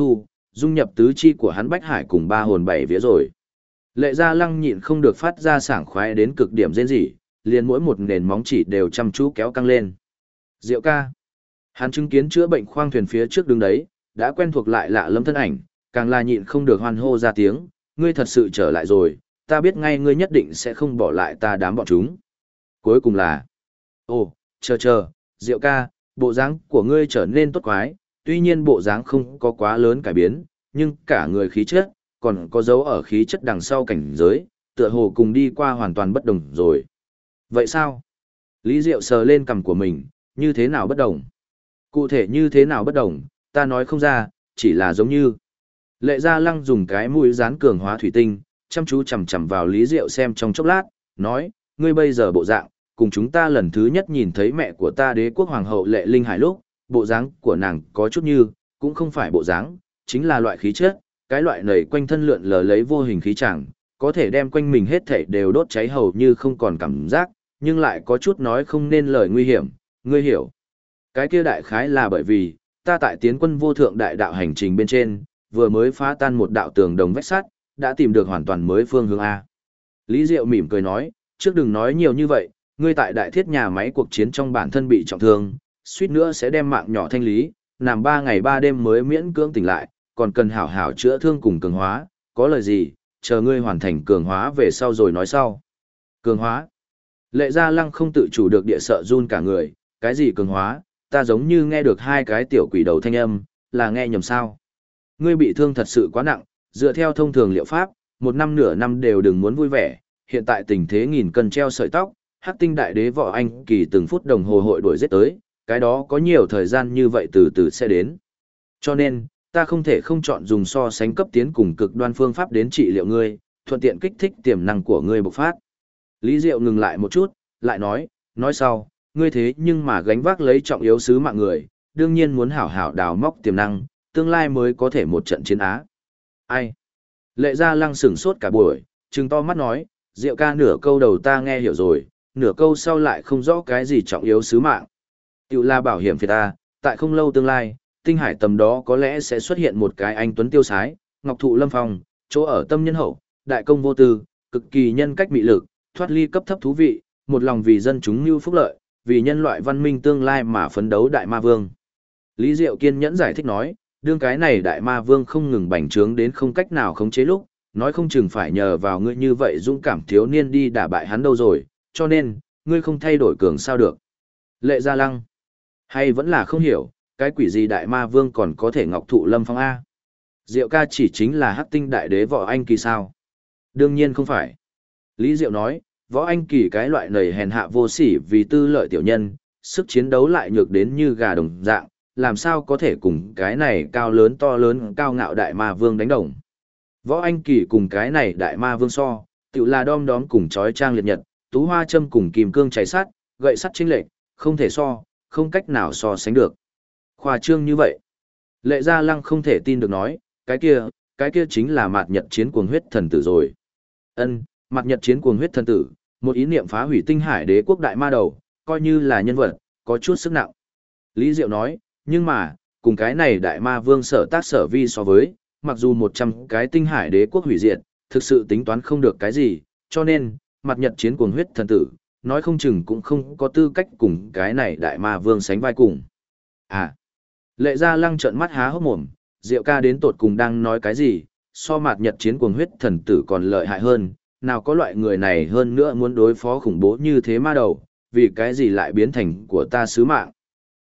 dung nhập tứ chi của hắn bách hải cùng ba hồn bảy vía rồi. Lệ Gia Lăng nhịn không được phát ra sảng khoái đến cực điểm rên rỉ, liền mỗi một nền móng chỉ đều chăm chú kéo căng lên. Diệu ca. Hắn chứng kiến chữa bệnh khoang thuyền phía trước đứng đấy, đã quen thuộc lại lạ lẫm thân ảnh, càng là nhịn không được hoan hô ra tiếng, ngươi thật sự trở lại rồi, ta biết ngay ngươi nhất định sẽ không bỏ lại ta đám bọn chúng. Cuối cùng là, ồ, chờ, Diệu ca, bộ dáng của ngươi trở nên tốt quái, tuy nhiên bộ dáng không có quá lớn cải biến, nhưng cả người khí chất, còn có dấu ở khí chất đằng sau cảnh giới, tựa hồ cùng đi qua hoàn toàn bất đồng rồi. Vậy sao? Lý Diệu sờ lên cằm của mình, như thế nào bất đồng? Cụ thể như thế nào bất đồng, ta nói không ra, chỉ là giống như. Lệ Gia Lăng dùng cái mũi dán cường hóa thủy tinh, chăm chú chằm chằm vào Lý Diệu xem trong chốc lát, nói, ngươi bây giờ bộ dạng, cùng chúng ta lần thứ nhất nhìn thấy mẹ của ta Đế quốc hoàng hậu Lệ Linh Hải lúc, bộ dáng của nàng có chút như, cũng không phải bộ dáng, chính là loại khí chất, cái loại nảy quanh thân lượn lờ lấy vô hình khí chẳng, có thể đem quanh mình hết thảy đều đốt cháy hầu như không còn cảm giác, nhưng lại có chút nói không nên lời nguy hiểm, ngươi hiểu. Cái kia đại khái là bởi vì, ta tại tiến quân vô thượng đại đạo hành trình bên trên, vừa mới phá tan một đạo tường đồng vách sắt, đã tìm được hoàn toàn mới phương hướng A. Lý Diệu mỉm cười nói, trước đừng nói nhiều như vậy, ngươi tại đại thiết nhà máy cuộc chiến trong bản thân bị trọng thương, suýt nữa sẽ đem mạng nhỏ thanh lý, nằm 3 ngày 3 đêm mới miễn cưỡng tỉnh lại, còn cần hảo hảo chữa thương cùng cường hóa, có lời gì, chờ ngươi hoàn thành cường hóa về sau rồi nói sau. Cường hóa. Lệ Gia Lăng không tự chủ được địa sợ run cả người, cái gì cường hóa, ta giống như nghe được hai cái tiểu quỷ đầu thanh âm, là nghe nhầm sao. Ngươi bị thương thật sự quá nặng, dựa theo thông thường liệu pháp, 1 năm nửa năm đều đừng muốn vui vẻ, hiện tại tình thế nghìn cân treo sợi tóc, Hắc Tinh Đại Đế Võ Anh Kỳ từng phút đồng hồ hội đuổi giết tới, cái đó có nhiều thời gian như vậy từ từ sẽ đến. Cho nên, ta không thể không chọn dùng so sánh cấp tiến cùng cực đoan phương pháp đến trị liệu ngươi, thuận tiện kích thích tiềm năng của ngươi bộc phát. Lý Diệu ngừng lại một chút, lại nói sau, ngươi thế nhưng mà gánh vác lấy trọng yếu sứ mạng người, đương nhiên muốn hảo hảo đào móc tiềm năng, tương lai mới có thể một trận chiến á. Ai? Lệ Gia Lăng sửng sốt cả buổi, trừng to mắt nói, Diệu ca nửa câu đầu ta nghe hiểu rồi, nửa câu sau lại không rõ cái gì trọng yếu sứ mạng. Tiểu là bảo hiểm phía ta, tại không lâu tương lai, tinh hải tầm đó có lẽ sẽ xuất hiện một cái anh tuấn tiêu sái, ngọc thụ lâm phong, chỗ ở tâm nhân hậu, đại công vô tư, cực kỳ nhân cách mị lực, thoát ly cấp thấp thú vị, một lòng vì dân chúng mưu phúc lợi, vì nhân loại văn minh tương lai mà phấn đấu đại ma vương. Lý Diệu kiên nhẫn giải thích nói, đương cái này đại ma vương không ngừng bành trướng đến không cách nào khống chế lúc, nói không chừng phải nhờ vào ngươi như vậy dũng cảm thiếu niên đi đả bại hắn đâu rồi, cho nên, ngươi không thay đổi cường sao được. Lệ Gia Lăng, hay vẫn là không hiểu, cái quỷ gì đại ma vương còn có thể ngọc thụ lâm phong A. Diệu ca chỉ chính là Hắc Tinh Đại Đế Võ Anh Kỳ sao? Đương nhiên không phải. Lý Diệu nói, Võ Anh Kỳ cái loại nầy hèn hạ vô sỉ vì tư lợi tiểu nhân, sức chiến đấu lại nhược đến như gà đồng dạng, làm sao có thể cùng cái này cao lớn to lớn cao ngạo đại ma vương đánh đồng. Võ Anh Kỳ cùng cái này đại ma vương so, tự là đom đóm cùng chói trang liệt nhật, tú hoa châm cùng kìm cương chảy sắt, gậy sắt chênh lệch, không thể so, không cách nào so sánh được. Khoa trương như vậy. Lệ Gia Lăng không thể tin được nói, cái kia chính là mạt nhật chiến cuồng huyết thần tử rồi. Ân, mạt nhật chiến cuồng huyết thần tử, một ý niệm phá hủy tinh hải đế quốc đại ma đầu, coi như là nhân vật, có chút sức nặng. Lý Diệu nói, nhưng mà, cùng cái này đại ma vương sở tác sở vi so với, mặc dù 100 cái tinh hải đế quốc hủy diệt, thực sự tính toán không được cái gì, cho nên, mặt nhật chiến cuồng huyết thần tử, nói không chừng cũng không có tư cách cùng cái này đại ma vương sánh vai cùng. À, Lệ Gia Lăng trợn mắt há hốc mồm, Diệu ca đến tột cùng đang nói cái gì, so mặt nhật chiến cuồng huyết thần tử còn lợi hại hơn, nào có loại người này hơn nữa muốn đối phó khủng bố như thế ma đầu, vì cái gì lại biến thành của ta sứ mạng.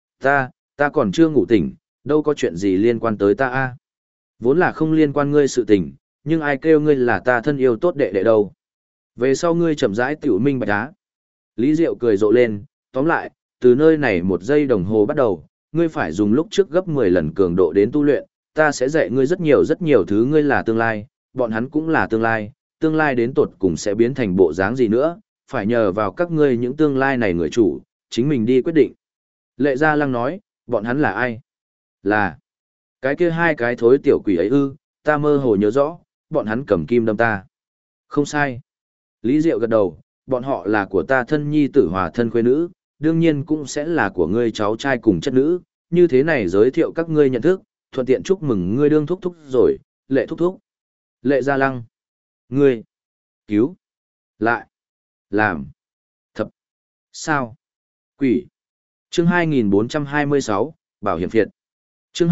Ta còn chưa ngủ tỉnh, đâu có chuyện gì liên quan tới ta a. Vốn là không liên quan ngươi sự tình, nhưng ai kêu ngươi là ta thân yêu tốt đệ đệ đâu. Về sau ngươi chậm rãi tiểu minh bạch á. Lý Diệu cười rộ lên, tóm lại, từ nơi này 1 giây đồng hồ bắt đầu, ngươi phải dùng lúc trước gấp 10 lần cường độ đến tu luyện, ta sẽ dạy ngươi rất nhiều thứ, ngươi là tương lai, bọn hắn cũng là tương lai đến tột cùng sẽ biến thành bộ dáng gì nữa, phải nhờ vào các ngươi những tương lai này người chủ, chính mình đi quyết định. Lệ Gia Lăng nói, bọn hắn là ai? Là cái kia 2 cái thối tiểu quỷ ấy ư, ta mơ hồ nhớ rõ, bọn hắn cầm kim đâm ta. Không sai. Lý Diệu gật đầu, bọn họ là của ta thân nhi tử hòa thân khuê nữ, đương nhiên cũng sẽ là của ngươi cháu trai cùng chất nữ, như thế này giới thiệu các ngươi nhận thức, thuận tiện chúc mừng ngươi đương thúc thúc rồi, Lệ thúc thúc. Lệ Gia Lăng. Ngươi. Cứu. Lại. Làm. Thập. Sao. Quỷ. Chương 2426, Bảo hiểm phiệt. Chương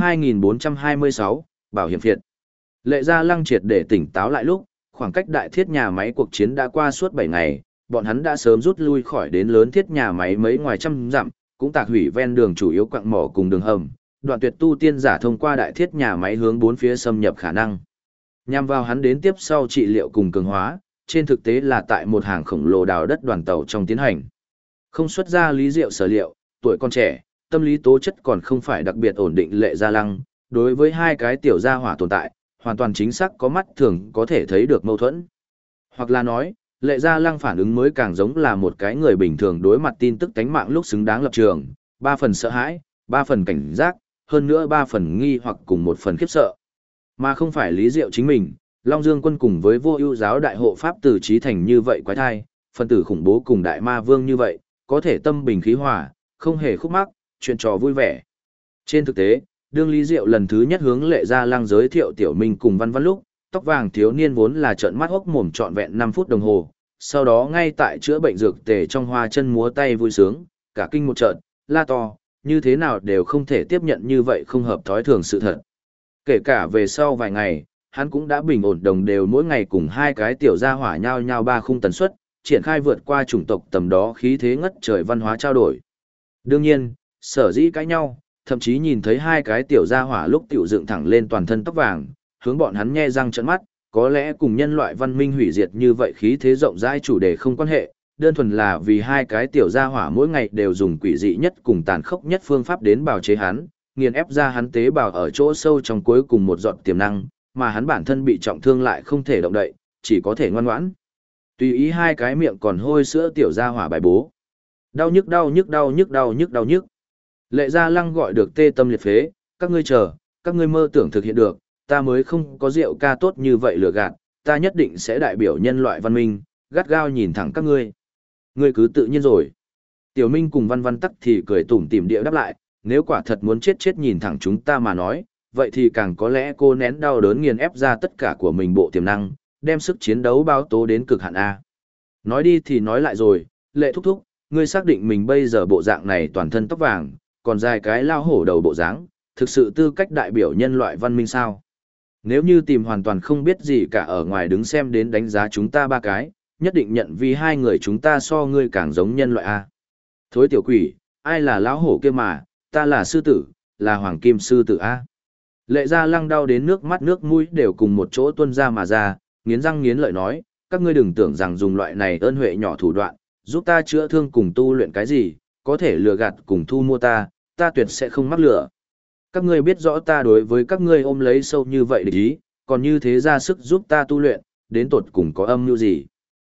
2426, Bảo hiểm phiệt. Lệ Gia Lăng triệt để tỉnh táo lại lúc, khoảng cách đại thiết nhà máy cuộc chiến đã qua suốt 7 ngày, bọn hắn đã sớm rút lui khỏi đến lớn thiết nhà máy mấy ngoài trăm dặm, cũng tạc hủy ven đường chủ yếu quặng mỏ cùng đường hầm, đoạn tuyệt tu tiên giả thông qua đại thiết nhà máy hướng bốn phía xâm nhập khả năng. Nhằm vào hắn đến tiếp sau trị liệu cùng cường hóa, trên thực tế là tại một hàng khổng lồ đào đất đoàn tàu trong tiến hành. Không xuất ra lý diệu sở liệu, tuổi còn trẻ, tâm lý tố chất còn không phải đặc biệt ổn định. Lệ Gia Lăng, đối với hai cái tiểu gia hỏa tồn tại, hoàn toàn chính xác có mắt thường có thể thấy được mâu thuẫn. Hoặc là nói, Lệ Gia Lăng phản ứng mới càng giống là một cái người bình thường đối mặt tin tức tánh mạng lúc xứng đáng lập trường, 3 phần sợ hãi, 3 phần cảnh giác, hơn nữa 3 phần nghi hoặc cùng 1 phần khiếp sợ. Mà không phải Lý Diệu chính mình, Long Dương Quân cùng với Vô Ưu giáo đại hộ pháp Từ Chí Thành như vậy quái thai, phân tử khủng bố cùng đại ma vương như vậy, có thể tâm bình khí hòa, không hề khúc mắc, chuyện trò vui vẻ. Trên thực tế, đương Lý Diệu lần thứ nhất hướng Lệ Gia Lăng giới thiệu Tiểu Minh cùng Văn Văn lúc, tóc vàng thiếu niên vốn là trợn mắt hốc mồm trọn vẹn 5 phút đồng hồ, sau đó ngay tại chữa bệnh dược tề trong hoa chân múa tay vui sướng, cả kinh một trận, la to, như thế nào đều không thể tiếp nhận như vậy không hợp thói thường sự thật. Kể cả về sau vài ngày, hắn cũng đã bình ổn đồng đều mỗi ngày cùng hai cái tiểu gia hỏa nhau nhau 3 khung tần suất, triển khai vượt qua chủng tộc tầm đó khí thế ngất trời văn hóa trao đổi. Đương nhiên, sở dĩ cãi nhau, thậm chí nhìn thấy hai cái tiểu gia hỏa lúc tiểu dựng thẳng lên toàn thân tóc vàng, hướng bọn hắn nhe răng trợn mắt, có lẽ cùng nhân loại văn minh hủy diệt như vậy khí thế rộng rãi chủ đề không quan hệ, đơn thuần là vì hai cái tiểu gia hỏa mỗi ngày đều dùng quỷ dị nhất cùng tàn khốc nhất phương pháp đến bào chế hắn, nghiền ép ra hắn tế bào ở chỗ sâu trong cuối cùng một giọt tiềm năng, mà hắn bản thân bị trọng thương lại không thể động đậy, chỉ có thể ngoan ngoãn. Tùy ý hai cái miệng còn hôi sữa tiểu gia hỏa bài bố. Đau nhức đau nhức đau nhức đau nhức đau nhức. Lệ Gia Lăng gọi được tê tâm liệt phế, các ngươi chờ, các ngươi mơ tưởng thực hiện được, ta mới không có rượu ca tốt như vậy lừa gạt, ta nhất định sẽ đại biểu nhân loại văn minh, gắt gao nhìn thẳng các ngươi. Ngươi cứ tự nhiên rồi. Tiểu Minh cùng Văn Văn tắc thì cười tủm tỉm địa đáp lại, nếu quả thật muốn chết chết nhìn thẳng chúng ta mà nói, vậy thì càng có lẽ cô nén đau đớn nghiền ép ra tất cả của mình bộ tiềm năng, đem sức chiến đấu báo tố đến cực hạn A. Nói đi thì nói lại rồi, Lệ thúc thúc, ngươi xác định mình bây giờ bộ dạng này toàn thân tóc vàng, còn dài cái lao hổ đầu bộ dáng, thực sự tư cách đại biểu nhân loại văn minh sao? Nếu như tìm hoàn toàn không biết gì cả ở ngoài đứng xem đến đánh giá chúng ta 3 cái, nhất định nhận vì hai người chúng ta so ngươi càng giống nhân loại A. Thối tiểu quỷ, ai là lão hổ kia mà, ta là sư tử, là hoàng kim sư tử A. Lệ Gia Lăng đau đến nước mắt nước mũi đều cùng một chỗ tuôn ra mà ra, nghiến răng nghiến lợi nói, các ngươi đừng tưởng rằng dùng loại này ơn huệ nhỏ thủ đoạn, giúp ta chữa thương cùng tu luyện cái gì, có thể lừa gạt cùng thu mua ta tuyệt sẽ không mắc lừa. Các ngươi biết rõ ta đối với các ngươi ôm lấy sâu như vậy để ý, còn như thế ra sức giúp ta tu luyện, đến tột cùng có âm mưu gì.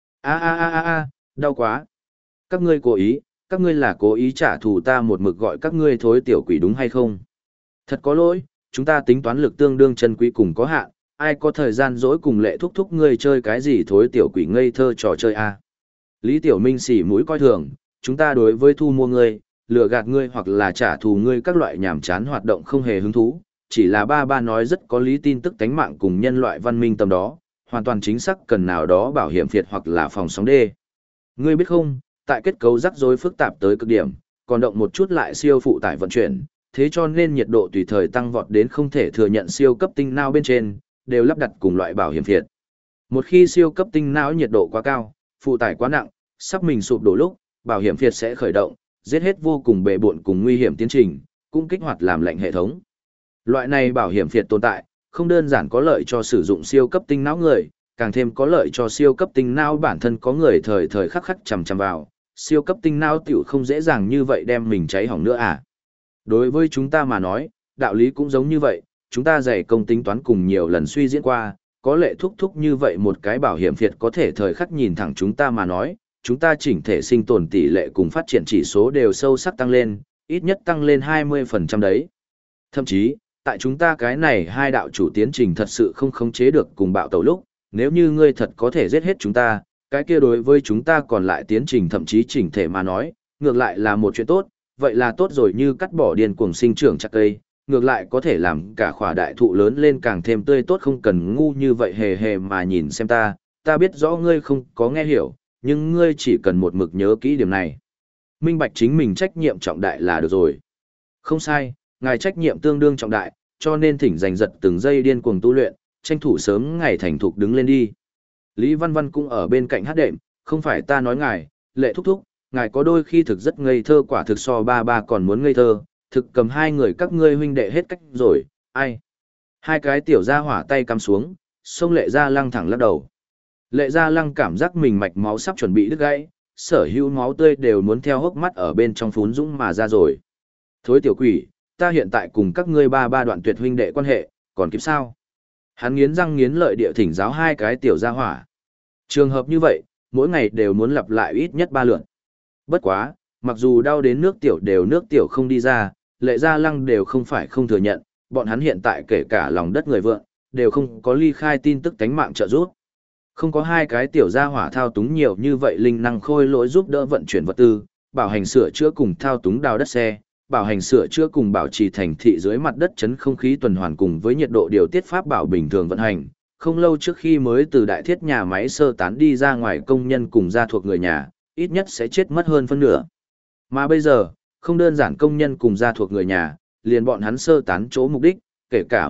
Đau quá. Các ngươi cố ý, các ngươi là cố ý trả thù ta một mực gọi các ngươi thối tiểu quỷ đúng hay không? Thật có lỗi, chúng ta tính toán lực tương đương chân quý cùng có hạn, ai có thời gian dỗi cùng Lệ thúc thúc ngươi chơi cái gì thối tiểu quỷ ngây thơ trò chơi a? Lý Tiểu Minh xỉ mũi coi thường, chúng ta đối với thu mua ngươi, lừa gạt ngươi hoặc là trả thù ngươi các loại nhảm chán hoạt động không hề hứng thú, chỉ là ba nói rất có lý tin tức tánh mạng cùng nhân loại văn minh tầm đó, hoàn toàn chính xác cần nào đó bảo hiểm phiệt hoặc là phòng sóng đê. Ngươi biết không, tại kết cấu rắc rối phức tạp tới cực điểm, còn động một chút lại siêu phụ tải vận chuyển, thế cho nên nhiệt độ tùy thời tăng vọt đến không thể thừa nhận siêu cấp tinh não bên trên, đều lắp đặt cùng loại bảo hiểm phiệt. Một khi siêu cấp tinh não nhiệt độ quá cao, phụ tải quá nặng, sắp mình sụp đổ lúc, bảo hiểm phiệt sẽ khởi động, giết hết vô cùng bề bộn cùng nguy hiểm tiến trình, cũng kích hoạt làm lạnh hệ thống. Loại này bảo hiểm phiệt tồn tại, không đơn giản có lợi cho sử dụng siêu cấp tinh não người, càng thêm có lợi cho siêu cấp tinh não bản thân có người thời thời khắc khắc chằm chằm vào, siêu cấp tinh não tiểu không dễ dàng như vậy đem mình cháy hỏng nữa à. Đối với chúng ta mà nói, đạo lý cũng giống như vậy, chúng ta dày công tính toán cùng nhiều lần suy diễn qua, có lệ thúc thúc như vậy một cái bảo hiểm phiệt có thể thời khắc nhìn thẳng chúng ta mà nói, chúng ta chỉnh thể sinh tồn tỷ lệ cùng phát triển chỉ số đều sâu sắc tăng lên, ít nhất tăng lên 20% đấy. Thậm chí, tại chúng ta cái này hai đạo chủ tiến trình thật sự không khống chế được cùng bạo tẩu lúc, nếu như ngươi thật có thể giết hết chúng ta, cái kia đối với chúng ta còn lại tiến trình thậm chí chỉnh thể mà nói, ngược lại là một chuyện tốt, vậy là tốt rồi như cắt bỏ điền cuồng sinh trưởng chặt cây, ngược lại có thể làm cả khỏa đại thụ lớn lên càng thêm tươi tốt, không cần ngu như vậy hề hề mà nhìn xem ta biết rõ ngươi không có nghe hiểu, nhưng ngươi chỉ cần một mực nhớ kỹ điểm này. Minh bạch chính mình trách nhiệm trọng đại là được rồi. Không sai, ngài trách nhiệm tương đương trọng đại, cho nên thỉnh giành giật từng giây điên cuồng tu luyện, tranh thủ sớm ngày thành thục đứng lên đi. Lý Văn Văn cũng ở bên cạnh hát đệm, không phải ta nói ngài, Lệ thúc thúc, ngài có đôi khi thực rất ngây thơ, quả thực so ba còn muốn ngây thơ, thực cầm hai người các ngươi huynh đệ hết cách rồi, ai. Hai cái tiểu gia hỏa tay cắm xuống, xông Lệ Gia Lăng thẳng lắc đầu. Lệ Gia Lăng cảm giác mình mạch máu sắp chuẩn bị đứt gãy, sở hữu máu tươi đều muốn theo hốc mắt ở bên trong phún dũng mà ra rồi. Thối tiểu quỷ, ta hiện tại cùng các ngươi ba đoạn tuyệt huynh đệ quan hệ, còn kịp sao? Hắn nghiến răng nghiến lợi địa thỉnh giáo hai cái tiểu gia hỏa. Trường hợp như vậy, mỗi ngày đều muốn lặp lại ít nhất 3 lượt. Bất quá, mặc dù đau đến nước tiểu không đi ra, Lệ Gia Lăng đều không phải không thừa nhận, bọn hắn hiện tại kể cả lòng đất người vượng, đều không có ly khai tin tức tánh mạng trợ giúp. Không có hai cái tiểu gia hỏa thao túng nhiều như vậy linh năng khôi lỗi giúp đỡ vận chuyển vật tư, bảo hành sửa chữa cùng thao túng đào đất xe, bảo hành sửa chữa cùng bảo trì thành thị dưới mặt đất chấn không khí tuần hoàn cùng với nhiệt độ điều tiết pháp bảo bình thường vận hành. Không lâu trước khi mới từ đại thiết nhà máy sơ tán đi ra ngoài, công nhân cùng gia thuộc người nhà, ít nhất sẽ chết mất hơn phân nửa. Mà bây giờ, không đơn giản công nhân cùng gia thuộc người nhà, liền bọn hắn sơ tán chỗ mục đích, kể cả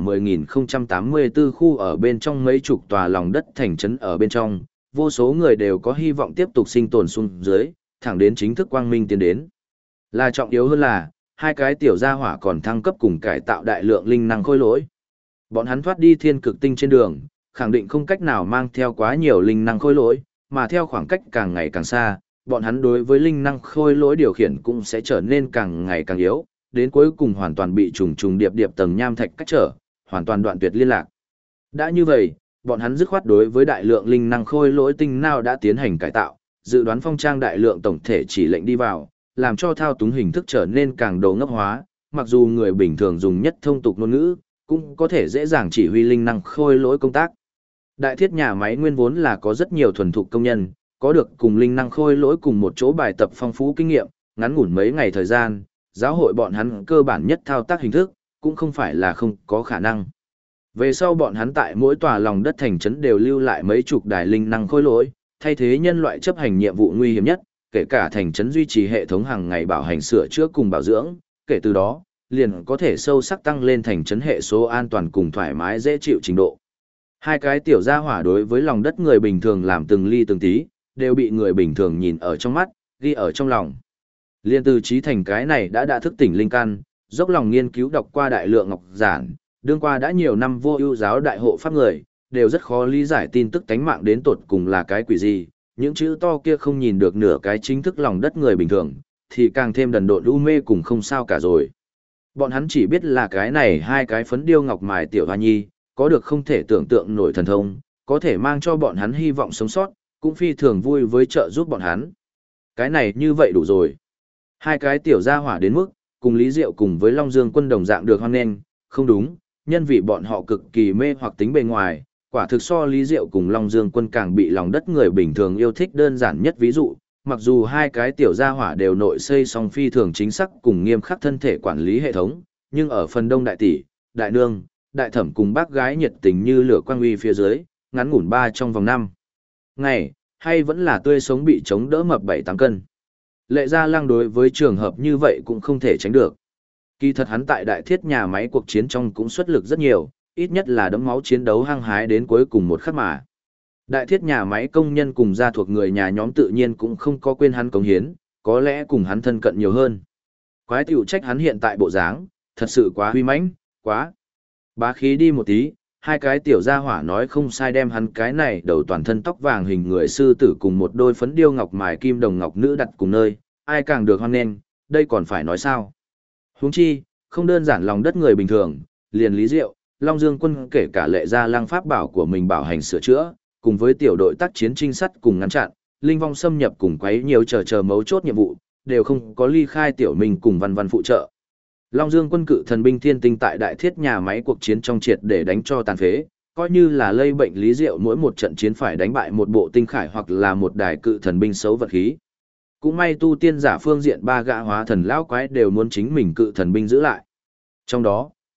10.084 khu ở bên trong mấy chục tòa lòng đất thành trấn ở bên trong, vô số người đều có hy vọng tiếp tục sinh tồn xuống dưới, thẳng đến chính thức quang minh tiến đến. Là trọng yếu hơn là, hai cái tiểu gia hỏa còn thăng cấp cùng cải tạo đại lượng linh năng khôi lỗi. Bọn hắn thoát đi thiên cực tinh trên đường, khẳng định không cách nào mang theo quá nhiều linh năng khôi lỗi, mà theo khoảng cách càng ngày càng xa, bọn hắn đối với linh năng khôi lỗi điều khiển cũng sẽ trở nên càng ngày càng yếu, đến cuối cùng hoàn toàn bị trùng điệp tầng nham thạch cách trở, hoàn toàn đoạn tuyệt liên lạc. Đã như vậy, bọn hắn dứt khoát đối với đại lượng linh năng khôi lỗi tinh nào đã tiến hành cải tạo, dự đoán phong trang đại lượng tổng thể chỉ lệnh đi vào, làm cho thao túng hình thức trở nên càng đồ ngốc hóa, mặc dù người bình thường dùng nhất thông tục ngôn ngữ, cũng có thể dễ dàng chỉ huy linh năng khôi lỗi công tác. Đại thiết nhà máy nguyên vốn là có rất nhiều thuần thục công nhân, có được cùng linh năng khôi lỗi cùng một chỗ bài tập phong phú kinh nghiệm, ngắn ngủn mấy ngày thời gian, giáo hội bọn hắn cơ bản nhất thao tác hình thức, cũng không phải là không có khả năng. Về sau bọn hắn tại mỗi tòa lòng đất thành trấn đều lưu lại mấy chục đài linh năng khôi lỗi, thay thế nhân loại chấp hành nhiệm vụ nguy hiểm nhất, kể cả thành trấn duy trì hệ thống hàng ngày bảo hành sửa chữa cùng bảo dưỡng, kể từ đó, liền có thể sâu sắc tăng lên thành trấn hệ số an toàn cùng thoải mái dễ chịu trình độ. Hai cái tiểu gia hỏa đối với lòng đất người bình thường làm từng ly từng tí, đều bị người bình thường nhìn ở trong mắt, ghi ở trong lòng. Liên từ trí thành cái này đã thức tỉnh linh căn, dốc lòng nghiên cứu đọc qua đại lượng ngọc giản, đương qua đã nhiều năm vô ưu giáo đại hộ pháp người, đều rất khó lý giải tin tức tánh mạng đến tột cùng là cái quỷ gì, những chữ to kia không nhìn được nửa cái chính thức lòng đất người bình thường, thì càng thêm đần độn u mê cùng không sao cả rồi. Bọn hắn chỉ biết là cái này hai cái phấn điêu ngọc mài tiểu hoa nhi, có được không thể tưởng tượng nổi thần thông, có thể mang cho bọn hắn hy vọng sống sót, cũng phi thường vui với trợ giúp bọn hắn. Cái này như vậy đủ rồi. Hai cái tiểu gia hỏa đến mức, cùng Lý Diệu cùng với Long Dương Quân đồng dạng được hoan nghênh, không đúng, nhân vì bọn họ cực kỳ mê hoặc tính bề ngoài, quả thực so Lý Diệu cùng Long Dương Quân càng bị lòng đất người bình thường yêu thích. Đơn giản nhất ví dụ, mặc dù hai cái tiểu gia hỏa đều nội xây song phi thường chính xác cùng nghiêm khắc thân thể quản lý hệ thống, nhưng ở phần đông đại tỷ, đại nương, đại thẩm cùng bác gái nhiệt tình như lửa quang uy phía dưới, ngắn ngủn 3 trong vòng 5 ngày, hay vẫn là tươi sống bị chống đỡ mập 7-8 cân. Lệ Gia Lăng đối với trường hợp như vậy cũng không thể tránh được. Kỳ thật hắn tại đại thiết nhà máy cuộc chiến trong cũng xuất lực rất nhiều, ít nhất là đấm máu chiến đấu hăng hái đến cuối cùng một khắc mà. Đại thiết nhà máy công nhân cùng gia thuộc người nhà nhóm tự nhiên cũng không có quên hắn cống hiến, có lẽ cùng hắn thân cận nhiều hơn. Quái tiểu trách hắn hiện tại bộ dáng, thật sự quá huy mãnh, quá bá khí đi một tí. Hai cái tiểu gia hỏa nói không sai, đem hắn cái này đầu toàn thân tóc vàng hình người sư tử cùng một đôi phấn điêu ngọc mài kim đồng ngọc nữ đặt cùng nơi, ai càng được hoan nghênh, đây còn phải nói sao. Huống chi, không đơn giản lòng đất người bình thường, liền Lý Diệu, Long Dương Quân kể cả Lệ Gia Lăng pháp bảo của mình bảo hành sửa chữa, cùng với tiểu đội tác chiến trinh sát cùng ngăn chặn, linh vong xâm nhập cùng quấy nhiều chờ mấu chốt nhiệm vụ, đều không có ly khai tiểu mình cùng văn văn phụ trợ. Long Dương Quân cự thần binh thiên tinh tại đại thiết nhà máy cuộc chiến trong triệt để đánh cho tàn phế, coi như là lây bệnh Lý Diệu mỗi một trận chiến phải đánh bại một bộ tinh khải hoặc là một đài cự thần binh xấu vật khí. Cũng may tu tiên giả phương diện 3 gã hóa thần lão quái đều muốn chính mình cự thần binh giữ lại. Trong đó,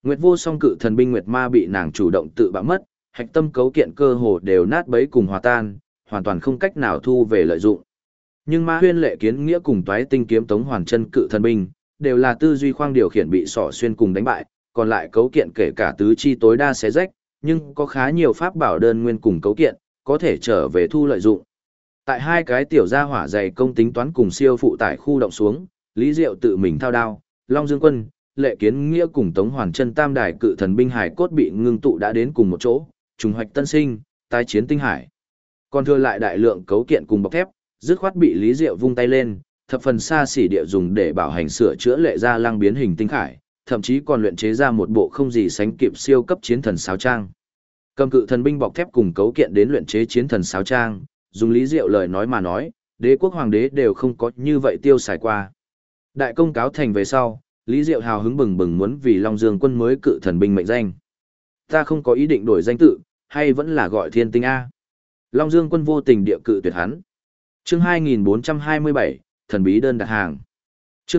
Nguyệt vô song cự thần binh Nguyệt Ma bị nàng chủ động tự bạo mất, hạch tâm cấu kiện cơ hồ đều nát bấy cùng hòa tan, hoàn toàn không cách nào thu về lợi dụng. Nhưng Ma Huyên Lệ Kiến Nghĩa cùng Toái Tinh kiếm Tống Hoàn Chân cự thần binh, đều là tư duy khoang điều khiển bị sỏ xuyên cùng đánh bại, còn lại cấu kiện kể cả tứ chi tối đa xé rách, nhưng có khá nhiều pháp bảo đơn nguyên cùng cấu kiện, có thể trở về thu lợi dụng. Tại hai cái tiểu gia hỏa dày công tính toán cùng siêu phụ tải khu động xuống, Lý Diệu tự mình thao đao, Long Dương Quân, Lệ Kiến Nghĩa cùng Tống Hoàn Chân tam đài cự thần binh hải cốt bị ngưng tụ đã đến cùng một chỗ, trùng hoạch tân sinh, tái chiến tinh hải. Còn thừa lại đại lượng cấu kiện cùng bọc thép, dứt khoát bị Lý Diệu vung tay lên, thập phần xa xỉ địa dùng để bảo hành sửa chữa Lệ Gia Lăng biến hình tinh khải, thậm chí còn luyện chế ra một bộ không gì sánh kịp siêu cấp chiến thần sáo trang. Cầm cự thần binh bọc thép cùng cấu kiện đến luyện chế chiến thần sáo trang, dùng Lý Diệu lời nói mà nói, đế quốc hoàng đế đều không có như vậy tiêu xài qua. Đại công cáo thành về sau, Lý Diệu hào hứng bừng bừng muốn vì Long Dương Quân mới cự thần binh mệnh danh. Ta không có ý định đổi danh tự, hay vẫn là gọi Thiên Tinh A. Long Dương Quân vô tình địa cự tuyệt hắn. Chương 2427, thần bí đơn đặt hàng. Chương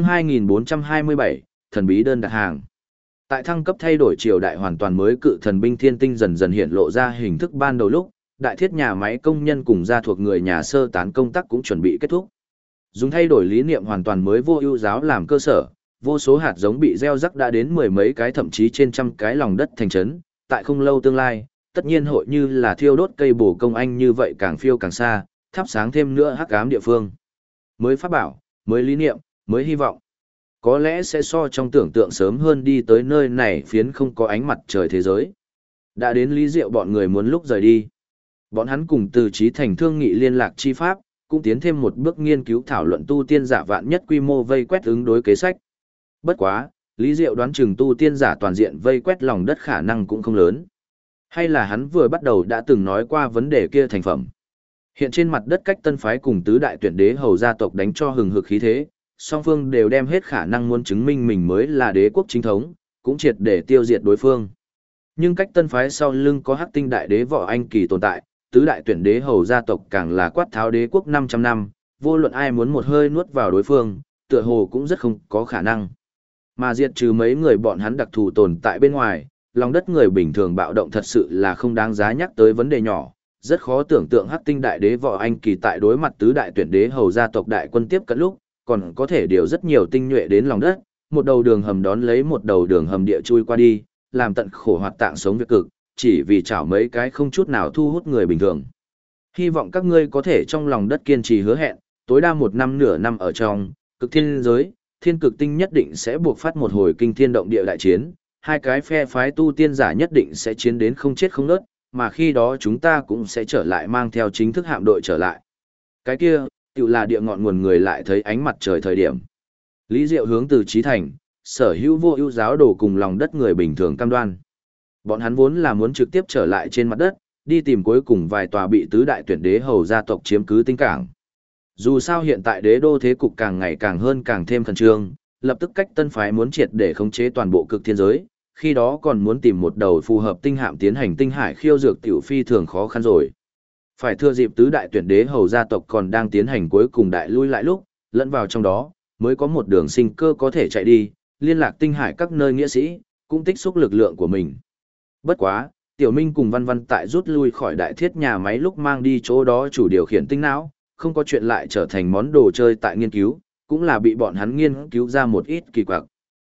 2427, thần bí đơn đặt hàng. Tại thăng cấp thay đổi triều đại hoàn toàn mới cự thần binh Thiên Tinh dần dần hiện lộ ra hình thức ban đầu lúc, đại thiết nhà máy công nhân cùng gia thuộc người nhà sơ tán công tác cũng chuẩn bị kết thúc. Dùng thay đổi lý niệm hoàn toàn mới vô ưu giáo làm cơ sở, vô số hạt giống bị gieo rắc đã đến mười mấy cái thậm chí trên trăm cái lòng đất thành trấn, tại không lâu tương lai, tất nhiên hội như là thiêu đốt cây bổ công anh như vậy càng phiêu càng xa, thắp sáng thêm nữa hắc ám địa phương. Mới pháp bảo, mới lý niệm, mới hy vọng. Có lẽ sẽ so trong tưởng tượng sớm hơn đi tới nơi này phiến không có ánh mặt trời thế giới. Đã đến Lý Diệu bọn người muốn lúc rời đi. Bọn hắn cùng Từ Chí Thành thương nghị liên lạc chi pháp, cũng tiến thêm một bước nghiên cứu thảo luận tu tiên giả vạn nhất quy mô vây quét ứng đối kế sách. Bất quá, Lý Diệu đoán chừng tu tiên giả toàn diện vây quét lòng đất khả năng cũng không lớn. Hay là hắn vừa bắt đầu đã từng nói qua vấn đề kia thành phẩm. Hiện trên mặt đất cách tân phái cùng tứ đại tuyển đế hầu gia tộc đánh cho hừng hực khí thế, song phương đều đem hết khả năng muốn chứng minh mình mới là đế quốc chính thống, cũng triệt để tiêu diệt đối phương. Nhưng cách tân phái sau lưng có hắc tinh đại đế Võ Anh Kỳ tồn tại, tứ đại tuyển đế hầu gia tộc càng là quát tháo đế quốc 500 năm, vô luận ai muốn một hơi nuốt vào đối phương, tựa hồ cũng rất không có khả năng. Mà diệt trừ mấy người bọn hắn đặc thù tồn tại bên ngoài, lòng đất người bình thường bạo động thật sự là không đáng giá nhắc tới vấn đề nhỏ, rất khó tưởng tượng hắc tinh đại đế Võ Anh Kỳ tại đối mặt tứ đại tuyển đế hầu gia tộc đại quân tiếp cận lúc, còn có thể điều rất nhiều tinh nhuệ đến lòng đất, một đầu đường hầm đón lấy một đầu đường hầm địa chui qua đi, làm tận khổ hoạt tạng sống việc cực, chỉ vì chảo mấy cái không chút nào thu hút người bình thường. Hy vọng các ngươi có thể trong lòng đất kiên trì hứa hẹn, tối đa một năm nửa năm ở trong, cực thiên giới, thiên cực tinh nhất định sẽ buộc phát một hồi kinh thiên động địa đại chiến, hai cái phe phái tu tiên giả nhất định sẽ chiến đến không chết không nớt, mà khi đó chúng ta cũng sẽ trở lại mang theo chính thức hạm đội trở lại. Cái kia, tự là địa ngọn nguồn người lại thấy ánh mặt trời thời điểm. Lý Diệu hướng Từ Chí Thành, sở hữu vô ưu giáo đồ cùng lòng đất người bình thường cam đoan. Bọn hắn vốn là muốn trực tiếp trở lại trên mặt đất, đi tìm cuối cùng vài tòa bị tứ đại tuyển đế hầu gia tộc chiếm cứ tinh cảng. Dù sao hiện tại đế đô thế cục càng ngày càng hơn càng thêm khẩn trương, lập tức cách tân phái muốn triệt để khống chế toàn bộ cực thiên giới, khi đó còn muốn tìm một đầu phù hợp tinh hạm tiến hành tinh hải khiêu dược tiểu phi thường khó khăn rồi. Phải thừa dịp tứ đại tuyển đế hầu gia tộc còn đang tiến hành cuối cùng đại lui lại lúc, lẫn vào trong đó, mới có một đường sinh cơ có thể chạy đi, liên lạc tinh hải các nơi nghĩa sĩ, cũng tích xúc lực lượng của mình. Bất quá, Tiểu Minh cùng Văn Văn tại rút lui khỏi đại thiết nhà máy lúc mang đi chỗ đó chủ điều khiển tinh não, không có chuyện lại trở thành món đồ chơi tại nghiên cứu, cũng là bị bọn hắn nghiên cứu ra một ít kỳ quặc.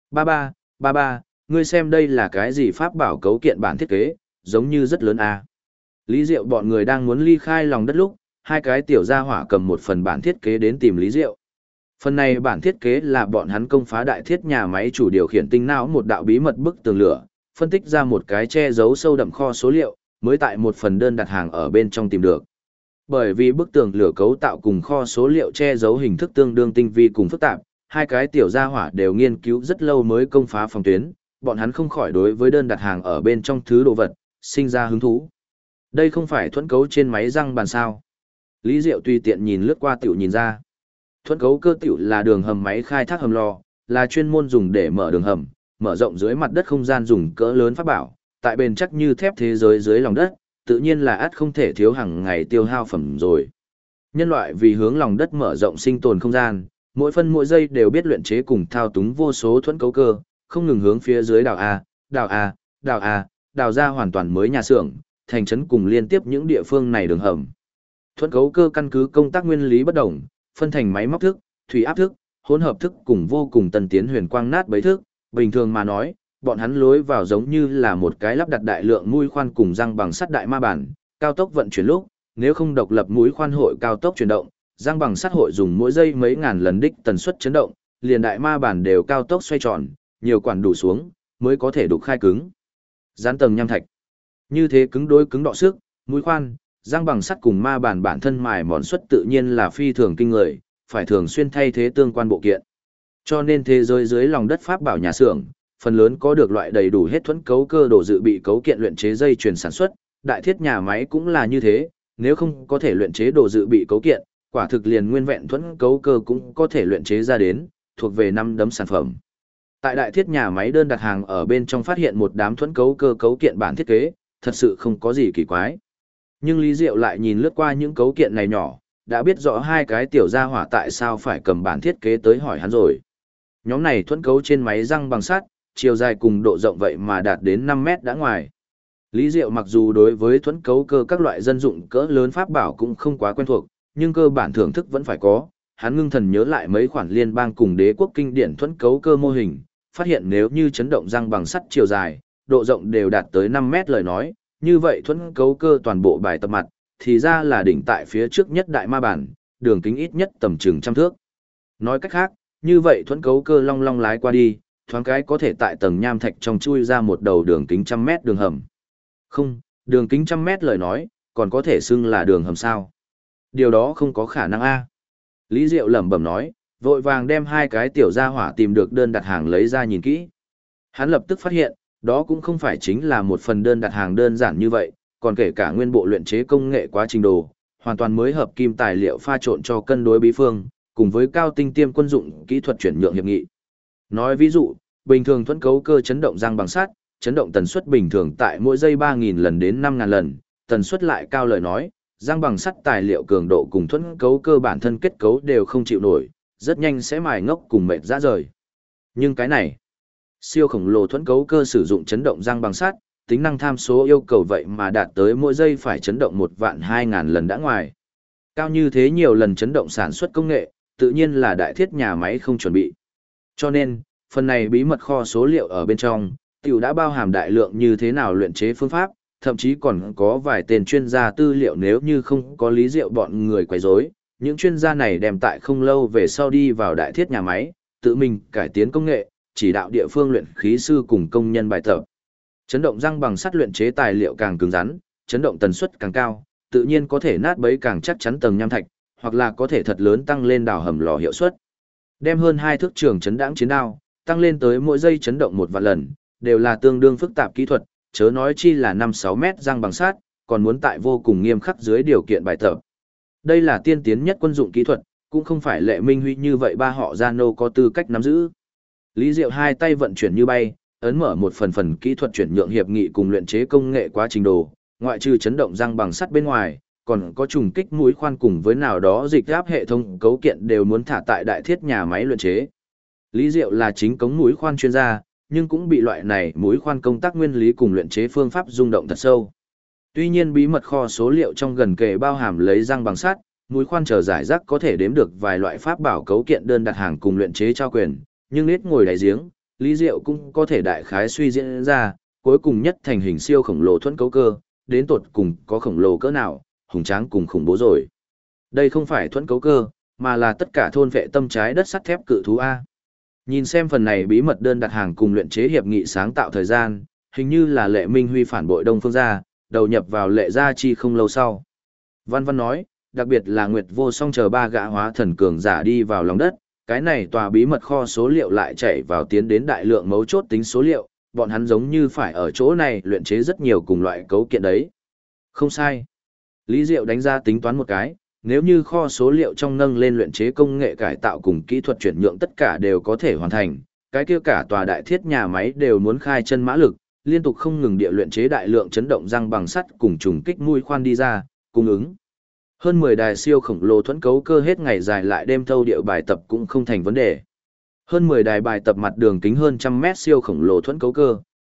Ba, ngươi xem đây là cái gì pháp bảo cấu kiện bản thiết kế, giống như rất lớn à. Lý Diệu bọn người đang muốn ly khai lòng đất lúc, hai cái tiểu gia hỏa cầm một phần bản thiết kế đến tìm Lý Diệu. Phần này bản thiết kế là bọn hắn công phá đại thiết nhà máy chủ điều khiển tinh não một đạo bí mật bức tường lửa, phân tích ra một cái che giấu sâu đậm kho số liệu, mới tại một phần đơn đặt hàng ở bên trong tìm được. Bởi vì bức tường lửa cấu tạo cùng kho số liệu che giấu hình thức tương đương tinh vi cùng phức tạp, hai cái tiểu gia hỏa đều nghiên cứu rất lâu mới công phá phòng tuyến, bọn hắn không khỏi đối với đơn đặt hàng ở bên trong thứ đồ vật, sinh ra hứng thú. Đây không phải thuẫn cấu trên máy răng bàn sao. Lý Diệu tùy tiện nhìn lướt qua tiểu nhìn ra. Thuẫn cấu cơ tiểu là đường hầm máy khai thác hầm lò, là chuyên môn dùng để mở đường hầm, mở rộng dưới mặt đất không gian dùng cỡ lớn pháp bảo, tại bền chắc như thép thế giới dưới lòng đất, tự nhiên là ắt không thể thiếu hàng ngày tiêu hao phẩm rồi. Nhân loại vì hướng lòng đất mở rộng sinh tồn không gian, mỗi phân mỗi giây đều biết luyện chế cùng thao túng vô số thuẫn cấu cơ, không ngừng hướng phía dưới đảo A, đào ra hoàn toàn mới nhà xưởng, thành trấn cùng liên tiếp những địa phương này đường hầm. Thuẫn cấu cơ căn cứ công tác nguyên lý bất đồng, phân thành máy móc thức, thủy áp thức, hỗn hợp thức cùng vô cùng tân tiến huyền quang nát bấy thức, bình thường mà nói, bọn hắn lối vào giống như là một cái lắp đặt đại lượng mũi khoan cùng răng bằng sắt đại ma bản, cao tốc vận chuyển lúc, nếu không độc lập mũi khoan hội cao tốc chuyển động, răng bằng sắt hội dùng mỗi giây mấy ngàn lần đích tần suất chấn động, liền đại ma bản đều cao tốc xoay tròn, nhiều quản đủ xuống, mới có thể đục khai cứng. Dán tầng nham thạch. Như thế cứng đối cứng đọ sức, mũi khoan, răng bằng sắt cùng ma bản bản thân mài mòn suất tự nhiên là phi thường kinh người, phải thường xuyên thay thế tương quan bộ kiện. Cho nên thế giới dưới lòng đất pháp bảo nhà xưởng, phần lớn có được loại đầy đủ hết thuẫn cấu cơ đồ dự bị cấu kiện luyện chế dây chuyền sản xuất, đại thiết nhà máy cũng là như thế, nếu không có thể luyện chế đồ dự bị cấu kiện, quả thực liền nguyên vẹn thuẫn cấu cơ cũng có thể luyện chế ra đến, thuộc về năm đấm sản phẩm. Tại đại thiết nhà máy đơn đặt hàng ở bên trong phát hiện một đám thuẫn cấu cơ cấu kiện bản thiết kế, thật sự không có gì kỳ quái. Nhưng Lý Diệu lại nhìn lướt qua những cấu kiện này nhỏ, đã biết rõ hai cái tiểu gia hỏa tại sao phải cầm bản thiết kế tới hỏi hắn rồi. Nhóm này thuẫn cấu trên máy răng bằng sắt, chiều dài cùng độ rộng vậy mà đạt đến 5 mét đã ngoài. Lý Diệu mặc dù đối với thuẫn cấu cơ các loại dân dụng cỡ lớn pháp bảo cũng không quá quen thuộc, nhưng cơ bản thưởng thức vẫn phải có. Hắn ngưng thần nhớ lại mấy khoản liên bang cùng đế quốc kinh điển thuẫn cấu cơ mô hình, phát hiện nếu như chấn động răng bằng sắt chiều dài, độ rộng đều đạt tới 5 mét lời nói, như vậy thuẫn cấu cơ toàn bộ bài tập mặt, thì ra là đỉnh tại phía trước nhất đại ma bản, đường kính ít nhất tầm chừng trăm thước. Nói cách khác, như vậy thuẫn cấu cơ long long lái qua đi, thoáng cái có thể tại tầng nham thạch trong chui ra một đầu đường kính 100 mét đường hầm. Không, đường kính 100 mét lời nói, còn có thể xưng là đường hầm sao? Điều đó không có khả năng a. Lý Diệu lẩm bẩm nói, vội vàng đem hai cái tiểu gia hỏa tìm được đơn đặt hàng lấy ra nhìn kỹ. Hắn lập tức phát hiện, đó cũng không phải chính là một phần đơn đặt hàng đơn giản như vậy, còn kể cả nguyên bộ luyện chế công nghệ quá trình đồ, hoàn toàn mới hợp kim tài liệu pha trộn cho cân đối bí phương, cùng với cao tinh tiêm quân dụng kỹ thuật chuyển nhượng hiệp nghị. Nói ví dụ, bình thường thuẫn cấu cơ chấn động răng bằng sắt, chấn động tần suất bình thường tại mỗi giây 3.000 lần đến 5.000 lần, tần suất lại cao lời nói, răng bằng sắt tài liệu cường độ cùng thuẫn cấu cơ bản thân kết cấu đều không chịu nổi, rất nhanh sẽ mài ngốc cùng mệt rã rời. Nhưng cái này, siêu khổng lồ thuẫn cấu cơ sử dụng chấn động răng bằng sắt, tính năng tham số yêu cầu vậy mà đạt tới mỗi giây phải chấn động 1.200.000 lần đã ngoài. Cao như thế nhiều lần chấn động sản xuất công nghệ, tự nhiên là đại thiết nhà máy không chuẩn bị. Cho nên, phần này bí mật kho số liệu ở bên trong, tiểu đã bao hàm đại lượng như thế nào luyện chế phương pháp, thậm chí còn có vài tên chuyên gia tư liệu nếu như không có Lý Diệu bọn người quấy rối, những chuyên gia này đem tại không lâu về sau đi vào đại thiết nhà máy, tự mình cải tiến công nghệ, chỉ đạo địa phương luyện khí sư cùng công nhân bài tập. Chấn động răng bằng sắt luyện chế tài liệu càng cứng rắn, chấn động tần suất càng cao, tự nhiên có thể nát bấy càng chắc chắn tầng nham thạch, hoặc là có thể thật lớn tăng lên đào hầm lò hiệu suất. Đem hơn 2 thước trường chấn đãng chiến đao, tăng lên tới mỗi giây chấn động 1 vạn lần, đều là tương đương phức tạp kỹ thuật, chớ nói chi là 5-6 mét răng bằng sắt, còn muốn tại vô cùng nghiêm khắc dưới điều kiện bài tập. Đây là tiên tiến nhất quân dụng kỹ thuật, cũng không phải Lệ Minh Huy như vậy ba họ Giano có tư cách nắm giữ. Lý Diệu hai tay vận chuyển như bay, ấn mở một phần kỹ thuật chuyển nhượng hiệp nghị cùng luyện chế công nghệ quá trình đồ, ngoại trừ chấn động răng bằng sắt bên ngoài, còn có trùng kích mũi khoan cùng với nào đó dịch áp hệ thống cấu kiện đều muốn thả tại đại thiết nhà máy luyện chế. Lý Diệu là chính cống mũi khoan chuyên gia, nhưng cũng bị loại này mũi khoan công tác nguyên lý cùng luyện chế phương pháp rung động thật sâu. Tuy nhiên bí mật kho số liệu trong gần kề bao hàm lấy răng bằng sắt, mũi khoan chờ giải rác có thể đếm được vài loại pháp bảo cấu kiện đơn đặt hàng cùng luyện chế trao quyền, nhưng nết ngồi đáy giếng, Lý Diệu cũng có thể đại khái suy diễn ra, cuối cùng nhất thành hình siêu khổng lồ thuẫn cấu cơ, đến tột cùng có khổng lồ cỡ nào, hùng tráng cùng khủng bố rồi. Đây không phải thuẫn cấu cơ, mà là tất cả thôn vệ tâm trái đất sắt thép cự thú A. Nhìn xem phần này bí mật đơn đặt hàng cùng luyện chế hiệp nghị sáng tạo thời gian, hình như là Lệ Minh Huy phản bội Đông Phương gia, đầu nhập vào Lệ gia chi không lâu sau. Văn Văn nói, đặc biệt là Nguyệt Vô Song chờ ba gã hóa thần cường giả đi vào lòng đất, cái này tòa bí mật kho số liệu lại chạy vào tiến đến đại lượng mấu chốt tính số liệu, bọn hắn giống như phải ở chỗ này luyện chế rất nhiều cùng loại cấu kiện đấy. Không sai. Lý Diệu đánh ra tính toán một cái, nếu như kho số liệu trong nâng lên luyện chế công nghệ cải tạo cùng kỹ thuật chuyển nhượng tất cả đều có thể hoàn thành, cái kia cả tòa đại thiết nhà máy đều muốn khai chân mã lực, liên tục không ngừng địa luyện chế đại lượng chấn động răng bằng sắt cùng trùng kích mũi khoan đi ra, cung ứng. Hơn 10 đài siêu khổng lồ thuẫn cấu cơ hết ngày dài lại đêm thâu địa bài tập cũng không thành vấn đề. Hơn 10 đài bài tập mặt đường kính hơn 100 mét siêu khổng lồ thuẫn cấu cơ,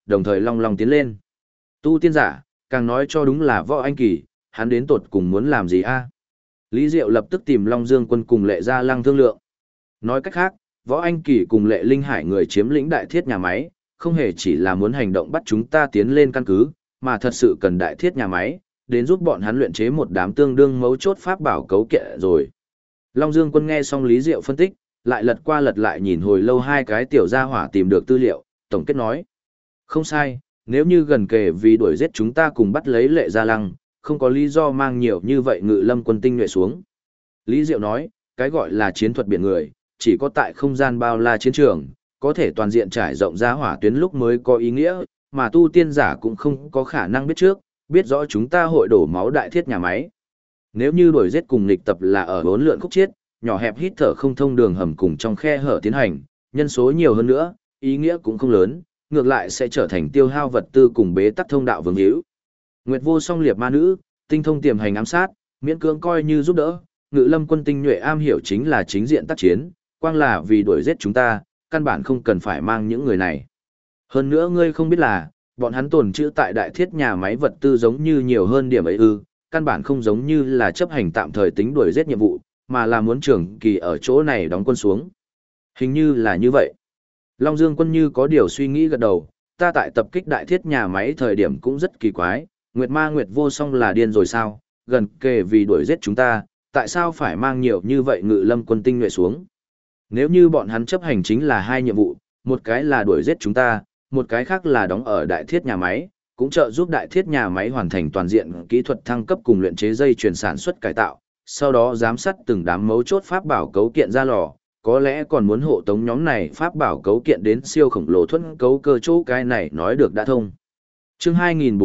đồng thời long long tiến lên. Tu tiên giả, càng nói cho đúng là Võ Anh Kỳ, hắn đến tột cùng muốn làm gì a? Lý Diệu lập tức tìm Long Dương Quân cùng Lệ Gia Lăng thương lượng. Nói cách khác, Võ Anh Kỳ cùng Lệ Linh Hải người chiếm lĩnh đại thiết nhà máy, không hề chỉ là muốn hành động bắt chúng ta tiến lên căn cứ, mà thật sự cần đại thiết nhà máy, đến giúp bọn hắn luyện chế một đám tương đương mấu chốt pháp bảo cấu kiện rồi. Long Dương Quân nghe xong Lý Diệu phân tích, lại lật qua lật lại nhìn hồi lâu hai cái tiểu gia hỏa tìm được tư liệu, tổng kết nói. Không sai, nếu như gần kề vì đuổi giết chúng ta cùng bắt lấy Lệ Gia Lăng, không có lý do mang nhiều như vậy Ngự Lâm quân tinh nhuệ xuống. Lý Diệu nói, cái gọi là chiến thuật biển người, chỉ có tại không gian bao la chiến trường, có thể toàn diện trải rộng ra hỏa tuyến lúc mới có ý nghĩa, mà tu tiên giả cũng không có khả năng biết trước, biết rõ chúng ta hội đổ máu đại thiết nhà máy. Nếu như đuổi giết cùng nghịch tập là ở bốn lượn khúc chiết, nhỏ hẹp hít thở không thông đường hầm cùng trong khe hở tiến hành, nhân số nhiều hơn nữa, ý nghĩa cũng không lớn, ngược lại sẽ trở thành tiêu hao vật tư cùng bế tắc thông đạo vương hữu. Nguyệt Vô Song liệt ma nữ, tinh thông tiềm hành ám sát, miễn cưỡng coi như giúp đỡ, Ngự Lâm quân tinh nhuệ am hiểu chính là chính diện tác chiến, quang là vì đuổi giết chúng ta, căn bản không cần phải mang những người này. Hơn nữa ngươi không biết là, bọn hắn tồn trữ tại đại thiết nhà máy vật tư giống như nhiều hơn điểm ấy ư, căn bản không giống như là chấp hành tạm thời tính đuổi giết nhiệm vụ, mà là muốn trưởng kỳ ở chỗ này đóng quân xuống. Hình như là như vậy. Long Dương Quân như có điều suy nghĩ gật đầu, ta tại tập kích đại thiết nhà máy thời điểm cũng rất kỳ quái, Nguyệt Ma Nguyệt Vô Song là điên rồi sao, gần kề vì đuổi giết chúng ta, tại sao phải mang nhiều như vậy Ngự Lâm quân tinh nhuệ xuống? Nếu như bọn hắn chấp hành chính là hai nhiệm vụ, một cái là đuổi giết chúng ta, một cái khác là đóng ở đại thiết nhà máy, cũng trợ giúp đại thiết nhà máy hoàn thành toàn diện kỹ thuật thăng cấp cùng luyện chế dây chuyển sản xuất cải tạo, sau đó giám sát từng đám mấu chốt pháp bảo cấu kiện ra lò, có lẽ còn muốn hộ tống nhóm này pháp bảo cấu kiện đến siêu khổng lồ thuẫn cấu cơ chỗ cái này nói được đã thông. Chương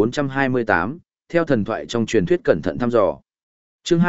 2428, theo thần thoại trong truyền thuyết cẩn thận thăm dò. Chương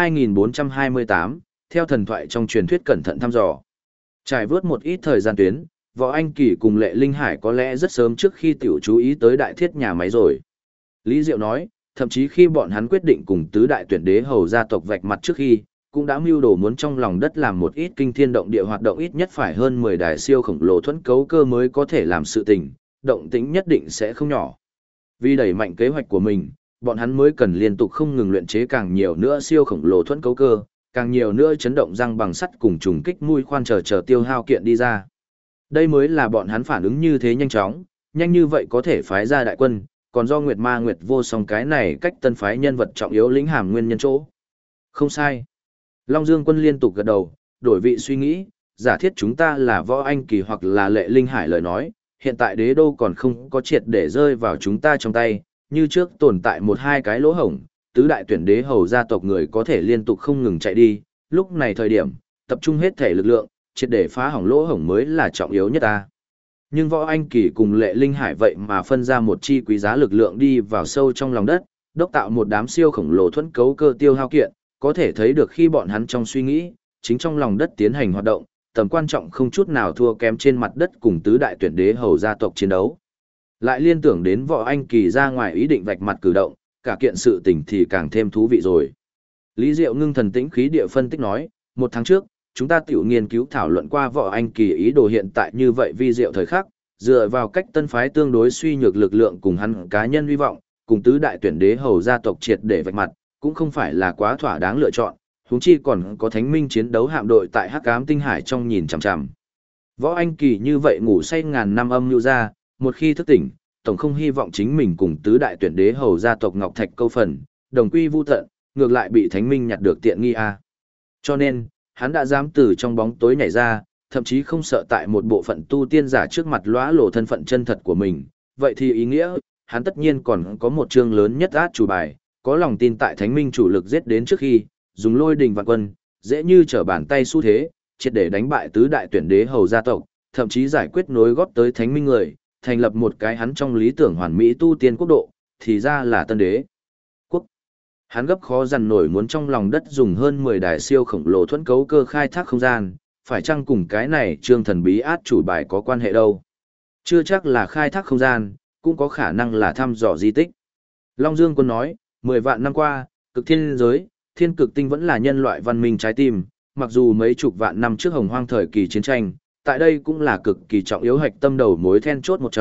2428, theo thần thoại trong truyền thuyết cẩn thận thăm dò. Trải vớt một ít thời gian tuyến, Võ Anh Kỳ cùng Lệ Linh Hải có lẽ rất sớm trước khi tiểu chú ý tới đại thiết nhà máy rồi. Lý Diệu nói, thậm chí khi bọn hắn quyết định cùng tứ đại tuyển đế hầu gia tộc vạch mặt trước khi, cũng đã mưu đồ muốn trong lòng đất làm một ít kinh thiên động địa hoạt động ít nhất phải hơn 10 đài siêu khổng lồ thuẫn cấu cơ mới có thể làm sự tình, động tĩnh nhất định sẽ không nhỏ. Vì đẩy mạnh kế hoạch của mình, bọn hắn mới cần liên tục không ngừng luyện chế càng nhiều nữa siêu khổng lồ thuẫn cấu cơ, càng nhiều nữa chấn động răng bằng sắt cùng trùng kích mũi khoan chờ tiêu hao kiện đi ra. Đây mới là bọn hắn phản ứng như thế nhanh chóng, nhanh như vậy có thể phái ra đại quân, còn do Nguyệt Ma Nguyệt Vô Song cái này cách tân phái nhân vật trọng yếu lĩnh hàm nguyên nhân chỗ. Không sai. Long Dương Quân liên tục gật đầu, đổi vị suy nghĩ, giả thiết chúng ta là Võ Anh Kỳ hoặc là Lệ Linh Hải lời nói, hiện tại đế đô còn không có triệt để rơi vào chúng ta trong tay, như trước tồn tại một hai cái lỗ hổng, tứ đại tuyển đế hầu gia tộc người có thể liên tục không ngừng chạy đi, lúc này thời điểm, tập trung hết thể lực lượng, triệt để phá hỏng lỗ hổng mới là trọng yếu nhất ta. Nhưng Võ Anh Kỳ cùng Lệ Linh Hải vậy mà phân ra một chi quý giá lực lượng đi vào sâu trong lòng đất, đốc tạo một đám siêu khổng lồ thuẫn cấu cơ tiêu hao kiện, có thể thấy được khi bọn hắn trong suy nghĩ, chính trong lòng đất tiến hành hoạt động, tầm quan trọng không chút nào thua kém trên mặt đất cùng tứ đại tuyển đế hầu gia tộc chiến đấu. Lại liên tưởng đến Võ Anh Kỳ ra ngoài ý định vạch mặt cử động, cả kiện sự tình thì càng thêm thú vị rồi. Lý Diệu ngưng thần tĩnh khí địa phân tích nói, một tháng trước, chúng ta tiểu nghiên cứu thảo luận qua Võ Anh Kỳ ý đồ hiện tại như vậy vi diệu thời khắc, dựa vào cách tân phái tương đối suy nhược lực lượng cùng hắn cá nhân hy vọng, cùng tứ đại tuyển đế hầu gia tộc triệt để vạch mặt, cũng không phải là quá thỏa đáng lựa chọn, huống chi còn có thánh minh chiến đấu hạm đội tại Hắc Ám Tinh Hải trong nhìn chằm chằm. Võ Anh Kỳ như vậy ngủ say ngàn năm âm lưu ra, một khi thức tỉnh, tổng không hy vọng chính mình cùng tứ đại tuyển đế hầu gia tộc Ngọc Thạch câu phần, đồng quy vu tận, ngược lại bị thánh minh nhặt được tiện nghi a. Cho nên, hắn đã dám từ trong bóng tối nhảy ra, thậm chí không sợ tại một bộ phận tu tiên giả trước mặt lóa lộ thân phận chân thật của mình, vậy thì ý nghĩa, hắn tất nhiên còn có một chương lớn nhất át chủ bài, có lòng tin tại thánh minh chủ lực giết đến trước khi, dùng lôi đình vạn quân, dễ như trở bàn tay xu thế, triệt để đánh bại tứ đại tuyển đế hầu gia tộc, thậm chí giải quyết nối góp tới thánh minh người, thành lập một cái hắn trong lý tưởng hoàn mỹ tu tiên quốc độ, thì ra là tân đế quốc. Hắn gấp khó dằn nổi muốn trong lòng đất dùng hơn 10 đài siêu khổng lồ thuẫn cấu cơ khai thác không gian, phải chăng cùng cái này trương thần bí át chủ bài có quan hệ đâu. Chưa chắc là khai thác không gian, cũng có khả năng là thăm dò di tích. Long Dương Quân nói, 10 vạn năm qua, cực thiên giới, thiên cực tinh vẫn là nhân loại văn minh trái tim, mặc dù mấy chục vạn năm trước hồng hoang thời kỳ chiến tranh, tại đây cũng là cực kỳ trọng yếu hạch tâm đầu mối then chốt một trong,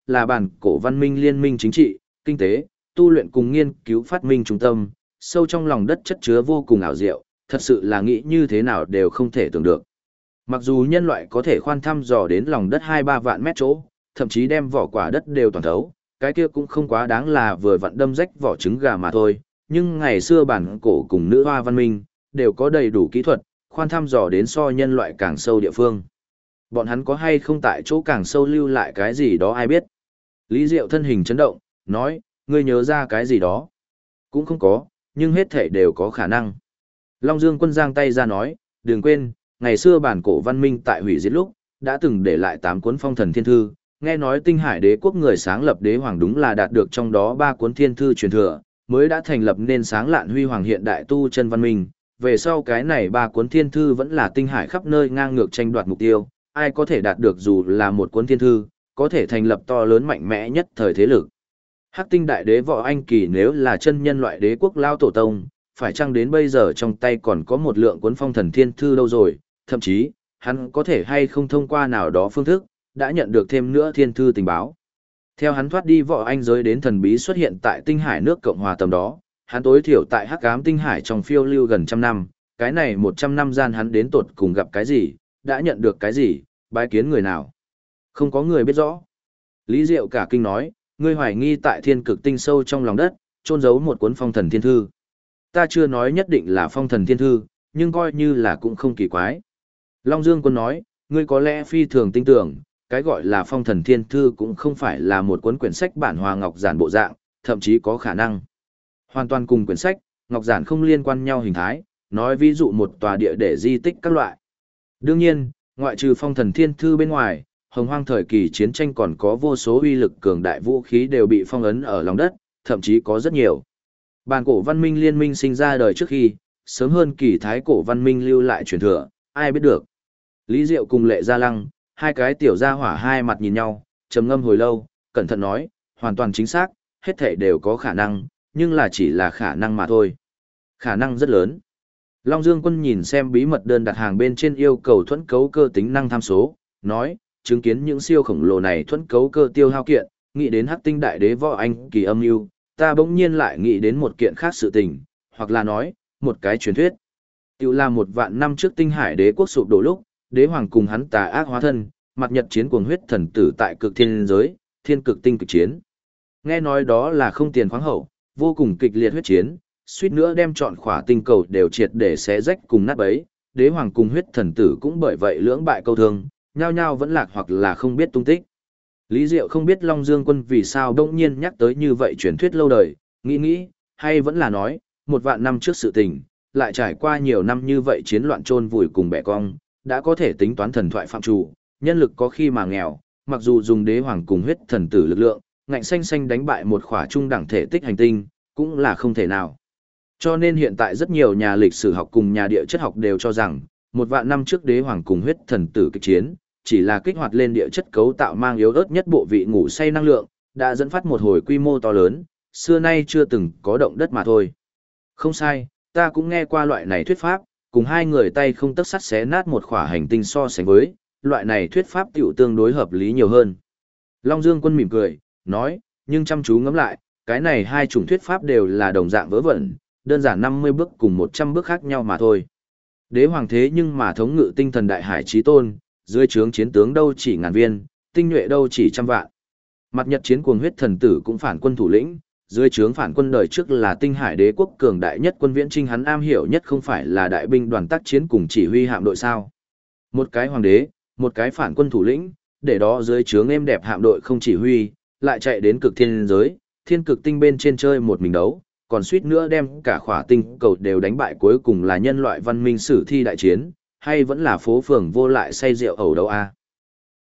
là bản cổ văn minh liên minh chính trị, kinh tế, tu luyện cùng nghiên cứu phát minh trung tâm, sâu trong lòng đất chất chứa vô cùng ảo diệu, thật sự là nghĩ như thế nào đều không thể tưởng được. Mặc dù nhân loại có thể khoan thăm dò đến lòng đất 2-3 vạn mét chỗ, thậm chí đem vỏ quả đất đều toàn thấu, cái kia cũng không quá đáng là vừa vặn đâm rách vỏ trứng gà mà thôi, nhưng ngày xưa bản cổ cùng nữ hoa văn minh, đều có đầy đủ kỹ thuật, khoan thăm dò đến so nhân loại càng sâu địa phương. Bọn hắn có hay không tại chỗ càng sâu lưu lại cái gì đó ai biết. Lý Diệu thân hình chấn động, nói, ngươi nhớ ra cái gì đó. Cũng không có, nhưng hết thể đều có khả năng. Long Dương Quân giang tay ra nói, đừng quên, ngày xưa bản cổ văn minh tại hủy diệt lúc, đã từng để lại 8 cuốn phong thần thiên thư, nghe nói Tinh Hải Đế quốc người sáng lập đế hoàng đúng là đạt được trong đó 3 cuốn thiên thư truyền thừa, mới đã thành lập nên sáng lạn huy hoàng hiện đại tu chân văn minh. Về sau cái này 3 cuốn thiên thư vẫn là Tinh Hải khắp nơi ngang ngược tranh đoạt mục tiêu, ai có thể đạt được dù là một cuốn thiên thư, có thể thành lập to lớn mạnh mẽ nhất thời thế lực. Hắc Tinh Đại Đế Võ Anh Kỳ nếu là chân nhân loại đế quốc lao tổ tông, phải chăng đến bây giờ trong tay còn có một lượng cuốn phong thần thiên thư đâu rồi, thậm chí, hắn có thể hay không thông qua nào đó phương thức, đã nhận được thêm nữa thiên thư tình báo. Theo hắn thoát đi Võ Anh giới đến thần bí xuất hiện tại Tinh Hải nước Cộng hòa tầm đó, hắn tối thiểu tại Hắc Ám Tinh Hải trong phiêu lưu gần trăm năm, cái này 100 năm gian hắn đến tột cùng gặp cái gì, đã nhận được cái gì, bái kiến người nào. Không có người biết rõ. Lý Diệu cả kinh nói, ngươi hoài nghi tại thiên cực tinh sâu trong lòng đất, trôn giấu một cuốn phong thần thiên thư. Ta chưa nói nhất định là phong thần thiên thư, nhưng coi như là cũng không kỳ quái. Long Dương Quân nói, ngươi có lẽ phi thường tin tưởng, cái gọi là phong thần thiên thư cũng không phải là một cuốn quyển sách bản hòa ngọc giản bộ dạng, thậm chí có khả năng hoàn toàn cùng quyển sách, ngọc giản không liên quan nhau hình thái, nói ví dụ một tòa địa để di tích các loại. Đương nhiên, ngoại trừ phong thần thiên thư bên ngoài, hồng hoang thời kỳ chiến tranh còn có vô số uy lực cường đại vũ khí đều bị phong ấn ở lòng đất, thậm chí có rất nhiều. Bản cổ văn minh liên minh sinh ra đời trước khi, sớm hơn kỳ thái cổ văn minh lưu lại truyền thừa, ai biết được. Lý Diệu cùng Lệ Gia Lăng, hai cái tiểu gia hỏa hai mặt nhìn nhau, trầm ngâm hồi lâu, cẩn thận nói, hoàn toàn chính xác, hết thảy đều có khả năng, nhưng là chỉ là khả năng mà thôi. Khả năng rất lớn. Long Dương Quân nhìn xem bí mật đơn đặt hàng bên trên yêu cầu thuẫn cấu cơ tính năng tham số, nói, chứng kiến những siêu khổng lồ này thuẫn cấu cơ tiêu hao kiện, nghĩ đến Hắc Tinh Đại Đế Võ Anh Kỳ âm mưu, ta bỗng nhiên lại nghĩ đến một kiện khác sự tình, hoặc là nói, một cái truyền thuyết. Tiểu là 1.000 năm trước Tinh Hải Đế quốc sụp đổ lúc, đế hoàng cùng hắn tà ác hóa thân, mặt nhật chiến cuồng huyết thần tử tại cực thiên giới, thiên cực tinh cực chiến. Nghe nói đó là không tiền khoáng hậu, vô cùng kịch liệt huyết chiến, suýt nữa đem trọn khỏa tinh cầu đều triệt để xé rách cùng nát bấy, đế hoàng cùng huyết thần tử cũng bởi vậy lưỡng bại câu thương, nhao nhao vẫn lạc hoặc là không biết tung tích. Lý Diệu không biết Long Dương Quân vì sao đông nhiên nhắc tới như vậy truyền thuyết lâu đời, nghĩ, hay vẫn là nói, 1.000 năm trước sự tình, lại trải qua nhiều năm như vậy chiến loạn chôn vùi cùng bẻ cong, đã có thể tính toán thần thoại phạm chủ, nhân lực có khi mà nghèo, mặc dù dùng đế hoàng cùng huyết thần tử lực lượng, ngạnh xanh đánh bại một khỏa trung đẳng thể tích hành tinh, cũng là không thể nào. Cho nên hiện tại rất nhiều nhà lịch sử học cùng nhà địa chất học đều cho rằng, 1.000 năm trước đế hoàng cùng huyết thần tử kịch chiến, chỉ là kích hoạt lên địa chất cấu tạo mang yếu ớt nhất bộ vị ngủ say năng lượng, đã dẫn phát một hồi quy mô to lớn, xưa nay chưa từng có động đất mà thôi. Không sai, ta cũng nghe qua loại này thuyết pháp, cùng hai người tay không tấc sắt xé nát một khỏa hành tinh so sánh với, loại này thuyết pháp tiểu tương đối hợp lý nhiều hơn. Long Dương Quân mỉm cười, nói, nhưng chăm chú ngẫm lại, cái này hai chủng thuyết pháp đều là đồng dạng vớ vẩn, đơn giản 50 bước cùng 100 bước khác nhau mà thôi. Đế hoàng thế nhưng mà thống ngự tinh thần đại hải chí tôn, dưới trướng chiến tướng đâu chỉ ngàn viên, tinh nhuệ đâu chỉ trăm vạn. Mặt nhật chiến cuồng huyết thần tử cũng phản quân thủ lĩnh, dưới trướng phản quân đời trước là Tinh Hải Đế quốc cường đại nhất quân viễn trinh, hắn am hiểu nhất không phải là đại binh đoàn tác chiến cùng chỉ huy hạm đội sao? Một cái hoàng đế, một cái phản quân thủ lĩnh, để đó dưới trướng êm đẹp hạm đội không chỉ huy, lại chạy đến cực thiên giới, thiên cực tinh bên trên chơi một mình đấu, còn suýt nữa đem cả khỏa tinh cầu đều đánh bại, cuối cùng là nhân loại văn minh sử thi đại chiến, hay vẫn là phố phường vô lại say rượu ẩu đấu a.